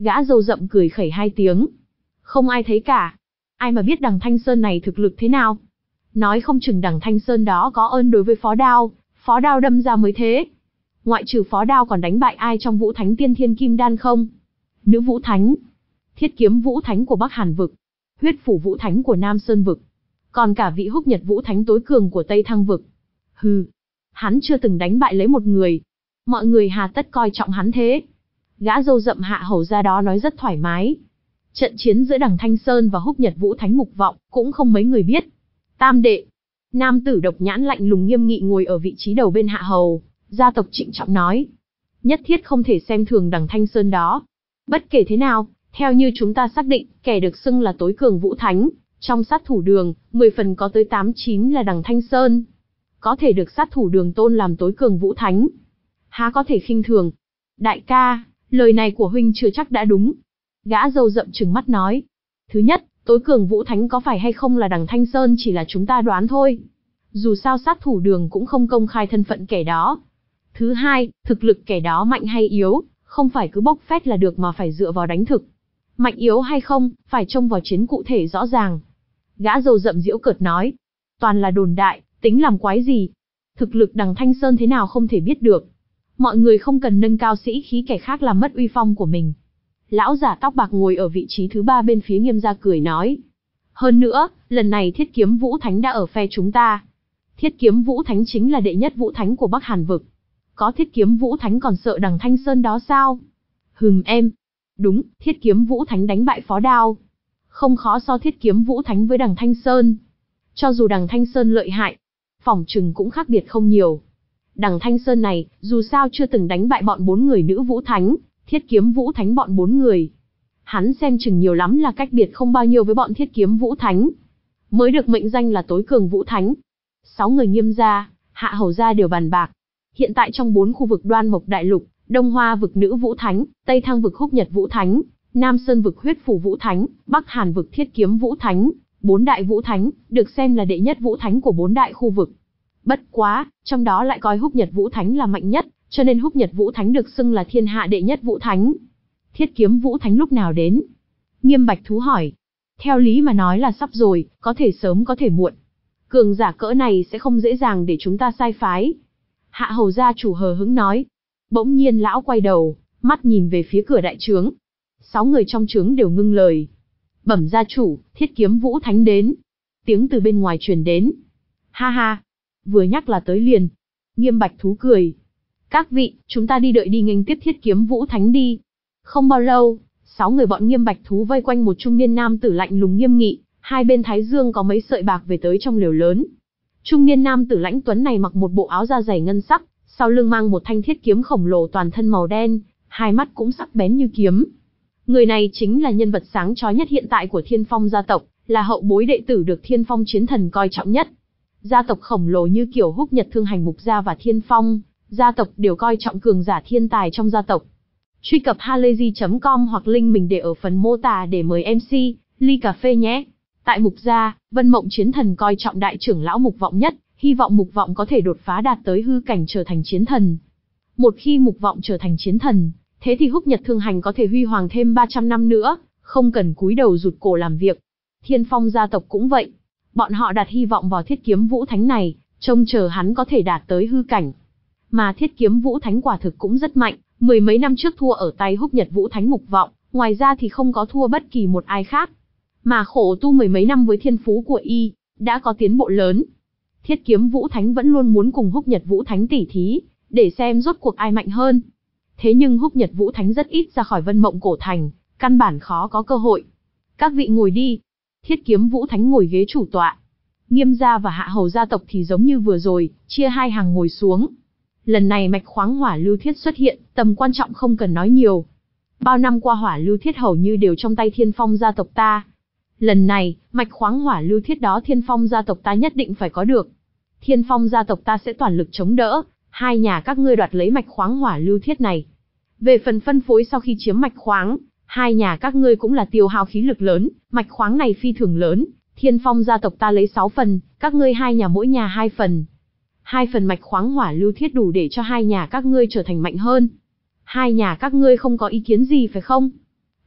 Gã râu rậm cười khẩy hai tiếng. Không ai thấy cả. Ai mà biết đằng Thanh Sơn này thực lực thế nào. Nói không chừng đằng Thanh Sơn đó có ơn đối với Phó Đao, Phó Đao đâm ra mới thế. Ngoại trừ Phó Đao còn đánh bại ai trong Vũ Thánh Tiên Thiên Kim Đan không? Nữ Vũ Thánh, Thiết Kiếm Vũ Thánh của Bắc Hàn vực, Huyết Phủ Vũ Thánh của Nam Sơn vực, còn cả vị Húc Nhật Vũ Thánh tối cường của Tây Thăng vực. Hừ, hắn chưa từng đánh bại lấy một người. Mọi người hà tất coi trọng hắn thế. Gã râu rậm Hạ Hầu ra đó nói rất thoải mái. Trận chiến giữa đằng Thanh Sơn và Húc Nhật Vũ Thánh Mục Vọng cũng không mấy người biết. Tam đệ, nam tử độc nhãn lạnh lùng nghiêm nghị ngồi ở vị trí đầu bên Hạ Hầu, gia tộc trịnh trọng nói. Nhất thiết không thể xem thường đằng Thanh Sơn đó. Bất kể thế nào, theo như chúng ta xác định, kẻ được xưng là tối cường Vũ Thánh, trong sát thủ đường, mười phần có tới tám chín là đằng Thanh Sơn. Có thể được sát thủ đường tôn làm tối cường Vũ Thánh, há có thể khinh thường. Đại ca, lời này của huynh chưa chắc đã đúng. Gã râu rậm trừng mắt nói. Thứ nhất, tối cường Vũ Thánh có phải hay không là đằng Thanh Sơn chỉ là chúng ta đoán thôi. Dù sao sát thủ đường cũng không công khai thân phận kẻ đó. Thứ hai, thực lực kẻ đó mạnh hay yếu, không phải cứ bốc phét là được mà phải dựa vào đánh thực. Mạnh yếu hay không, phải trông vào chiến cụ thể rõ ràng. Gã râu rậm giễu cợt nói. Toàn là đồn đại, tính làm quái gì. Thực lực đằng Thanh Sơn thế nào không thể biết được. Mọi người không cần nâng cao sĩ khí kẻ khác làm mất uy phong của mình. Lão giả tóc bạc ngồi ở vị trí thứ ba bên phía Nghiêm gia cười nói. Hơn nữa, lần này Thiết Kiếm Vũ Thánh đã ở phe chúng ta. Thiết Kiếm Vũ Thánh chính là đệ nhất Vũ Thánh của Bắc Hàn vực. Có Thiết Kiếm Vũ Thánh còn sợ đằng Thanh Sơn đó sao? Hừm em. Đúng, Thiết Kiếm Vũ Thánh đánh bại Phó Đao. Không khó so Thiết Kiếm Vũ Thánh với đằng Thanh Sơn. Cho dù đằng Thanh Sơn lợi hại, phỏng chừng cũng khác biệt không nhiều. Đằng Thanh Sơn này, dù sao chưa từng đánh bại bọn bốn người nữ Vũ Thánh, Thiết Kiếm Vũ Thánh bọn bốn người. Hắn xem chừng nhiều lắm là cách biệt không bao nhiêu với bọn Thiết Kiếm Vũ Thánh. Mới được mệnh danh là tối cường Vũ Thánh. Sáu người Nghiêm gia, Hạ Hầu gia đều bàn bạc. Hiện tại trong bốn khu vực Đoan Mộc Đại Lục, Đông Hoa vực nữ Vũ Thánh, Tây Thăng vực Húc Nhật Vũ Thánh, Nam Sơn vực Huyết Phủ Vũ Thánh, Bắc Hàn vực Thiết Kiếm Vũ Thánh, bốn đại Vũ Thánh, được xem là đệ nhất Vũ Thánh của bốn đại khu vực. Bất quá, trong đó lại coi Húc Nhật Vũ Thánh là mạnh nhất, cho nên Húc Nhật Vũ Thánh được xưng là thiên hạ đệ nhất Vũ Thánh. Thiết Kiếm Vũ Thánh lúc nào đến? Nghiêm Bạch Thú hỏi. Theo lý mà nói là sắp rồi, có thể sớm có thể muộn. Cường giả cỡ này sẽ không dễ dàng để chúng ta sai phái. Hạ Hầu gia chủ hờ hững nói. Bỗng nhiên lão quay đầu, mắt nhìn về phía cửa đại trướng. Sáu người trong trướng đều ngưng lời. Bẩm gia chủ, Thiết Kiếm Vũ Thánh đến. Tiếng từ bên ngoài truyền đến. Ha ha, vừa nhắc là tới liền. Nghiêm Bạch Thú cười. Các vị, chúng ta đi đợi đi nghênh tiếp Thiết Kiếm Vũ Thánh đi. Không bao lâu, sáu người bọn Nghiêm Bạch Thú vây quanh một trung niên nam tử lạnh lùng nghiêm nghị, hai bên thái dương có mấy sợi bạc về tới trong lều lớn. Trung niên nam tử lãnh tuấn này mặc một bộ áo da dày ngân sắc, sau lưng mang một thanh thiết kiếm khổng lồ toàn thân màu đen, hai mắt cũng sắc bén như kiếm. Người này chính là nhân vật sáng chói nhất hiện tại của Thiên Phong gia tộc, là hậu bối đệ tử được Thiên Phong chiến thần coi trọng nhất. Gia tộc khổng lồ như kiểu Húc Nhật Thương Hành Mục gia và Thiên Phong, gia tộc đều coi trọng cường giả thiên tài trong gia tộc. Truy cập halayzi chấm com hoặc link mình để ở phần mô tả để mời em xê, ly cà phê nhé. Tại Mục gia, Vân Mộng chiến thần coi trọng đại trưởng lão Mục Vọng nhất, hy vọng Mục Vọng có thể đột phá đạt tới hư cảnh trở thành chiến thần. Một khi Mục Vọng trở thành chiến thần, thế thì Húc Nhật Thương Hành có thể huy hoàng thêm ba trăm năm nữa, không cần cúi đầu rụt cổ làm việc. Thiên Phong gia tộc cũng vậy. Bọn họ đặt hy vọng vào Thiết Kiếm Vũ Thánh này, trông chờ hắn có thể đạt tới hư cảnh. Mà Thiết Kiếm Vũ Thánh quả thực cũng rất mạnh, mười mấy năm trước thua ở tay Húc Nhật Vũ Thánh Mục Vọng, ngoài ra thì không có thua bất kỳ một ai khác. Mà khổ tu mười mấy năm với thiên phú của y, đã có tiến bộ lớn. Thiết Kiếm Vũ Thánh vẫn luôn muốn cùng Húc Nhật Vũ Thánh tỉ thí, để xem rốt cuộc ai mạnh hơn. Thế nhưng Húc Nhật Vũ Thánh rất ít ra khỏi Vân Mộng Cổ Thành, căn bản khó có cơ hội. Các vị ngồi đi. Thiết Kiếm Vũ Thánh ngồi ghế chủ tọa. Nghiêm gia và Hạ Hầu gia tộc thì giống như vừa rồi, chia hai hàng ngồi xuống. Lần này mạch khoáng hỏa lưu thiết xuất hiện, tầm quan trọng không cần nói nhiều. Bao năm qua hỏa lưu thiết hầu như đều trong tay Thiên Phong gia tộc ta. Lần này, mạch khoáng hỏa lưu thiết đó Thiên Phong gia tộc ta nhất định phải có được. Thiên Phong gia tộc ta sẽ toàn lực chống đỡ, hai nhà các ngươi đoạt lấy mạch khoáng hỏa lưu thiết này. Về phần phân phối sau khi chiếm mạch khoáng, hai nhà các ngươi cũng là tiêu hao khí lực lớn, mạch khoáng này phi thường lớn, Thiên Phong gia tộc ta lấy sáu phần, các ngươi hai nhà mỗi nhà hai phần. Hai phần mạch khoáng hỏa lưu thiết đủ để cho hai nhà các ngươi trở thành mạnh hơn. Hai nhà các ngươi không có ý kiến gì phải không?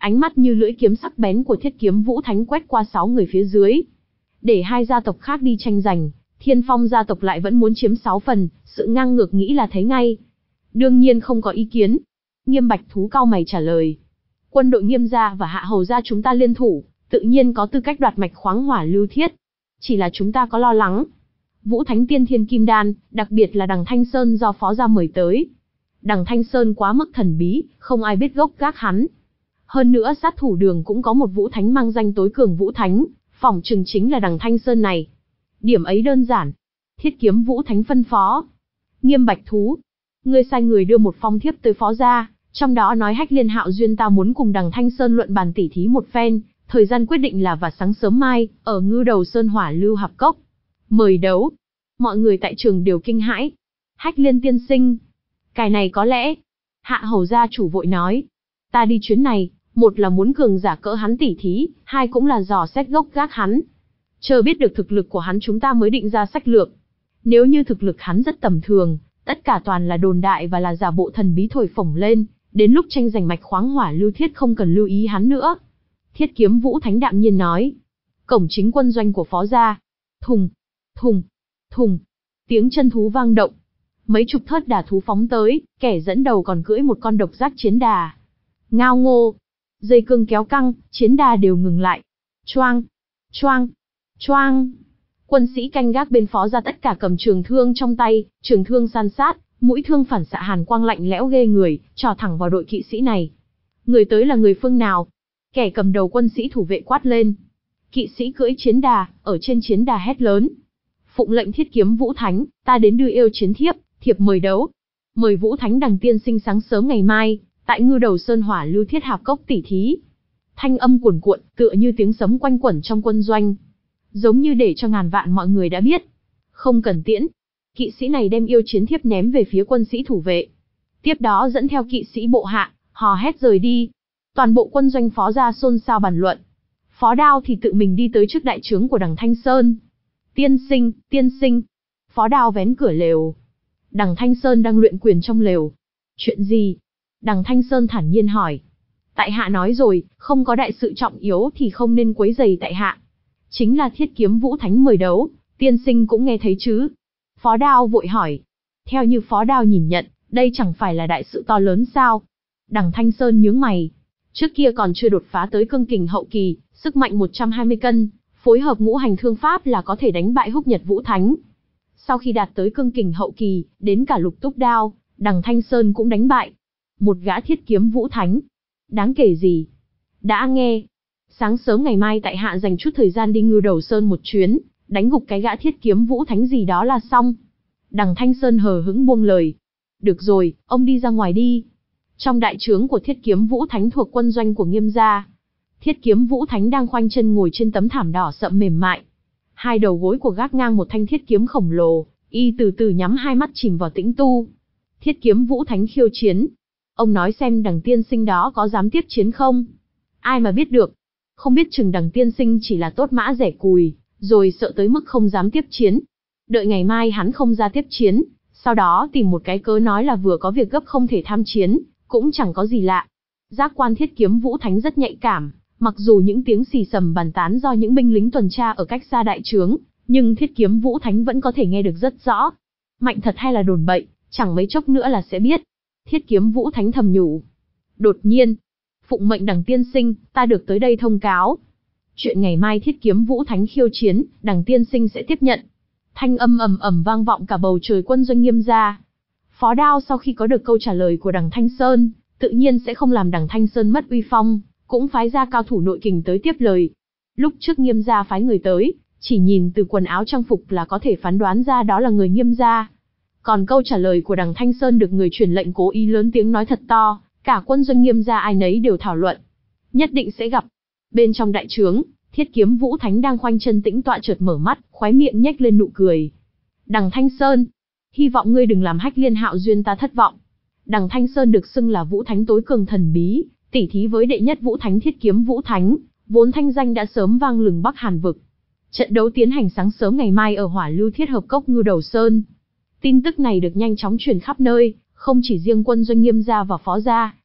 Ánh mắt như lưỡi kiếm sắc bén của Thiết Kiếm Vũ Thánh quét qua sáu người phía dưới. Để hai gia tộc khác đi tranh giành, Thiên Phong gia tộc lại vẫn muốn chiếm sáu phần, sự ngang ngược nghĩ là thấy ngay. Đương nhiên không có ý kiến. Nghiêm Bạch Thú cau mày trả lời. Quân đội Nghiêm gia và Hạ Hầu gia chúng ta liên thủ, tự nhiên có tư cách đoạt mạch khoáng hỏa lưu thiết. Chỉ là chúng ta có lo lắng. Vũ Thánh Tiên Thiên Kim Đan, đặc biệt là Đằng Thanh Sơn do phó gia mời tới. Đằng Thanh Sơn quá mức thần bí, không ai biết gốc gác hắn. Hơn nữa sát thủ đường cũng có một Vũ Thánh mang danh tối cường Vũ Thánh, phỏng chừng chính là Đằng Thanh Sơn này. Điểm ấy đơn giản. Thiết Kiếm Vũ Thánh phân phó. Nghiêm Bạch Thú, ngươi sai người đưa một phong thiếp tới phó gia, trong đó nói Hách Liên Hạo Duyên ta muốn cùng Đằng Thanh Sơn luận bàn tỉ thí một phen, thời gian quyết định là vào sáng sớm mai, ở Ngư Đầu Sơn Hỏa Lưu Hạp Cốc. Mời đấu. Mọi người tại trường đều kinh hãi. Hách Liên tiên sinh. Cái này có lẽ. Hạ Hầu gia chủ vội nói. Ta đi chuyến này, một là muốn cường giả cỡ hắn tỉ thí, hai cũng là dò xét gốc gác hắn. Chờ biết được thực lực của hắn chúng ta mới định ra sách lược. Nếu như thực lực hắn rất tầm thường, tất cả toàn là đồn đại và là giả bộ thần bí thổi phồng lên, đến lúc tranh giành mạch khoáng hỏa lưu thiết không cần lưu ý hắn nữa. Thiết Kiếm Vũ Thánh đạm nhiên nói. Cổng chính quân doanh của phó gia. Thùng, thùng, thùng. Tiếng chân thú vang động. Mấy chục thớt đà thú phóng tới, kẻ dẫn đầu còn cưỡi một con độc giác chiến đà. Ngao ngô. Dây cương kéo căng, chiến đà đều ngừng lại. Choang, choang, choang. Quân sĩ canh gác bên phó gia tất cả cầm trường thương trong tay, trường thương san sát, mũi thương phản xạ hàn quang lạnh lẽo ghê người, trò thẳng vào đội kỵ sĩ này. Người tới là người phương nào? Kẻ cầm đầu quân sĩ thủ vệ quát lên. Kỵ sĩ cưỡi chiến đà, ở trên chiến đà hét lớn. Phụng lệnh Thiết Kiếm Vũ Thánh, ta đến đưa yêu chiến thiếp, thiệp mời đấu. Mời Vũ Thánh Đằng tiên sinh sáng sớm ngày mai, tại Ngư Đầu Sơn Hỏa Lưu Thiết Hạp Cốc tỉ thí. Thanh âm cuồn cuộn, tựa như tiếng sấm quanh quẩn trong quân doanh. Giống như để cho ngàn vạn mọi người đã biết. Không cần tiễn. Kỵ sĩ này đem yêu chiến thiếp ném về phía quân sĩ thủ vệ. Tiếp đó dẫn theo kỵ sĩ bộ hạ, hò hét rời đi. Toàn bộ quân doanh phó gia xôn xao bàn luận. Phó Đao thì tự mình đi tới trước đại trướng của Đằng Thanh Sơn. Tiên sinh, tiên sinh. Phó Đao vén cửa lều. Đằng Thanh Sơn đang luyện quyền trong lều. Chuyện gì? Đằng Thanh Sơn thản nhiên hỏi. Tại hạ nói rồi, không có đại sự trọng yếu thì không nên quấy rầy tại hạ. Chính là Thiết Kiếm Vũ Thánh mời đấu, tiên sinh cũng nghe thấy chứ? Phó Đao vội hỏi. Theo như Phó Đao nhìn nhận, đây chẳng phải là đại sự to lớn sao? Đằng Thanh Sơn nhướng mày. Trước kia còn chưa đột phá tới cương kình hậu kỳ, sức mạnh một trăm hai mươi cân, phối hợp ngũ hành thương pháp là có thể đánh bại Húc Nhật Vũ Thánh. Sau khi đạt tới cương kình hậu kỳ, đến cả Lục Túc Đao, Đằng Thanh Sơn cũng đánh bại. Một gã Thiết Kiếm Vũ Thánh. Đáng kể gì? Đã nghe. Sáng sớm ngày mai tại hạ dành chút thời gian đi Ngư Đầu Sơn một chuyến, đánh gục cái gã Thiết Kiếm Vũ Thánh gì đó là xong. Đằng Thanh Sơn hờ hững buông lời. Được rồi, ông đi ra ngoài đi. Trong đại trướng của Thiết Kiếm Vũ Thánh thuộc quân doanh của Nghiêm gia, Thiết Kiếm Vũ Thánh đang khoanh chân ngồi trên tấm thảm đỏ sậm mềm mại. Hai đầu gối của gác ngang một thanh thiết kiếm khổng lồ, y từ từ nhắm hai mắt chìm vào tĩnh tu. Thiết Kiếm Vũ Thánh khiêu chiến. Ông nói xem Đằng tiên sinh đó có dám tiếp chiến không? Ai mà biết được. Không biết chừng Đằng tiên sinh chỉ là tốt mã rẻ cùi, rồi sợ tới mức không dám tiếp chiến. Đợi ngày mai hắn không ra tiếp chiến, sau đó tìm một cái cớ nói là vừa có việc gấp không thể tham chiến, cũng chẳng có gì lạ. Giác quan Thiết Kiếm Vũ Thánh rất nhạy cảm, mặc dù những tiếng xì xầm bàn tán do những binh lính tuần tra ở cách xa đại trướng, nhưng Thiết Kiếm Vũ Thánh vẫn có thể nghe được rất rõ. Mạnh thật hay là đồn bậy, chẳng mấy chốc nữa là sẽ biết. Thiết Kiếm Vũ Thánh thầm nhủ. Đột nhiên, phụng mệnh Đằng tiên sinh, ta được tới đây thông cáo. Chuyện ngày mai Thiết Kiếm Vũ Thánh khiêu chiến, Đằng tiên sinh sẽ tiếp nhận. Thanh âm ầm ầm vang vọng cả bầu trời quân doanh Nghiêm gia. Phó Đao sau khi có được câu trả lời của Đằng Thanh Sơn, tự nhiên sẽ không làm Đằng Thanh Sơn mất uy phong, cũng phái ra cao thủ nội kình tới tiếp lời. Lúc trước Nghiêm gia phái người tới, chỉ nhìn từ quần áo trang phục là có thể phán đoán ra đó là người Nghiêm gia. Còn câu trả lời của Đằng Thanh Sơn được người truyền lệnh cố ý lớn tiếng nói thật to, cả quân doanh Nghiêm gia ai nấy đều thảo luận. Nhất định sẽ gặp. Bên trong đại trướng, Thiết Kiếm Vũ Thánh đang khoanh chân tĩnh tọa chợt mở mắt, khóe miệng nhếch lên nụ cười. Đằng Thanh Sơn, hy vọng ngươi đừng làm Hách Liên Hạo Duyên ta thất vọng. Đằng Thanh Sơn được xưng là Vũ Thánh tối cường thần bí, tỉ thí với đệ nhất Vũ Thánh Thiết Kiếm Vũ Thánh, vốn thanh danh đã sớm vang lừng Bắc Hàn vực. Trận đấu tiến hành sáng sớm ngày mai ở Hỏa Lưu Thiết Hợp Cốc Ngư Đầu Sơn. Tin tức này được nhanh chóng truyền khắp nơi, không chỉ riêng quân doanh Nghiêm gia và phó gia,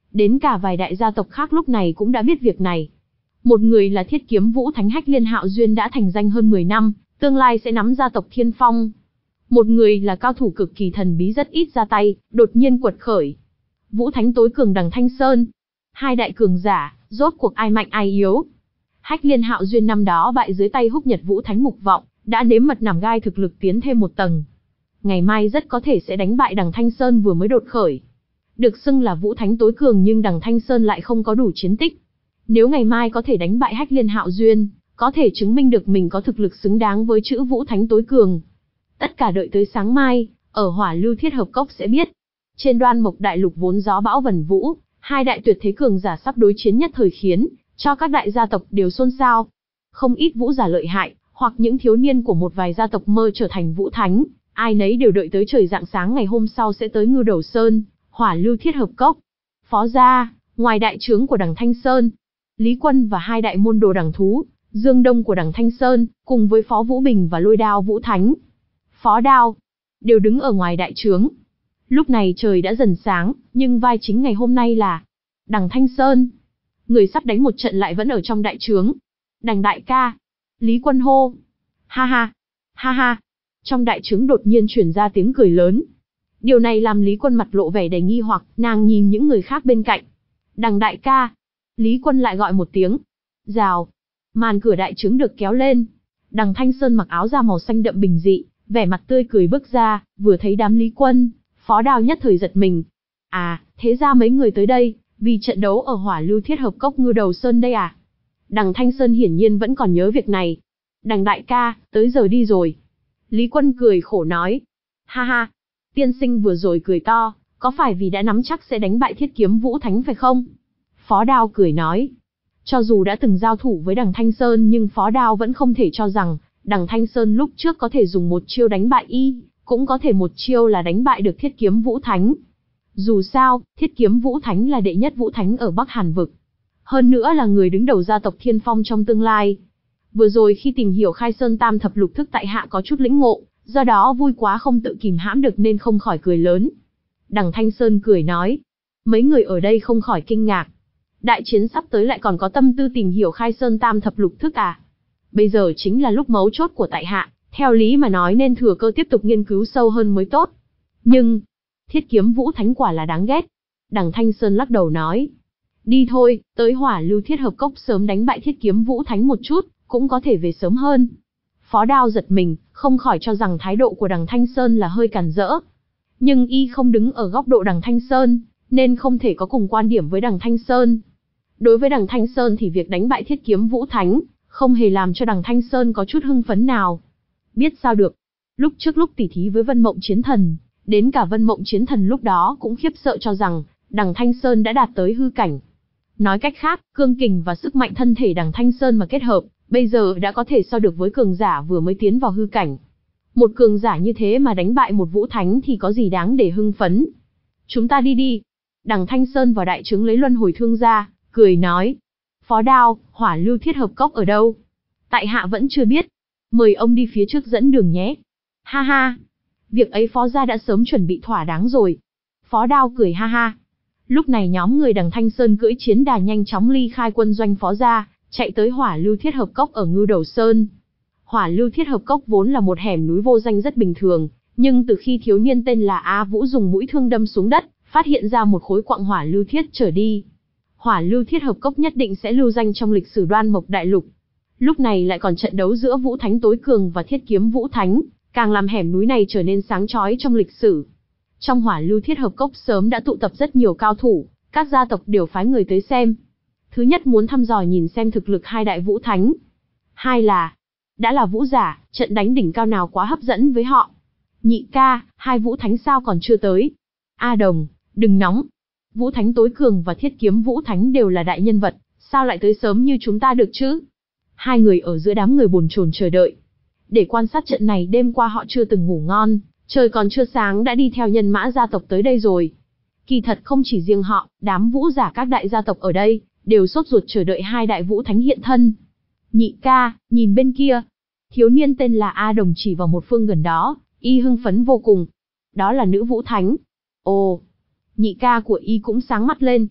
Đến cả vài đại gia tộc khác lúc này cũng đã biết việc này. Một người là Thiết Kiếm Vũ Thánh Hách Liên Hạo Duyên đã thành danh hơn mười năm, tương lai sẽ nắm gia tộc Thiên Phong. Một người là cao thủ cực kỳ thần bí rất ít ra tay, đột nhiên quật khởi. Vũ Thánh tối cường Đằng Thanh Sơn. Hai đại cường giả, rốt cuộc ai mạnh ai yếu. Hách Liên Hạo Duyên năm đó bại dưới tay Húc Nhật Vũ Thánh Mục Vọng, đã nếm mật nằm gai thực lực tiến thêm một tầng. Ngày mai rất có thể sẽ đánh bại Đằng Thanh Sơn vừa mới đột khởi. Được xưng là Vũ Thánh tối cường nhưng Đằng Thanh Sơn lại không có đủ chiến tích. Nếu ngày mai có thể đánh bại Hách Liên Hạo Duyên, có thể chứng minh được mình có thực lực xứng đáng với chữ Vũ Thánh tối cường. Tất cả đợi tới sáng mai, ở Hỏa Lưu Thiết Hợp Cốc sẽ biết. Trên Đoan Mộc Đại Lục vốn gió bão vần vũ, hai đại tuyệt thế cường giả sắp đối chiến nhất thời khiến cho các đại gia tộc đều xôn xao. Không ít vũ giả lợi hại, hoặc những thiếu niên của một vài gia tộc mơ trở thành Vũ Thánh, ai nấy đều đợi tới trời rạng sáng ngày hôm sau sẽ tới Ngưu Đầu Sơn, Hỏa Lưu Thiết Hợp Cốc. Phó gia, ngoài đại trướng của Đằng Thanh Sơn, Lý Quân và hai đại môn đồ Đằng Thú, Dương Đông của Đằng Thanh Sơn, cùng với Phó Vũ Bình và Lôi Đao Vũ Thánh, Phó Đao, đều đứng ở ngoài đại trướng. Lúc này trời đã dần sáng, nhưng vai chính ngày hôm nay là Đằng Thanh Sơn. Người sắp đánh một trận lại vẫn ở trong đại trướng. Đằng đại ca. Lý Quân hô. Ha ha. Ha ha. Trong đại trướng đột nhiên truyền ra tiếng cười lớn. Điều này làm Lý Quân mặt lộ vẻ đầy nghi hoặc, nàng nhìn những người khác bên cạnh. Đằng đại ca. Lý Quân lại gọi một tiếng. Rào. Màn cửa đại trướng được kéo lên. Đằng Thanh Sơn mặc áo da màu xanh đậm bình dị, vẻ mặt tươi cười bước ra, vừa thấy đám Lý Quân, Phó Đao nhất thời giật mình. À, thế ra mấy người tới đây, vì trận đấu ở Hỏa Lưu Thiết Hợp Cốc Ngưu Đầu Sơn đây à? Đằng Thanh Sơn hiển nhiên vẫn còn nhớ việc này. Đằng đại ca, tới giờ đi rồi. Lý Quân cười khổ nói. Ha ha, tiên sinh vừa rồi cười to, có phải vì đã nắm chắc sẽ đánh bại Thiết Kiếm Vũ Thánh phải không? Phó Đao cười nói. Cho dù đã từng giao thủ với Đằng Thanh Sơn nhưng Phó Đao vẫn không thể cho rằng Đằng Thanh Sơn lúc trước có thể dùng một chiêu đánh bại y, cũng có thể một chiêu là đánh bại được Thiết Kiếm Vũ Thánh. Dù sao, Thiết Kiếm Vũ Thánh là đệ nhất Vũ Thánh ở Bắc Hàn Vực. Hơn nữa là người đứng đầu gia tộc Thiên Phong trong tương lai. Vừa rồi khi tìm hiểu Khai Sơn Tam Thập Lục Thức tại hạ có chút lĩnh ngộ, do đó vui quá không tự kìm hãm được nên không khỏi cười lớn. Đằng Thanh Sơn cười nói. Mấy người ở đây không khỏi kinh ngạc. Đại chiến sắp tới lại còn có tâm tư tìm hiểu Khai Sơn Tam Thập Lục Thức à? Bây giờ chính là lúc mấu chốt của tại hạ, theo lý mà nói nên thừa cơ tiếp tục nghiên cứu sâu hơn mới tốt. Nhưng, Thiết Kiếm Vũ Thánh quả là đáng ghét. Đằng Thanh Sơn lắc đầu nói. Đi thôi, tới Hỏa Lưu Thiết Hợp Cốc sớm đánh bại Thiết Kiếm Vũ Thánh một chút, cũng có thể về sớm hơn. Phó Đao giật mình, không khỏi cho rằng thái độ của Đằng Thanh Sơn là hơi cản rỡ. Nhưng y không đứng ở góc độ Đằng Thanh Sơn, nên không thể có cùng quan điểm với Đằng Thanh Sơn. Đối với Đằng Thanh Sơn thì việc đánh bại Thiết Kiếm Vũ Thánh không hề làm cho Đằng Thanh Sơn có chút hưng phấn nào. Biết sao được, lúc trước lúc tỉ thí với Vân Mộng Chiến Thần, đến cả Vân Mộng Chiến Thần lúc đó cũng khiếp sợ cho rằng Đằng Thanh Sơn đã đạt tới hư cảnh. Nói cách khác, cương kình và sức mạnh thân thể Đằng Thanh Sơn mà kết hợp, bây giờ đã có thể so được với cường giả vừa mới tiến vào hư cảnh. Một cường giả như thế mà đánh bại một Vũ Thánh thì có gì đáng để hưng phấn. Chúng ta đi đi. Đằng Thanh Sơn vào đại trướng lấy luân hồi thương ra, cười nói. Phó Đao, Hỏa Lưu Thiết Hợp Cốc ở đâu? Tại hạ vẫn chưa biết. Mời ông đi phía trước dẫn đường nhé. Ha ha. Việc ấy Phó gia đã sớm chuẩn bị thỏa đáng rồi. Phó Đao cười ha ha. Lúc này nhóm người Đằng Thanh Sơn cưỡi chiến đà nhanh chóng ly khai quân doanh Phó gia, chạy tới Hỏa Lưu Thiết Hợp Cốc ở Ngưu Đầu Sơn. Hỏa Lưu Thiết Hợp Cốc vốn là một hẻm núi vô danh rất bình thường, nhưng từ khi thiếu niên tên là A Vũ dùng mũi thương đâm xuống đất, phát hiện ra một khối quặng hỏa lưu thiết trở đi. Hỏa Lưu Thiết Hợp Cốc nhất định sẽ lưu danh trong lịch sử Đoan Mộc Đại Lục. Lúc này lại còn trận đấu giữa Vũ Thánh tối cường và Thiết Kiếm Vũ Thánh, càng làm hẻm núi này trở nên sáng chói trong lịch sử. Trong Hỏa Lưu Thiết Hợp Cốc sớm đã tụ tập rất nhiều cao thủ, các gia tộc đều phái người tới xem. Thứ nhất muốn thăm dò nhìn xem thực lực hai đại Vũ Thánh. Hai là, đã là vũ giả, trận đánh đỉnh cao nào quá hấp dẫn với họ. Nhị ca, hai Vũ Thánh sao còn chưa tới? A Đồng, đừng nóng. Vũ Thánh tối cường và Thiết Kiếm Vũ Thánh đều là đại nhân vật, sao lại tới sớm như chúng ta được chứ? Hai người ở giữa đám người bồn chồn chờ đợi. Để quan sát trận này đêm qua họ chưa từng ngủ ngon, trời còn chưa sáng đã đi theo nhân mã gia tộc tới đây rồi. Kỳ thật không chỉ riêng họ, đám vũ giả các đại gia tộc ở đây, đều sốt ruột chờ đợi hai đại Vũ Thánh hiện thân. Nhị ca, nhìn bên kia. Thiếu niên tên là A Đồng chỉ vào một phương gần đó, y hưng phấn vô cùng. Đó là nữ Vũ Thánh. Ồ, nhị ca của y cũng sáng mắt lên.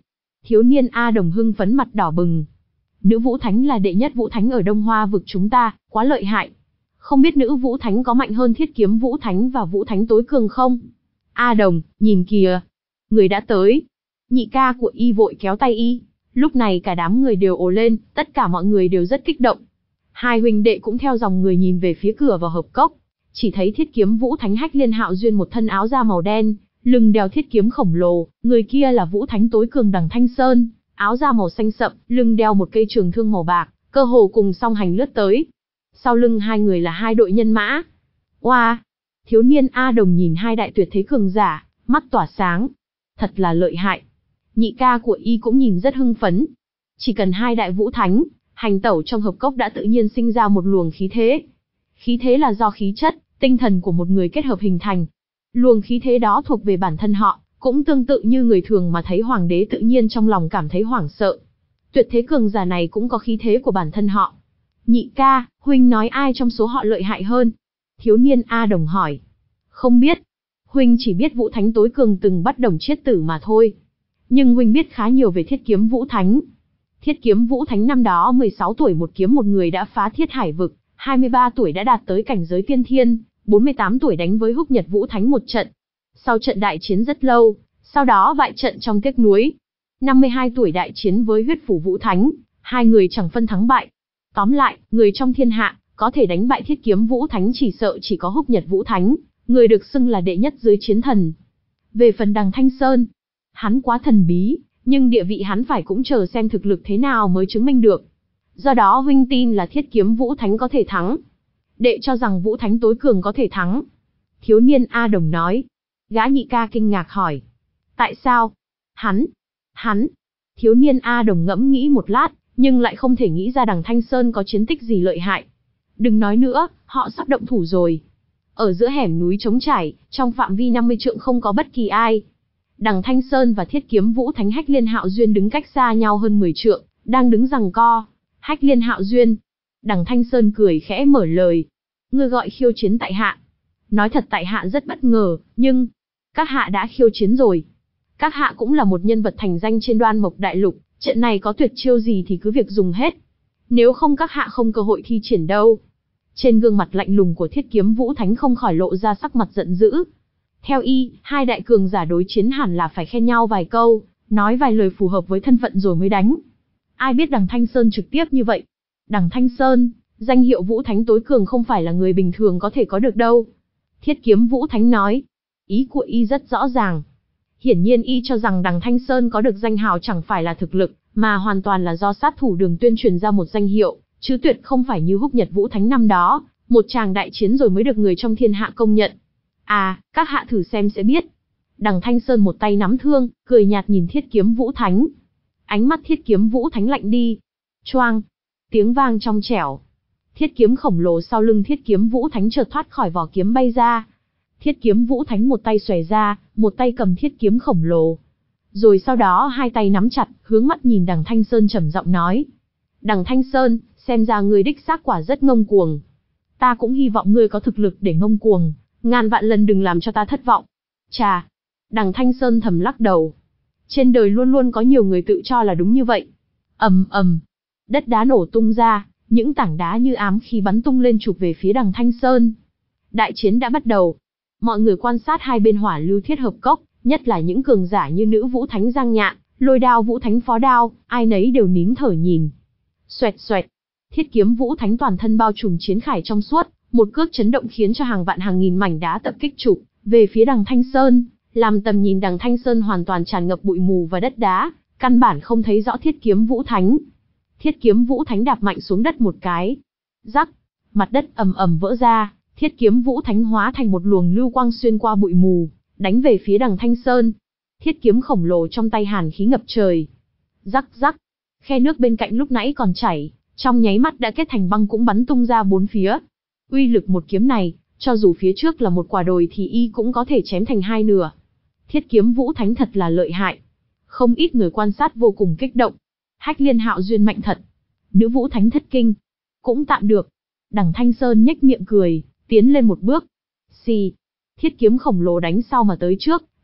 Thiếu niên A Đồng hưng phấn mặt đỏ bừng. Nữ Vũ Thánh là đệ nhất Vũ Thánh ở Đông Hoa vực chúng ta, quá lợi hại. Không biết nữ Vũ Thánh có mạnh hơn Thiết Kiếm Vũ Thánh và Vũ Thánh tối cường không? A Đồng, nhìn kìa. Người đã tới. Nhị ca của y vội kéo tay y. Lúc này cả đám người đều ồ lên, tất cả mọi người đều rất kích động. Hai huynh đệ cũng theo dòng người nhìn về phía cửa vào hợp cốc. Chỉ thấy Thiết Kiếm Vũ Thánh Hách Liên Hạo Duyên một thân áo da màu đen, lưng đeo thiết kiếm khổng lồ, người kia là Vũ Thánh tối cường Đằng Thanh Sơn, áo da màu xanh sậm, lưng đeo một cây trường thương màu bạc, cơ hồ cùng song hành lướt tới. Sau lưng hai người là hai đội nhân mã. Oa! Wow. Thiếu niên A Đồng nhìn hai đại tuyệt thế cường giả, mắt tỏa sáng. Thật là lợi hại. Nhị ca của y cũng nhìn rất hưng phấn. Chỉ cần hai đại Vũ Thánh hành tẩu trong hợp cốc đã tự nhiên sinh ra một luồng khí thế. Khí thế là do khí chất, tinh thần của một người kết hợp hình thành. Luồng khí thế đó thuộc về bản thân họ, cũng tương tự như người thường mà thấy hoàng đế tự nhiên trong lòng cảm thấy hoảng sợ. Tuyệt thế cường giả này cũng có khí thế của bản thân họ. Nhị ca, huynh nói ai trong số họ lợi hại hơn? Thiếu niên A Đồng hỏi. Không biết. Huynh chỉ biết Vũ Thánh tối cường từng bắt Đồng Chiết Tử mà thôi. Nhưng huynh biết khá nhiều về Thiết Kiếm Vũ Thánh. Thiết Kiếm Vũ Thánh năm đó mười sáu tuổi một kiếm một người đã phá Thiết Hải vực, hai mươi ba tuổi đã đạt tới cảnh giới tiên thiên, bốn mươi tám tuổi đánh với Húc Nhật Vũ Thánh một trận. Sau trận đại chiến rất lâu, sau đó bại trận trong tiếc nuối. năm mươi hai tuổi đại chiến với Huyết Phủ Vũ Thánh, hai người chẳng phân thắng bại. Tóm lại, người trong thiên hạ, có thể đánh bại Thiết Kiếm Vũ Thánh chỉ sợ chỉ có Húc Nhật Vũ Thánh, người được xưng là đệ nhất dưới chiến thần. Về phần Đằng Thanh Sơn, hắn quá thần bí, nhưng địa vị hắn phải cũng chờ xem thực lực thế nào mới chứng minh được. Do đó huynh tin là Thiết Kiếm Vũ Thánh có thể thắng. Đệ cho rằng Vũ Thánh tối cường có thể thắng. Thiếu niên A Đồng nói. Gã nhị ca kinh ngạc hỏi. Tại sao? Hắn? Hắn? Thiếu niên A Đồng ngẫm nghĩ một lát, nhưng lại không thể nghĩ ra Đằng Thanh Sơn có chiến tích gì lợi hại. Đừng nói nữa, họ sắp động thủ rồi. Ở giữa hẻm núi trống trải, trong phạm vi năm mươi trượng không có bất kỳ ai. Đằng Thanh Sơn và Thiết Kiếm Vũ Thánh Hách Liên Hạo Duyên đứng cách xa nhau hơn mười trượng, đang đứng giằng co. Hách Liên Hạo Duyên. Đằng Thanh Sơn cười khẽ mở lời. Ngươi gọi khiêu chiến tại hạ. Nói thật tại hạ rất bất ngờ, nhưng... Các hạ đã khiêu chiến rồi. Các hạ cũng là một nhân vật thành danh trên Đoan Mộc Đại Lục, trận này có tuyệt chiêu gì thì cứ việc dùng hết. Nếu không các hạ không cơ hội thi triển đâu. Trên gương mặt lạnh lùng của Thiết Kiếm Vũ Thánh không khỏi lộ ra sắc mặt giận dữ. Theo y, hai đại cường giả đối chiến hẳn là phải khen nhau vài câu, nói vài lời phù hợp với thân phận rồi mới đánh. Ai biết Đằng Thanh Sơn trực tiếp như vậy. Đằng Thanh Sơn, danh hiệu Vũ Thánh tối cường không phải là người bình thường có thể có được đâu. Thiết Kiếm Vũ Thánh nói. Ý của y rất rõ ràng. Hiển nhiên y cho rằng Đằng Thanh Sơn có được danh hào chẳng phải là thực lực, mà hoàn toàn là do sát thủ Đường tuyên truyền ra một danh hiệu, chứ tuyệt không phải như Húc Nhật Vũ Thánh năm đó, một tràng đại chiến rồi mới được người trong thiên hạ công nhận. À, các hạ thử xem sẽ biết. Đằng Thanh Sơn một tay nắm thương, cười nhạt nhìn Thiết Kiếm Vũ Thánh. Ánh mắt Thiết Kiếm Vũ Thánh lạnh đi. Choang! Tiếng vang trong trẻo. Thiết kiếm khổng lồ sau lưng Thiết Kiếm Vũ Thánh chợt thoát khỏi vỏ kiếm bay ra. Thiết Kiếm Vũ Thánh một tay xòe ra, một tay cầm thiết kiếm khổng lồ. Rồi sau đó hai tay nắm chặt, hướng mắt nhìn Đằng Thanh Sơn trầm giọng nói. Đằng Thanh Sơn, xem ra ngươi đích xác quả rất ngông cuồng. Ta cũng hy vọng ngươi có thực lực để ngông cuồng, ngàn vạn lần đừng làm cho ta thất vọng. Chà! Đằng Thanh Sơn thầm lắc đầu. Trên đời luôn luôn có nhiều người tự cho là đúng như vậy. Ầm ầm, đất đá nổ tung ra, những tảng đá như ám khí bắn tung lên chụp về phía Đằng Thanh Sơn. Đại chiến đã bắt đầu. Mọi người quan sát hai bên hỏa lưu thiết hợp cốc, nhất là những cường giả như nữ Vũ Thánh Giang Nhạn, Lôi Đao Vũ Thánh Phó Đao, ai nấy đều nín thở nhìn. Xoẹt xoẹt, Thiết Kiếm Vũ Thánh toàn thân bao trùm chiến khải trong suốt, một cước chấn động khiến cho hàng vạn hàng nghìn mảnh đá tập kích chụp về phía Đằng Thanh Sơn, làm tầm nhìn Đằng Thanh Sơn hoàn toàn tràn ngập bụi mù và đất đá, căn bản không thấy rõ Thiết Kiếm Vũ Thánh. Thiết Kiếm Vũ Thánh đạp mạnh xuống đất một cái. Rắc, mặt đất ầm ầm vỡ ra. Thiết Kiếm Vũ Thánh hóa thành một luồng lưu quang xuyên qua bụi mù, đánh về phía Đằng Thanh Sơn. Thiết kiếm khổng lồ trong tay hàn khí ngập trời. Rắc rắc, khe nước bên cạnh lúc nãy còn chảy, trong nháy mắt đã kết thành băng cũng bắn tung ra bốn phía. Uy lực một kiếm này, cho dù phía trước là một quả đồi thì y cũng có thể chém thành hai nửa. Thiết Kiếm Vũ Thánh thật là lợi hại. Không ít người quan sát vô cùng kích động. Hách Liên Hạo Duyên mạnh thật. Nữ Vũ Thánh thất kinh. Cũng tạm được. Đằng Thanh Sơn nhếch miệng cười, tiến lên một bước. Xì. Thiết kiếm khổng lồ đánh sau mà tới trước,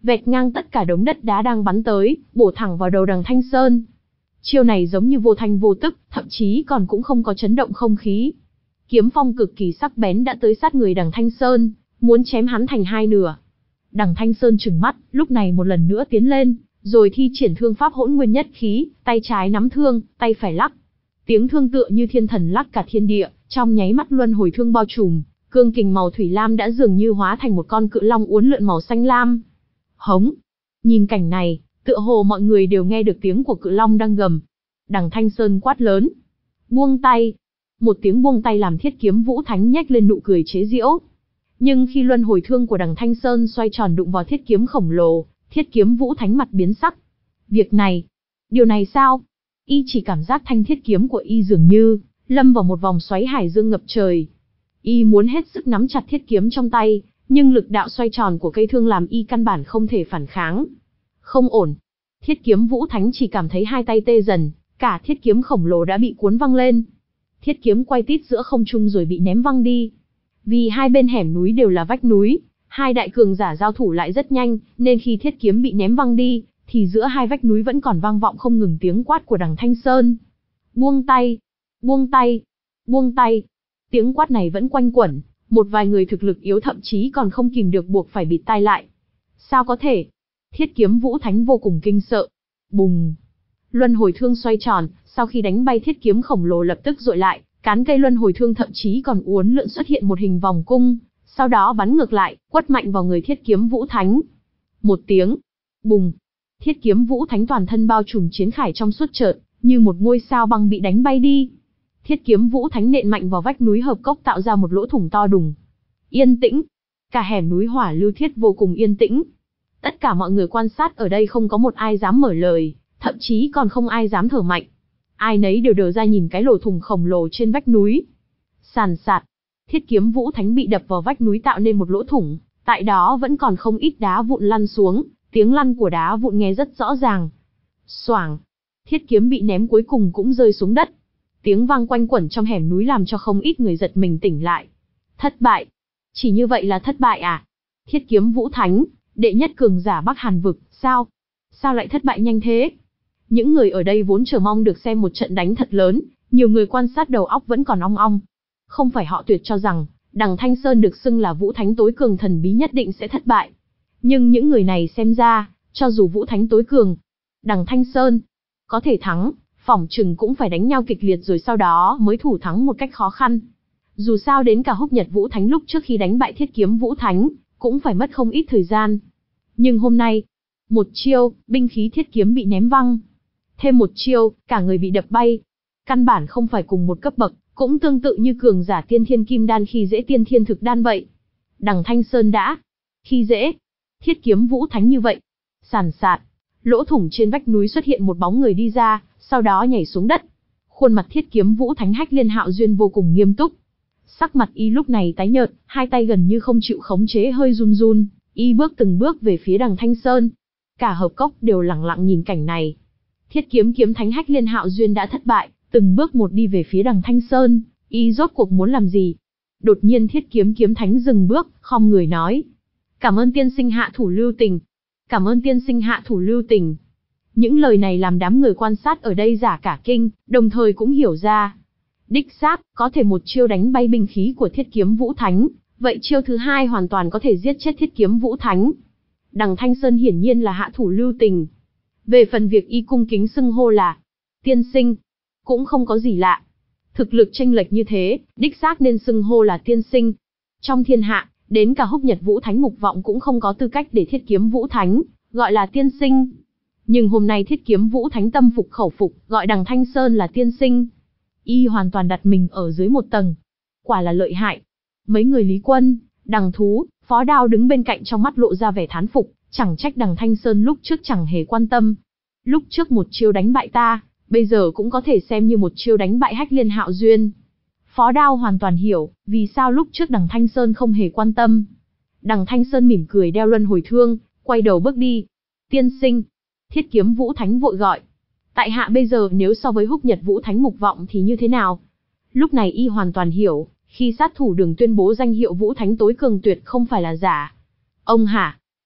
vẹt ngang tất cả đống đất đá đang bắn tới, bổ thẳng vào đầu đằng Thanh Sơn. Chiêu này giống như vô thanh vô tức, thậm chí còn cũng không có chấn động không khí. Kiếm phong cực kỳ sắc bén đã tới sát người đằng Thanh Sơn, muốn chém hắn thành hai nửa. Đằng Thanh Sơn trừng mắt, lúc này một lần nữa tiến lên, rồi thi triển thương pháp hỗn nguyên nhất khí, tay trái nắm thương, tay phải lắc. Tiếng thương tựa như thiên thần lắc cả thiên địa, trong nháy mắt luân hồi thương bao trùm, cương kình màu thủy lam đã dường như hóa thành một con cự long uốn lượn màu xanh lam. Hống! Nhìn cảnh này, tựa hồ mọi người đều nghe được tiếng của cự long đang gầm. Đằng Thanh Sơn quát lớn. Buông tay! Một tiếng buông tay làm Thiết Kiếm Vũ Thánh nhếch lên nụ cười chế giễu. Nhưng khi luân hồi thương của đằng Thanh Sơn xoay tròn đụng vào thiết kiếm khổng lồ, Thiết Kiếm Vũ Thánh mặt biến sắc. Việc này, điều này sao? Y chỉ cảm giác thanh thiết kiếm của y dường như lâm vào một vòng xoáy hải dương ngập trời. Y muốn hết sức nắm chặt thiết kiếm trong tay, nhưng lực đạo xoay tròn của cây thương làm y căn bản không thể phản kháng. Không ổn. Thiết Kiếm Vũ Thánh chỉ cảm thấy hai tay tê dần, cả thiết kiếm khổng lồ đã bị cuốn văng lên. Thiết kiếm quay tít giữa không trung rồi bị ném văng đi. Vì hai bên hẻm núi đều là vách núi, hai đại cường giả giao thủ lại rất nhanh, nên khi thiết kiếm bị ném văng đi, thì giữa hai vách núi vẫn còn vang vọng không ngừng tiếng quát của đằng Thanh Sơn. Buông tay! Buông tay! Buông tay! Tiếng quát này vẫn quanh quẩn, một vài người thực lực yếu thậm chí còn không kìm được buộc phải bịt tai lại. Sao có thể? Thiết Kiếm Vũ Thánh vô cùng kinh sợ. Bùng! Luân hồi thương xoay tròn, sau khi đánh bay thiết kiếm khổng lồ lập tức dội lại, cán cây luân hồi thương thậm chí còn uốn lượn xuất hiện một hình vòng cung, sau đó bắn ngược lại, quất mạnh vào người Thiết Kiếm Vũ Thánh. Một tiếng, bùng, Thiết Kiếm Vũ Thánh toàn thân bao trùm chiến khải trong suốt chợt, như một ngôi sao băng bị đánh bay đi. Thiết Kiếm Vũ Thánh nện mạnh vào vách núi hợp cốc tạo ra một lỗ thủng to đùng. Yên tĩnh, cả hẻm núi Hỏa Lưu Thiết vô cùng yên tĩnh. Tất cả mọi người quan sát ở đây không có một ai dám mở lời, thậm chí còn không ai dám thở mạnh. Ai nấy đều đờ ra nhìn cái lỗ thủng khổng lồ trên vách núi. Sàn sạt, Thiết Kiếm Vũ Thánh bị đập vào vách núi tạo nên một lỗ thủng, tại đó vẫn còn không ít đá vụn lăn xuống, tiếng lăn của đá vụn nghe rất rõ ràng. Xoảng, thiết kiếm bị ném cuối cùng cũng rơi xuống đất. Tiếng vang quanh quẩn trong hẻm núi làm cho không ít người giật mình tỉnh lại. Thất bại. Chỉ như vậy là thất bại à? Thiết Kiếm Vũ Thánh, đệ nhất cường giả Bắc Hàn vực, sao? Sao lại thất bại nhanh thế? Những người ở đây vốn chờ mong được xem một trận đánh thật lớn, nhiều người quan sát đầu óc vẫn còn ong ong. Không phải họ tuyệt cho rằng, đằng Thanh Sơn được xưng là Vũ Thánh tối cường thần bí nhất định sẽ thất bại. Nhưng những người này xem ra, cho dù Vũ Thánh tối cường, đằng Thanh Sơn có thể thắng, phỏng chừng cũng phải đánh nhau kịch liệt rồi sau đó mới thủ thắng một cách khó khăn. Dù sao đến cả Húc Nhật Vũ Thánh lúc trước khi đánh bại Thiết Kiếm Vũ Thánh, cũng phải mất không ít thời gian. Nhưng hôm nay, một chiêu, binh khí thiết kiếm bị ném văng. Thêm một chiêu, cả người bị đập bay. Căn bản không phải cùng một cấp bậc, cũng tương tự như cường giả tiên thiên kim đan khi dễ tiên thiên thực đan vậy. Đằng Thanh Sơn đã khi dễ Thiết Kiếm Vũ Thánh như vậy. Sàn sạt, lỗ thủng trên vách núi xuất hiện một bóng người đi ra, sau đó nhảy xuống đất. Khuôn mặt Thiết Kiếm Vũ Thánh Hách Liên Hạo Duyên vô cùng nghiêm túc. Sắc mặt y lúc này tái nhợt, hai tay gần như không chịu khống chế hơi run run, y bước từng bước về phía đằng Thanh Sơn. Cả hợp cốc đều lặng lặng nhìn cảnh này. Thiết Kiếm Kiếm Thánh Hách Liên Hạo Duyên đã thất bại, từng bước một đi về phía đằng Thanh Sơn, y rốt cuộc muốn làm gì? Đột nhiên Thiết Kiếm Kiếm Thánh dừng bước, khom người nói: "Cảm ơn tiên sinh hạ thủ lưu tình. Cảm ơn tiên sinh hạ thủ lưu tình." Những lời này làm đám người quan sát ở đây giả cả kinh, đồng thời cũng hiểu ra. Đích xác, có thể một chiêu đánh bay binh khí của Thiết Kiếm Vũ Thánh, vậy chiêu thứ hai hoàn toàn có thể giết chết Thiết Kiếm Vũ Thánh. Đằng Thanh Sơn hiển nhiên là hạ thủ lưu tình. Về phần việc y cung kính xưng hô là tiên sinh, cũng không có gì lạ. Thực lực chênh lệch như thế, đích xác nên xưng hô là tiên sinh. Trong thiên hạ, đến cả Húc Nhật Vũ Thánh Mục Vọng cũng không có tư cách để Thiết Kiếm Vũ Thánh gọi là tiên sinh. Nhưng hôm nay Thiết Kiếm Vũ Thánh tâm phục khẩu phục, gọi đằng Thanh Sơn là tiên sinh. Y hoàn toàn đặt mình ở dưới một tầng. Quả là lợi hại. Mấy người Lý Quân, Đằng Thú, Phó Đao đứng bên cạnh trong mắt lộ ra vẻ thán phục, chẳng trách đằng Thanh Sơn lúc trước chẳng hề quan tâm. Lúc trước một chiêu đánh bại ta, bây giờ cũng có thể xem như một chiêu đánh bại Hách Liên Hạo Duyên. Phó Đao hoàn toàn hiểu, vì sao lúc trước đằng Thanh Sơn không hề quan tâm. Đằng Thanh Sơn mỉm cười đeo luân hồi thương, quay đầu bước đi. Tiên sinh. Thiết Kiếm Vũ Thánh vội gọi. Tại hạ bây giờ nếu so với Húc Nhật Vũ Thánh Mục Vọng thì như thế nào? Lúc này y hoàn toàn hiểu, khi sát thủ Đường tuyên bố danh hiệu Vũ Thánh tối cường tuyệt không phải là giả. Ông hả?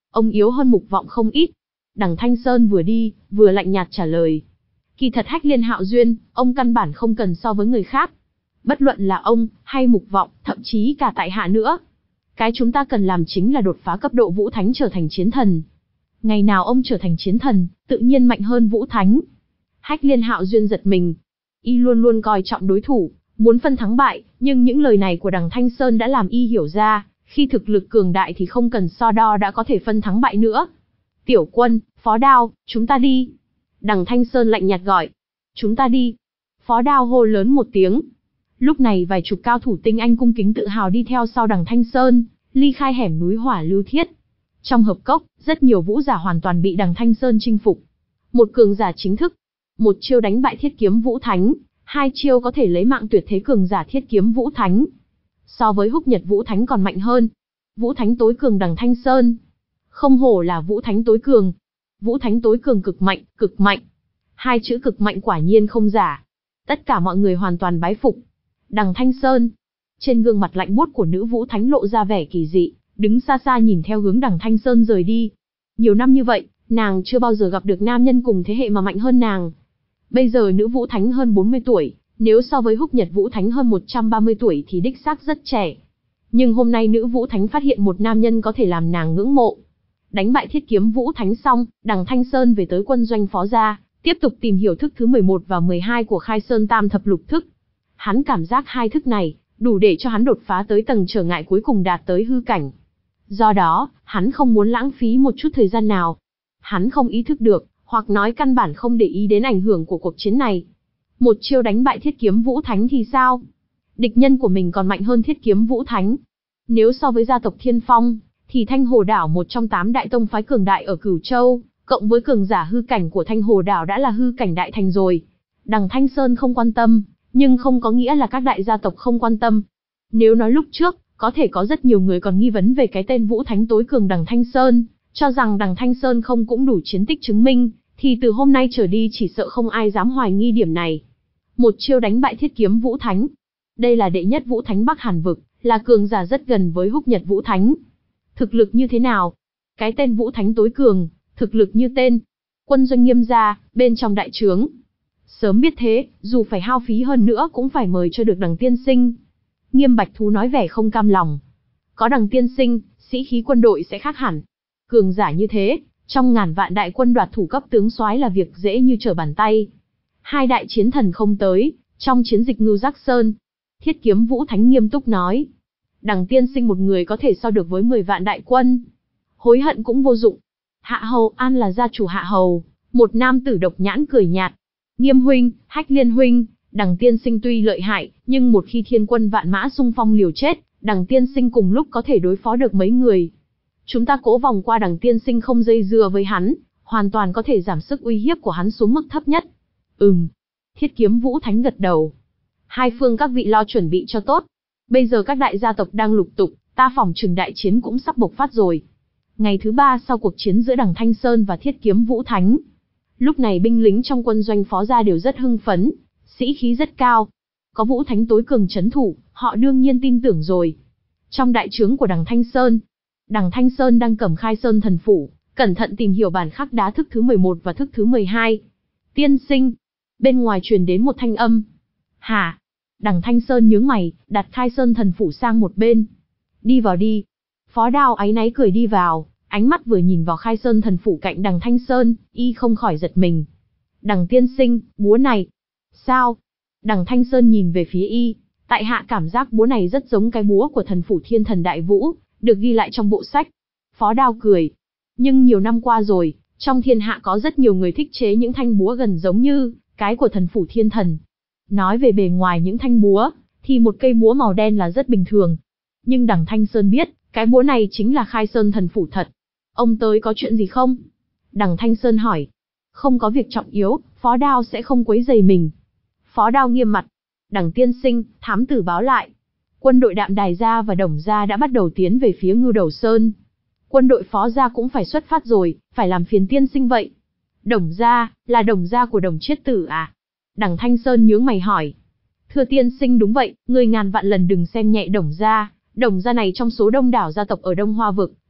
Ông yếu hơn Mục Vọng không ít. Đằng Thanh Sơn vừa đi, vừa lạnh nhạt trả lời. Kỳ thật Hách Liên Hạo Duyên, ông căn bản không cần so với người khác. Bất luận là ông, hay Mục Vọng, thậm chí cả tại hạ nữa. Cái chúng ta cần làm chính là đột phá cấp độ Vũ Thánh trở thành chiến thần. Ngày nào ông trở thành chiến thần, tự nhiên mạnh hơn Vũ Thánh. Hách Liên Hạo Duyên giật mình. Y luôn luôn coi trọng đối thủ, muốn phân thắng bại, nhưng những lời này của đằng Thanh Sơn đã làm Y hiểu ra, khi thực lực cường đại thì không cần so đo đã có thể phân thắng bại nữa. Tiểu Quân, Phó Đao, chúng ta đi. Đằng Thanh Sơn lạnh nhạt gọi. Chúng ta đi. Phó Đao hô lớn một tiếng. Lúc này vài chục cao thủ tinh anh cung kính tự hào đi theo sau đằng Thanh Sơn, ly khai hẻm núi Hỏa Lưu Thiết. Trong hợp cốc, rất nhiều vũ giả hoàn toàn bị đằng Thanh Sơn chinh phục. Một cường giả chính thức, một chiêu đánh bại Thiết Kiếm Vũ Thánh, hai chiêu có thể lấy mạng tuyệt thế cường giả Thiết Kiếm Vũ Thánh. So với Húc Nhật Vũ Thánh còn mạnh hơn. Vũ Thánh tối cường đằng Thanh Sơn. Không hổ là Vũ Thánh tối cường. Vũ Thánh tối cường cực mạnh, cực mạnh. Hai chữ cực mạnh quả nhiên không giả. Tất cả mọi người hoàn toàn bái phục. Đằng Thanh Sơn. Trên gương mặt lạnh buốt của nữ Vũ Thánh lộ ra vẻ kỳ dị, đứng xa xa nhìn theo hướng đằng Thanh Sơn rời đi. Nhiều năm như vậy, nàng chưa bao giờ gặp được nam nhân cùng thế hệ mà mạnh hơn nàng. Bây giờ nữ Vũ Thánh hơn bốn mươi tuổi, nếu so với Húc Nhật Vũ Thánh hơn một trăm ba mươi tuổi thì đích xác rất trẻ. Nhưng hôm nay nữ Vũ Thánh phát hiện một nam nhân có thể làm nàng ngưỡng mộ. Đánh bại Thiết Kiếm Vũ Thánh xong, đằng Thanh Sơn về tới quân doanh Phó gia, tiếp tục tìm hiểu thức thứ mười một và mười hai của Khai Sơn Tam Thập Lục Thức. Hắn cảm giác hai thức này, đủ để cho hắn đột phá tới tầng trở ngại cuối cùng đạt tới hư cảnh. Do đó, hắn không muốn lãng phí một chút thời gian nào. Hắn không ý thức được, hoặc nói căn bản không để ý đến ảnh hưởng của cuộc chiến này. Một chiêu đánh bại Thiết Kiếm Vũ Thánh thì sao? Địch nhân của mình còn mạnh hơn Thiết Kiếm Vũ Thánh. Nếu so với gia tộc Thiên Phong, thì Thanh Hồ Đảo một trong tám đại tông phái cường đại ở Cửu Châu, cộng với cường giả hư cảnh của Thanh Hồ Đảo đã là hư cảnh đại thành rồi. Đằng Thanh Sơn không quan tâm, nhưng không có nghĩa là các đại gia tộc không quan tâm. Nếu nói lúc trước, có thể có rất nhiều người còn nghi vấn về cái tên Vũ Thánh tối cường đằng Thanh Sơn, cho rằng đằng Thanh Sơn không cũng đủ chiến tích chứng minh, thì từ hôm nay trở đi chỉ sợ không ai dám hoài nghi điểm này. Một chiêu đánh bại Thiết Kiếm Vũ Thánh. Đây là đệ nhất Vũ Thánh Bắc Hàn Vực, là cường giả rất gần với Húc Nhật Vũ Thánh. Thực lực như thế nào? Cái tên Vũ Thánh tối cường, thực lực như tên. Quân doanh Nghiêm gia, bên trong đại trướng. Sớm biết thế, dù phải hao phí hơn nữa cũng phải mời cho được đằng tiên sinh. Nghiêm Bạch Thú nói vẻ không cam lòng. Có đằng tiên sinh, sĩ khí quân đội sẽ khác hẳn. Cường giả như thế, trong ngàn vạn đại quân đoạt thủ cấp tướng soái là việc dễ như trở bàn tay. Hai đại chiến thần không tới, trong chiến dịch Ngưu Giác Sơn. Thiết Kiếm Vũ Thánh nghiêm túc nói. Đằng tiên sinh một người có thể so được với mười vạn đại quân. Hối hận cũng vô dụng. Hạ Hầu An là gia chủ Hạ Hầu, một nam tử độc nhãn cười nhạt. Nghiêm huynh, Hách Liên huynh, đằng tiên sinh tuy lợi hại, nhưng một khi thiên quân vạn mã xung phong liều chết, đằng tiên sinh cùng lúc có thể đối phó được mấy người. Chúng ta cố vòng qua đằng tiên sinh không dây dưa với hắn, hoàn toàn có thể giảm sức uy hiếp của hắn xuống mức thấp nhất. Ừm. Thiết Kiếm Vũ Thánh gật đầu. Hai phương các vị lo chuẩn bị cho tốt. Bây giờ các đại gia tộc đang lục tục, ta phỏng chừng đại chiến cũng sắp bộc phát rồi. Ngày thứ ba sau cuộc chiến giữa đằng Thanh Sơn và Thiết Kiếm Vũ Thánh. Lúc này binh lính trong quân doanh Phó gia đều rất hưng phấn, sĩ khí rất cao. Có Vũ Thánh tối cường trấn thủ, họ đương nhiên tin tưởng rồi. Trong đại trướng của đằng Thanh Sơn, đằng Thanh Sơn đang cầm Khai Sơn Thần Phủ, cẩn thận tìm hiểu bản khắc đá thức thứ mười một và thức thứ mười hai. Tiên sinh, bên ngoài truyền đến một thanh âm. Hả? Đằng Thanh Sơn nhướng mày, đặt Khai Sơn Thần Phủ sang một bên. Đi vào đi. Phó Đao áy náy cười đi vào, ánh mắt vừa nhìn vào Khai Sơn Thần Phủ cạnh đằng Thanh Sơn, y không khỏi giật mình. Đằng tiên sinh, búa này. Sao? Đằng Thanh Sơn nhìn về phía y, tại hạ cảm giác búa này rất giống cái búa của thần phủ Thiên Thần Đại Vũ, được ghi lại trong bộ sách. Phó Đao cười. Nhưng nhiều năm qua rồi, trong thiên hạ có rất nhiều người thích chế những thanh búa gần giống như cái của thần phủ Thiên Thần. Nói về bề ngoài những thanh búa, thì một cây búa màu đen là rất bình thường. Nhưng đằng Thanh Sơn biết, cái búa này chính là Khai Sơn Thần Phủ thật. Ông tới có chuyện gì không? Đằng Thanh Sơn hỏi. Không có việc trọng yếu, Phó Đao sẽ không quấy rầy mình. Phó Đao nghiêm mặt. Đằng tiên sinh, thám tử báo lại. Quân đội Đạm Đài gia và Đồng gia đã bắt đầu tiến về phía Ngưu Đầu Sơn. Quân đội Phó gia cũng phải xuất phát rồi, phải làm phiền tiên sinh vậy. Đồng gia, là Đồng gia của Đồng Chiết Tử à? Đằng Thanh Sơn nhướng mày hỏi. Thưa tiên sinh đúng vậy, người ngàn vạn lần đừng xem nhẹ Đồng gia. Đồng gia này trong số đông đảo gia tộc ở Đông Hoa Vực,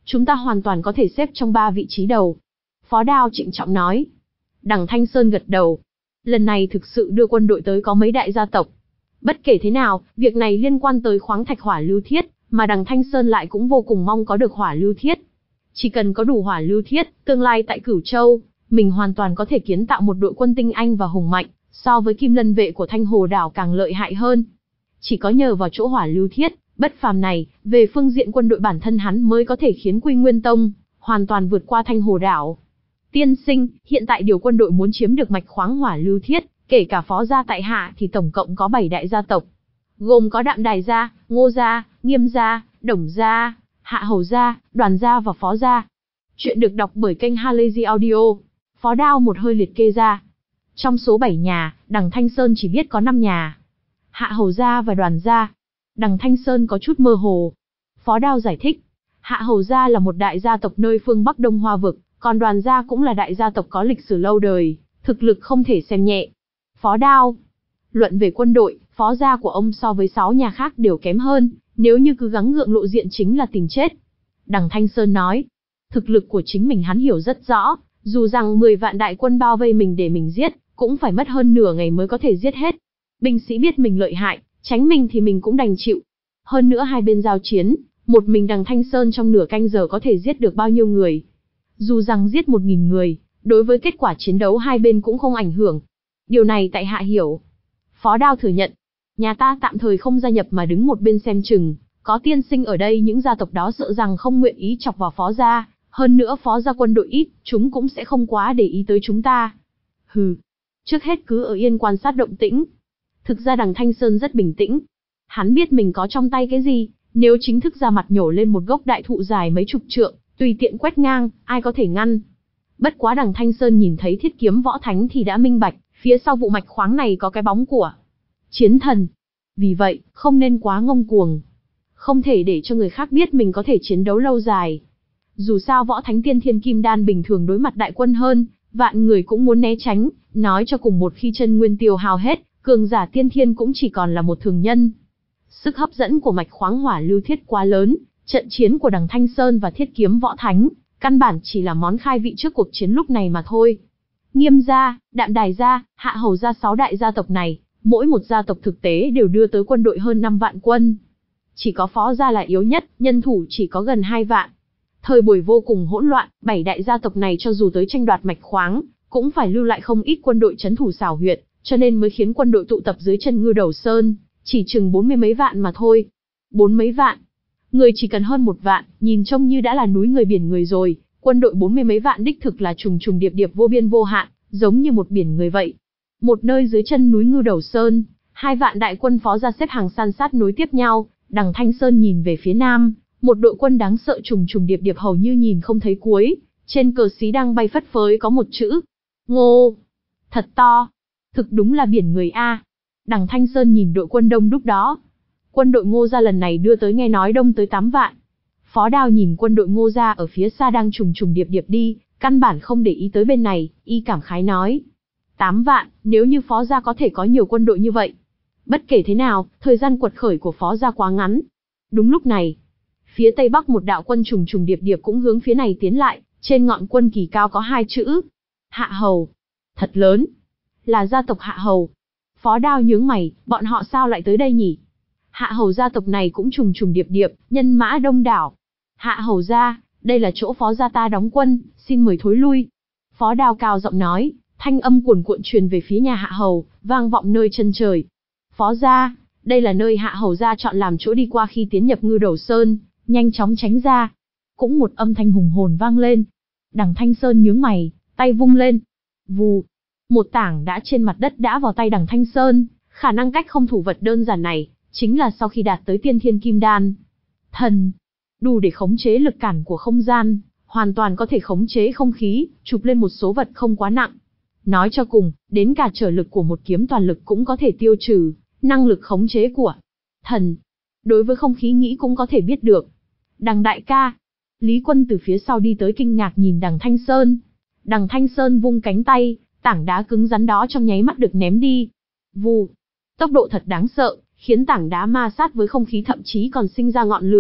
chúng ta hoàn toàn có thể xếp trong ba vị trí đầu. Phó Đao trịnh trọng nói. Đằng Thanh Sơn gật đầu. Lần này thực sự đưa quân đội tới có mấy đại gia tộc. Bất kể thế nào, việc này liên quan tới khoáng thạch hỏa lưu thiết, mà đằng Thanh Sơn lại cũng vô cùng mong có được hỏa lưu thiết. Chỉ cần có đủ hỏa lưu thiết, tương lai tại Cửu Châu, mình hoàn toàn có thể kiến tạo một đội quân tinh anh và hùng mạnh, so với Kim Lân vệ của Thanh Hồ đảo càng lợi hại hơn. Chỉ có nhờ vào chỗ hỏa lưu thiết, bất phàm này, về phương diện quân đội bản thân hắn mới có thể khiến Quy Nguyên Tông hoàn toàn vượt qua Thanh Hồ đảo. Tiên sinh, hiện tại điều quân đội muốn chiếm được mạch khoáng hỏa lưu thiết, kể cả Phó gia tại hạ thì tổng cộng có bảy đại gia tộc, gồm có Đạm Đài gia, Ngô gia, Nghiêm gia, Đồng gia, Hạ Hầu gia, Đoàn gia và Phó gia. Chuyện được đọc bởi kênh Halazy Audio. Phó Đao một hơi liệt kê ra. Trong số bảy nhà, đằng Thanh Sơn chỉ biết có năm nhà. Hạ Hầu gia và Đoàn gia. Đằng Thanh Sơn có chút mơ hồ. Phó Đao giải thích. Hạ Hầu gia là một đại gia tộc nơi phương Bắc Đông Hoa vực, còn Đoàn gia cũng là đại gia tộc có lịch sử lâu đời, thực lực không thể xem nhẹ. Phó Đao. Luận về quân đội, Phó gia của ông so với sáu nhà khác đều kém hơn, nếu như cứ gắng gượng lộ diện chính là tìm chết. Đằng Thanh Sơn nói. Thực lực của chính mình hắn hiểu rất rõ, dù rằng mười vạn đại quân bao vây mình để mình giết, cũng phải mất hơn nửa ngày mới có thể giết hết. Binh sĩ biết mình lợi hại, tránh mình thì mình cũng đành chịu. Hơn nữa hai bên giao chiến, một mình đằng Thanh Sơn trong nửa canh giờ có thể giết được bao nhiêu người. Dù rằng giết một nghìn người, đối với kết quả chiến đấu hai bên cũng không ảnh hưởng. Điều này tại hạ hiểu. Phó Đao thừa nhận. Nhà ta tạm thời không gia nhập mà đứng một bên xem chừng, có tiên sinh ở đây những gia tộc đó sợ rằng không nguyện ý chọc vào Phó gia, hơn nữa Phó gia quân đội ít, chúng cũng sẽ không quá để ý tới chúng ta. Hừ, trước hết cứ ở yên quan sát động tĩnh. Thực ra đằng Thanh Sơn rất bình tĩnh. Hắn biết mình có trong tay cái gì, nếu chính thức ra mặt nhổ lên một gốc đại thụ dài mấy chục trượng, tùy tiện quét ngang, ai có thể ngăn. Bất quá đằng Thanh Sơn nhìn thấy thiết kiếm võ thánh thì đã minh bạch, phía sau vụ mạch khoáng này có cái bóng của chiến thần. Vì vậy, không nên quá ngông cuồng. Không thể để cho người khác biết mình có thể chiến đấu lâu dài. Dù sao võ thánh tiên thiên kim đan bình thường đối mặt đại quân hơn, vạn người cũng muốn né tránh, nói cho cùng một khi chân nguyên tiêu hao hết, cường giả tiên thiên cũng chỉ còn là một thường nhân. Sức hấp dẫn của mạch khoáng hỏa lưu thiết quá lớn, trận chiến của đằng Thanh Sơn và thiết kiếm võ thánh, căn bản chỉ là món khai vị trước cuộc chiến lúc này mà thôi. Nghiêm gia, Đạm Đài gia, Hạ Hầu gia sáu đại gia tộc này, mỗi một gia tộc thực tế đều đưa tới quân đội hơn năm vạn quân. Chỉ có Phó gia là yếu nhất, nhân thủ chỉ có gần hai vạn. Thời buổi vô cùng hỗn loạn, bảy đại gia tộc này cho dù tới tranh đoạt mạch khoáng, cũng phải lưu lại không ít quân đội trấn thủ xảo huyệt, cho nên mới khiến quân đội tụ tập dưới chân Ngưu Đầu Sơn, chỉ chừng bốn mươi mấy vạn mà thôi. Bốn mấy vạn. Người chỉ cần hơn một vạn, nhìn trông như đã là núi người biển người rồi, quân đội bốn mươi mấy vạn đích thực là trùng trùng điệp điệp vô biên vô hạn, giống như một biển người vậy. Một nơi dưới chân núi Ngưu Đầu Sơn, hai vạn đại quân Phó gia xếp hàng san sát nối tiếp nhau, đằng Thanh Sơn nhìn về phía nam, một đội quân đáng sợ trùng trùng điệp điệp hầu như nhìn không thấy cuối, trên cờ xí đang bay phất phới có một chữ: Ngô. Thật to. Thực đúng là biển người a. Đằng Thanh Sơn nhìn đội quân đông đúc đó. Quân đội Ngô gia lần này đưa tới nghe nói đông tới tám vạn. Phó Đao nhìn quân đội Ngô gia ở phía xa đang trùng trùng điệp điệp đi, căn bản không để ý tới bên này, y cảm khái nói: tám vạn, nếu như Phó gia có thể có nhiều quân đội như vậy. Bất kể thế nào, thời gian quật khởi của Phó gia quá ngắn. Đúng lúc này, phía tây bắc một đạo quân trùng trùng điệp điệp cũng hướng phía này tiến lại, trên ngọn quân kỳ cao có hai chữ: Hạ Hầu. Thật lớn. Là gia tộc Hạ Hầu. Phó Đao nhướng mày, bọn họ sao lại tới đây nhỉ? Hạ Hầu gia tộc này cũng trùng trùng điệp điệp, nhân mã đông đảo. Hạ Hầu gia, đây là chỗ Phó gia ta đóng quân, xin mời thối lui. Phó Đao cao giọng nói, thanh âm cuồn cuộn truyền về phía nhà Hạ Hầu, vang vọng nơi chân trời. Phó gia, đây là nơi Hạ Hầu gia chọn làm chỗ đi qua khi tiến nhập Ngưu Đầu Sơn, nhanh chóng tránh ra. Cũng một âm thanh hùng hồn vang lên. Đằng Thanh Sơn nhướng mày, tay vung lên. Vù, một tảng đá trên mặt đất đã vào tay đằng Thanh Sơn. Khả năng cách không thủ vật đơn giản này, chính là sau khi đạt tới tiên thiên kim đan. Thần, đủ để khống chế lực cản của không gian, hoàn toàn có thể khống chế không khí, chụp lên một số vật không quá nặng. Nói cho cùng, đến cả trở lực của một kiếm toàn lực cũng có thể tiêu trừ, năng lực khống chế của thần, đối với không khí nghĩ cũng có thể biết được. Đằng đại ca, Lý Quân từ phía sau đi tới kinh ngạc nhìn đằng Thanh Sơn. Đằng Thanh Sơn vung cánh tay, tảng đá cứng rắn đó trong nháy mắt được ném đi. Vù, tốc độ thật đáng sợ, khiến tảng đá ma sát với không khí thậm chí còn sinh ra ngọn lửa,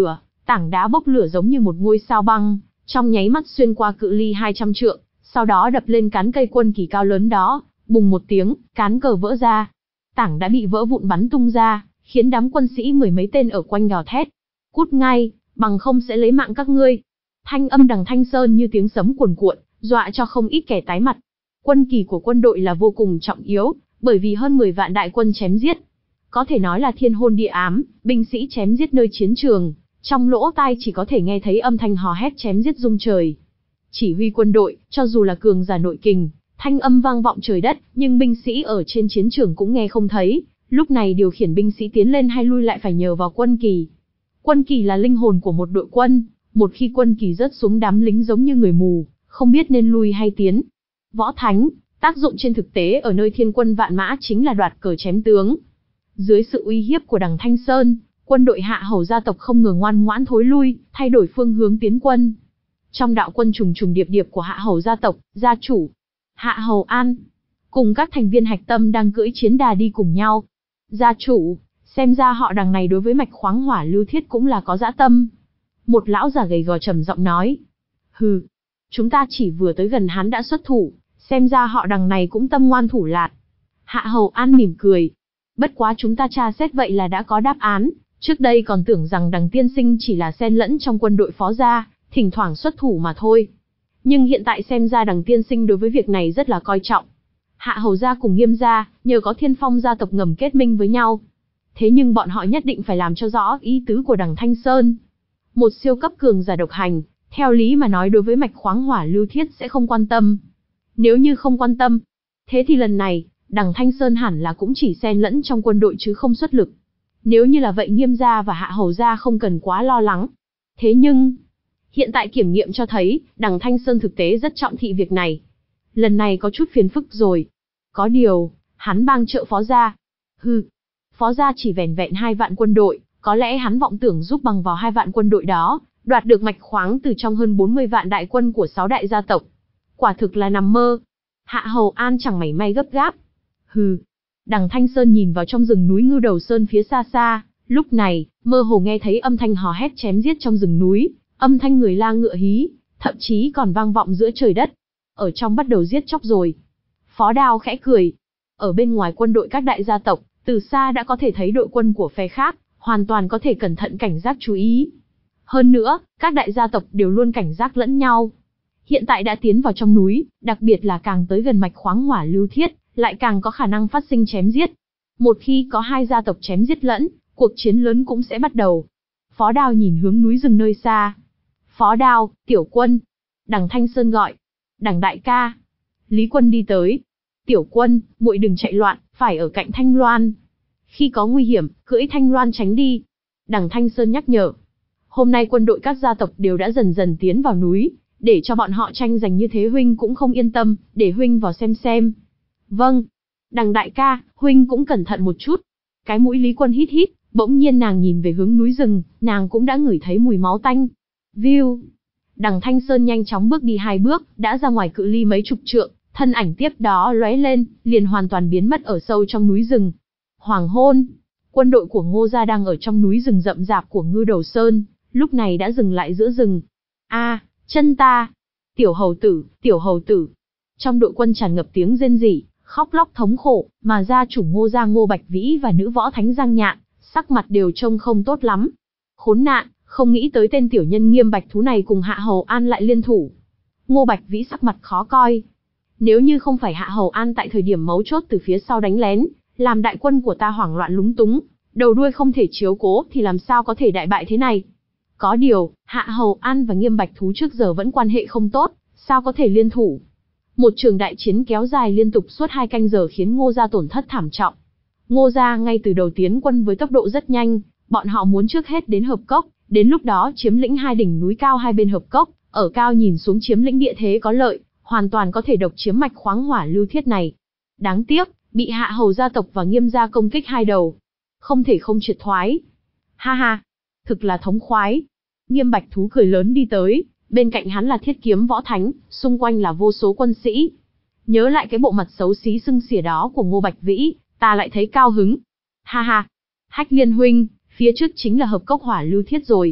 Tảng đá bốc lửa giống như một ngôi sao băng, trong nháy mắt xuyên qua cự ly hai trăm trượng, sau đó đập lên cán cây quân kỳ cao lớn đó, bùng một tiếng, cán cờ vỡ ra. Tảng đã bị vỡ vụn bắn tung ra, khiến đám quân sĩ mười mấy tên ở quanh gào thét. Cút ngay, bằng không sẽ lấy mạng các ngươi. Thanh âm đằng Thanh Sơn như tiếng sấm cuồn cuộn, dọa cho không ít kẻ tái mặt. Quân kỳ của quân đội là vô cùng trọng yếu, bởi vì hơn mười vạn đại quân chém giết. Có thể nói là thiên hôn địa ám, binh sĩ chém giết nơi chiến trường, trong lỗ tai chỉ có thể nghe thấy âm thanh hò hét chém giết rung trời. Chỉ huy quân đội, cho dù là cường giả nội kình, thanh âm vang vọng trời đất, nhưng binh sĩ ở trên chiến trường cũng nghe không thấy, lúc này điều khiển binh sĩ tiến lên hay lui lại phải nhờ vào quân kỳ. Quân kỳ là linh hồn của một đội quân, một khi quân kỳ rớt xuống đám lính giống như người mù, không biết nên lui hay tiến. Võ thánh, tác dụng trên thực tế ở nơi thiên quân vạn mã chính là đoạt cờ chém tướng. Dưới sự uy hiếp của đằng Thanh Sơn, quân đội Hạ Hầu gia tộc không ngờ ngoan ngoãn thối lui, thay đổi phương hướng tiến quân. Trong đạo quân trùng trùng điệp điệp của Hạ Hầu gia tộc, gia chủ Hạ Hầu An cùng các thành viên hạch tâm đang cưỡi chiến đà đi cùng nhau. Gia chủ, xem ra họ đằng này đối với mạch khoáng hỏa lưu thiết cũng là có dã tâm. Một lão già gầy gò trầm giọng nói. Hừ, chúng ta chỉ vừa tới gần hắn đã xuất thủ, xem ra họ đằng này cũng tâm ngoan thủ lạt. Hạ Hầu An mỉm cười. Bất quá chúng ta tra xét vậy là đã có đáp án, trước đây còn tưởng rằng đằng tiên sinh chỉ là xen lẫn trong quân đội Phó gia, thỉnh thoảng xuất thủ mà thôi. Nhưng hiện tại xem ra đằng tiên sinh đối với việc này rất là coi trọng. Hạ Hầu gia cùng Nghiêm gia, nhờ có Thiên Phong gia tộc ngầm kết minh với nhau. Thế nhưng bọn họ nhất định phải làm cho rõ ý tứ của đằng Thanh Sơn. Một siêu cấp cường giả độc hành, theo lý mà nói đối với mạch khoáng hỏa lưu thiết sẽ không quan tâm. Nếu như không quan tâm, thế thì lần này, đằng Thanh Sơn hẳn là cũng chỉ xen lẫn trong quân đội chứ không xuất lực. Nếu như là vậy Nghiêm gia và Hạ Hầu gia không cần quá lo lắng. Thế nhưng, hiện tại kiểm nghiệm cho thấy, đằng Thanh Sơn thực tế rất trọng thị việc này. Lần này có chút phiền phức rồi. Có điều, hắn bang trợ Phó gia. Hừ, Phó gia chỉ vẻn vẹn hai vạn quân đội, có lẽ hắn vọng tưởng giúp bằng vào hai vạn quân đội đó, đoạt được mạch khoáng từ trong hơn bốn mươi vạn đại quân của sáu đại gia tộc. Quả thực là nằm mơ. Hạ Hầu An chẳng mảy may gấp gáp. Hừ. Đằng Thanh Sơn nhìn vào trong rừng núi Ngưu Đầu Sơn phía xa xa, lúc này, mơ hồ nghe thấy âm thanh hò hét chém giết trong rừng núi, âm thanh người la ngựa hí, thậm chí còn vang vọng giữa trời đất. Ở trong bắt đầu giết chóc rồi. Phó Đao khẽ cười. Ở bên ngoài quân đội các đại gia tộc, từ xa đã có thể thấy đội quân của phe khác, hoàn toàn có thể cẩn thận cảnh giác chú ý. Hơn nữa, các đại gia tộc đều luôn cảnh giác lẫn nhau. Hiện tại đã tiến vào trong núi, đặc biệt là càng tới gần mạch khoáng hỏa lưu thiết, lại càng có khả năng phát sinh chém giết. Một khi có hai gia tộc chém giết lẫn, cuộc chiến lớn cũng sẽ bắt đầu. Phó Đao nhìn hướng núi rừng nơi xa. Phó Đao, Tiểu Quân. Đằng Thanh Sơn gọi. Đằng đại ca. Lý Quân đi tới. Tiểu Quân, muội đừng chạy loạn, phải ở cạnh Thanh Loan. Khi có nguy hiểm, cưỡi Thanh Loan tránh đi. Đằng Thanh Sơn nhắc nhở. Hôm nay quân đội các gia tộc đều đã dần dần tiến vào núi, để cho bọn họ tranh giành như thế huynh cũng không yên tâm, để huynh vào xem xem. Vâng. Đằng đại ca, huynh cũng cẩn thận một chút. Cái mũi Lý Quân hít hít, bỗng nhiên nàng nhìn về hướng núi rừng, nàng cũng đã ngửi thấy mùi máu tanh. View. Đằng Thanh Sơn nhanh chóng bước đi hai bước, đã ra ngoài cự ly mấy chục trượng, thân ảnh tiếp đó lóe lên, liền hoàn toàn biến mất ở sâu trong núi rừng. Hoàng hôn, quân đội của Ngô gia đang ở trong núi rừng rậm rạp của Ngưu Đầu Sơn, lúc này đã dừng lại giữa rừng. A, chân ta! Tiểu hầu tử, tiểu hầu tử! Trong đội quân tràn ngập tiếng rên rỉ, khóc lóc thống khổ, mà gia chủ Ngô gia Ngô Bạch Vĩ và nữ võ thánh Giang Nhạn, sắc mặt đều trông không tốt lắm. Khốn nạn, không nghĩ tới tên tiểu nhân Nghiêm Bạch Thú này cùng Hạ Hầu An lại liên thủ. Ngô Bạch Vĩ sắc mặt khó coi. Nếu như không phải Hạ Hầu An tại thời điểm mấu chốt từ phía sau đánh lén, làm đại quân của ta hoảng loạn lúng túng, đầu đuôi không thể chiếu cố thì làm sao có thể đại bại thế này. Có điều, Hạ Hầu An và Nghiêm Bạch Thú trước giờ vẫn quan hệ không tốt, sao có thể liên thủ. Một trường đại chiến kéo dài liên tục suốt hai canh giờ khiến Ngô gia tổn thất thảm trọng. Ngô gia ngay từ đầu tiến quân với tốc độ rất nhanh, bọn họ muốn trước hết đến Hợp Cốc, đến lúc đó chiếm lĩnh hai đỉnh núi cao hai bên Hợp Cốc, ở cao nhìn xuống chiếm lĩnh địa thế có lợi, hoàn toàn có thể độc chiếm mạch khoáng hỏa lưu thiết này. Đáng tiếc, bị Hạ Hầu gia tộc và Nghiêm gia công kích hai đầu. Không thể không triệt thoái. Ha ha, thực là thống khoái. Nghiêm Bạch Thú cười lớn đi tới, bên cạnh hắn là Thiết Kiếm Võ Thánh, xung quanh là vô số quân sĩ. Nhớ lại cái bộ mặt xấu xí sưng xỉa đó của Ngô Bạch Vĩ, ta lại thấy cao hứng. Ha ha, Hách Liên huynh, phía trước chính là Hợp Cốc hỏa lưu thiết rồi.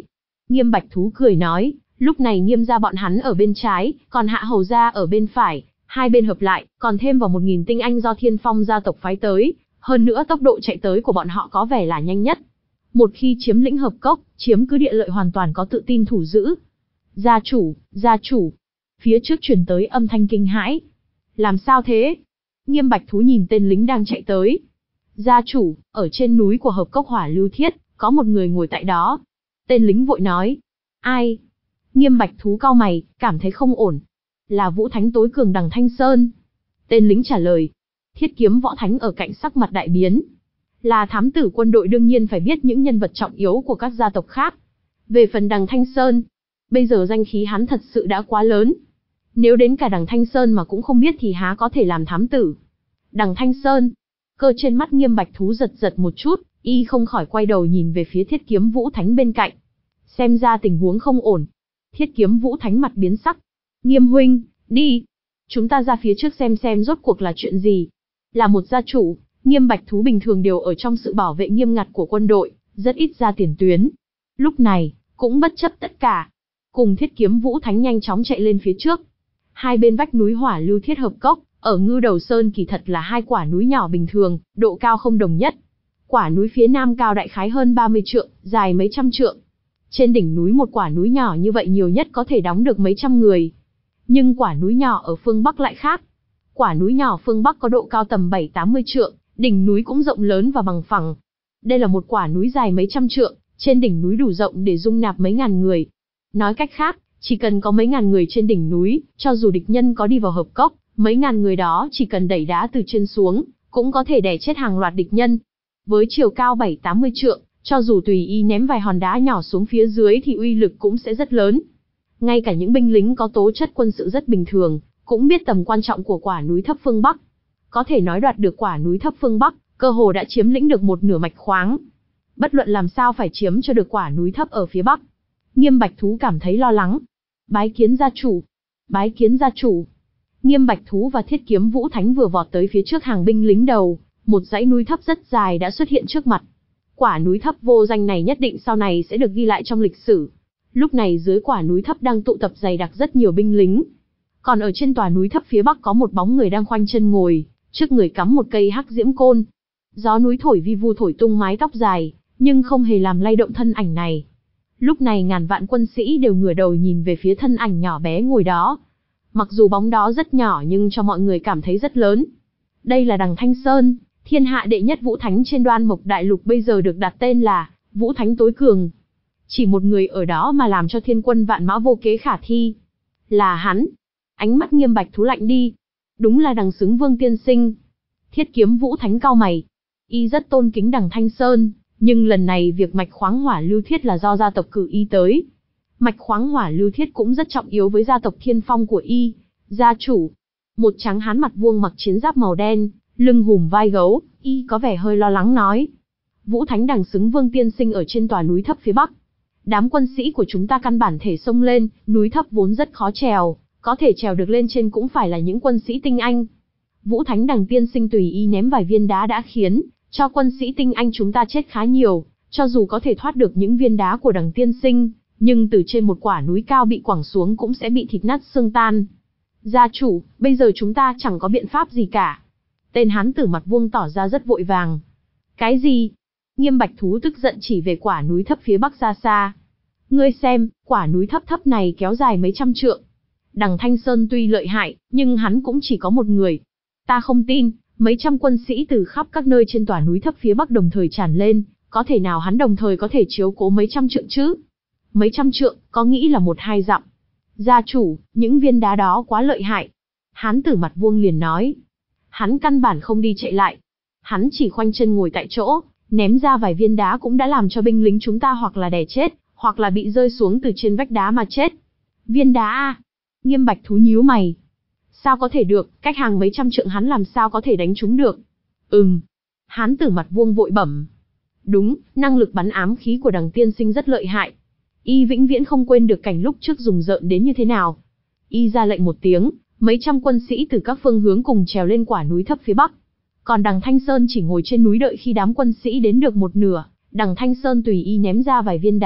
Nghiêm Bạch Thú cười nói, lúc này Nghiêm gia bọn hắn ở bên trái, còn Hạ Hầu gia ở bên phải, hai bên hợp lại, còn thêm vào một nghìn tinh anh do Thiên Phong gia tộc phái tới, hơn nữa tốc độ chạy tới của bọn họ có vẻ là nhanh nhất. Một khi chiếm lĩnh hợp cốc, chiếm cứ địa lợi hoàn toàn có tự tin thủ giữ. Gia chủ, gia chủ. Phía trước truyền tới âm thanh kinh hãi. Làm sao thế? Nghiêm Bạch Thú nhìn tên lính đang chạy tới. Gia chủ, ở trên núi của hợp cốc Hỏa Lưu Thiết, có một người ngồi tại đó. Tên lính vội nói. Ai? Nghiêm Bạch Thú cau mày, cảm thấy không ổn. Là Vũ Thánh tối cường Đằng Thanh Sơn. Tên lính trả lời. Thiết Kiếm Võ Thánh ở cạnh sắc mặt đại biến. Là thám tử quân đội đương nhiên phải biết những nhân vật trọng yếu của các gia tộc khác. Về phần Đằng Thanh Sơn, bây giờ danh khí hắn thật sự đã quá lớn. Nếu đến cả Đằng Thanh Sơn mà cũng không biết thì há có thể làm thám tử. Đằng Thanh Sơn, cơ trên mắt Nghiêm Bạch Thú giật giật một chút, y không khỏi quay đầu nhìn về phía Thiết Kiếm Vũ Thánh bên cạnh. Xem ra tình huống không ổn. Thiết Kiếm Vũ Thánh mặt biến sắc. Nghiêm huynh, đi. Chúng ta ra phía trước xem xem rốt cuộc là chuyện gì. Là một gia chủ, Nghiêm Bạch Thú bình thường đều ở trong sự bảo vệ nghiêm ngặt của quân đội, rất ít ra tiền tuyến. Lúc này, cũng bất chấp tất cả, cùng Thiết Kiếm Vũ Thánh nhanh chóng chạy lên phía trước. Hai bên vách núi Hỏa Lưu Thiết hợp cốc, ở Ngư Đầu Sơn kỳ thật là hai quả núi nhỏ bình thường, độ cao không đồng nhất. Quả núi phía nam cao đại khái hơn ba mươi trượng, dài mấy trăm trượng. Trên đỉnh núi một quả núi nhỏ như vậy nhiều nhất có thể đóng được mấy trăm người. Nhưng quả núi nhỏ ở phương Bắc lại khác. Quả núi nhỏ phương Bắc có độ cao tầm bảy tám mươi trượng, đỉnh núi cũng rộng lớn và bằng phẳng. Đây là một quả núi dài mấy trăm trượng, trên đỉnh núi đủ rộng để dung nạp mấy ngàn người. Nói cách khác, chỉ cần có mấy ngàn người trên đỉnh núi, cho dù địch nhân có đi vào hợp cốc, mấy ngàn người đó chỉ cần đẩy đá từ trên xuống, cũng có thể đè chết hàng loạt địch nhân. Với chiều cao bảy tám mươi trượng, cho dù tùy ý ném vài hòn đá nhỏ xuống phía dưới thì uy lực cũng sẽ rất lớn. Ngay cả những binh lính có tố chất quân sự rất bình thường, cũng biết tầm quan trọng của quả núi thấp phương Bắc. Có thể nói đoạt được quả núi thấp phương Bắc, cơ hồ đã chiếm lĩnh được một nửa mạch khoáng. Bất luận làm sao phải chiếm cho được quả núi thấp ở phía Bắc. Nghiêm Bạch Thú cảm thấy lo lắng. Bái kiến gia chủ. Bái kiến gia chủ. Nghiêm Bạch Thú và Thiết Kiếm Vũ Thánh vừa vọt tới phía trước hàng binh lính đầu, một dãy núi thấp rất dài đã xuất hiện trước mặt. Quả núi thấp vô danh này nhất định sau này sẽ được ghi lại trong lịch sử. Lúc này dưới quả núi thấp đang tụ tập dày đặc rất nhiều binh lính. Còn ở trên tòa núi thấp phía Bắc có một bóng người đang khoanh chân ngồi, trước người cắm một cây hắc diễm côn. Gió núi thổi vi vu thổi tung mái tóc dài, nhưng không hề làm lay động thân ảnh này. Lúc này ngàn vạn quân sĩ đều ngửa đầu nhìn về phía thân ảnh nhỏ bé ngồi đó. Mặc dù bóng đó rất nhỏ nhưng cho mọi người cảm thấy rất lớn. Đây là Đằng Thanh Sơn, thiên hạ đệ nhất Vũ Thánh trên Đoan Mộc Đại Lục, bây giờ được đặt tên là Vũ Thánh tối cường. Chỉ một người ở đó mà làm cho thiên quân vạn mã vô kế khả thi. Là hắn. Ánh mắt Nghiêm Bạch Thú lạnh đi. Đúng là Đằng Xứng Vương tiên sinh. Thiết Kiếm Vũ Thánh cau mày. Y rất tôn kính Đằng Thanh Sơn, nhưng lần này việc mạch khoáng Hỏa Lưu Thiết là do gia tộc cử y tới. Mạch khoáng Hỏa Lưu Thiết cũng rất trọng yếu với gia tộc Thiên Phong của y. Gia chủ. Một tráng hán mặt vuông mặc chiến giáp màu đen, lưng hùm vai gấu, y có vẻ hơi lo lắng nói. Vũ Thánh Đằng Xứng Vương tiên sinh ở trên tòa núi thấp phía Bắc. Đám quân sĩ của chúng ta căn bản thể xông lên, núi thấp vốn rất khó trèo, có thể trèo được lên trên cũng phải là những quân sĩ tinh anh. Vũ Thánh Đằng tiên sinh tùy y ném vài viên đá đã khiến cho quân sĩ tinh anh chúng ta chết khá nhiều, cho dù có thể thoát được những viên đá của Đằng tiên sinh, nhưng từ trên một quả núi cao bị quẳng xuống cũng sẽ bị thịt nát xương tan. Gia chủ, bây giờ chúng ta chẳng có biện pháp gì cả. Tên hán tử mặt vuông tỏ ra rất vội vàng. Cái gì? Nghiêm Bạch Thú tức giận chỉ về quả núi thấp phía Bắc xa xa. Ngươi xem, quả núi thấp thấp này kéo dài mấy trăm trượng. Đằng Thanh Sơn tuy lợi hại, nhưng hắn cũng chỉ có một người. Ta không tin, mấy trăm quân sĩ từ khắp các nơi trên tòa núi thấp phía Bắc đồng thời tràn lên, có thể nào hắn đồng thời có thể chiếu cố mấy trăm trượng chứ? Mấy trăm trượng, có nghĩ là một hai dặm. Gia chủ, những viên đá đó quá lợi hại. Hán tử mặt vuông liền nói. Hắn căn bản không đi chạy lại. Hắn chỉ khoanh chân ngồi tại chỗ, ném ra vài viên đá cũng đã làm cho binh lính chúng ta hoặc là đè chết, hoặc là bị rơi xuống từ trên vách đá mà chết. Viên đá à? Nghiêm Bạch Thú nhíu mày. Sao có thể được, cách hàng mấy trăm trượng hắn làm sao có thể đánh trúng được? Ừm. Hán tử mặt vuông vội bẩm. Đúng, năng lực bắn ám khí của Đằng tiên sinh rất lợi hại. Y vĩnh viễn không quên được cảnh lúc trước dùng rợn đến như thế nào. Y ra lệnh một tiếng, mấy trăm quân sĩ từ các phương hướng cùng trèo lên quả núi thấp phía Bắc. Còn Đằng Thanh Sơn chỉ ngồi trên núi đợi khi đám quân sĩ đến được một nửa, Đằng Thanh Sơn tùy y ném ra vài viên đá,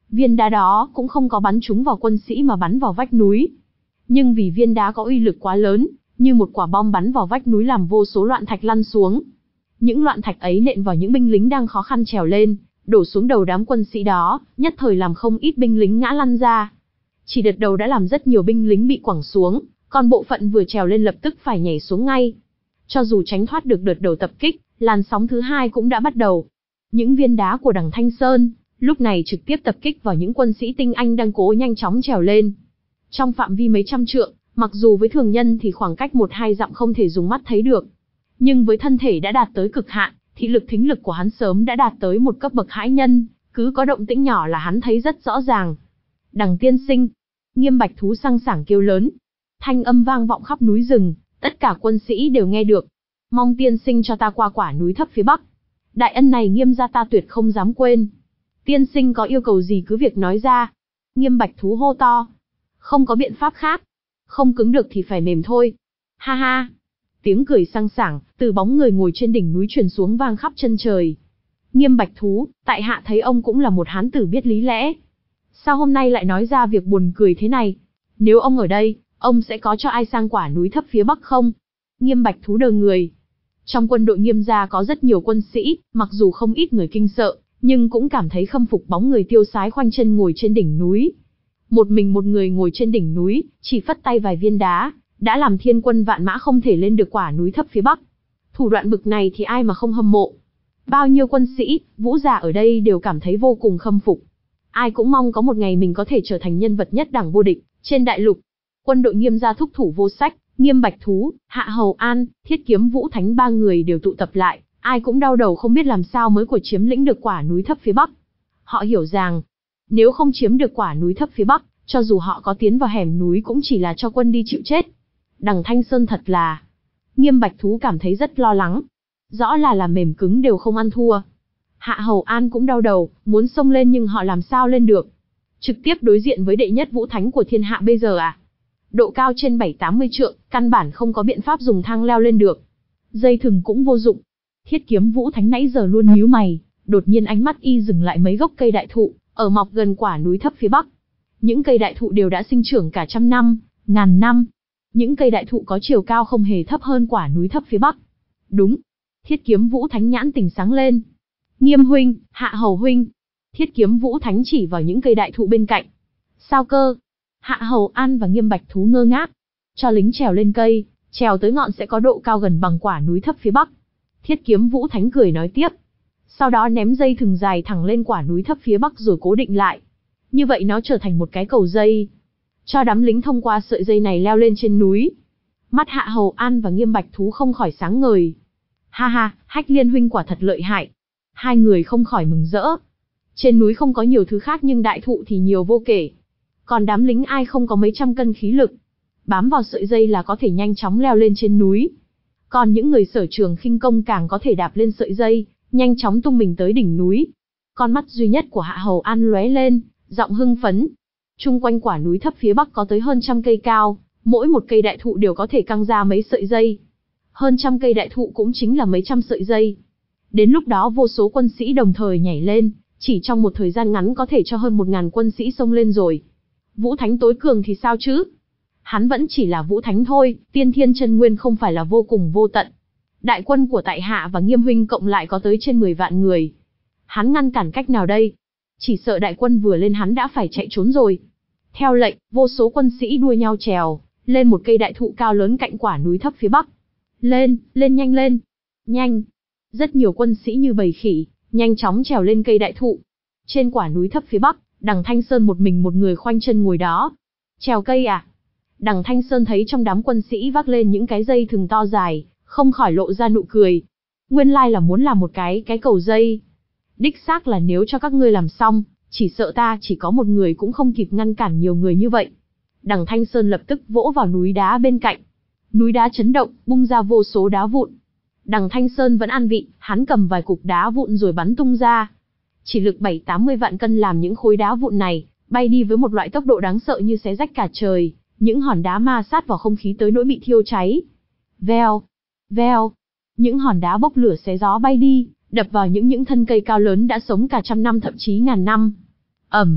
Viên đá đó cũng không có bắn trúng vào quân sĩ mà bắn vào vách núi. Nhưng vì viên đá có uy lực quá lớn, như một quả bom bắn vào vách núi làm vô số loạn thạch lăn xuống. Những loạn thạch ấy nện vào những binh lính đang khó khăn trèo lên, đổ xuống đầu đám quân sĩ đó, nhất thời làm không ít binh lính ngã lăn ra. Chỉ đợt đầu đã làm rất nhiều binh lính bị quẳng xuống, còn bộ phận vừa trèo lên lập tức phải nhảy xuống ngay. Cho dù tránh thoát được đợt đầu tập kích, làn sóng thứ hai cũng đã bắt đầu. Những viên đá của đằng Thanh Sơn, lúc này trực tiếp tập kích vào những quân sĩ tinh anh đang cố nhanh chóng trèo lên. Trong phạm vi mấy trăm trượng, mặc dù với thường nhân thì khoảng cách một hai dặm không thể dùng mắt thấy được. Nhưng với thân thể đã đạt tới cực hạn, thị lực thính lực của hắn sớm đã đạt tới một cấp bậc hãi nhân, cứ có động tĩnh nhỏ là hắn thấy rất rõ ràng. Đằng tiên sinh, Nghiêm Bạch Thú sang sảng kêu lớn. Thanh âm vang vọng khắp núi rừng, tất cả quân sĩ đều nghe được. Mong tiên sinh cho ta qua quả núi thấp phía bắc. Đại ân này Nghiêm gia ta tuyệt không dám quên. Tiên sinh có yêu cầu gì cứ việc nói ra. Nghiêm Bạch Thú hô to. Không có biện pháp khác. Không cứng được thì phải mềm thôi. Ha ha. Tiếng cười sang sảng, từ bóng người ngồi trên đỉnh núi truyền xuống vang khắp chân trời. Nghiêm Bạch Thú, tại hạ thấy ông cũng là một hán tử biết lý lẽ. Sao hôm nay lại nói ra việc buồn cười thế này? Nếu ông ở đây, ông sẽ có cho ai sang quả núi thấp phía bắc không? Nghiêm Bạch Thú đờ người. Trong quân đội Nghiêm gia có rất nhiều quân sĩ, mặc dù không ít người kinh sợ, nhưng cũng cảm thấy khâm phục bóng người tiêu sái khoanh chân ngồi trên đỉnh núi. Một mình một người ngồi trên đỉnh núi, chỉ phất tay vài viên đá, đã làm thiên quân vạn mã không thể lên được quả núi thấp phía bắc. Thủ đoạn bực này thì ai mà không hâm mộ. Bao nhiêu quân sĩ, vũ giả ở đây đều cảm thấy vô cùng khâm phục. Ai cũng mong có một ngày mình có thể trở thành nhân vật nhất đẳng vô địch trên đại lục. Quân đội Nghiêm gia thúc thủ vô sách, Nghiêm Bạch Thú, Hạ Hầu An, Thiết Kiếm Vũ Thánh ba người đều tụ tập lại, ai cũng đau đầu không biết làm sao mới của chiếm lĩnh được quả núi thấp phía bắc. Họ hiểu rằng, nếu không chiếm được quả núi thấp phía bắc, cho dù họ có tiến vào hẻm núi cũng chỉ là cho quân đi chịu chết. Đằng Thanh Sơn thật là... Nghiêm Bạch Thú cảm thấy rất lo lắng. Rõ là là mềm cứng đều không ăn thua. Hạ Hầu An cũng đau đầu, muốn xông lên nhưng họ làm sao lên được. Trực tiếp đối diện với đệ nhất vũ thánh của thiên hạ bây giờ à? Độ cao trên bảy tám mươi trượng, căn bản không có biện pháp dùng thang leo lên được. Dây thừng cũng vô dụng. Thiết Kiếm Vũ Thánh nãy giờ luôn nhíu mày, đột nhiên ánh mắt y dừng lại mấy gốc cây đại thụ, ở mọc gần quả núi thấp phía bắc. Những cây đại thụ đều đã sinh trưởng cả trăm năm, ngàn năm. Những cây đại thụ có chiều cao không hề thấp hơn quả núi thấp phía bắc. Đúng. Thiết Kiếm Vũ Thánh nhãn tỉnh sáng lên. Nghiêm huynh, Hạ Hầu huynh. Thiết Kiếm Vũ Thánh chỉ vào những cây đại thụ bên cạnh. Sao cơ? Hạ Hầu An và Nghiêm Bạch Thú ngơ ngác. Cho lính trèo lên cây, trèo tới ngọn sẽ có độ cao gần bằng quả núi thấp phía bắc. Thiết Kiếm Vũ Thánh cười nói tiếp. Sau đó ném dây thừng dài thẳng lên quả núi thấp phía bắc rồi cố định lại. Như vậy nó trở thành một cái cầu dây. Cho đám lính thông qua sợi dây này leo lên trên núi. Mắt Hạ Hầu An và Nghiêm Bạch Thú không khỏi sáng ngời. Ha ha, Hách Liên huynh quả thật lợi hại. Hai người không khỏi mừng rỡ. Trên núi không có nhiều thứ khác nhưng đại thụ thì nhiều vô kể. Còn đám lính ai không có mấy trăm cân khí lực. Bám vào sợi dây là có thể nhanh chóng leo lên trên núi. Còn những người sở trường khinh công càng có thể đạp lên sợi dây, nhanh chóng tung mình tới đỉnh núi. Con mắt duy nhất của Hạ Hầu An lóe lên, giọng hưng phấn. Chung quanh quả núi thấp phía bắc có tới hơn trăm cây cao, mỗi một cây đại thụ đều có thể căng ra mấy sợi dây. Hơn trăm cây đại thụ cũng chính là mấy trăm sợi dây. Đến lúc đó vô số quân sĩ đồng thời nhảy lên, chỉ trong một thời gian ngắn có thể cho hơn một ngàn quân sĩ xông lên rồi. Vũ Thánh tối cường thì sao chứ? Hắn vẫn chỉ là Vũ Thánh thôi, tiên thiên chân nguyên không phải là vô cùng vô tận. Đại quân của tại hạ và Nghiêm huynh cộng lại có tới trên mười vạn người. Hắn ngăn cản cách nào đây? Chỉ sợ đại quân vừa lên hắn đã phải chạy trốn rồi. Theo lệnh, vô số quân sĩ đua nhau trèo lên một cây đại thụ cao lớn cạnh quả núi thấp phía bắc. Lên, lên nhanh lên. Nhanh. Rất nhiều quân sĩ như bầy khỉ, nhanh chóng trèo lên cây đại thụ. Trên quả núi thấp phía bắc, Đằng Thanh Sơn một mình một người khoanh chân ngồi đó. Trèo cây à? Đằng Thanh Sơn thấy trong đám quân sĩ vác lên những cái dây thừng to dài, không khỏi lộ ra nụ cười. Nguyên lai là muốn làm một cái cái cầu dây. Đích xác là nếu cho các ngươi làm xong, chỉ sợ ta chỉ có một người cũng không kịp ngăn cản nhiều người như vậy. Đằng Thanh Sơn lập tức vỗ vào núi đá bên cạnh. Núi đá chấn động, bung ra vô số đá vụn. Đằng Thanh Sơn vẫn an vị, hắn cầm vài cục đá vụn rồi bắn tung ra. Chỉ lực bảy tám mươi vạn cân làm những khối đá vụn này bay đi với một loại tốc độ đáng sợ như xé rách cả trời, những hòn đá ma sát vào không khí tới nỗi bị thiêu cháy. Veo, veo, những hòn đá bốc lửa xé gió bay đi, đập vào những những thân cây cao lớn đã sống cả trăm năm thậm chí ngàn năm. Ầm,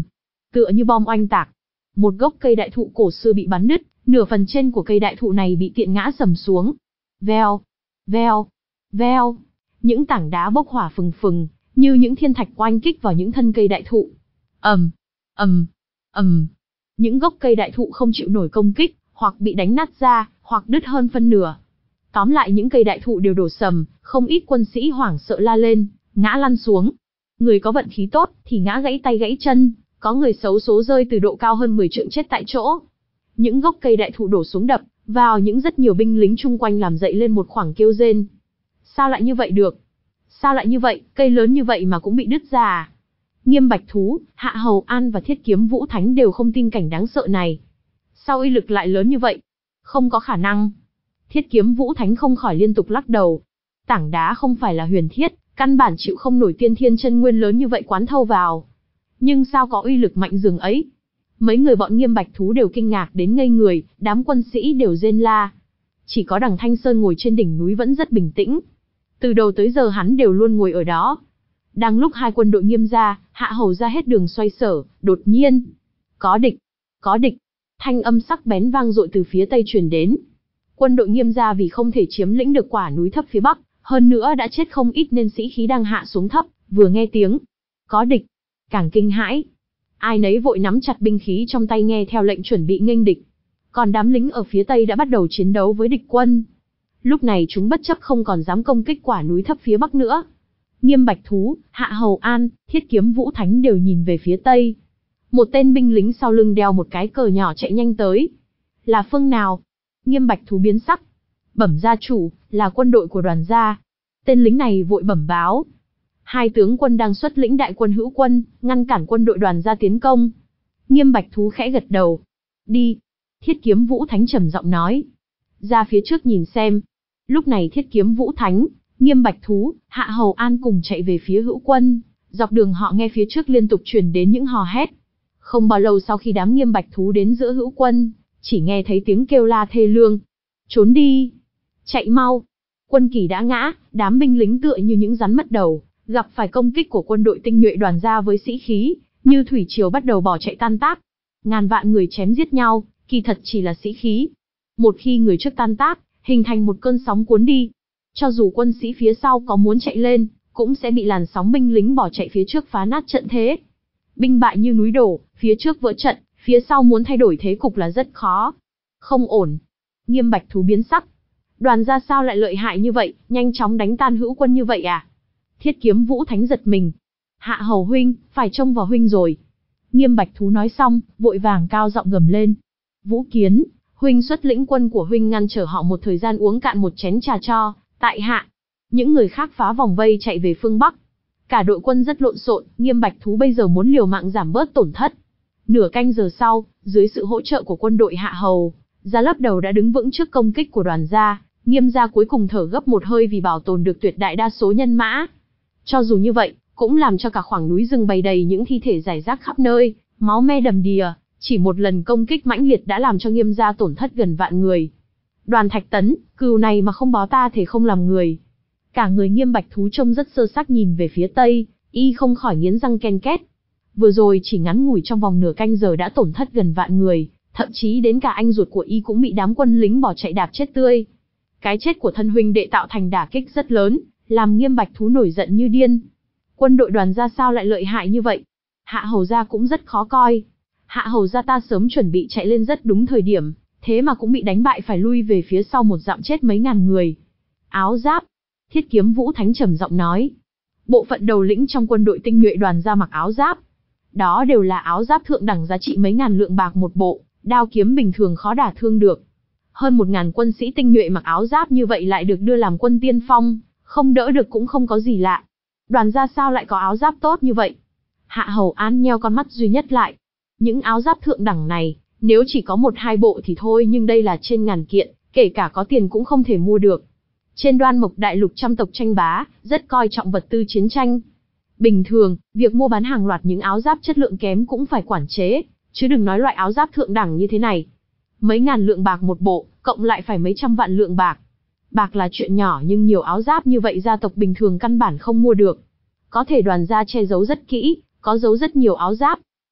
tựa như bom oanh tạc. Một gốc cây đại thụ cổ xưa bị bắn đứt, nửa phần trên của cây đại thụ này bị tiện ngã sầm xuống. Veo, veo, veo, những tảng đá bốc hỏa phừng phừng, như những thiên thạch oanh kích vào những thân cây đại thụ. ầm, ầm, ầm, những gốc cây đại thụ không chịu nổi công kích, hoặc bị đánh nát ra, hoặc đứt hơn phân nửa. Tóm lại những cây đại thụ đều đổ sầm, không ít quân sĩ hoảng sợ la lên, ngã lăn xuống. Người có vận khí tốt thì ngã gãy tay gãy chân, có người xấu số rơi từ độ cao hơn mười trượng chết tại chỗ. Những gốc cây đại thụ đổ xuống đập vào những rất nhiều binh lính chung quanh, làm dậy lên một khoảng kêu rên. Sao lại như vậy được? Sao lại như vậy, cây lớn như vậy mà cũng bị đứt ra à? Nghiêm Bạch Thú, Hạ Hầu An và Thiết Kiếm Vũ Thánh đều không tin cảnh đáng sợ này. Sao uy lực lại lớn như vậy? Không có khả năng. Thiết Kiếm Vũ Thánh không khỏi liên tục lắc đầu. Tảng đá không phải là huyền thiết, căn bản chịu không nổi tiên thiên chân nguyên lớn như vậy quán thâu vào. Nhưng sao có uy lực mạnh dường ấy? Mấy người bọn Nghiêm Bạch Thú đều kinh ngạc đến ngây người, đám quân sĩ đều rên la. Chỉ có đằng Thanh Sơn ngồi trên đỉnh núi vẫn rất bình tĩnh. Từ đầu tới giờ hắn đều luôn ngồi ở đó. Đang lúc hai quân đội Nghiêm gia, Hạ Hầu gia hết đường xoay sở, đột nhiên, có địch, có địch. Thanh âm sắc bén vang dội từ phía tây truyền đến. Quân đội Nghiêm gia vì không thể chiếm lĩnh được quả núi thấp phía bắc, hơn nữa đã chết không ít nên sĩ khí đang hạ xuống thấp, vừa nghe tiếng có địch, càng kinh hãi. Ai nấy vội nắm chặt binh khí trong tay nghe theo lệnh chuẩn bị nghênh địch. Còn đám lính ở phía tây đã bắt đầu chiến đấu với địch quân. Lúc này chúng bất chấp không còn dám công kích quả núi thấp phía bắc nữa. Nghiêm Bạch Thú, Hạ Hầu An, Thiết Kiếm Vũ Thánh đều nhìn về phía tây. Một tên binh lính sau lưng đeo một cái cờ nhỏ chạy nhanh tới. Là phương nào? Nghiêm Bạch Thú biến sắc. Bẩm gia chủ, là quân đội của Đoàn gia. Tên lính này vội bẩm báo. Hai tướng quân đang xuất lĩnh đại quân hữu quân, ngăn cản quân đội Đoàn gia tiến công. Nghiêm Bạch Thú khẽ gật đầu. Đi. Thiết Kiếm Vũ Thánh trầm giọng nói. Ra phía trước nhìn xem. Lúc này Thiết Kiếm Vũ Thánh, Nghiêm Bạch Thú, Hạ Hầu An cùng chạy về phía hữu quân. Dọc đường họ nghe phía trước liên tục truyền đến những hò hét. Không bao lâu sau khi đám Nghiêm Bạch Thú đến giữa hữu quân, chỉ nghe thấy tiếng kêu la thê lương. Trốn đi! Chạy mau! Quân kỳ đã ngã, đám binh lính tựa như những rắn mất đầu, gặp phải công kích của quân đội tinh nhuệ Đoàn gia với sĩ khí, như thủy triều bắt đầu bỏ chạy tan tác. Ngàn vạn người chém giết nhau, kỳ thật chỉ là sĩ khí. Một khi người trước tan tác, hình thành một cơn sóng cuốn đi. Cho dù quân sĩ phía sau có muốn chạy lên, cũng sẽ bị làn sóng binh lính bỏ chạy phía trước phá nát trận thế. Binh bại như núi đổ, phía trước vỡ trận, phía sau muốn thay đổi thế cục là rất khó. Không ổn. Nghiêm Bạch Thú biến sắc. Đoàn gia sao lại lợi hại như vậy, nhanh chóng đánh tan hữu quân như vậy à? Thiết Kiếm Vũ Thánh giật mình. Hạ Hầu huynh, phải trông vào huynh rồi. Nghiêm Bạch Thú nói xong, vội vàng cao giọng gầm lên. Vũ Kiến, huynh xuất lĩnh quân của huynh ngăn trở họ một thời gian uống cạn một chén trà cho tại hạ. Những người khác phá vòng vây chạy về phương Bắc. Cả đội quân rất lộn xộn, Nghiêm Bạch Thú bây giờ muốn liều mạng giảm bớt tổn thất. Nửa canh giờ sau, dưới sự hỗ trợ của quân đội Hạ Hầu, gia lớp đầu đã đứng vững trước công kích của Đoàn gia. Nghiêm gia cuối cùng thở gấp một hơi vì bảo tồn được tuyệt đại đa số nhân mã. Cho dù như vậy, cũng làm cho cả khoảng núi rừng bày đầy những thi thể rải rác khắp nơi, máu me đầm đìa. Chỉ một lần công kích mãnh liệt đã làm cho Nghiêm gia tổn thất gần vạn người. Đoàn Thạch Tấn, cừu này mà không báo ta thể không làm người. Cả người Nghiêm Bạch Thú trông rất sơ sắc nhìn về phía tây, y không khỏi nghiến răng ken két. Vừa rồi chỉ ngắn ngủi trong vòng nửa canh giờ đã tổn thất gần vạn người, thậm chí đến cả anh ruột của y cũng bị đám quân lính bỏ chạy đạp chết tươi. Cái chết của thân huynh đệ tạo thành đả kích rất lớn, làm Nghiêm Bạch Thú nổi giận như điên. Quân đội Đoàn gia sao lại lợi hại như vậy? Hạ Hầu gia cũng rất khó coi. Hạ Hầu gia ta sớm chuẩn bị chạy lên rất đúng thời điểm, thế mà cũng bị đánh bại phải lui về phía sau một dặm, chết mấy ngàn người. Áo giáp. Thiết Kiếm Vũ Thánh trầm giọng nói. Bộ phận đầu lĩnh trong quân đội tinh nhuệ Đoàn gia mặc áo giáp. Đó đều là áo giáp thượng đẳng giá trị mấy ngàn lượng bạc một bộ, đao kiếm bình thường khó đả thương được. Hơn một ngàn quân sĩ tinh nhuệ mặc áo giáp như vậy lại được đưa làm quân tiên phong, không đỡ được cũng không có gì lạ. Đoàn gia sao lại có áo giáp tốt như vậy? Hạ Hầu An nheo con mắt duy nhất lại. Những áo giáp thượng đẳng này, nếu chỉ có một hai bộ thì thôi, nhưng đây là trên ngàn kiện, kể cả có tiền cũng không thể mua được. Trên Đoan Mộc Đại Lục trăm tộc tranh bá, rất coi trọng vật tư chiến tranh. Bình thường, việc mua bán hàng loạt những áo giáp chất lượng kém cũng phải quản chế, chứ đừng nói loại áo giáp thượng đẳng như thế này. Mấy ngàn lượng bạc một bộ, cộng lại phải mấy trăm vạn lượng bạc. Bạc là chuyện nhỏ nhưng nhiều áo giáp như vậy gia tộc bình thường căn bản không mua được. Có thể Đoàn gia che giấu rất kỹ, có giấu rất nhiều áo giáp.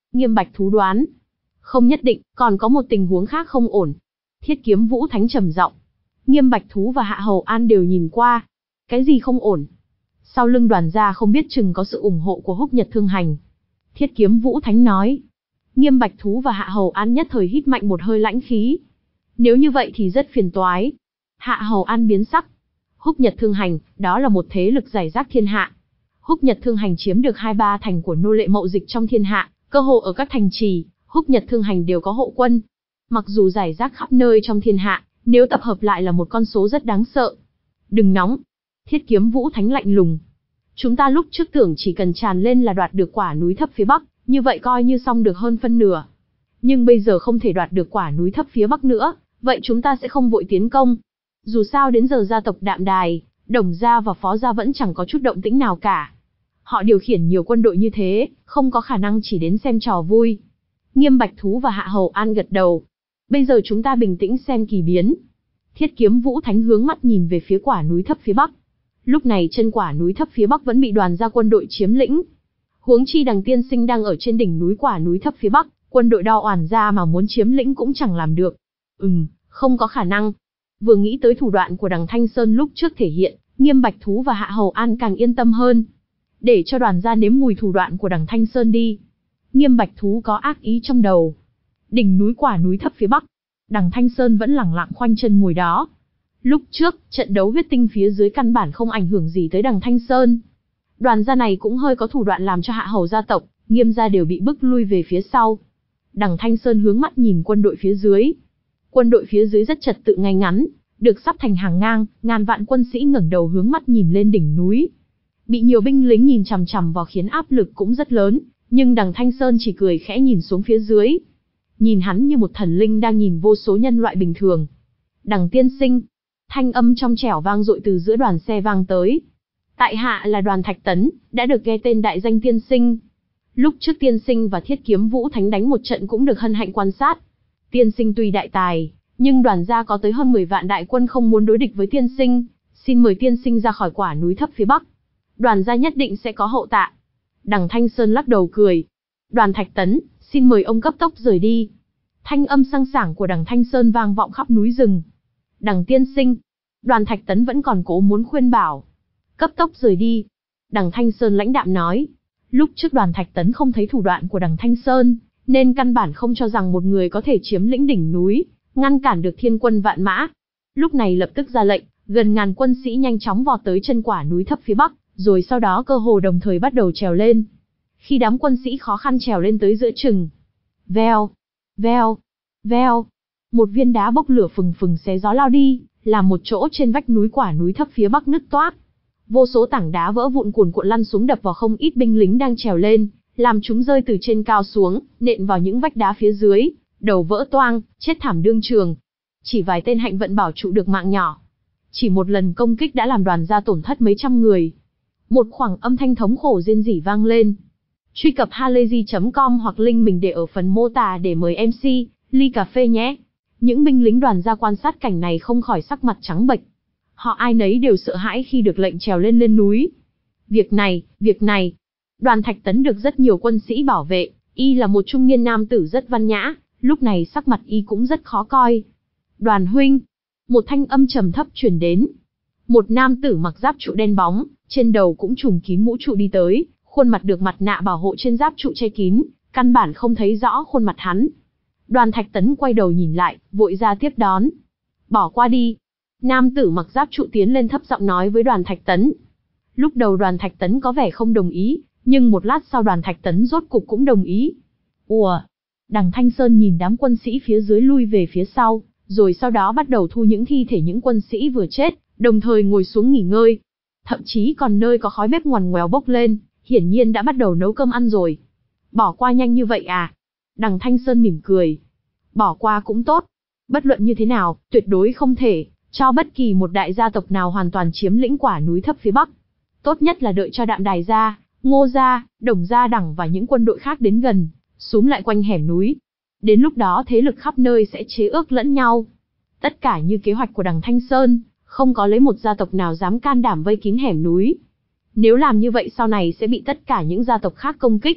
Nghiêm Bạch Thú đoán. Không nhất định, còn có một tình huống khác không ổn. Thiết Kiếm Vũ Thánh trầm giọng. Nghiêm Bạch Thú và Hạ Hầu An đều nhìn qua. Cái gì không ổn? Sau lưng Đoàn gia không biết chừng có sự ủng hộ của Húc Nhật Thương Hành. Thiết Kiếm Vũ Thánh nói. Nghiêm Bạch Thú và Hạ Hầu An nhất thời hít mạnh một hơi lãnh khí. Nếu như vậy thì rất phiền toái. Hạ Hầu An biến sắc. Húc Nhật Thương Hành, đó là một thế lực rải rác thiên hạ. Húc Nhật Thương Hành chiếm được hai ba thành của nô lệ mậu dịch trong thiên hạ, cơ hồ ở các thành trì, Húc Nhật Thương Hành đều có hộ quân. Mặc dù rải rác khắp nơi trong thiên hạ, nếu tập hợp lại là một con số rất đáng sợ. Đừng nóng. Thiết Kiếm Vũ Thánh lạnh lùng. Chúng ta lúc trước tưởng chỉ cần tràn lên là đoạt được quả núi thấp phía Bắc, như vậy coi như xong được hơn phân nửa. Nhưng bây giờ không thể đoạt được quả núi thấp phía Bắc nữa, vậy chúng ta sẽ không vội tiến công. Dù sao đến giờ gia tộc Đạm Đài, Đồng gia và Phó gia vẫn chẳng có chút động tĩnh nào cả. Họ điều khiển nhiều quân đội như thế, không có khả năng chỉ đến xem trò vui. Nghiêm Bạch Thú và Hạ Hầu An gật đầu. Bây giờ chúng ta bình tĩnh xem kỳ biến. Thiết Kiếm Vũ Thánh hướng mắt nhìn về phía quả núi thấp phía Bắc. Lúc này chân quả núi thấp phía Bắc vẫn bị Đoàn gia quân đội chiếm lĩnh. Huống chi Đằng tiên sinh đang ở trên đỉnh núi quả núi thấp phía Bắc, quân đội Đao Oản gia mà muốn chiếm lĩnh cũng chẳng làm được. Ừm, không có khả năng. Vừa nghĩ tới thủ đoạn của Đằng Thanh Sơn lúc trước thể hiện, Nghiêm Bạch Thú và Hạ Hầu An càng yên tâm hơn. Để cho Đoàn gia nếm mùi thủ đoạn của Đằng Thanh Sơn đi. Nghiêm Bạch Thú có ác ý trong đầu. Đỉnh núi quả núi thấp phía Bắc, Đằng Thanh Sơn vẫn lẳng lặng khoanh chân ngồi đó. Lúc trước, trận đấu huyết tinh phía dưới căn bản không ảnh hưởng gì tới Đằng Thanh Sơn. Đoàn gia này cũng hơi có thủ đoạn làm cho Hạ Hầu gia tộc, Nghiêm gia đều bị bức lui về phía sau. Đằng Thanh Sơn hướng mắt nhìn quân đội phía dưới. Quân đội phía dưới rất trật tự ngay ngắn, được sắp thành hàng ngang, ngàn vạn quân sĩ ngẩng đầu hướng mắt nhìn lên đỉnh núi. Bị nhiều binh lính nhìn chằm chằm vào khiến áp lực cũng rất lớn, nhưng Đằng Thanh Sơn chỉ cười khẽ nhìn xuống phía dưới. Nhìn hắn như một thần linh đang nhìn vô số nhân loại bình thường. Đằng tiên sinh, thanh âm trong trẻo vang dội từ giữa đoàn xe vang tới. Tại hạ là Đoàn Thạch Tấn, đã được nghe tên đại danh tiên sinh. Lúc trước tiên sinh và Thiết Kiếm Vũ Thánh đánh một trận cũng được hân hạnh quan sát. Tiên sinh tuy đại tài, nhưng Đoàn gia có tới hơn mười vạn đại quân không muốn đối địch với tiên sinh, xin mời tiên sinh ra khỏi quả núi thấp phía Bắc. Đoàn gia nhất định sẽ có hậu tạ. Đằng Thanh Sơn lắc đầu cười. Đoàn Thạch Tấn, xin mời ông cấp tốc rời đi. Thanh âm sang sảng của Đằng Thanh Sơn vang vọng khắp núi rừng. Đằng tiên sinh, Đoàn Thạch Tấn vẫn còn cố muốn khuyên bảo. Cấp tốc rời đi. Đằng Thanh Sơn lãnh đạm nói. Lúc trước Đoàn Thạch Tấn không thấy thủ đoạn của Đằng Thanh Sơn, nên căn bản không cho rằng một người có thể chiếm lĩnh đỉnh núi, ngăn cản được thiên quân vạn mã. Lúc này lập tức ra lệnh, gần ngàn quân sĩ nhanh chóng vọt tới chân quả núi thấp phía Bắc, rồi sau đó cơ hồ đồng thời bắt đầu trèo lên. Khi đám quân sĩ khó khăn trèo lên tới giữa chừng, veo, veo, veo, một viên đá bốc lửa phừng phừng xé gió lao đi, làm một chỗ trên vách núi quả núi thấp phía Bắc nứt toác. Vô số tảng đá vỡ vụn cuồn cuộn lăn xuống đập vào không ít binh lính đang trèo lên, làm chúng rơi từ trên cao xuống, nện vào những vách đá phía dưới, đầu vỡ toang, chết thảm đương trường. Chỉ vài tên hạnh vận bảo trụ được mạng nhỏ. Chỉ một lần công kích đã làm Đoàn gia tổn thất mấy trăm người. Một khoảng âm thanh thống khổ rên rỉ vang lên. Truy cập halayzi chấm com hoặc link mình để ở phần mô tả để mời em xê, ly cà phê nhé. Những binh lính Đoàn gia quan sát cảnh này không khỏi sắc mặt trắng bệch. Họ ai nấy đều sợ hãi khi được lệnh trèo lên lên núi. Việc này, việc này. Đoàn Thạch Tấn được rất nhiều quân sĩ bảo vệ, y là một trung niên nam tử rất văn nhã, lúc này sắc mặt y cũng rất khó coi. Đoàn huynh, một thanh âm trầm thấp truyền đến. Một nam tử mặc giáp trụ đen bóng, trên đầu cũng trùm kín mũ trụ đi tới, khuôn mặt được mặt nạ bảo hộ trên giáp trụ che kín, căn bản không thấy rõ khuôn mặt hắn. Đoàn Thạch Tấn quay đầu nhìn lại, vội ra tiếp đón. Bỏ qua đi. Nam tử mặc giáp trụ tiến lên thấp giọng nói với Đoàn Thạch Tấn. Lúc đầu Đoàn Thạch Tấn có vẻ không đồng ý, nhưng một lát sau Đoàn Thạch Tấn rốt cục cũng đồng ý. Ủa? Đằng Thanh Sơn nhìn đám quân sĩ phía dưới lui về phía sau, rồi sau đó bắt đầu thu những thi thể những quân sĩ vừa chết, đồng thời ngồi xuống nghỉ ngơi. Thậm chí còn nơi có khói bếp ngoằn ngoèo bốc lên, hiển nhiên đã bắt đầu nấu cơm ăn rồi. Bỏ qua nhanh như vậy à? Đằng Thanh Sơn mỉm cười. Bỏ qua cũng tốt. Bất luận như thế nào, tuyệt đối không thể cho bất kỳ một đại gia tộc nào hoàn toàn chiếm lĩnh quả núi thấp phía Bắc. Tốt nhất là đợi cho Đạm Đài gia, Ngô gia, Đồng gia Đẳng và những quân đội khác đến gần, xúm lại quanh hẻm núi. Đến lúc đó thế lực khắp nơi sẽ chế ước lẫn nhau. Tất cả như kế hoạch của Đằng Thanh Sơn, không có lấy một gia tộc nào dám can đảm vây kín hẻm núi. Nếu làm như vậy sau này sẽ bị tất cả những gia tộc khác công kích.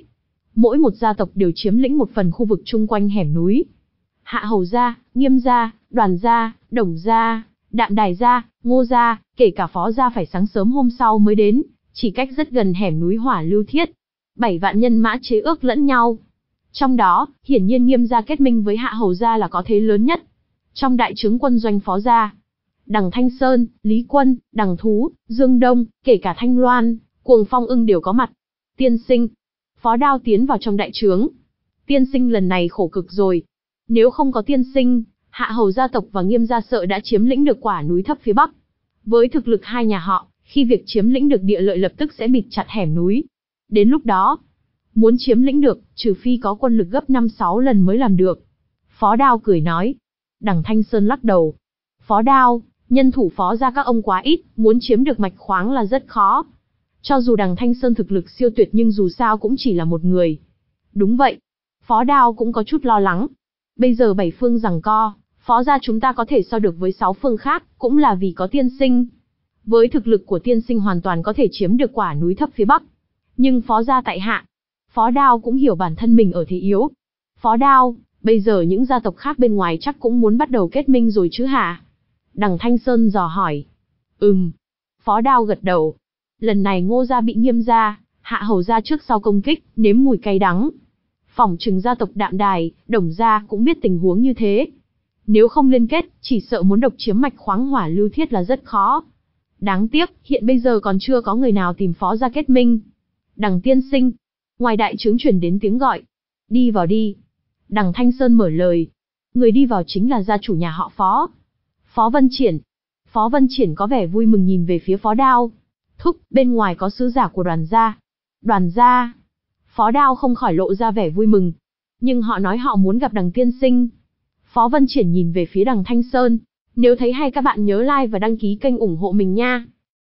Mỗi một gia tộc đều chiếm lĩnh một phần khu vực chung quanh hẻm núi. Hạ Hầu gia, Nghiêm gia, Đoàn gia, Đồng gia, Đạm Đài gia, Ngô gia, kể cả Phó gia phải sáng sớm hôm sau mới đến, chỉ cách rất gần hẻm núi Hỏa Lưu Thiết. Bảy vạn nhân mã chế ước lẫn nhau. Trong đó, hiển nhiên Nghiêm gia kết minh với Hạ Hầu gia là có thế lớn nhất. Trong đại trướng quân doanh Phó gia, Đằng Thanh Sơn, Lý Quân, Đằng Thú, Dương Đông, kể cả Thanh Loan, Cuồng Phong Ưng đều có mặt. Tiên sinh. Phó Đao tiến vào trong đại trướng. Tiên sinh lần này khổ cực rồi. Nếu không có tiên sinh, Hạ Hầu gia tộc và Nghiêm gia sợ đã chiếm lĩnh được quả núi thấp phía bắc. Với thực lực hai nhà họ, khi việc chiếm lĩnh được địa lợi lập tức sẽ bịt chặt hẻm núi. Đến lúc đó, muốn chiếm lĩnh được, trừ phi có quân lực gấp năm sáu lần mới làm được. Phó Đao cười nói. Đằng Thanh Sơn lắc đầu. Phó Đao, nhân thủ Phó gia các ông quá ít, muốn chiếm được mạch khoáng là rất khó. Cho dù đằng Thanh Sơn thực lực siêu tuyệt nhưng dù sao cũng chỉ là một người. Đúng vậy. Phó Đao cũng có chút lo lắng. Bây giờ bảy phương giằng co, Phó gia chúng ta có thể so được với sáu phương khác, cũng là vì có tiên sinh. Với thực lực của tiên sinh hoàn toàn có thể chiếm được quả núi thấp phía bắc. Nhưng Phó gia tại hạ. Phó Đao cũng hiểu bản thân mình ở thế yếu. Phó Đao, bây giờ những gia tộc khác bên ngoài chắc cũng muốn bắt đầu kết minh rồi chứ hả? Đằng Thanh Sơn dò hỏi. Ừm. Phó Đao gật đầu. Lần này Ngô gia bị Nghiêm gia, Hạ Hầu gia trước sau công kích, nếm mùi cay đắng. Phỏng chừng gia tộc Đạm Đài, Đồng gia cũng biết tình huống như thế. Nếu không liên kết, chỉ sợ muốn độc chiếm mạch khoáng Hỏa Lưu Thiết là rất khó. Đáng tiếc, hiện bây giờ còn chưa có người nào tìm Phó gia kết minh. Đằng tiên sinh. Ngoài đại trướng truyền đến tiếng gọi. Đi vào đi. Đằng Thanh Sơn mở lời. Người đi vào chính là gia chủ nhà họ Phó. Phó Vân Triển. Phó Vân Triển có vẻ vui mừng nhìn về phía Phó Đao. Thúc, bên ngoài có sứ giả của Đoàn gia. Đoàn gia. Phó Đao không khỏi lộ ra vẻ vui mừng. Nhưng họ nói họ muốn gặp đằng tiên sinh. Phó Vân Triển nhìn về phía đằng Thanh Sơn. Nếu thấy hay các bạn nhớ like và đăng ký kênh ủng hộ mình nha.